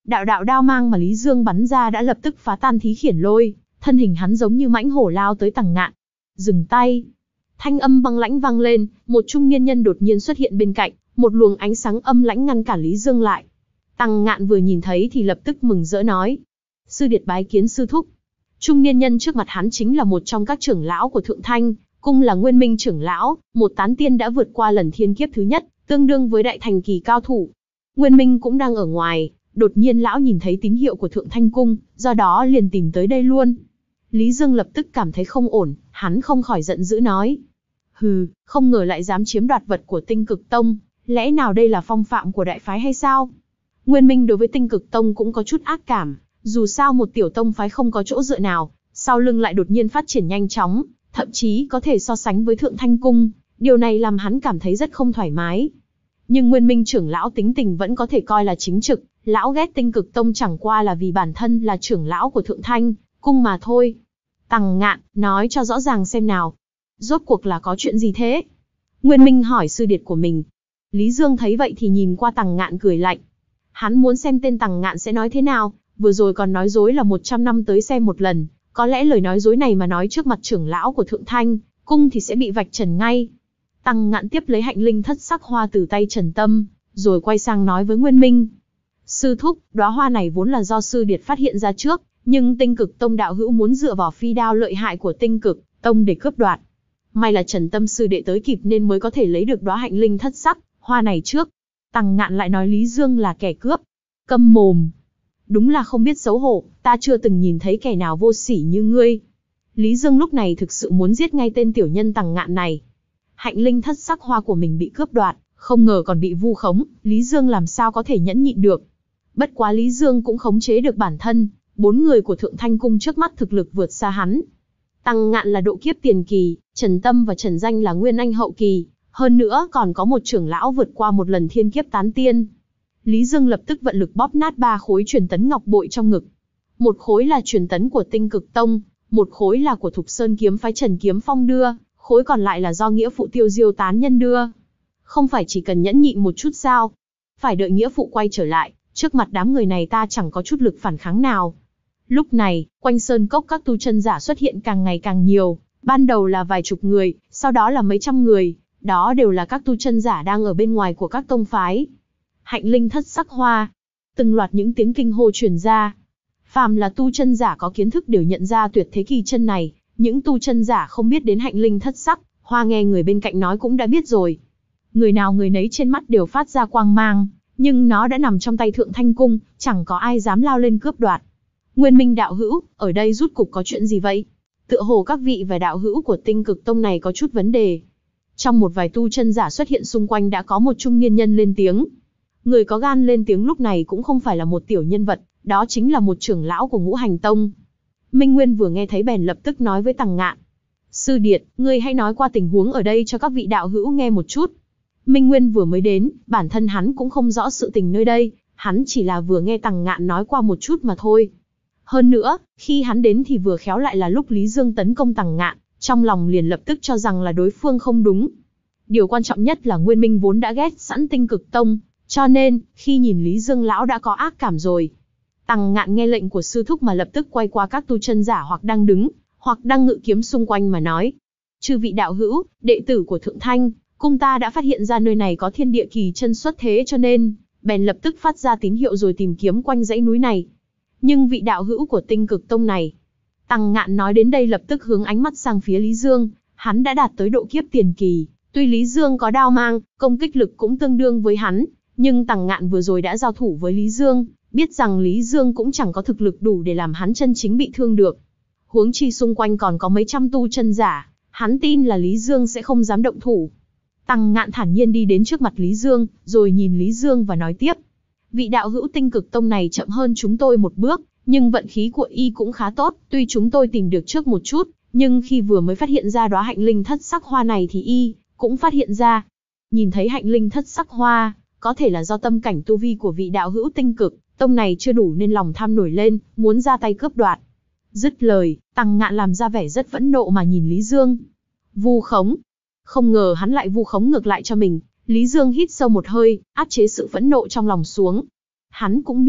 Đạo đạo đao mang mà Lý Dương bắn ra đã lập tức phá tan thí khiển lôi, thân hình hắn giống như mãnh hổ lao tới Tằng Ngạn. Dừng tay. Thanh âm băng lãnh vang lên, một trung niên nhân đột nhiên xuất hiện bên cạnh, một luồng ánh sáng âm lãnh ngăn cản Lý Dương lại. Tằng Ngạn vừa nhìn thấy thì lập tức mừng rỡ nói: "Sư điệt bái kiến sư thúc." Trung niên nhân trước mặt hắn chính là một trong các trưởng lão của Thượng Thanh Cung, là Nguyên Minh trưởng lão, một tán tiên đã vượt qua lần thiên kiếp thứ nhất, tương đương với đại thành kỳ cao thủ. Nguyên Minh cũng đang ở ngoài, đột nhiên lão nhìn thấy tín hiệu của Thượng Thanh Cung, do đó liền tìm tới đây luôn. Lý Dương lập tức cảm thấy không ổn, hắn không khỏi giận dữ nói: "Hừ, không ngờ lại dám chiếm đoạt vật của Tinh Cực Tông, lẽ nào đây là phong phạm của đại phái hay sao?" Nguyên Minh đối với Tinh Cực Tông cũng có chút ác cảm, dù sao một tiểu tông phái không có chỗ dựa nào, sau lưng lại đột nhiên phát triển nhanh chóng, thậm chí có thể so sánh với Thượng Thanh Cung, điều này làm hắn cảm thấy rất không thoải mái. Nhưng Nguyên Minh trưởng lão tính tình vẫn có thể coi là chính trực, lão ghét Tinh Cực Tông chẳng qua là vì bản thân là trưởng lão của Thượng Thanh Cung mà thôi. Tằng Ngạn, nói cho rõ ràng xem nào, rốt cuộc là có chuyện gì thế? Nguyên Minh hỏi sư điệt của mình. Lý Dương thấy vậy thì nhìn qua Tằng Ngạn cười lạnh. Hắn muốn xem tên Tằng Ngạn sẽ nói thế nào, vừa rồi còn nói dối là một trăm năm tới xem một lần, có lẽ lời nói dối này mà nói trước mặt trưởng lão của Thượng Thanh Cung thì sẽ bị vạch trần ngay. Tằng Ngạn tiếp lấy hạnh linh thất sắc hoa từ tay Trần Tâm, rồi quay sang nói với Nguyên Minh: "Sư thúc, đóa hoa này vốn là do sư điệt phát hiện ra trước, nhưng Tinh Cực Tông đạo hữu muốn dựa vào phi đao lợi hại của Tinh Cực Tông để cướp đoạt. May là Trần Tâm sư đệ tới kịp nên mới có thể lấy được đóa hạnh linh thất sắc hoa này trước." Tằng Ngạn lại nói Lý Dương là kẻ cướp. Câm mồm. Đúng là không biết xấu hổ, ta chưa từng nhìn thấy kẻ nào vô sỉ như ngươi. Lý Dương lúc này thực sự muốn giết ngay tên tiểu nhân Tằng Ngạn này. Hạnh linh thất sắc hoa của mình bị cướp đoạt, không ngờ còn bị vu khống, Lý Dương làm sao có thể nhẫn nhịn được. Bất quá Lý Dương cũng khống chế được bản thân, bốn người của Thượng Thanh Cung trước mắt thực lực vượt xa hắn. Tằng Ngạn là độ kiếp tiền kỳ, Trần Tâm và Trần Danh là nguyên anh hậu kỳ, hơn nữa còn có một trưởng lão vượt qua một lần thiên kiếp tán tiên. Lý Dương lập tức vận lực bóp nát ba khối truyền tấn ngọc bội trong ngực. Một khối là truyền tấn của Tinh Cực Tông, một khối là của Thục Sơn kiếm phái Trần Kiếm Phong đưa, khối còn lại là do nghĩa phụ Tiêu Diêu tán nhân đưa. Không phải chỉ cần nhẫn nhịn một chút sao? Phải đợi nghĩa phụ quay trở lại, trước mặt đám người này ta chẳng có chút lực phản kháng nào. Lúc này, quanh sơn cốc các tu chân giả xuất hiện càng ngày càng nhiều, ban đầu là vài chục người, sau đó là mấy trăm người, đó đều là các tu chân giả đang ở bên ngoài của các tông phái. Hạnh linh thất sắc hoa. Từng loạt những tiếng kinh hô truyền ra. Phàm là tu chân giả có kiến thức đều nhận ra tuyệt thế kỳ chân này, những tu chân giả không biết đến hạnh linh thất sắc hoa nghe người bên cạnh nói cũng đã biết rồi. Người nào người nấy trên mắt đều phát ra quang mang, nhưng nó đã nằm trong tay Thượng Thanh Cung, chẳng có ai dám lao lên cướp đoạt. Nguyên Minh đạo hữu, ở đây rút cục có chuyện gì vậy? Tựa hồ các vị và đạo hữu của Tinh Cực Tông này có chút vấn đề. Trong một vài tu chân giả xuất hiện xung quanh đã có một trung niên nhân lên tiếng. Người có gan lên tiếng lúc này cũng không phải là một tiểu nhân vật, đó chính là một trưởng lão của Ngũ Hành Tông. Minh Nguyên vừa nghe thấy bèn lập tức nói với Tằng Ngạn: "Sư điệt, ngươi hãy nói qua tình huống ở đây cho các vị đạo hữu nghe một chút." Minh Nguyên vừa mới đến, bản thân hắn cũng không rõ sự tình nơi đây, hắn chỉ là vừa nghe Tằng Ngạn nói qua một chút mà thôi. Hơn nữa, khi hắn đến thì vừa khéo lại là lúc Lý Dương tấn công Tằng Ngạn, trong lòng liền lập tức cho rằng là đối phương không đúng. Điều quan trọng nhất là Nguyên Minh vốn đã ghét sẵn Tinh Cực Tông, cho nên, khi nhìn Lý Dương lão đã có ác cảm rồi. Tằng Ngạn nghe lệnh của sư thúc mà lập tức quay qua các tu chân giả hoặc đang đứng, hoặc đang ngự kiếm xung quanh mà nói: "Chư vị đạo hữu, đệ tử của Thượng Thanh Cung ta đã phát hiện ra nơi này có thiên địa kỳ chân xuất thế cho nên, bèn lập tức phát ra tín hiệu rồi tìm kiếm quanh dãy núi này. Nhưng vị đạo hữu của Tinh Cực Tông này..." Tằng Ngạn nói đến đây lập tức hướng ánh mắt sang phía Lý Dương, hắn đã đạt tới độ kiếp tiền kỳ, tuy Lý Dương có đao mang, công kích lực cũng tương đương với hắn, nhưng Tằng Ngạn vừa rồi đã giao thủ với Lý Dương, biết rằng Lý Dương cũng chẳng có thực lực đủ để làm hắn chân chính bị thương được. Huống chi xung quanh còn có mấy trăm tu chân giả, hắn tin là Lý Dương sẽ không dám động thủ. Tằng Ngạn thản nhiên đi đến trước mặt Lý Dương, rồi nhìn Lý Dương và nói tiếp: "Vị đạo hữu Tinh Cực Tông này chậm hơn chúng tôi một bước, nhưng vận khí của y cũng khá tốt, tuy chúng tôi tìm được trước một chút, nhưng khi vừa mới phát hiện ra đóa hạnh linh thất sắc hoa này thì y cũng phát hiện ra." Nhìn thấy hạnh linh thất sắc hoa, có thể là do tâm cảnh tu vi của vị đạo hữu Tinh Cực Tông này chưa đủ nên lòng tham nổi lên, muốn ra tay cướp đoạt. Dứt lời, Tằng Ngạn làm ra vẻ rất phẫn nộ mà nhìn Lý Dương. Vu khống. Không ngờ hắn lại vu khống ngược lại cho mình. Lý Dương hít sâu một hơi, áp chế sự phẫn nộ trong lòng xuống. Hắn cũng biết,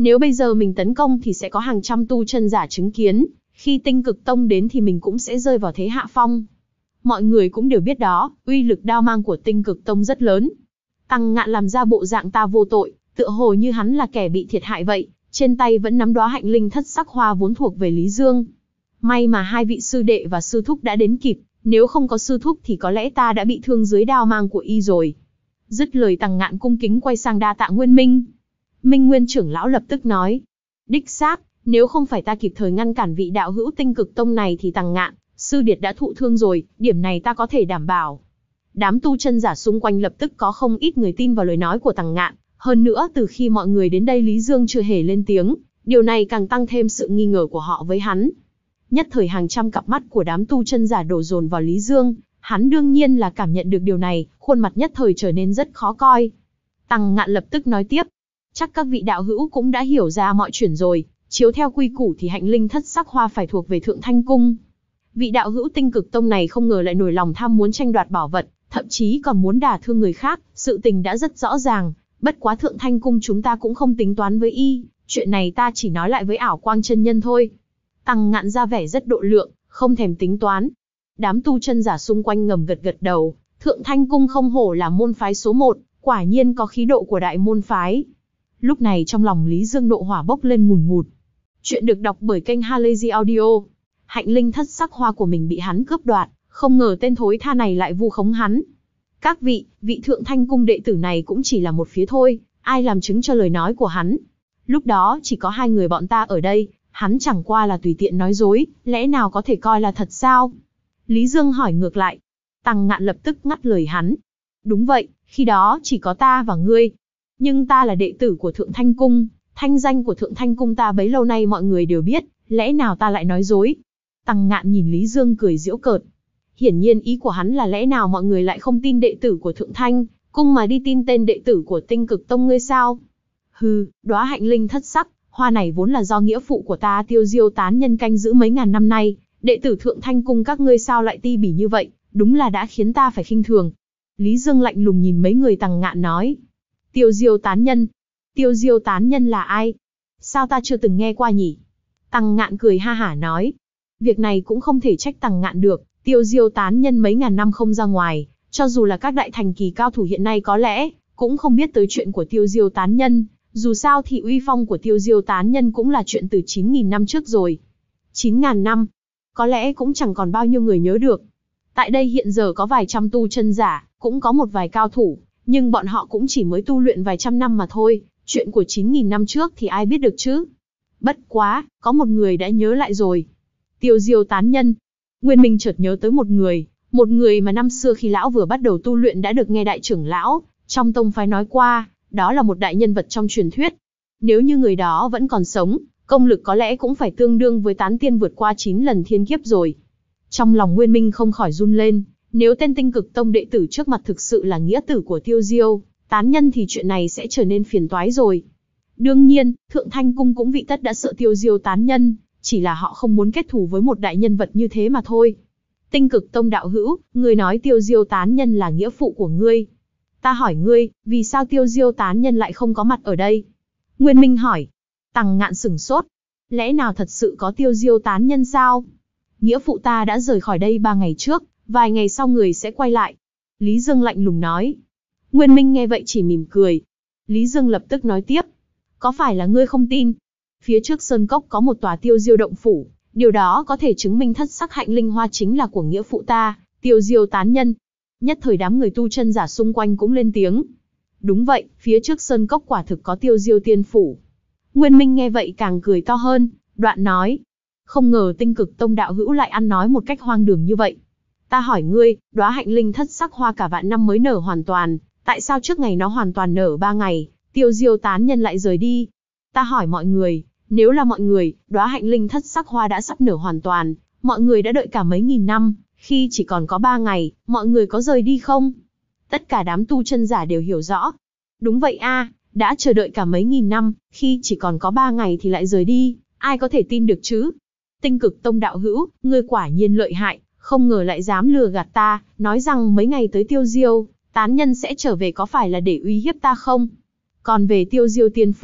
Nếu bây giờ mình tấn công thì sẽ có hàng trăm tu chân giả chứng kiến, khi Tinh Cực Tông đến thì mình cũng sẽ rơi vào thế hạ phong. Mọi người cũng đều biết đó, uy lực đao mang của Tinh Cực Tông rất lớn. Tăng Ngạn làm ra bộ dạng ta vô tội, tựa hồ như hắn là kẻ bị thiệt hại vậy, trên tay vẫn nắm đóa hạnh linh thất sắc hoa vốn thuộc về Lý Dương. May mà hai vị sư đệ và sư thúc đã đến kịp, nếu không có sư thúc thì có lẽ ta đã bị thương dưới đao mang của y rồi. Dứt lời Tăng Ngạn cung kính quay sang đa tạ Nguyên Minh. Minh Nguyên trưởng lão lập tức nói, đích xác, nếu không phải ta kịp thời ngăn cản vị đạo hữu Tinh Cực Tông này thì Tăng Ngạn, sư điệt đã thụ thương rồi, điểm này ta có thể đảm bảo. Đám tu chân giả xung quanh lập tức có không ít người tin vào lời nói của Tăng Ngạn, hơn nữa từ khi mọi người đến đây Lý Dương chưa hề lên tiếng, điều này càng tăng thêm sự nghi ngờ của họ với hắn. Nhất thời hàng trăm cặp mắt của đám tu chân giả đổ dồn vào Lý Dương, hắn đương nhiên là cảm nhận được điều này, khuôn mặt nhất thời trở nên rất khó coi. Tăng Ngạn lập tức nói tiếp, chắc các vị đạo hữu cũng đã hiểu ra mọi chuyện rồi, chiếu theo quy củ thì hạnh linh thất sắc hoa phải thuộc về Thượng Thanh Cung. Vị đạo hữu Tinh Cực Tông này không ngờ lại nổi lòng tham muốn tranh đoạt bảo vật, thậm chí còn muốn đả thương người khác, sự tình đã rất rõ ràng, bất quá Thượng Thanh Cung chúng ta cũng không tính toán với y, chuyện này ta chỉ nói lại với Ảo Quang chân nhân thôi. Tăng Ngạn ra vẻ rất độ lượng, không thèm tính toán. Đám tu chân giả xung quanh ngầm gật gật đầu, Thượng Thanh Cung không hổ là môn phái số một, quả nhiên có khí độ của đại môn phái. Lúc này trong lòng Lý Dương nộ hỏa bốc lên ngùn ngụt. Chuyện được đọc bởi kênh Halazy Audio. Hạnh linh thất sắc hoa của mình bị hắn cướp đoạt, không ngờ tên thối tha này lại vu khống hắn. Các vị, vị Thượng Thanh Cung đệ tử này cũng chỉ là một phía thôi, ai làm chứng cho lời nói của hắn. Lúc đó chỉ có hai người bọn ta ở đây, hắn chẳng qua là tùy tiện nói dối, lẽ nào có thể coi là thật sao? Lý Dương hỏi ngược lại. Tăng Ngạn lập tức ngắt lời hắn. Đúng vậy, khi đó chỉ có ta và ngươi. Nhưng ta là đệ tử của Thượng Thanh Cung, thanh danh của Thượng Thanh Cung ta bấy lâu nay mọi người đều biết, lẽ nào ta lại nói dối? Tăng Ngạn nhìn Lý Dương cười giễu cợt. Hiển nhiên ý của hắn là lẽ nào mọi người lại không tin đệ tử của Thượng Thanh Cung mà đi tin tên đệ tử của Tinh Cực Tông ngươi sao? Hừ, đóa hạnh linh thất sắc hoa này vốn là do nghĩa phụ của ta Tiêu Diêu tán nhân canh giữ mấy ngàn năm nay, đệ tử Thượng Thanh Cung các ngươi sao lại ti bỉ như vậy, đúng là đã khiến ta phải khinh thường. Lý Dương lạnh lùng nhìn mấy người Tăng Ngạn nói. Tiêu Diêu tán nhân? Tiêu Diêu tán nhân là ai? Sao ta chưa từng nghe qua nhỉ? Tăng Ngạn cười ha hả nói. Việc này cũng không thể trách Tăng Ngạn được, Tiêu Diêu tán nhân mấy ngàn năm không ra ngoài, cho dù là các đại thành kỳ cao thủ hiện nay có lẽ cũng không biết tới chuyện của Tiêu Diêu tán nhân, dù sao thì uy phong của Tiêu Diêu tán nhân cũng là chuyện từ chín nghìn năm trước rồi. chín nghìn năm, có lẽ cũng chẳng còn bao nhiêu người nhớ được. Tại đây hiện giờ có vài trăm tu chân giả, cũng có một vài cao thủ, nhưng bọn họ cũng chỉ mới tu luyện vài trăm năm mà thôi, chuyện của chín nghìn năm trước thì ai biết được chứ. Bất quá, có một người đã nhớ lại rồi. Tiêu Diêu tán nhân. Nguyên Minh chợt nhớ tới một người, một người mà năm xưa khi lão vừa bắt đầu tu luyện đã được nghe đại trưởng lão trong tông phái nói qua, đó là một đại nhân vật trong truyền thuyết. Nếu như người đó vẫn còn sống, công lực có lẽ cũng phải tương đương với tán tiên vượt qua chín lần thiên kiếp rồi. Trong lòng Nguyên Minh không khỏi run lên, nếu tên Tinh Cực Tông đệ tử trước mặt thực sự là nghĩa tử của Tiêu Diêu tán nhân thì chuyện này sẽ trở nên phiền toái rồi. Đương nhiên, Thượng Thanh Cung cũng vị tất đã sợ Tiêu Diêu tán nhân, chỉ là họ không muốn kết thù với một đại nhân vật như thế mà thôi. Tinh Cực Tông đạo hữu, ngươi nói Tiêu Diêu tán nhân là nghĩa phụ của ngươi. Ta hỏi ngươi, vì sao Tiêu Diêu tán nhân lại không có mặt ở đây? Nguyên Minh hỏi. Tăng Ngạn sửng sốt. Lẽ nào thật sự có Tiêu Diêu tán nhân sao? Nghĩa phụ ta đã rời khỏi đây ba ngày trước, vài ngày sau người sẽ quay lại. Lý Dương lạnh lùng nói. Nguyên Minh nghe vậy chỉ mỉm cười. Lý Dương lập tức nói tiếp. Có phải là ngươi không tin? Phía trước Sơn Cốc có một tòa Tiêu Diêu động phủ, điều đó có thể chứng minh thất sắc hạnh linh hoa chính là của nghĩa phụ ta, Tiêu Diêu tán nhân. Nhất thời đám người tu chân giả xung quanh cũng lên tiếng. Đúng vậy, phía trước Sơn Cốc quả thực có Tiêu Diêu tiên phủ. Nguyên Minh nghe vậy càng cười to hơn, đoạn nói. Không ngờ Tinh Cực Tông đạo hữu lại ăn nói một cách hoang đường như vậy. Ta hỏi ngươi, đóa hạnh linh thất sắc hoa cả vạn năm mới nở hoàn toàn, tại sao trước ngày nó hoàn toàn nở ba ngày, Tiêu Diêu tán nhân lại rời đi? Ta hỏi mọi người, nếu là mọi người, đóa hạnh linh thất sắc hoa đã sắp nở hoàn toàn, mọi người đã đợi cả mấy nghìn năm, khi chỉ còn có ba ngày, mọi người có rời đi không? Tất cả đám tu chân giả đều hiểu rõ. Đúng vậy a, đã chờ đợi cả mấy nghìn năm, khi chỉ còn có ba ngày thì lại rời đi, ai có thể tin được chứ? Tinh Cực Tông đạo hữu, ngươi quả nhiên lợi hại, không ngờ lại dám lừa gạt ta, nói rằng mấy ngày tới Tiêu Diêu tán nhân sẽ trở về có phải là để uy hiếp ta không? Còn về Tiêu Diêu tiên phủ,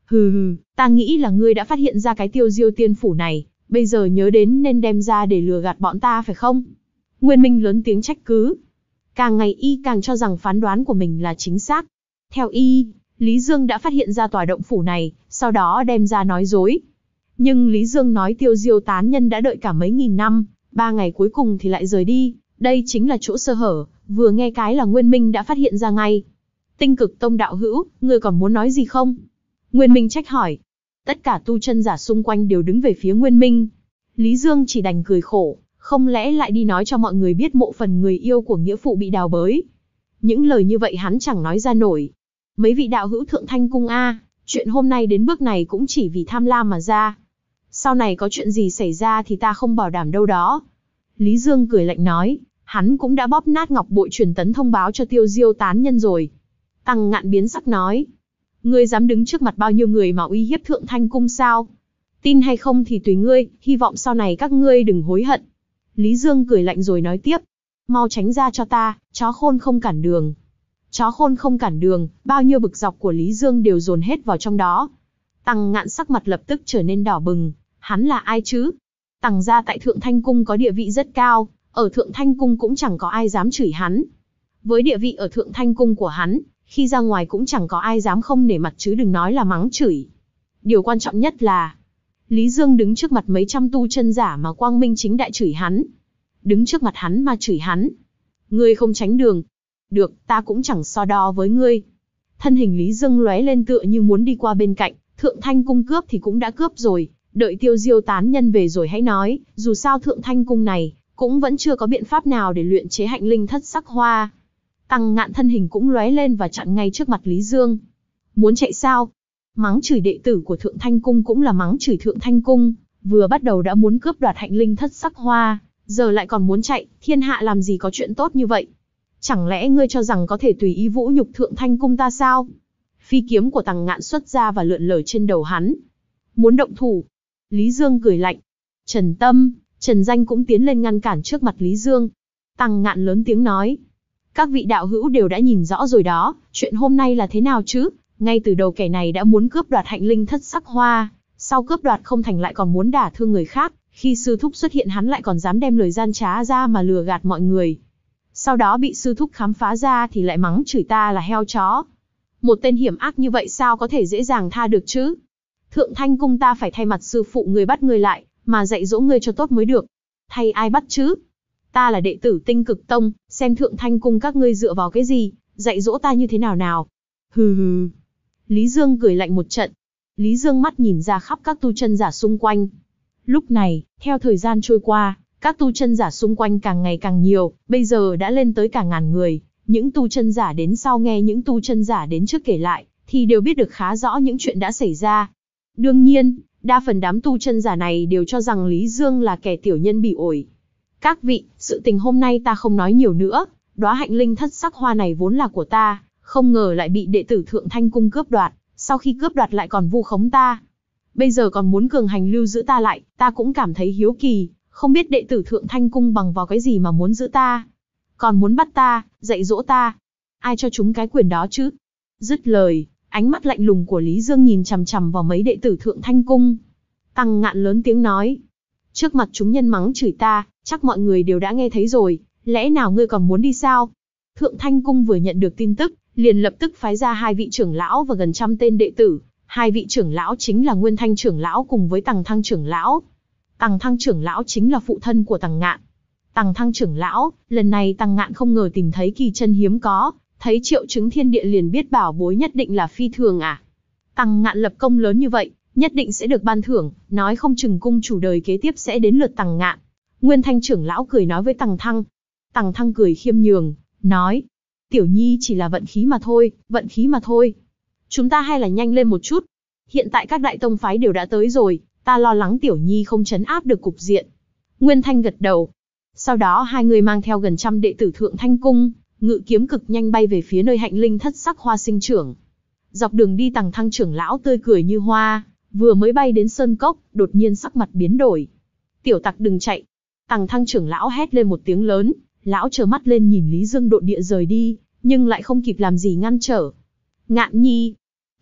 Hừ hừ, ta nghĩ là ngươi đã phát hiện ra cái Tiêu Diêu tiên phủ này, bây giờ nhớ đến nên đem ra để lừa gạt bọn ta phải không? Nguyên Minh lớn tiếng trách cứ. Càng ngày y càng cho rằng phán đoán của mình là chính xác. Theo y, Lý Dương đã phát hiện ra tòa động phủ này, sau đó đem ra nói dối. Nhưng Lý Dương nói Tiêu Diêu tán nhân đã đợi cả mấy nghìn năm, ba ngày cuối cùng thì lại rời đi, đây chính là chỗ sơ hở, vừa nghe cái là Nguyên Minh đã phát hiện ra ngay. Tinh Cực Tông đạo hữu, ngươi còn muốn nói gì không? Nguyên Minh trách hỏi. Tất cả tu chân giả xung quanh đều đứng về phía Nguyên Minh. Lý Dương chỉ đành cười khổ, không lẽ lại đi nói cho mọi người biết mộ phần người yêu của nghĩa phụ bị đào bới. Những lời như vậy hắn chẳng nói ra nổi. Mấy vị đạo hữu Thượng Thanh Cung a, chuyện hôm nay đến bước này cũng chỉ vì tham lam mà ra. Sau này có chuyện gì xảy ra thì ta không bảo đảm đâu đó. Lý Dương cười lạnh nói, hắn cũng đã bóp nát ngọc bội truyền tấn thông báo cho Tiêu Diêu tán nhân rồi. Tăng Ngạn biến sắc nói, ngươi dám đứng trước mặt bao nhiêu người mà uy hiếp Thượng Thanh Cung sao? Tin hay không thì tùy ngươi, hy vọng sau này các ngươi đừng hối hận. Lý Dương cười lạnh rồi nói tiếp, mau tránh ra cho ta, chó khôn không cản đường. Chó khôn không cản đường, bao nhiêu bực dọc của Lý Dương đều dồn hết vào trong đó. Tăng Ngạn sắc mặt lập tức trở nên đỏ bừng, hắn là ai chứ? Tăng gia tại Thượng Thanh Cung có địa vị rất cao, ở Thượng Thanh Cung cũng chẳng có ai dám chửi hắn. Với địa vị ở Thượng Thanh Cung của hắn, khi ra ngoài cũng chẳng có ai dám không nể mặt chứ đừng nói là mắng chửi. Điều quan trọng nhất là, Lý Dương đứng trước mặt mấy trăm tu chân giả mà quang minh chính đại chửi hắn. Đứng trước mặt hắn mà chửi hắn. Ngươi không tránh đường. Được, ta cũng chẳng so đo với ngươi. Thân hình Lý Dương lóe lên tựa như muốn đi qua bên cạnh, Thượng Thanh Cung cướp thì cũng đã cướp rồi, đợi Tiêu Diêu tán nhân về rồi hãy nói, dù sao Thượng Thanh Cung này, cũng vẫn chưa có biện pháp nào để luyện chế hạnh linh thất sắc hoa. Tăng Ngạn thân hình cũng lóe lên và chặn ngay trước mặt Lý Dương. Muốn chạy sao? Mắng chửi đệ tử của Thượng Thanh Cung cũng là mắng chửi Thượng Thanh Cung, vừa bắt đầu đã muốn cướp đoạt hạnh linh thất sắc hoa, giờ lại còn muốn chạy, thiên hạ làm gì có chuyện tốt như vậy? Chẳng lẽ ngươi cho rằng có thể tùy ý vũ nhục Thượng Thanh Cung ta sao? Phi kiếm của Tăng Ngạn xuất ra và lượn lờ trên đầu hắn. Muốn động thủ? Lý Dương cười lạnh. Trần Tâm, Trần Danh cũng tiến lên ngăn cản trước mặt Lý Dương. Tăng Ngạn lớn tiếng nói. Các vị đạo hữu đều đã nhìn rõ rồi đó, chuyện hôm nay là thế nào chứ? Ngay từ đầu kẻ này đã muốn cướp đoạt hạnh linh thất sắc hoa, sau cướp đoạt không thành lại còn muốn đả thương người khác, khi sư thúc xuất hiện hắn lại còn dám đem lời gian trá ra mà lừa gạt mọi người. Sau đó bị sư thúc khám phá ra thì lại mắng chửi ta là heo chó. Một tên hiểm ác như vậy sao có thể dễ dàng tha được chứ? Thượng Thanh Cung ta phải thay mặt sư phụ người bắt người lại, mà dạy dỗ người cho tốt mới được. Thay ai bắt chứ? Ta là đệ tử Tinh Cực Tông, xem Thượng Thanh Cung các ngươi dựa vào cái gì, dạy dỗ ta như thế nào nào? Hừ hừ. Lý Dương cười lạnh một trận. Lý Dương mắt nhìn ra khắp các tu chân giả xung quanh. Lúc này, theo thời gian trôi qua, các tu chân giả xung quanh càng ngày càng nhiều, bây giờ đã lên tới cả ngàn người. Những tu chân giả đến sau nghe những tu chân giả đến trước kể lại, thì đều biết được khá rõ những chuyện đã xảy ra. Đương nhiên, đa phần đám tu chân giả này đều cho rằng Lý Dương là kẻ tiểu nhân bỉ ổi. Các vị, sự tình hôm nay ta không nói nhiều nữa, đóa hạnh linh thất sắc hoa này vốn là của ta, không ngờ lại bị đệ tử Thượng Thanh Cung cướp đoạt, sau khi cướp đoạt lại còn vu khống ta. Bây giờ còn muốn cường hành lưu giữ ta lại, ta cũng cảm thấy hiếu kỳ, không biết đệ tử Thượng Thanh Cung bằng vào cái gì mà muốn giữ ta. Còn muốn bắt ta, dạy dỗ ta. Ai cho chúng cái quyền đó chứ? Dứt lời, ánh mắt lạnh lùng của Lý Dương nhìn chằm chằm vào mấy đệ tử Thượng Thanh Cung. Tăng Ngạn lớn tiếng nói. Trước mặt chúng nhân mắng chửi ta, chắc mọi người đều đã nghe thấy rồi, lẽ nào ngươi còn muốn đi sao? Thượng Thanh Cung vừa nhận được tin tức, liền lập tức phái ra hai vị trưởng lão và gần trăm tên đệ tử. Hai vị trưởng lão chính là Nguyên Thanh trưởng lão cùng với Tằng Thăng trưởng lão. Tằng Thăng trưởng lão chính là phụ thân của Tằng Ngạn. Tằng Thăng trưởng lão, lần này Tằng Ngạn không ngờ tìm thấy kỳ chân hiếm có, thấy triệu chứng thiên địa liền biết bảo bối nhất định là phi thường à. Tằng Ngạn lập công lớn như vậy, nhất định sẽ được ban thưởng, nói không chừng cung chủ đời kế tiếp sẽ đến lượt Tằng Ngạn. Nguyên Thanh trưởng lão cười nói với Tằng Thăng. Tằng Thăng cười khiêm nhường, nói, Tiểu Nhi chỉ là vận khí mà thôi, vận khí mà thôi. Chúng ta hay là nhanh lên một chút. Hiện tại các đại tông phái đều đã tới rồi, ta lo lắng Tiểu Nhi không trấn áp được cục diện. Nguyên Thanh gật đầu. Sau đó hai người mang theo gần trăm đệ tử Thượng Thanh Cung, ngự kiếm cực nhanh bay về phía nơi hạnh linh thất sắc hoa sinh trưởng. Dọc đường đi Tằng Thăng trưởng lão tươi cười như hoa, vừa mới bay đến sơn cốc, đột nhiên sắc mặt biến đổi. Tiểu tặc đừng chạy. Tằng Thăng trưởng lão hét lên một tiếng lớn, lão trợn mắt lên nhìn Lý Dương độn địa rời đi, nhưng lại không kịp làm gì ngăn trở. Ngạn Nhi.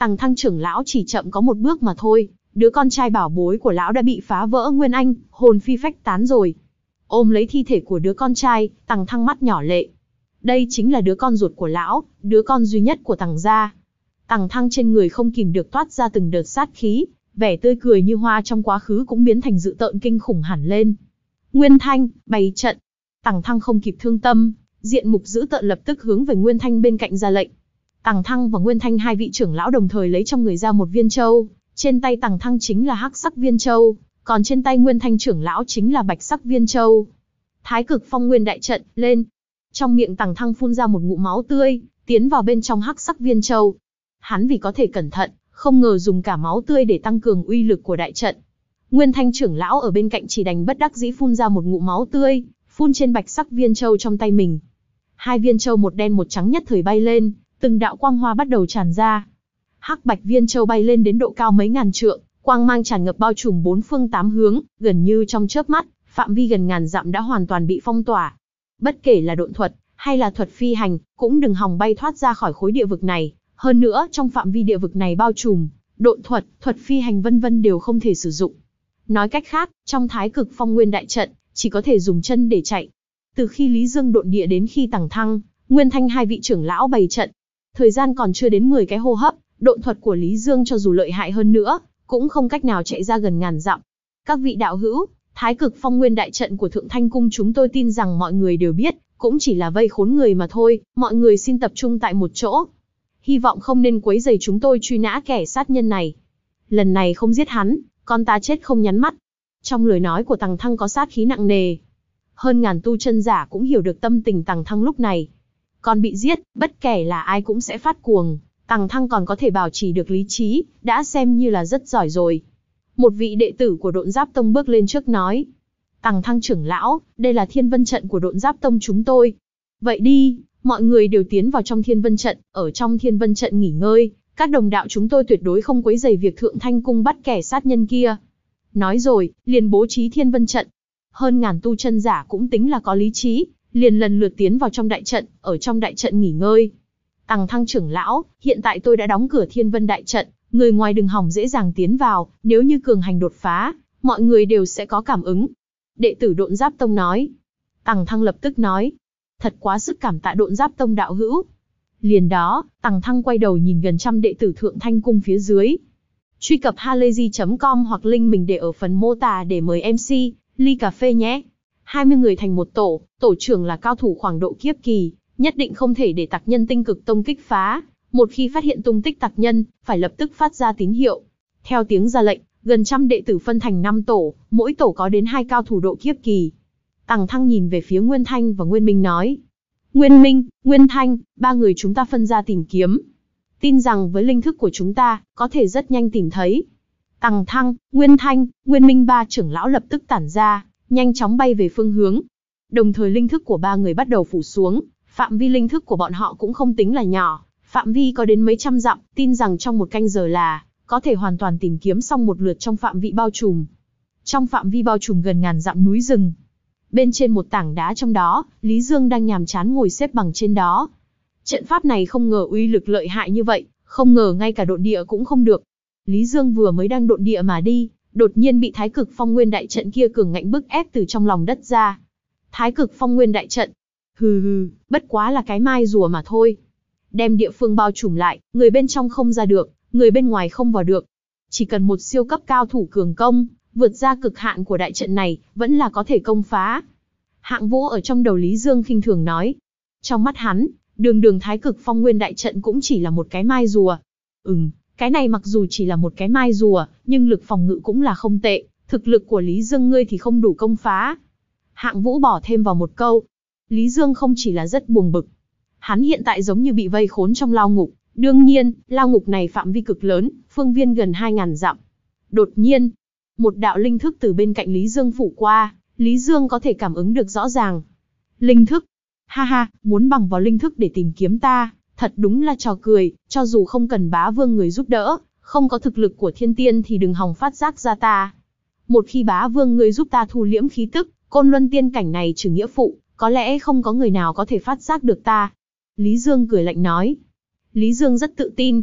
Tằng Thăng trưởng lão chỉ chậm có một bước mà thôi, đứa con trai bảo bối của lão đã bị phá vỡ nguyên anh, hồn phi phách tán rồi. Ôm lấy thi thể của đứa con trai, Tằng Thăng mắt nhỏ lệ. Đây chính là đứa con ruột của lão, đứa con duy nhất của Tằng gia. Tằng Thăng trên người không kìm được toát ra từng đợt sát khí, vẻ tươi cười như hoa trong quá khứ cũng biến thành dữ tợn kinh khủng hẳn lên. Nguyên Thanh, bày trận. Tằng Thăng không kịp thương tâm, diện mục dữ tợn lập tức hướng về Nguyên Thanh bên cạnh ra lệnh. Tằng Thăng và Nguyên Thanh hai vị trưởng lão đồng thời lấy trong người ra một viên châu, trên tay Tằng Thăng chính là hắc sắc viên châu, còn trên tay Nguyên Thanh trưởng lão chính là bạch sắc viên châu. Thái Cực Phong Nguyên đại trận, lên. Trong miệng Tằng Thăng phun ra một ngụm máu tươi, tiến vào bên trong hắc sắc viên châu. Hắn vì có thể cẩn thận, không ngờ dùng cả máu tươi để tăng cường uy lực của đại trận. Nguyên Thanh trưởng lão ở bên cạnh chỉ đành bất đắc dĩ phun ra một ngụm máu tươi, phun trên bạch sắc viên châu trong tay mình. Hai viên châu một đen một trắng nhất thời bay lên, từng đạo quang hoa bắt đầu tràn ra. Hắc bạch viên châu bay lên đến độ cao mấy ngàn trượng, quang mang tràn ngập bao trùm bốn phương tám hướng, gần như trong chớp mắt, phạm vi gần ngàn dặm đã hoàn toàn bị phong tỏa. Bất kể là độn thuật, hay là thuật phi hành, cũng đừng hòng bay thoát ra khỏi khối địa vực này. Hơn nữa, trong phạm vi địa vực này bao trùm, độn thuật, thuật phi hành vân vân đều không thể sử dụng. Nói cách khác, trong Thái Cực Phong Nguyên đại trận, chỉ có thể dùng chân để chạy. Từ khi Lý Dương độn địa đến khi Tằng Thăng, Nguyên Thanh hai vị trưởng lão bày trận, thời gian còn chưa đến mười cái hô hấp, độn thuật của Lý Dương cho dù lợi hại hơn nữa, cũng không cách nào chạy ra gần ngàn dặm. Các vị đạo hữu, Thái Cực Phong Nguyên đại trận của Thượng Thanh Cung chúng tôi tin rằng mọi người đều biết, cũng chỉ là vây khốn người mà thôi, mọi người xin tập trung tại một chỗ. Hy vọng không nên quấy rầy chúng tôi truy nã kẻ sát nhân này. Lần này không giết hắn, con ta chết không nhắm mắt. Trong lời nói của Tằng Thăng có sát khí nặng nề. Hơn ngàn tu chân giả cũng hiểu được tâm tình Tằng Thăng lúc này. Còn bị giết, bất kể là ai cũng sẽ phát cuồng. Tằng Thăng còn có thể bảo trì được lý trí, đã xem như là rất giỏi rồi. Một vị đệ tử của Độn Giáp Tông bước lên trước nói. Tằng Thăng trưởng lão, đây là Thiên Vân trận của Độn Giáp Tông chúng tôi. Vậy đi, mọi người đều tiến vào trong Thiên Vân trận, ở trong Thiên Vân trận nghỉ ngơi. Các đồng đạo chúng tôi tuyệt đối không quấy rầy việc Thượng Thanh Cung bắt kẻ sát nhân kia. Nói rồi, liền bố trí Thiên Vân trận. Hơn ngàn tu chân giả cũng tính là có lý trí, liền lần lượt tiến vào trong đại trận, ở trong đại trận nghỉ ngơi. Tằng Thăng trưởng lão, hiện tại tôi đã đóng cửa Thiên Vân đại trận, người ngoài đừng hòng dễ dàng tiến vào, nếu như cường hành đột phá, mọi người đều sẽ có cảm ứng. Đệ tử Độn Giáp Tông nói. Tằng Thăng lập tức nói. Thật quá sức cảm tạ Độn Giáp Tông đạo hữu. Liền đó, Tằng Thăng quay đầu nhìn gần trăm đệ tử Thượng Thanh Cung phía dưới. Truy cập halayzi chấm com hoặc link mình để ở phần mô tả để mời em xê, ly cà phê nhé. hai mươi người thành một tổ, tổ trưởng là cao thủ khoảng độ kiếp kỳ, nhất định không thể để tặc nhân Tinh Cực Tông kích phá. Một khi phát hiện tung tích tặc nhân, phải lập tức phát ra tín hiệu. Theo tiếng ra lệnh, gần trăm đệ tử phân thành năm tổ, mỗi tổ có đến hai cao thủ độ kiếp kỳ. Tằng Thăng nhìn về phía Nguyên Thanh và Nguyên Minh nói. Nguyên Minh, Nguyên Thanh, ba người chúng ta phân ra tìm kiếm. Tin rằng với linh thức của chúng ta, có thể rất nhanh tìm thấy. Tằng Thăng, Nguyên Thanh, Nguyên Minh ba trưởng lão lập tức tản ra, nhanh chóng bay về phương hướng. Đồng thời linh thức của ba người bắt đầu phủ xuống, phạm vi linh thức của bọn họ cũng không tính là nhỏ, phạm vi có đến mấy trăm dặm, tin rằng trong một canh giờ là có thể hoàn toàn tìm kiếm xong một lượt trong phạm vi bao trùm. Trong phạm vi bao trùm gần ngàn dặm núi rừng. Bên trên một tảng đá trong đó, Lý Dương đang nhàm chán ngồi xếp bằng trên đó. Trận pháp này không ngờ uy lực lợi hại như vậy, không ngờ ngay cả độn địa cũng không được. Lý Dương vừa mới đang độn địa mà đi, đột nhiên bị Thái Cực Phong Nguyên đại trận kia cường ngạnh bức ép từ trong lòng đất ra. Thái Cực Phong Nguyên đại trận, hừ hừ, bất quá là cái mai rùa mà thôi. Đem địa phương bao trùm lại, người bên trong không ra được, người bên ngoài không vào được. Chỉ cần một siêu cấp cao thủ cường công, vượt ra cực hạn của đại trận này, vẫn là có thể công phá. Hạng Vũ ở trong đầu Lý Dương khinh thường nói. Trong mắt hắn, đường đường Thái Cực Phong Nguyên đại trận cũng chỉ là một cái mai rùa. Ừm, cái này mặc dù chỉ là một cái mai rùa, nhưng lực phòng ngự cũng là không tệ, thực lực của Lý Dương ngươi thì không đủ công phá. Hạng Vũ bỏ thêm vào một câu. Lý Dương không chỉ là rất buồn bực. Hắn hiện tại giống như bị vây khốn trong lao ngục. Đương nhiên, lao ngục này phạm vi cực lớn, phương viên gần hai ngàn dặm. Đột nhiên, một đạo linh thức từ bên cạnh Lý Dương phủ qua, Lý Dương có thể cảm ứng được rõ ràng. Linh thức. Ha ha, muốn bằng vào linh thức để tìm kiếm ta, thật đúng là trò cười, cho dù không cần bá vương người giúp đỡ, không có thực lực của thiên tiên thì đừng hòng phát giác ra ta. Một khi bá vương người giúp ta thu liễm khí tức, côn luân tiên cảnh này trừ nghĩa phụ, có lẽ không có người nào có thể phát giác được ta. Lý Dương cười lạnh nói. Lý Dương rất tự tin.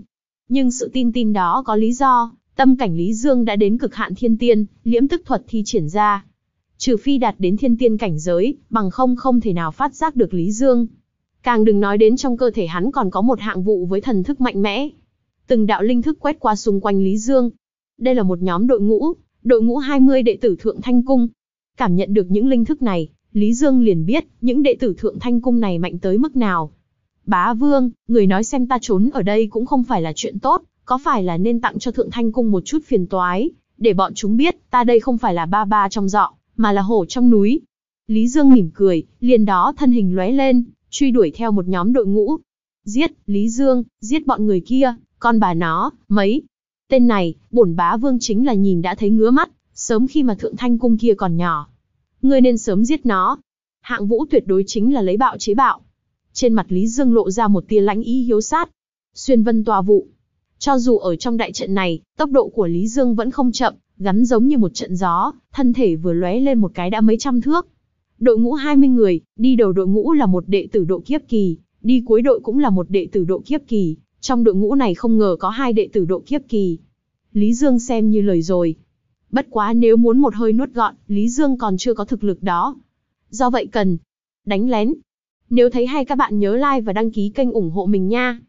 Nhưng sự tin tin đó có lý do, tâm cảnh Lý Dương đã đến cực hạn thiên tiên, liễm tức thuật thi triển ra. Trừ phi đạt đến thiên tiên cảnh giới, bằng không không thể nào phát giác được Lý Dương. Càng đừng nói đến trong cơ thể hắn còn có một hạng vụ với thần thức mạnh mẽ. Từng đạo linh thức quét qua xung quanh Lý Dương. Đây là một nhóm đội ngũ, đội ngũ hai mươi đệ tử Thượng Thanh Cung. Cảm nhận được những linh thức này, Lý Dương liền biết những đệ tử Thượng Thanh Cung này mạnh tới mức nào. Bá Vương, người nói xem ta trốn ở đây cũng không phải là chuyện tốt, có phải là nên tặng cho Thượng Thanh Cung một chút phiền toái, để bọn chúng biết ta đây không phải là ba ba trong giọ, mà là hổ trong núi. Lý Dương mỉm cười, liền đó thân hình lóe lên, truy đuổi theo một nhóm đội ngũ. Giết, Lý Dương, giết bọn người kia, con bà nó, mấy. Tên này, bổn bá vương chính là nhìn đã thấy ngứa mắt, sớm khi mà Thượng Thanh Cung kia còn nhỏ. Ngươi nên sớm giết nó. Hạng Vũ tuyệt đối chính là lấy bạo chế bạo. Trên mặt Lý Dương lộ ra một tia lãnh ý hiếu sát. Xuyên vân tòa vụ. Cho dù ở trong đại trận này, tốc độ của Lý Dương vẫn không chậm, gắn giống như một trận gió, thân thể vừa lóe lên một cái đã mấy trăm thước. Đội ngũ hai mươi người, đi đầu đội ngũ là một đệ tử độ kiếp kỳ, đi cuối đội cũng là một đệ tử độ kiếp kỳ, trong đội ngũ này không ngờ có hai đệ tử độ kiếp kỳ. Lý Dương xem như lời rồi. Bất quá nếu muốn một hơi nuốt gọn, Lý Dương còn chưa có thực lực đó. Do vậy cần đánh lén. Nếu thấy hay các bạn nhớ like và đăng ký kênh ủng hộ mình nha.